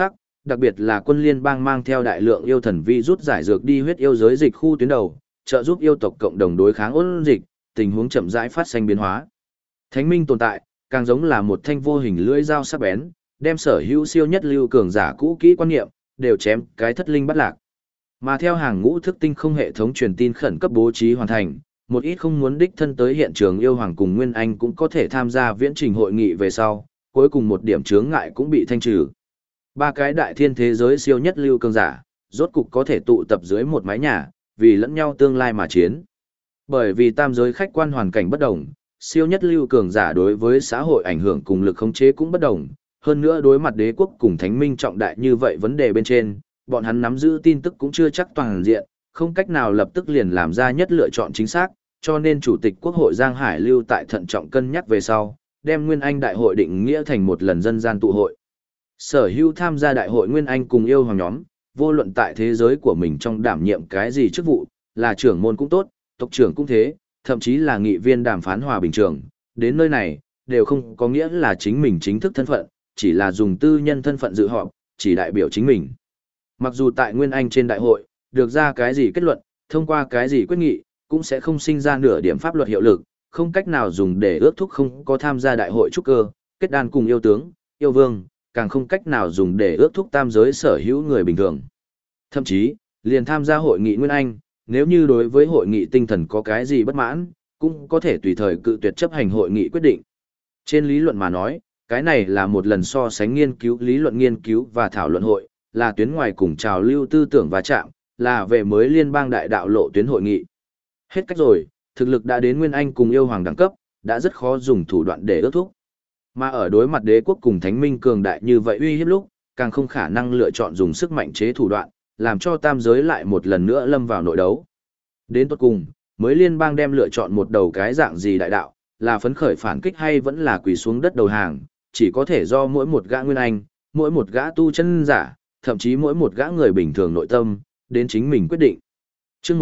đặc biệt là quân liên bang mang theo đại lượng yêu thần vi rút giải dược đi huyết yêu giới dịch khu tuyến đầu, trợ giúp yêu tộc cộng đồng đối kháng ôn dịch, tình huống chậm rãi phát sinh biến hóa. Thánh minh tồn tại, càng giống là một thanh vô hình lưỡi dao sắc bén, đem sở hữu siêu nhất lưu cường giả cũ kỹ quan niệm, đều chém cái thất linh bắt lạc. Mà theo hàng ngũ thức tinh không hệ thống truyền tin khẩn cấp bố trí hoàn thành, một ít không muốn đích thân tới hiện trường yêu hoàng cùng Nguyên Anh cũng có thể tham gia viễn trình hội nghị về sau, cuối cùng một điểm chướng ngại cũng bị thanh trừ. Ba cái đại thiên thế giới siêu nhất lưu cường giả, rốt cục có thể tụ tập dưới một mái nhà, vì lẫn nhau tương lai mà chiến. Bởi vì tam giới khách quan hoàn cảnh bất đồng, siêu nhất lưu cường giả đối với xã hội ảnh hưởng cùng lực khống chế cũng bất đồng, hơn nữa đối mặt đế quốc cùng thánh minh trọng đại như vậy vấn đề bên trên, bọn hắn nắm giữ tin tức cũng chưa chắc toàn diện, không cách nào lập tức liền làm ra nhất lựa chọn chính xác, cho nên Chủ tịch Quốc hội Giang Hải Lưu tại thận trọng cân nhắc về sau, đem Nguyên Anh Đại hội định nghĩa thành một lần dân gian tụ hội. Sở hữu tham gia Đại hội Nguyên Anh cùng yêu hoàng nhóm, vô luận tại thế giới của mình trong đảm nhiệm cái gì chức vụ, là trưởng môn cũng tốt, tộc trưởng cũng thế, thậm chí là nghị viên đàm phán hòa bình trưởng, đến nơi này, đều không có nghĩa là chính mình chính thức thân phận, chỉ là dùng tư nhân thân phận dự họp, chỉ đại biểu chính mình. Mặc dù tại Nguyên Anh trên đại hội, được ra cái gì kết luận, thông qua cái gì quyết nghị, cũng sẽ không sinh ra nửa điểm pháp luật hiệu lực, không cách nào dùng để ước thúc không có tham gia đại hội trúc cơ, kết đan cùng yêu tướng, yêu vương, càng không cách nào dùng để ước thúc tam giới sở hữu người bình thường. Thậm chí, liền tham gia hội nghị Nguyên Anh, nếu như đối với hội nghị tinh thần có cái gì bất mãn, cũng có thể tùy thời cự tuyệt chấp hành hội nghị quyết định. Trên lý luận mà nói, cái này là một lần so sánh nghiên cứu lý luận nghiên cứu và thảo luận hội, là tuyến ngoài cùng trào lưu tư tưởng và chạm, là về mới liên bang đại đạo lộ tuyến hội nghị. Hết cách rồi, thực lực đã đến Nguyên Anh cùng yêu hoàng đẳng cấp, đã rất khó dùng thủ đoạn để ước thúc. Mà ở đối mặt đế quốc cùng thánh minh cường đại như vậy uy hiếp lúc, càng không khả năng lựa chọn dùng sức mạnh chế thủ đoạn, làm cho tam giới lại một lần nữa lâm vào nội đấu. Đến tốt cùng, mới liên bang đem lựa chọn một đầu cái dạng gì đại đạo, là phấn khởi phản kích hay vẫn là quỳ xuống đất đầu hàng, chỉ có thể do mỗi một gã Nguyên Anh, mỗi một gã tu chân giả, thậm chí mỗi một gã người bình thường nội tâm, đến chính mình quyết định. Chương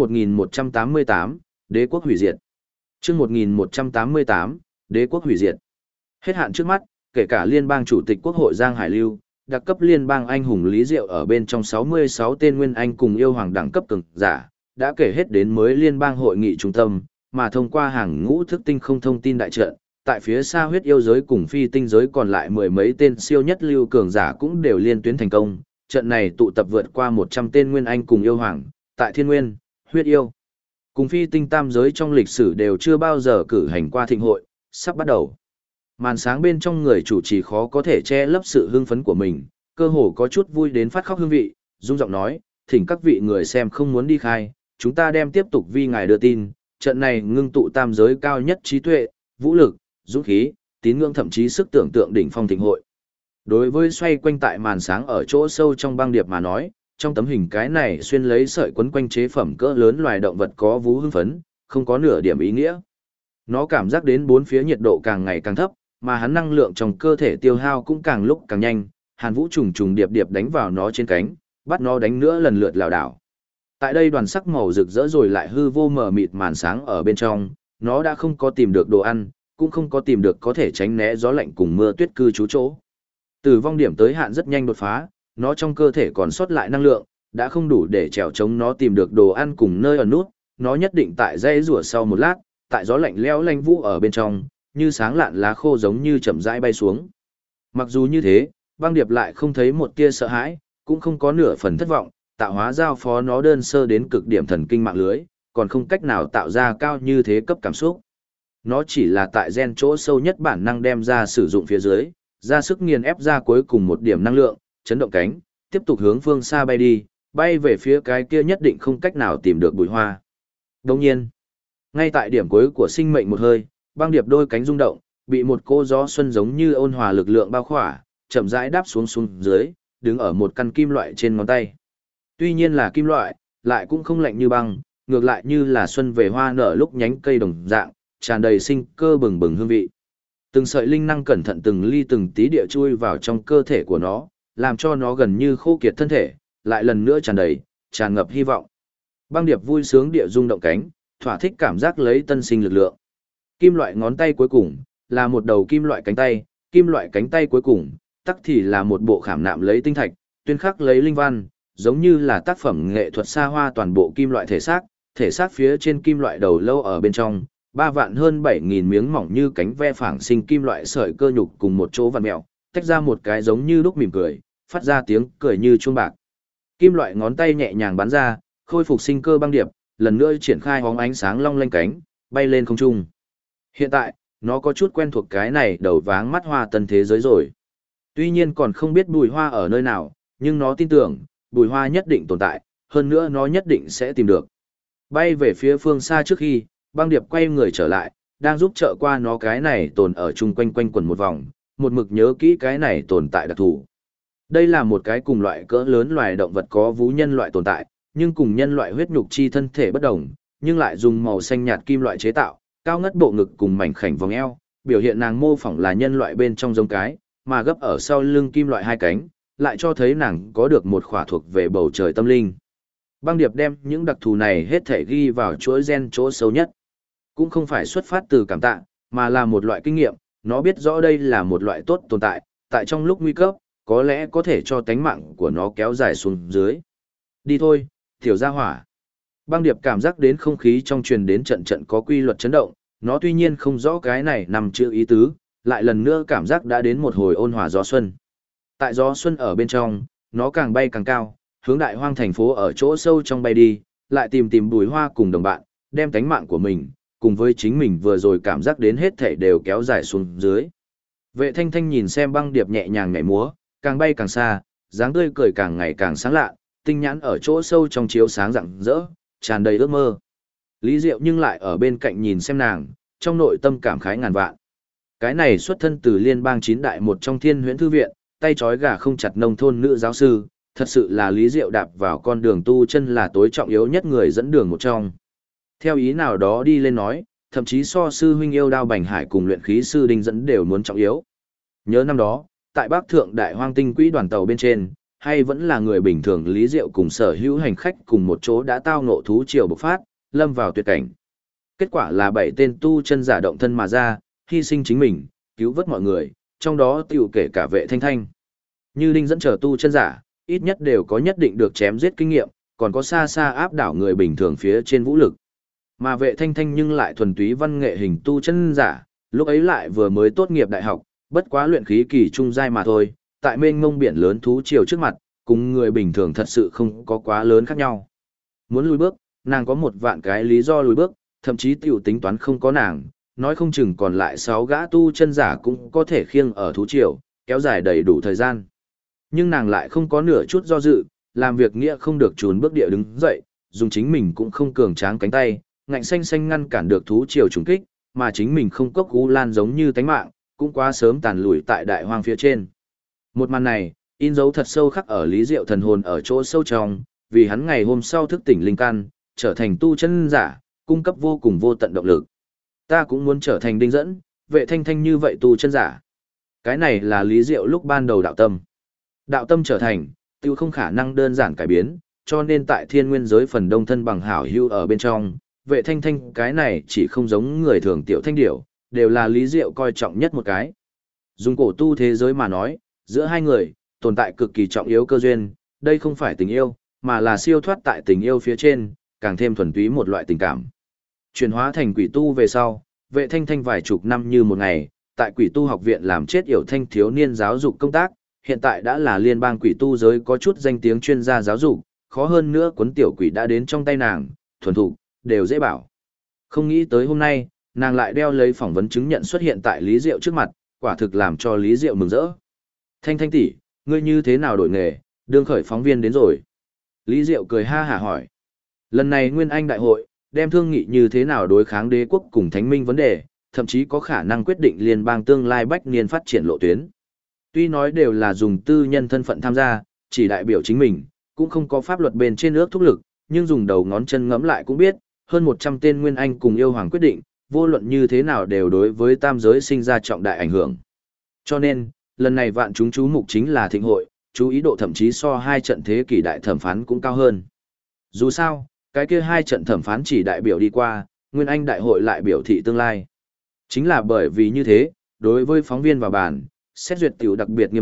1188, Đế quốc hủy diệt. Chương 1188, Đế quốc hủy diệt. Hết hạn trước mắt, kể cả liên bang chủ tịch quốc hội Giang Hải Lưu, đặc cấp liên bang anh hùng Lý Diệu ở bên trong 66 tên Nguyên Anh cùng yêu hoàng đẳng cấp cường giả, đã kể hết đến mới liên bang hội nghị trung tâm, mà thông qua hàng ngũ thức tinh không thông tin đại trận, tại phía xa huyết yêu giới cùng phi tinh giới còn lại mười mấy tên siêu nhất lưu cường giả cũng đều liên tuyến thành công. Trận này tụ tập vượt qua 100 tên Nguyên Anh cùng yêu hoàng, tại Thiên Nguyên, huyết yêu, cùng phi tinh tam giới trong lịch sử đều chưa bao giờ cử hành qua thịnh hội, sắp bắt đầu. Màn sáng bên trong người chủ trì khó có thể che lấp sự hưng phấn của mình, cơ hồ có chút vui đến phát khóc hương vị, rung giọng nói, thỉnh các vị người xem không muốn đi khai, chúng ta đem tiếp tục vi ngài đưa tin, trận này ngưng tụ tam giới cao nhất trí tuệ, vũ lực, dũng khí, tín ngưỡng thậm chí sức tưởng tượng đỉnh phong thịnh hội. Đối với xoay quanh tại màn sáng ở chỗ sâu trong băng điệp mà nói, trong tấm hình cái này xuyên lấy sợi quấn quanh chế phẩm cỡ lớn loài động vật có vú hưng phấn, không có nửa điểm ý nghĩa. Nó cảm giác đến bốn phía nhiệt độ càng ngày càng thấp, mà hắn năng lượng trong cơ thể tiêu hao cũng càng lúc càng nhanh, Hàn Vũ trùng trùng điệp điệp đánh vào nó trên cánh, bắt nó đánh nữa lần lượt lảo đảo. Tại đây đoàn sắc màu rực rỡ rồi lại hư vô mờ mịt màn sáng ở bên trong, nó đã không có tìm được đồ ăn, cũng không có tìm được có thể tránh né gió lạnh cùng mưa tuyết cư trú chỗ. Tử vong điểm tới hạn rất nhanh đột phá, nó trong cơ thể còn sót lại năng lượng, đã không đủ để trèo chống nó tìm được đồ ăn cùng nơi ẩn nút, nó nhất định tại dãy rủa sau một lát, tại gió lạnh lẽo lanh vũ ở bên trong, như sáng lạn lá khô giống như chậm rãi bay xuống. Mặc dù như thế, băng điệp lại không thấy một tia sợ hãi, cũng không có nửa phần thất vọng, tạo hóa giao phó nó đơn sơ đến cực điểm thần kinh mạng lưới, còn không cách nào tạo ra cao như thế cấp cảm xúc. Nó chỉ là tại gen chỗ sâu nhất bản năng đem ra sử dụng phía dưới, ra sức nghiền ép ra cuối cùng một điểm năng lượng, chấn động cánh, tiếp tục hướng phương xa bay đi, bay về phía cái kia nhất định không cách nào tìm được bụi hoa. Đồng nhiên, ngay tại điểm cuối của sinh mệnh một hơi, băng điệp đôi cánh rung động, bị một cô gió xuân giống như ôn hòa lực lượng bao khỏa, chậm rãi đáp xuống dưới, đứng ở một căn kim loại trên ngón tay. Tuy nhiên là kim loại, lại cũng không lạnh như băng, ngược lại như là xuân về hoa nở lúc nhánh cây đồng dạng, tràn đầy sinh cơ bừng bừng hương vị. Từng sợi linh năng cẩn thận từng ly từng tí địa chui vào trong cơ thể của nó, làm cho nó gần như khô kiệt thân thể, lại lần nữa tràn ngập hy vọng. Băng điệp vui sướng địa rung động cánh, thỏa thích cảm giác lấy tân sinh lực lượng. Kim loại ngón tay cuối cùng là một đầu kim loại cánh tay cuối cùng tắc thì là một bộ khảm nạm lấy tinh thạch, tuyên khắc lấy linh văn, giống như là tác phẩm nghệ thuật xa hoa toàn bộ kim loại thể xác phía trên kim loại đầu lâu ở bên trong, 3 vạn hơn 7.000 miếng mỏng như cánh ve phẳng sinh kim loại sợi cơ nhục cùng một chỗ vặn mèo, tách ra một cái giống như lúc mỉm cười, phát ra tiếng cười như chuông bạc. Kim loại ngón tay nhẹ nhàng bắn ra, khôi phục sinh cơ băng điệp, lần nữa triển khai hóng ánh sáng long lanh cánh, bay lên không trung. Hiện tại, nó có chút quen thuộc cái này đầu váng mắt hoa tân thế giới rồi. Tuy nhiên còn không biết Bùi Hoa ở nơi nào, nhưng nó tin tưởng, Bùi Hoa nhất định tồn tại, hơn nữa nó nhất định sẽ tìm được. Bay về phía phương xa trước khi, băng điệp quay người trở lại, đang giúp trợ qua nó cái này tồn ở chung quanh quanh quần một vòng, một mực nhớ kỹ cái này tồn tại đặc thù. Đây là một cái cùng loại cỡ lớn loài động vật có vú nhân loại tồn tại, nhưng cùng nhân loại huyết nhục chi thân thể bất đồng, nhưng lại dùng màu xanh nhạt kim loại chế tạo, cao ngất bộ ngực cùng mảnh khảnh vòng eo, biểu hiện nàng mô phỏng là nhân loại bên trong giống cái, mà gấp ở sau lưng kim loại hai cánh, lại cho thấy nàng có được một khỏa thuộc về bầu trời tâm linh. Băng điệp đem những đặc thù này hết thể ghi vào chuỗi gen chỗ sâu nhất. Cũng không phải xuất phát từ cảm tạ, mà là một loại kinh nghiệm, nó biết rõ đây là một loại tốt tồn tại, tại trong lúc nguy cấp, có lẽ có thể cho tánh mạng của nó kéo dài xuống dưới. Đi thôi, tiểu gia hỏa. Băng điệp cảm giác đến không khí trong truyền đến trận trận có quy luật chấn động, nó tuy nhiên không rõ cái này nằm chữ ý tứ, lại lần nữa cảm giác đã đến một hồi ôn hòa gió xuân. Tại gió xuân ở bên trong, nó càng bay càng cao, hướng đại hoang thành phố ở chỗ sâu trong bay đi, lại tìm Bùi Hoa cùng đồng bạn, đem tánh mạng của mình, cùng với chính mình vừa rồi cảm giác đến hết thảy đều kéo dài xuống dưới. Vệ Thanh Thanh nhìn xem băng điệp nhẹ nhàng nhảy múa, càng bay càng xa, dáng tươi cười càng ngày càng sáng lạ, tinh nhãn ở chỗ sâu trong chiếu sáng rạng rỡ, tràn đầy ước mơ. Lý Diệu nhưng lại ở bên cạnh nhìn xem nàng, trong nội tâm cảm khái ngàn vạn. Cái này xuất thân từ liên bang 9 đại một trong Thiên Huyễn Thư viện, tay trói gà không chặt nông thôn nữ giáo sư, thật sự là Lý Diệu đạp vào con đường tu chân là tối trọng yếu nhất người dẫn đường một trong. Theo ý nào đó đi lên nói, thậm chí so sư huynh yêu đao Bành Hải cùng luyện khí sư Đinh dẫn đều muốn trọng yếu. Nhớ năm đó, tại Bắc Thượng Đại Hoang Tinh Quỹ đoàn tàu bên trên, hay vẫn là người bình thường Lý Diệu cùng sở hữu hành khách cùng một chỗ đã tao ngộ thú triều bộc phát, lâm vào tuyệt cảnh. Kết quả là 7 tên tu chân giả động thân mà ra, hy sinh chính mình, cứu vớt mọi người, trong đó tiểu kể cả Vệ Thanh Thanh. Như Đinh dẫn chờ tu chân giả, ít nhất đều có nhất định được chém giết kinh nghiệm, còn có xa xa áp đảo người bình thường phía trên vũ lực. Mà Vệ Thanh Thanh nhưng lại thuần túy văn nghệ hình tu chân giả, lúc ấy lại vừa mới tốt nghiệp đại học, bất quá luyện khí kỳ trung giai mà thôi, tại mênh mông biển lớn thú triều trước mặt, cùng người bình thường thật sự không có quá lớn khác nhau. Muốn lùi bước, nàng có 1 vạn cái lý do lùi bước, thậm chí tiểu tính toán không có nàng, nói không chừng còn lại 6 gã tu chân giả cũng có thể khiêng ở thú triều, kéo dài đầy đủ thời gian. Nhưng nàng lại không có nửa chút do dự, làm việc nghĩa không được trốn bước địa đứng dậy, dùng chính mình cũng không cường tráng cánh tay, ngạnh xanh xanh ngăn cản được thú triều trùng kích, mà chính mình không cốc u lan giống như tánh mạng, cũng quá sớm tàn lùi tại đại hoang phía trên. Một màn này, in dấu thật sâu khắc ở Lý Diệu thần hồn ở chỗ sâu trong, vì hắn ngày hôm sau thức tỉnh linh căn, trở thành tu chân giả, cung cấp vô cùng vô tận động lực. Ta cũng muốn trở thành Đinh dẫn, Vệ Thanh Thanh như vậy tu chân giả. Cái này là Lý Diệu lúc ban đầu đạo tâm. Đạo tâm trở thành, tiêu không khả năng đơn giản cải biến, cho nên tại thiên nguyên giới phần đông thân bằng hảo hưu ở bên trong, Vệ Thanh Thanh cái này chỉ không giống người thường tiểu thanh điểu, đều là Lý Diệu coi trọng nhất một cái. Dùng cổ tu thế giới mà nói, giữa hai người, tồn tại cực kỳ trọng yếu cơ duyên, đây không phải tình yêu, mà là siêu thoát tại tình yêu phía trên, càng thêm thuần túy một loại tình cảm. Chuyển hóa thành quỷ tu về sau, Vệ Thanh Thanh vài chục năm như một ngày, tại quỷ tu học viện làm chết yểu thanh thiếu niên giáo dục công tác, hiện tại đã là liên bang quỷ tu giới có chút danh tiếng chuyên gia giáo dục, khó hơn nữa cuốn tiểu quỷ đã đến trong tay nàng, thuần thục, đều dễ bảo. Không nghĩ tới hôm nay, nàng lại đeo lấy phỏng vấn chứng nhận xuất hiện tại Lý Diệu trước mặt, quả thực làm cho Lý Diệu mừng rỡ. Thanh Thanh tỷ, ngươi như thế nào đổi nghề, đương khởi phóng viên đến rồi. Lý Diệu cười ha hả hỏi. Lần này Nguyên Anh đại hội, đem thương nghị như thế nào đối kháng đế quốc cùng thánh minh vấn đề, thậm chí có khả năng quyết định liên bang tương lai bách niên phát triển lộ tuyến. Tuy nói đều là dùng tư nhân thân phận tham gia, chỉ đại biểu chính mình, cũng không có pháp luật bên trên ước thúc lực, nhưng dùng đầu ngón chân ngẫm lại cũng biết, hơn 100 tên Nguyên Anh cùng yêu hoàng quyết định, vô luận như thế nào đều đối với tam giới sinh ra trọng đại ảnh hưởng. Cho nên, lần này vạn chúng chú mục chính là thịnh hội, chú ý độ thậm chí so 2 trận thế kỷ đại thẩm phán cũng cao hơn. Dù sao, cái kia 2 trận thẩm phán chỉ đại biểu đi qua, Nguyên Anh đại hội lại biểu thị tương lai. Chính là bởi vì như thế, đối với phóng viên vào bàn, xét duyệt tiểu đặc biệt nghiêm khắc,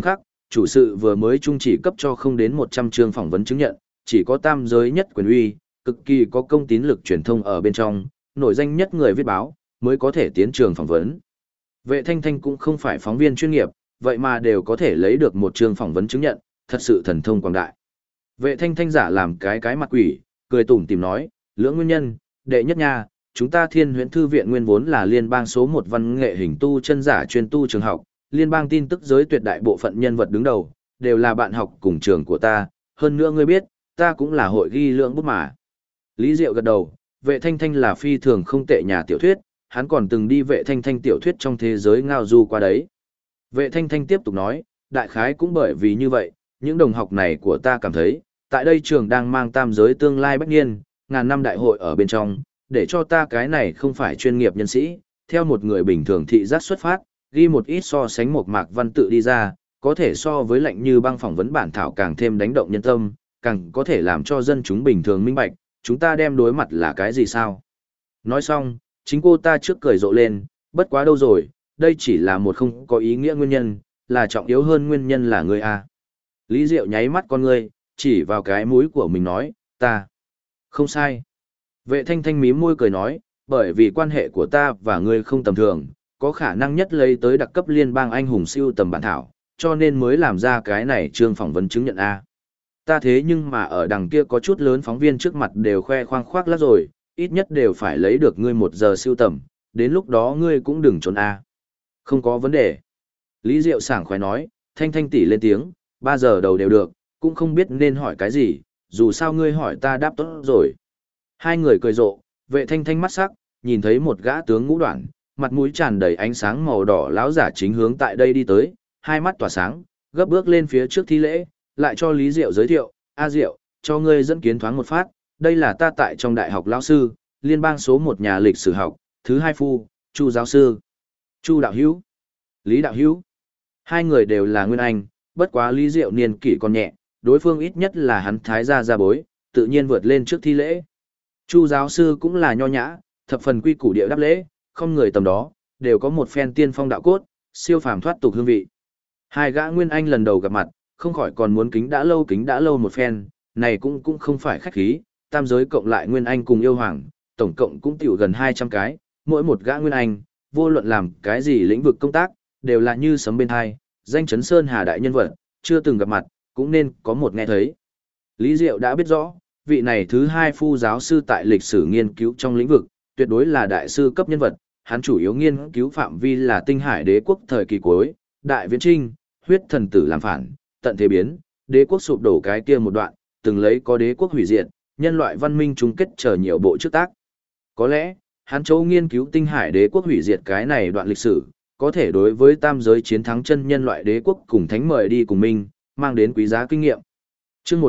chủ sự vừa mới trung chỉ cấp cho không đến 100 chương phỏng vấn chứng nhận, chỉ có tam giới nhất quyền uy, cực kỳ có công tín lực truyền thông ở bên trong, nổi danh nhất người viết báo, mới có thể tiến trường phỏng vấn. Vệ Thanh Thanh cũng không phải phóng viên chuyên nghiệp, vậy mà đều có thể lấy được một chương phỏng vấn chứng nhận, thật sự thần thông quảng đại. Vệ Thanh Thanh giả làm cái mặt quỷ, cười tủm tỉm nói, lưỡng nguyên nhân, đệ nhất nha, chúng ta Thiên Huyễn Thư viện nguyên vốn là liên bang số 1 văn nghệ hình tu chân giả chuyên tu trường học, liên bang tin tức giới tuyệt đại bộ phận nhân vật đứng đầu, đều là bạn học cùng trường của ta, hơn nữa ngươi biết, ta cũng là hội ghi lưỡng bút mà. Lý Diệu gật đầu, Vệ Thanh Thanh là phi thường không tệ nhà tiểu thuyết, hắn còn từng đi Vệ Thanh Thanh tiểu thuyết trong thế giới ngao du qua đấy. Vệ Thanh Thanh tiếp tục nói, đại khái cũng bởi vì như vậy, những đồng học này của ta cảm thấy, tại đây trường đang mang tam giới tương lai bách niên, ngàn năm đại hội ở bên trong, để cho ta cái này không phải chuyên nghiệp nhân sĩ, theo một người bình thường thị giác xuất phát, ghi một ít so sánh một mạc văn tự đi ra, có thể so với lạnh như băng phỏng vấn bản thảo càng thêm đánh động nhân tâm, càng có thể làm cho dân chúng bình thường minh bạch, chúng ta đem đối mặt là cái gì sao. Nói xong, chính cô ta trước cười rộ lên, bất quá đâu rồi, đây chỉ là một không có ý nghĩa nguyên nhân, là trọng yếu hơn nguyên nhân là ngươi a. Lý Diệu nháy mắt con ngươi, chỉ vào cái mũi của mình nói, ta. Không sai. Vệ Thanh Thanh mím môi cười nói, bởi vì quan hệ của ta và ngươi không tầm thường, có khả năng nhất lấy tới đặc cấp liên bang anh hùng siêu tầm bản thảo, cho nên mới làm ra cái này chương phỏng vấn chứng nhận A. Ta thế nhưng mà ở đằng kia có chút lớn phóng viên trước mặt đều khoe khoang khoác lác rồi, ít nhất đều phải lấy được ngươi 1 giờ siêu tầm, đến lúc đó ngươi cũng đừng trốn A. Không có vấn đề. Lý Diệu sảng khoái nói, Thanh Thanh tỷ lên tiếng, 3 giờ đầu đều được, cũng không biết nên hỏi cái gì, dù sao ngươi hỏi ta đáp tốt rồi. Hai người cười rộ, Vệ Thanh Thanh mắt sắc, nhìn thấy một gã tướng ngũ đoạn, mặt mũi tràn đầy ánh sáng màu đỏ lão giả chính hướng tại đây đi tới, hai mắt tỏa sáng, gấp bước lên phía trước thi lễ, lại cho Lý Diệu giới thiệu, A Diệu, cho ngươi dẫn kiến thoáng một phát, đây là ta tại trong đại học lão sư, liên bang số 1 nhà lịch sử học, thứ 2 phu, Chu giáo sư, Chu đạo hữu, Lý đạo hữu. Hai người đều là nguyên anh, bất quá Lý Diệu niên kỷ còn nhẹ, đối phương ít nhất là hắn thái gia bối, tự nhiên vượt lên trước thi lễ. Chu giáo sư cũng là nho nhã, thập phần quy củ địa đáp lễ, không người tầm đó, đều có một phen tiên phong đạo cốt, siêu phàm thoát tục hương vị. Hai gã nguyên anh lần đầu gặp mặt, không khỏi còn muốn kính đã lâu một phen, này cũng không phải khách khí, tam giới cộng lại nguyên anh cùng yêu hoàng, tổng cộng cũng tiểu gần 200 cái, mỗi một gã nguyên anh, vô luận làm cái gì lĩnh vực công tác, đều là như sấm bên hai, danh chấn sơn hà đại nhân vật, chưa từng gặp mặt, cũng nên có một nghe thấy. Lý Diệu đã biết rõ, vị này thứ 2 phu giáo sư tại lịch sử nghiên cứu trong lĩnh vực, tuyệt đối là đại sư cấp nhân vật, hắn chủ yếu nghiên cứu phạm vi là Tinh Hải đế quốc thời kỳ cuối, Đại Viễn Trinh, huyết thần tử làm phản, tận thế biến, đế quốc sụp đổ cái kia một đoạn, từng lấy có đế quốc hủy diệt, nhân loại văn minh chung kết chờ nhiều bộ trước tác. Có lẽ, hắn châu nghiên cứu Tinh Hải đế quốc hủy diệt cái này đoạn lịch sử, có thể đối với tam giới chiến thắng chân nhân loại đế quốc cùng thánh mời đi cùng mình, mang đến quý giá kinh nghiệm. Chương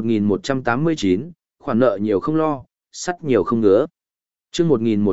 1189, khoản nợ nhiều không lo, sắt nhiều không ngứa. Chương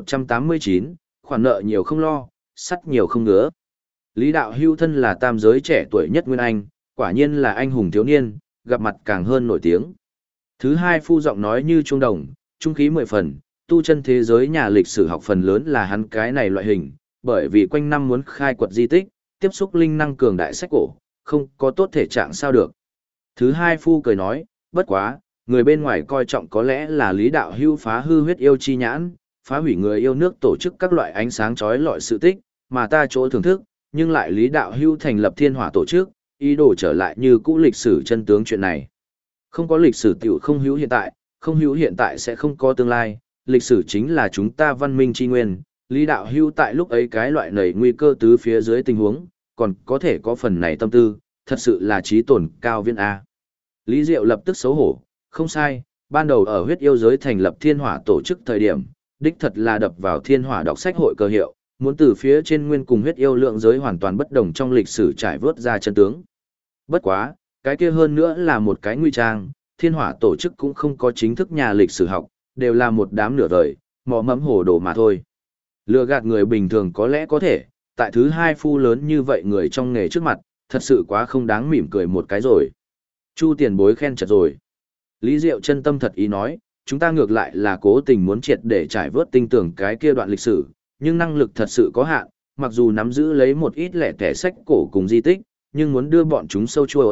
1189, khoản nợ nhiều không lo, sắt nhiều không ngứa. Lý đạo hưu thân là tam giới trẻ tuổi nhất nguyên anh, quả nhiên là anh hùng thiếu niên, gặp mặt càng hơn nổi tiếng. Thứ 2 phu giọng nói như chuông đồng, trung khí 10 phần, tu chân thế giới nhà lịch sử học phần lớn là hắn cái này loại hình, bởi vì quanh năm muốn khai quật di tích, tiếp xúc linh năng cường đại sách cổ, không có tốt thể trạng sao được. Thứ 2 phu cười nói, bất quá, người bên ngoài coi trọng có lẽ là Lý đạo hưu phá hư huyết yêu chi nhãn, phá hủy người yêu nước tổ chức các loại ánh sáng chói lọi sự tích, mà ta chỗ thưởng thức, nhưng lại Lý đạo hưu thành lập thiên hỏa tổ chức, ý đồ trở lại như cũ lịch sử chân tướng chuyện này. Không có lịch sử tiểu không hữu hiện tại, không hữu hiện tại sẽ không có tương lai, lịch sử chính là chúng ta văn minh chi nguyên, Lý đạo hưu tại lúc ấy cái loại nầy nguy cơ tứ phía dưới tình huống, còn có thể có phần này tâm tư, thật sự là trí tổn cao viên A. Lý Diệu lập tức xấu hổ, không sai, ban đầu ở huyết yêu giới thành lập thiên hỏa tổ chức thời điểm, đích thật là đập vào thiên hỏa đọc sách hội cơ hiệu, muốn từ phía trên nguyên cùng huyết yêu lượng giới hoàn toàn bất đồng trong lịch sử trải vớt ra chân tướng. Bất quá, cái kia hơn nữa là một cái nguy trang, thiên hỏa tổ chức cũng không có chính thức nhà lịch sử học, đều là một đám nửa vời, mò mẫm hồ đồ mà thôi. Lừa gạt người bình thường có lẽ có thể, tại thứ 2 phu lớn như vậy người trong nghề trước mặt, thật sự quá không đáng mỉm cười một cái rồi. Chu tiền bối khen chật rồi. Lý Diệu chân tâm thật ý nói, chúng ta ngược lại là cố tình muốn triệt để trải vớt tinh tưởng cái kia đoạn lịch sử, nhưng năng lực thật sự có hạn, mặc dù nắm giữ lấy một ít lẻ tẻ sách cổ cùng di tích, nhưng muốn đưa bọn chúng sâu chuỗi,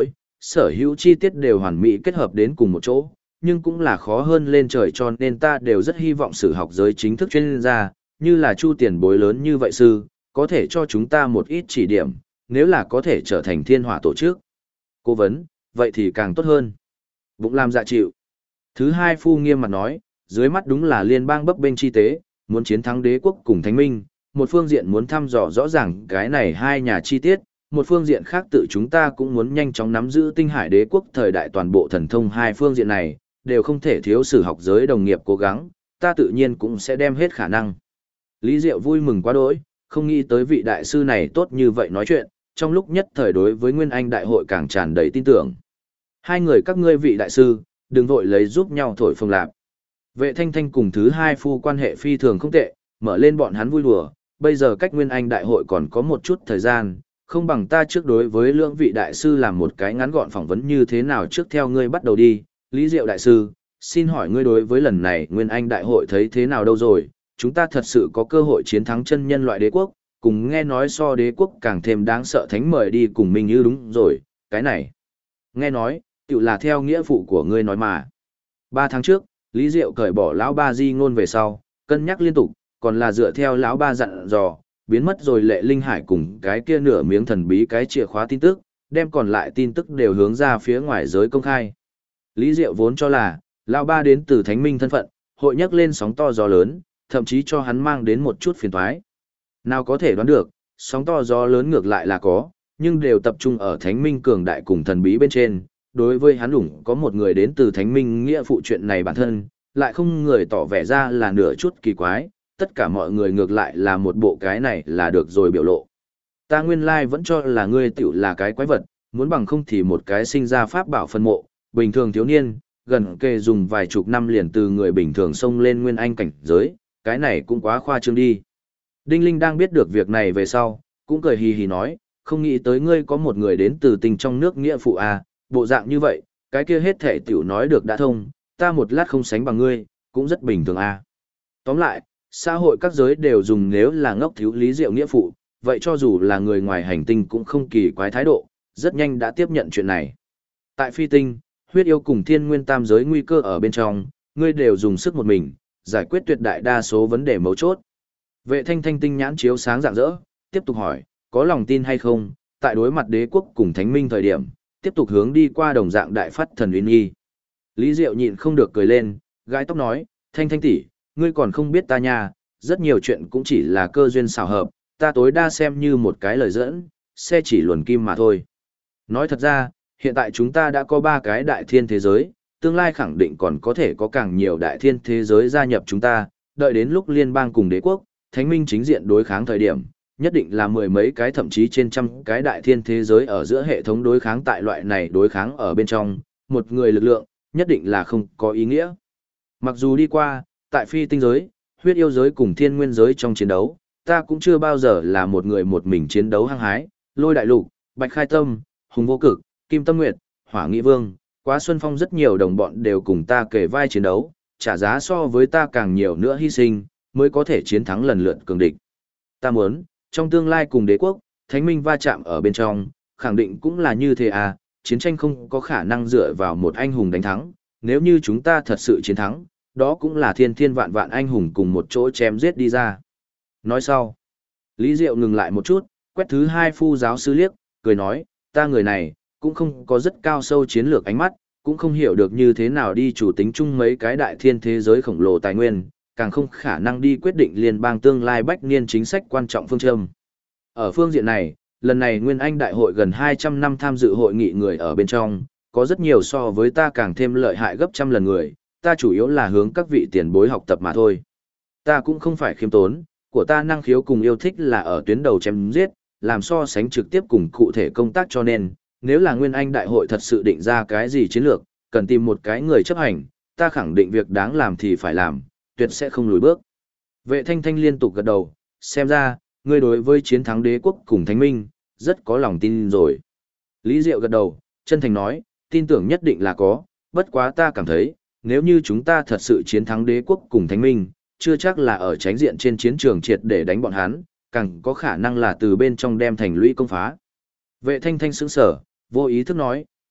sở hữu chi tiết đều hoàn mỹ kết hợp đến cùng một chỗ, nhưng cũng là khó hơn lên trời, cho nên ta đều rất hy vọng sử học giới chính thức chuyên gia, như là Chu tiền bối lớn như vậy sư, có thể cho chúng ta một ít chỉ điểm, nếu là có thể trở thành thiên hỏa tổ chức. Cố vấn, vậy thì càng tốt hơn. Bụng làm dạ chịu. Thứ hai phu nghiêm mặt nói, dưới mắt đúng là liên bang bấp bênh chi tế, muốn chiến thắng đế quốc cùng thánh minh, một phương diện muốn thăm dò rõ ràng cái này hai nhà chi tiết, một phương diện khác tự chúng ta cũng muốn nhanh chóng nắm giữ tinh hải đế quốc thời đại toàn bộ thần thông, hai phương diện này, đều không thể thiếu sử học giới đồng nghiệp cố gắng, ta tự nhiên cũng sẽ đem hết khả năng. Lý Diệu vui mừng quá đỗi, không nghĩ tới vị đại sư này tốt như vậy nói chuyện, trong lúc nhất thời đối với Nguyên Anh đại hội càng tràn đầy tin tưởng. Hai người các ngươi vị đại sư, đừng vội lấy giúp nhau thổi phồng lạp. Vệ Thanh Thanh cùng thứ hai phu quan hệ phi thường không tệ, mở lên bọn hắn vui đùa, bây giờ cách Nguyên Anh đại hội còn có một chút thời gian, không bằng ta trước đối với lưỡng vị đại sư làm một cái ngắn gọn phỏng vấn như thế nào trước theo ngươi bắt đầu đi. Lý Diệu đại sư, xin hỏi ngươi đối với lần này Nguyên Anh đại hội thấy thế nào đâu rồi, chúng ta thật sự có cơ hội chiến thắng chân nhân loại đế quốc, cùng nghe nói so đế quốc càng thêm đáng sợ thánh mời đi cùng mình như đúng rồi, cái này. Nghe nói, tự là theo nghĩa phụ của ngươi nói mà. 3 tháng trước, Lý Diệu cởi bỏ lão ba di ngôn về sau, cân nhắc liên tục, còn là dựa theo lão ba dặn dò, biến mất rồi Lệ Linh Hải cùng cái kia nửa miếng thần bí cái chìa khóa tin tức, đem còn lại tin tức đều hướng ra phía ngoài giới công khai. Lý Diệu vốn cho là, lão ba đến từ thánh minh thân phận, hội nhấc lên sóng to gió lớn, thậm chí cho hắn mang đến một chút phiền toái. Nào có thể đoán được, sóng to gió lớn ngược lại là có, nhưng đều tập trung ở thánh minh cường đại cùng thần bí bên trên. Đối với hắn ủng có một người đến từ thánh minh nghĩa phụ chuyện này bản thân, lại không người tỏ vẻ ra là nửa chút kỳ quái, tất cả mọi người ngược lại là một bộ cái này là được rồi biểu lộ. Ta nguyên lai vẫn cho là ngươi tiểu là cái quái vật, muốn bằng không thì một cái sinh ra pháp bảo phân mộ, bình thường thiếu niên, gần kề dùng vài chục năm liền từ người bình thường xông lên nguyên anh cảnh giới, cái này cũng quá khoa trương đi. Đinh Linh đang biết được việc này về sau, cũng cười hì hì nói, không nghĩ tới ngươi có một người đến từ tình trong nước nghĩa phụ à, bộ dạng như vậy, cái kia hết thể tiểu nói được đã thông, ta một lát không sánh bằng ngươi, cũng rất bình thường à. Tóm lại, xã hội các giới đều dùng nếu là ngốc thiếu Lý Diệu nghĩa phụ, vậy cho dù là người ngoài hành tinh cũng không kỳ quái thái độ, rất nhanh đã tiếp nhận chuyện này. Tại phi tinh, huyết yêu cùng thiên nguyên tam giới nguy cơ ở bên trong, ngươi đều dùng sức một mình, giải quyết tuyệt đại đa số vấn đề mấu chốt. Vệ Thanh Thanh tinh nhãn chiếu sáng rạng rỡ, tiếp tục hỏi, có lòng tin hay không, tại đối mặt đế quốc cùng thánh minh thời điểm, tiếp tục hướng đi qua đồng dạng đại phát thần uy nghi. Lý Diệu nhịn không được cười lên, gái tóc nói, Thanh Thanh tỷ, ngươi còn không biết ta nha, rất nhiều chuyện cũng chỉ là cơ duyên xảo hợp, ta tối đa xem như một cái lời dẫn, xe chỉ luồn kim mà thôi. Nói thật ra, hiện tại chúng ta đã có 3 cái đại thiên thế giới, tương lai khẳng định còn có thể có càng nhiều đại thiên thế giới gia nhập chúng ta, đợi đến lúc liên bang cùng đế quốc, thánh minh chính diện đối kháng thời điểm, nhất định là 10 mấy cái thậm chí trên trăm cái đại thiên thế giới ở giữa hệ thống đối kháng, tại loại này đối kháng ở bên trong, một người lực lượng, nhất định là không có ý nghĩa. Mặc dù đi qua, tại phi tinh giới, huyết yêu giới cùng thiên nguyên giới trong chiến đấu, ta cũng chưa bao giờ là một người một mình chiến đấu hăng hái, Lôi Đại Lục, Bạch Khai Tâm, Hùng Vô Cực, Kim Tâm Nguyệt, Hỏa Nghị Vương, Quá Xuân Phong rất nhiều đồng bọn đều cùng ta kề vai chiến đấu, trả giá so với ta càng nhiều nữa hy sinh, mới có thể chiến thắng lần lượt cường địch. Ta muốn, trong tương lai cùng đế quốc, thánh minh va chạm ở bên trong, khẳng định cũng là như thế à, chiến tranh không có khả năng dựa vào một anh hùng đánh thắng, nếu như chúng ta thật sự chiến thắng, đó cũng là thiên thiên vạn vạn anh hùng cùng một chỗ chém giết đi ra. Nói sau, Lý Diệu ngừng lại một chút, quét thứ hai phu giáo sư liếc, cười nói, ta người này, cũng không có rất cao sâu chiến lược ánh mắt, cũng không hiểu được như thế nào đi chủ tính chung mấy cái đại thiên thế giới khổng lồ tài nguyên, càng không khả năng đi quyết định liên bang tương lai bách niên chính sách quan trọng phương châm. Ở phương diện này, lần này Nguyên Anh Đại hội gần 200 năm tham dự hội nghị người ở bên trong, có rất nhiều so với ta càng thêm lợi hại gấp trăm lần người, ta chủ yếu là hướng các vị tiền bối học tập mà thôi. Ta cũng không phải khiêm tốn, của ta năng khiếu cùng yêu thích là ở tuyến đầu chém giết, làm so sánh trực tiếp cùng cụ thể công tác, cho nên, nếu là Nguyên Anh Đại hội thật sự định ra cái gì chiến lược, cần tìm một cái người chấp hành, ta khẳng định việc đáng làm thì phải làm, tuyệt sẽ không lùi bước. Vệ Thanh Thanh liên tục gật đầu, xem ra, ngươi đối với chiến thắng đế quốc cùng thánh minh, rất có lòng tin rồi. Lý Diệu gật đầu, chân thành nói, tin tưởng nhất định là có, bất quá ta cảm thấy, nếu như chúng ta thật sự chiến thắng đế quốc cùng thánh minh, chưa chắc là ở tránh diện trên chiến trường triệt để đánh bọn hắn, càng có khả năng là từ bên trong đem thành lũy công phá. Vệ Thanh Thanh sững sở, vô ý thức nói,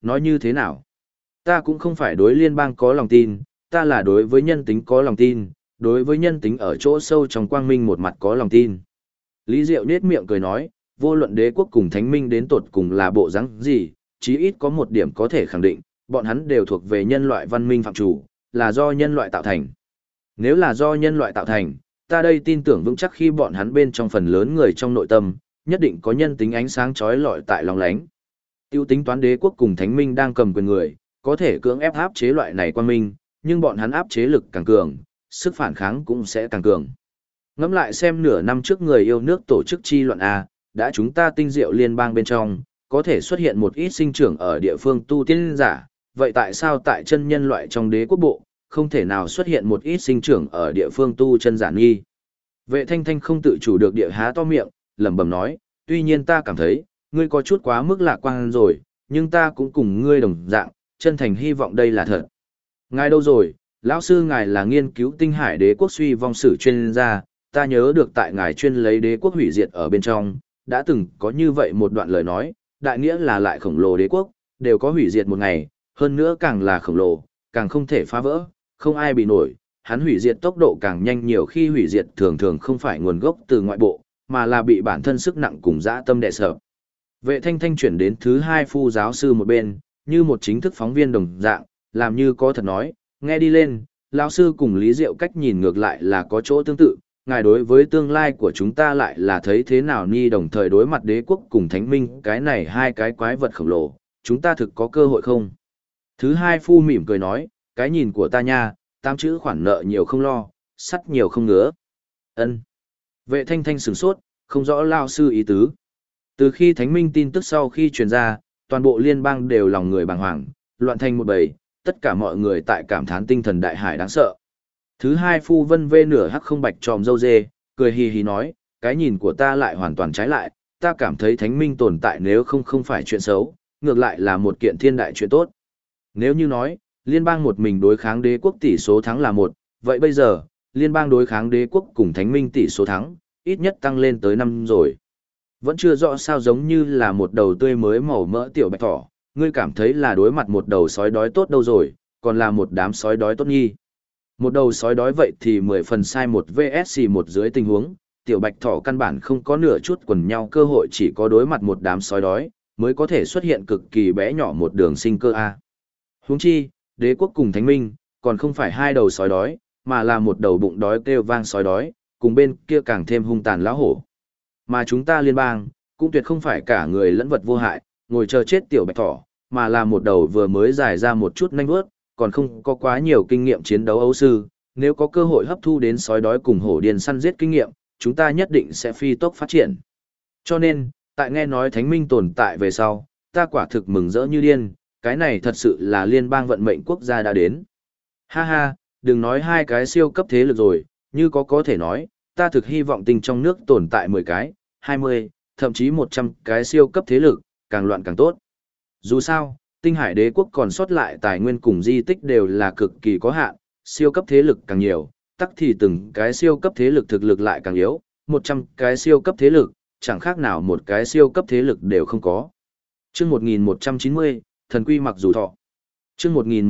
Nói như thế nào? Ta cũng không phải đối liên bang có lòng tin, ta là đối với nhân tính có lòng tin, đối với nhân tính ở chỗ sâu trong quang minh một mặt có lòng tin. Lý Diệu nết miệng cười nói, vô luận đế quốc cùng thánh minh đến tột cùng là bộ dáng gì, chí ít có một điểm có thể khẳng định, bọn hắn đều thuộc về nhân loại văn minh phạm chủ, là do nhân loại tạo thành. Nếu là do nhân loại tạo thành, ta đây tin tưởng vững chắc khi bọn hắn bên trong phần lớn người trong nội tâm, nhất định có nhân tính ánh sáng chói lọi tại lòng lánh. Tiêu tính toán đế quốc cùng thánh minh đang cầm quyền người, có thể cưỡng ép áp chế loại này quan minh, nhưng bọn hắn áp chế lực càng cường, sức phản kháng cũng sẽ càng cường. Ngẫm lại xem nửa năm trước người yêu nước tổ chức chi loạn A, đã chúng ta tinh diệu liên bang bên trong, có thể xuất hiện một ít sinh trưởng ở địa phương tu tiên giả, vậy tại sao tại chân nhân loại trong đế quốc bộ, không thể nào xuất hiện một ít sinh trưởng ở địa phương tu chân giả nghi? Vệ Thanh Thanh không tự chủ được địa há to miệng, lẩm bẩm nói, tuy nhiên ta cảm thấy, ngươi có chút quá mức lạc quan rồi, nhưng ta cũng cùng ngươi đồng dạng, chân thành hy vọng đây là thật. Ngài đâu rồi, lão sư ngài là nghiên cứu tinh hải đế quốc suy vong sử chuyên gia, ta nhớ được tại ngài chuyên lấy đế quốc hủy diệt ở bên trong, đã từng có như vậy một đoạn lời nói, đại nghĩa là lại khổng lồ đế quốc, đều có hủy diệt một ngày, hơn nữa càng là khổng lồ, càng không thể phá vỡ, không ai bị nổi, hắn hủy diệt tốc độ càng nhanh, nhiều khi hủy diệt thường thường không phải nguồn gốc từ ngoại bộ, mà là bị bản thân sức nặng cùng dã tâm đè sợ. Vệ Thanh Thanh chuyển đến thứ hai phu giáo sư một bên, như một chính thức phóng viên đồng dạng, làm như có thật nói, nghe đi lên, lão sư cùng Lý Diệu cách nhìn ngược lại là có chỗ tương tự, ngài đối với tương lai của chúng ta lại là thấy thế nào ni, đồng thời đối mặt đế quốc cùng thánh minh, cái này hai cái quái vật khổng lồ, chúng ta thực có cơ hội không? Thứ hai phu mỉm cười nói, cái nhìn của ta nha, 8 chữ khoản nợ nhiều không lo, sắt nhiều không ngứa. Ân. Vệ Thanh Thanh sửng sốt, không rõ lão sư ý tứ. Từ khi thánh minh tin tức sau khi truyền ra, toàn bộ liên bang đều lòng người bàng hoàng, loạn thành một bầy, tất cả mọi người tại cảm thán tinh thần đại hải đáng sợ. Thứ hai phu vân vê nửa hắc không bạch tròm dâu dê, cười hì hì nói, cái nhìn của ta lại hoàn toàn trái lại, ta cảm thấy thánh minh tồn tại nếu không phải chuyện xấu, ngược lại là một kiện thiên đại chuyện tốt. Nếu như nói, liên bang một mình đối kháng đế quốc tỷ số thắng là 1, vậy bây giờ, liên bang đối kháng đế quốc cùng thánh minh tỷ số thắng, ít nhất tăng lên tới 5 rồi. Vẫn chưa rõ sao giống như là một đầu tươi mới màu mỡ tiểu bạch thỏ, ngươi cảm thấy là đối mặt một đầu sói đói tốt đâu rồi, còn là một đám sói đói tốt nghi. Một đầu sói đói vậy thì 10 phần sai một VSC một dưới tình huống, tiểu bạch thỏ căn bản không có nửa chút quần nhau cơ hội, chỉ có đối mặt một đám sói đói, mới có thể xuất hiện cực kỳ bé nhỏ một đường sinh cơ A. Huống chi, đế quốc cùng thánh minh, còn không phải hai đầu sói đói, mà là một đầu bụng đói kêu vang sói đói, cùng bên kia càng thêm hung tàn lão hổ. Mà chúng ta liên bang, cũng tuyệt không phải cả người lẫn vật vô hại, ngồi chờ chết tiểu bạch thỏ, mà là một đầu vừa mới dài ra một chút nanh vớt, còn không có quá nhiều kinh nghiệm chiến đấu ấu sư, nếu có cơ hội hấp thu đến sói đói cùng hổ điên săn giết kinh nghiệm, chúng ta nhất định sẽ phi tốc phát triển. Cho nên, tại nghe nói thánh minh tồn tại về sau, ta quả thực mừng rỡ như điên, cái này thật sự là liên bang vận mệnh quốc gia đã đến. Ha ha, đừng nói hai cái siêu cấp thế lực rồi, như có thể nói, ta thực hy vọng tinh trong nước tồn tại 10 cái, 20, thậm chí 100 cái siêu cấp thế lực, càng loạn càng tốt. Dù sao, tinh hải đế quốc còn sót lại tài nguyên cùng di tích đều là cực kỳ có hạn, siêu cấp thế lực càng nhiều, tắc thì từng cái siêu cấp thế lực thực lực lại càng yếu, 100 cái siêu cấp thế lực, chẳng khác nào một cái siêu cấp thế lực đều không có. Chương 1190, thần quy mặc dù thọ. Chương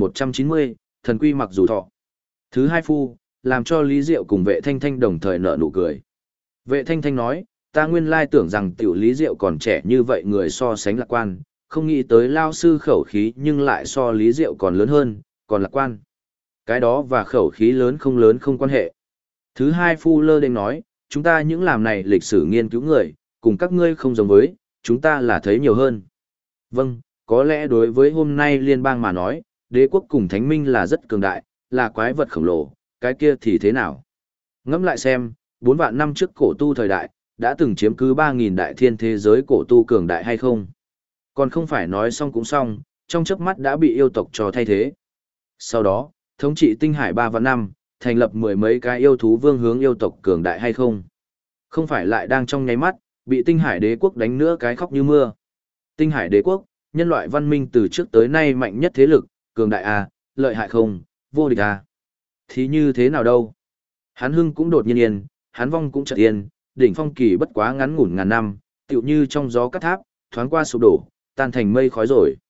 1190, thần quy mặc dù thọ. Thứ hai phu, làm cho Lý Diệu cùng Vệ Thanh Thanh đồng thời nở nụ cười. Vệ Thanh Thanh nói, ta nguyên lai tưởng rằng tiểu Lý Diệu còn trẻ như vậy người so sánh lạc quan, không nghĩ tới lao sư khẩu khí nhưng lại so Lý Diệu còn lớn hơn, còn lạc quan. Cái đó và khẩu khí lớn không quan hệ. Thứ hai phu lơ đênh nói, chúng ta những làm này lịch sử nghiên cứu người, cùng các ngươi không giống với, chúng ta là thấy nhiều hơn. Vâng, có lẽ đối với hôm nay liên bang mà nói, đế quốc cùng thánh minh là rất cường đại, là quái vật khổng lồ, cái kia thì thế nào? Ngẫm lại xem, 4 vạn năm trước cổ tu thời đại, đã từng chiếm cứ 3.000 đại thiên thế giới cổ tu cường đại hay không? Còn không phải nói xong cũng xong, trong chớp mắt đã bị yêu tộc cho thay thế. Sau đó, thống trị tinh hải 3 vạn năm, thành lập 10 mấy cái yêu thú vương hướng yêu tộc cường đại hay không? Không phải lại đang trong nháy mắt, bị tinh hải đế quốc đánh nữa cái khóc như mưa. Tinh hải đế quốc, nhân loại văn minh từ trước tới nay mạnh nhất thế lực, cường đại à, lợi hại không, vô địch à. Thì như thế nào đâu? Hắn hưng cũng đột nhiên yên, hắn vong cũng chợt yên, đỉnh phong kỳ bất quá ngắn ngủn ngàn năm, tựu như trong gió cắt tháp, thoáng qua sụp đổ, tan thành mây khói rồi.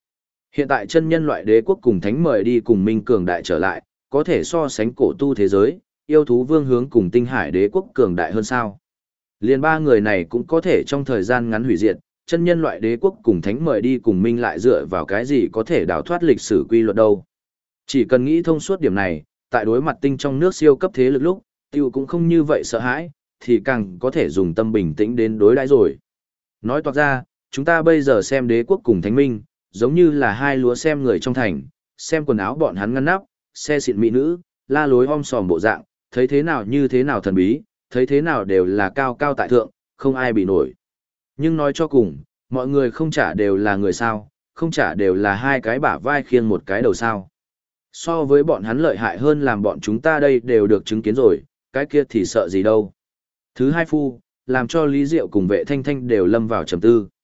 Hiện tại chân nhân loại đế quốc cùng thánh mời đi cùng minh cường đại trở lại, có thể so sánh cổ tu thế giới, yêu thú vương hướng cùng tinh hải đế quốc cường đại hơn sao. Liên ba người này cũng có thể trong thời gian ngắn hủy diệt, chân nhân loại đế quốc cùng thánh mời đi cùng minh lại dựa vào cái gì có thể đào thoát lịch sử quy luật đâu. Chỉ cần nghĩ thông suốt điểm này, tại đối mặt tinh trong nước siêu cấp thế lực lúc, tiêu cũng không như vậy sợ hãi, thì càng có thể dùng tâm bình tĩnh đến đối đãi rồi. Nói toạc ra, chúng ta bây giờ xem đế quốc cùng thánh minh, giống như là hai lúa xem người trong thành, xem quần áo bọn hắn ngăn nắp, xe xịn mỹ nữ, la lối om sòm bộ dạng, thấy thế nào như thế nào thần bí, thấy thế nào đều là cao cao tại thượng, không ai bị nổi. Nhưng nói cho cùng, mọi người không trả đều là người sao, không trả đều là hai cái bả vai khiêng một cái đầu sao. So với bọn hắn lợi hại hơn làm bọn chúng ta đây đều được chứng kiến rồi, cái kia thì sợ gì đâu. Thứ hai phu, làm cho Lý Diệu cùng Vệ Thanh Thanh đều lâm vào trầm tư.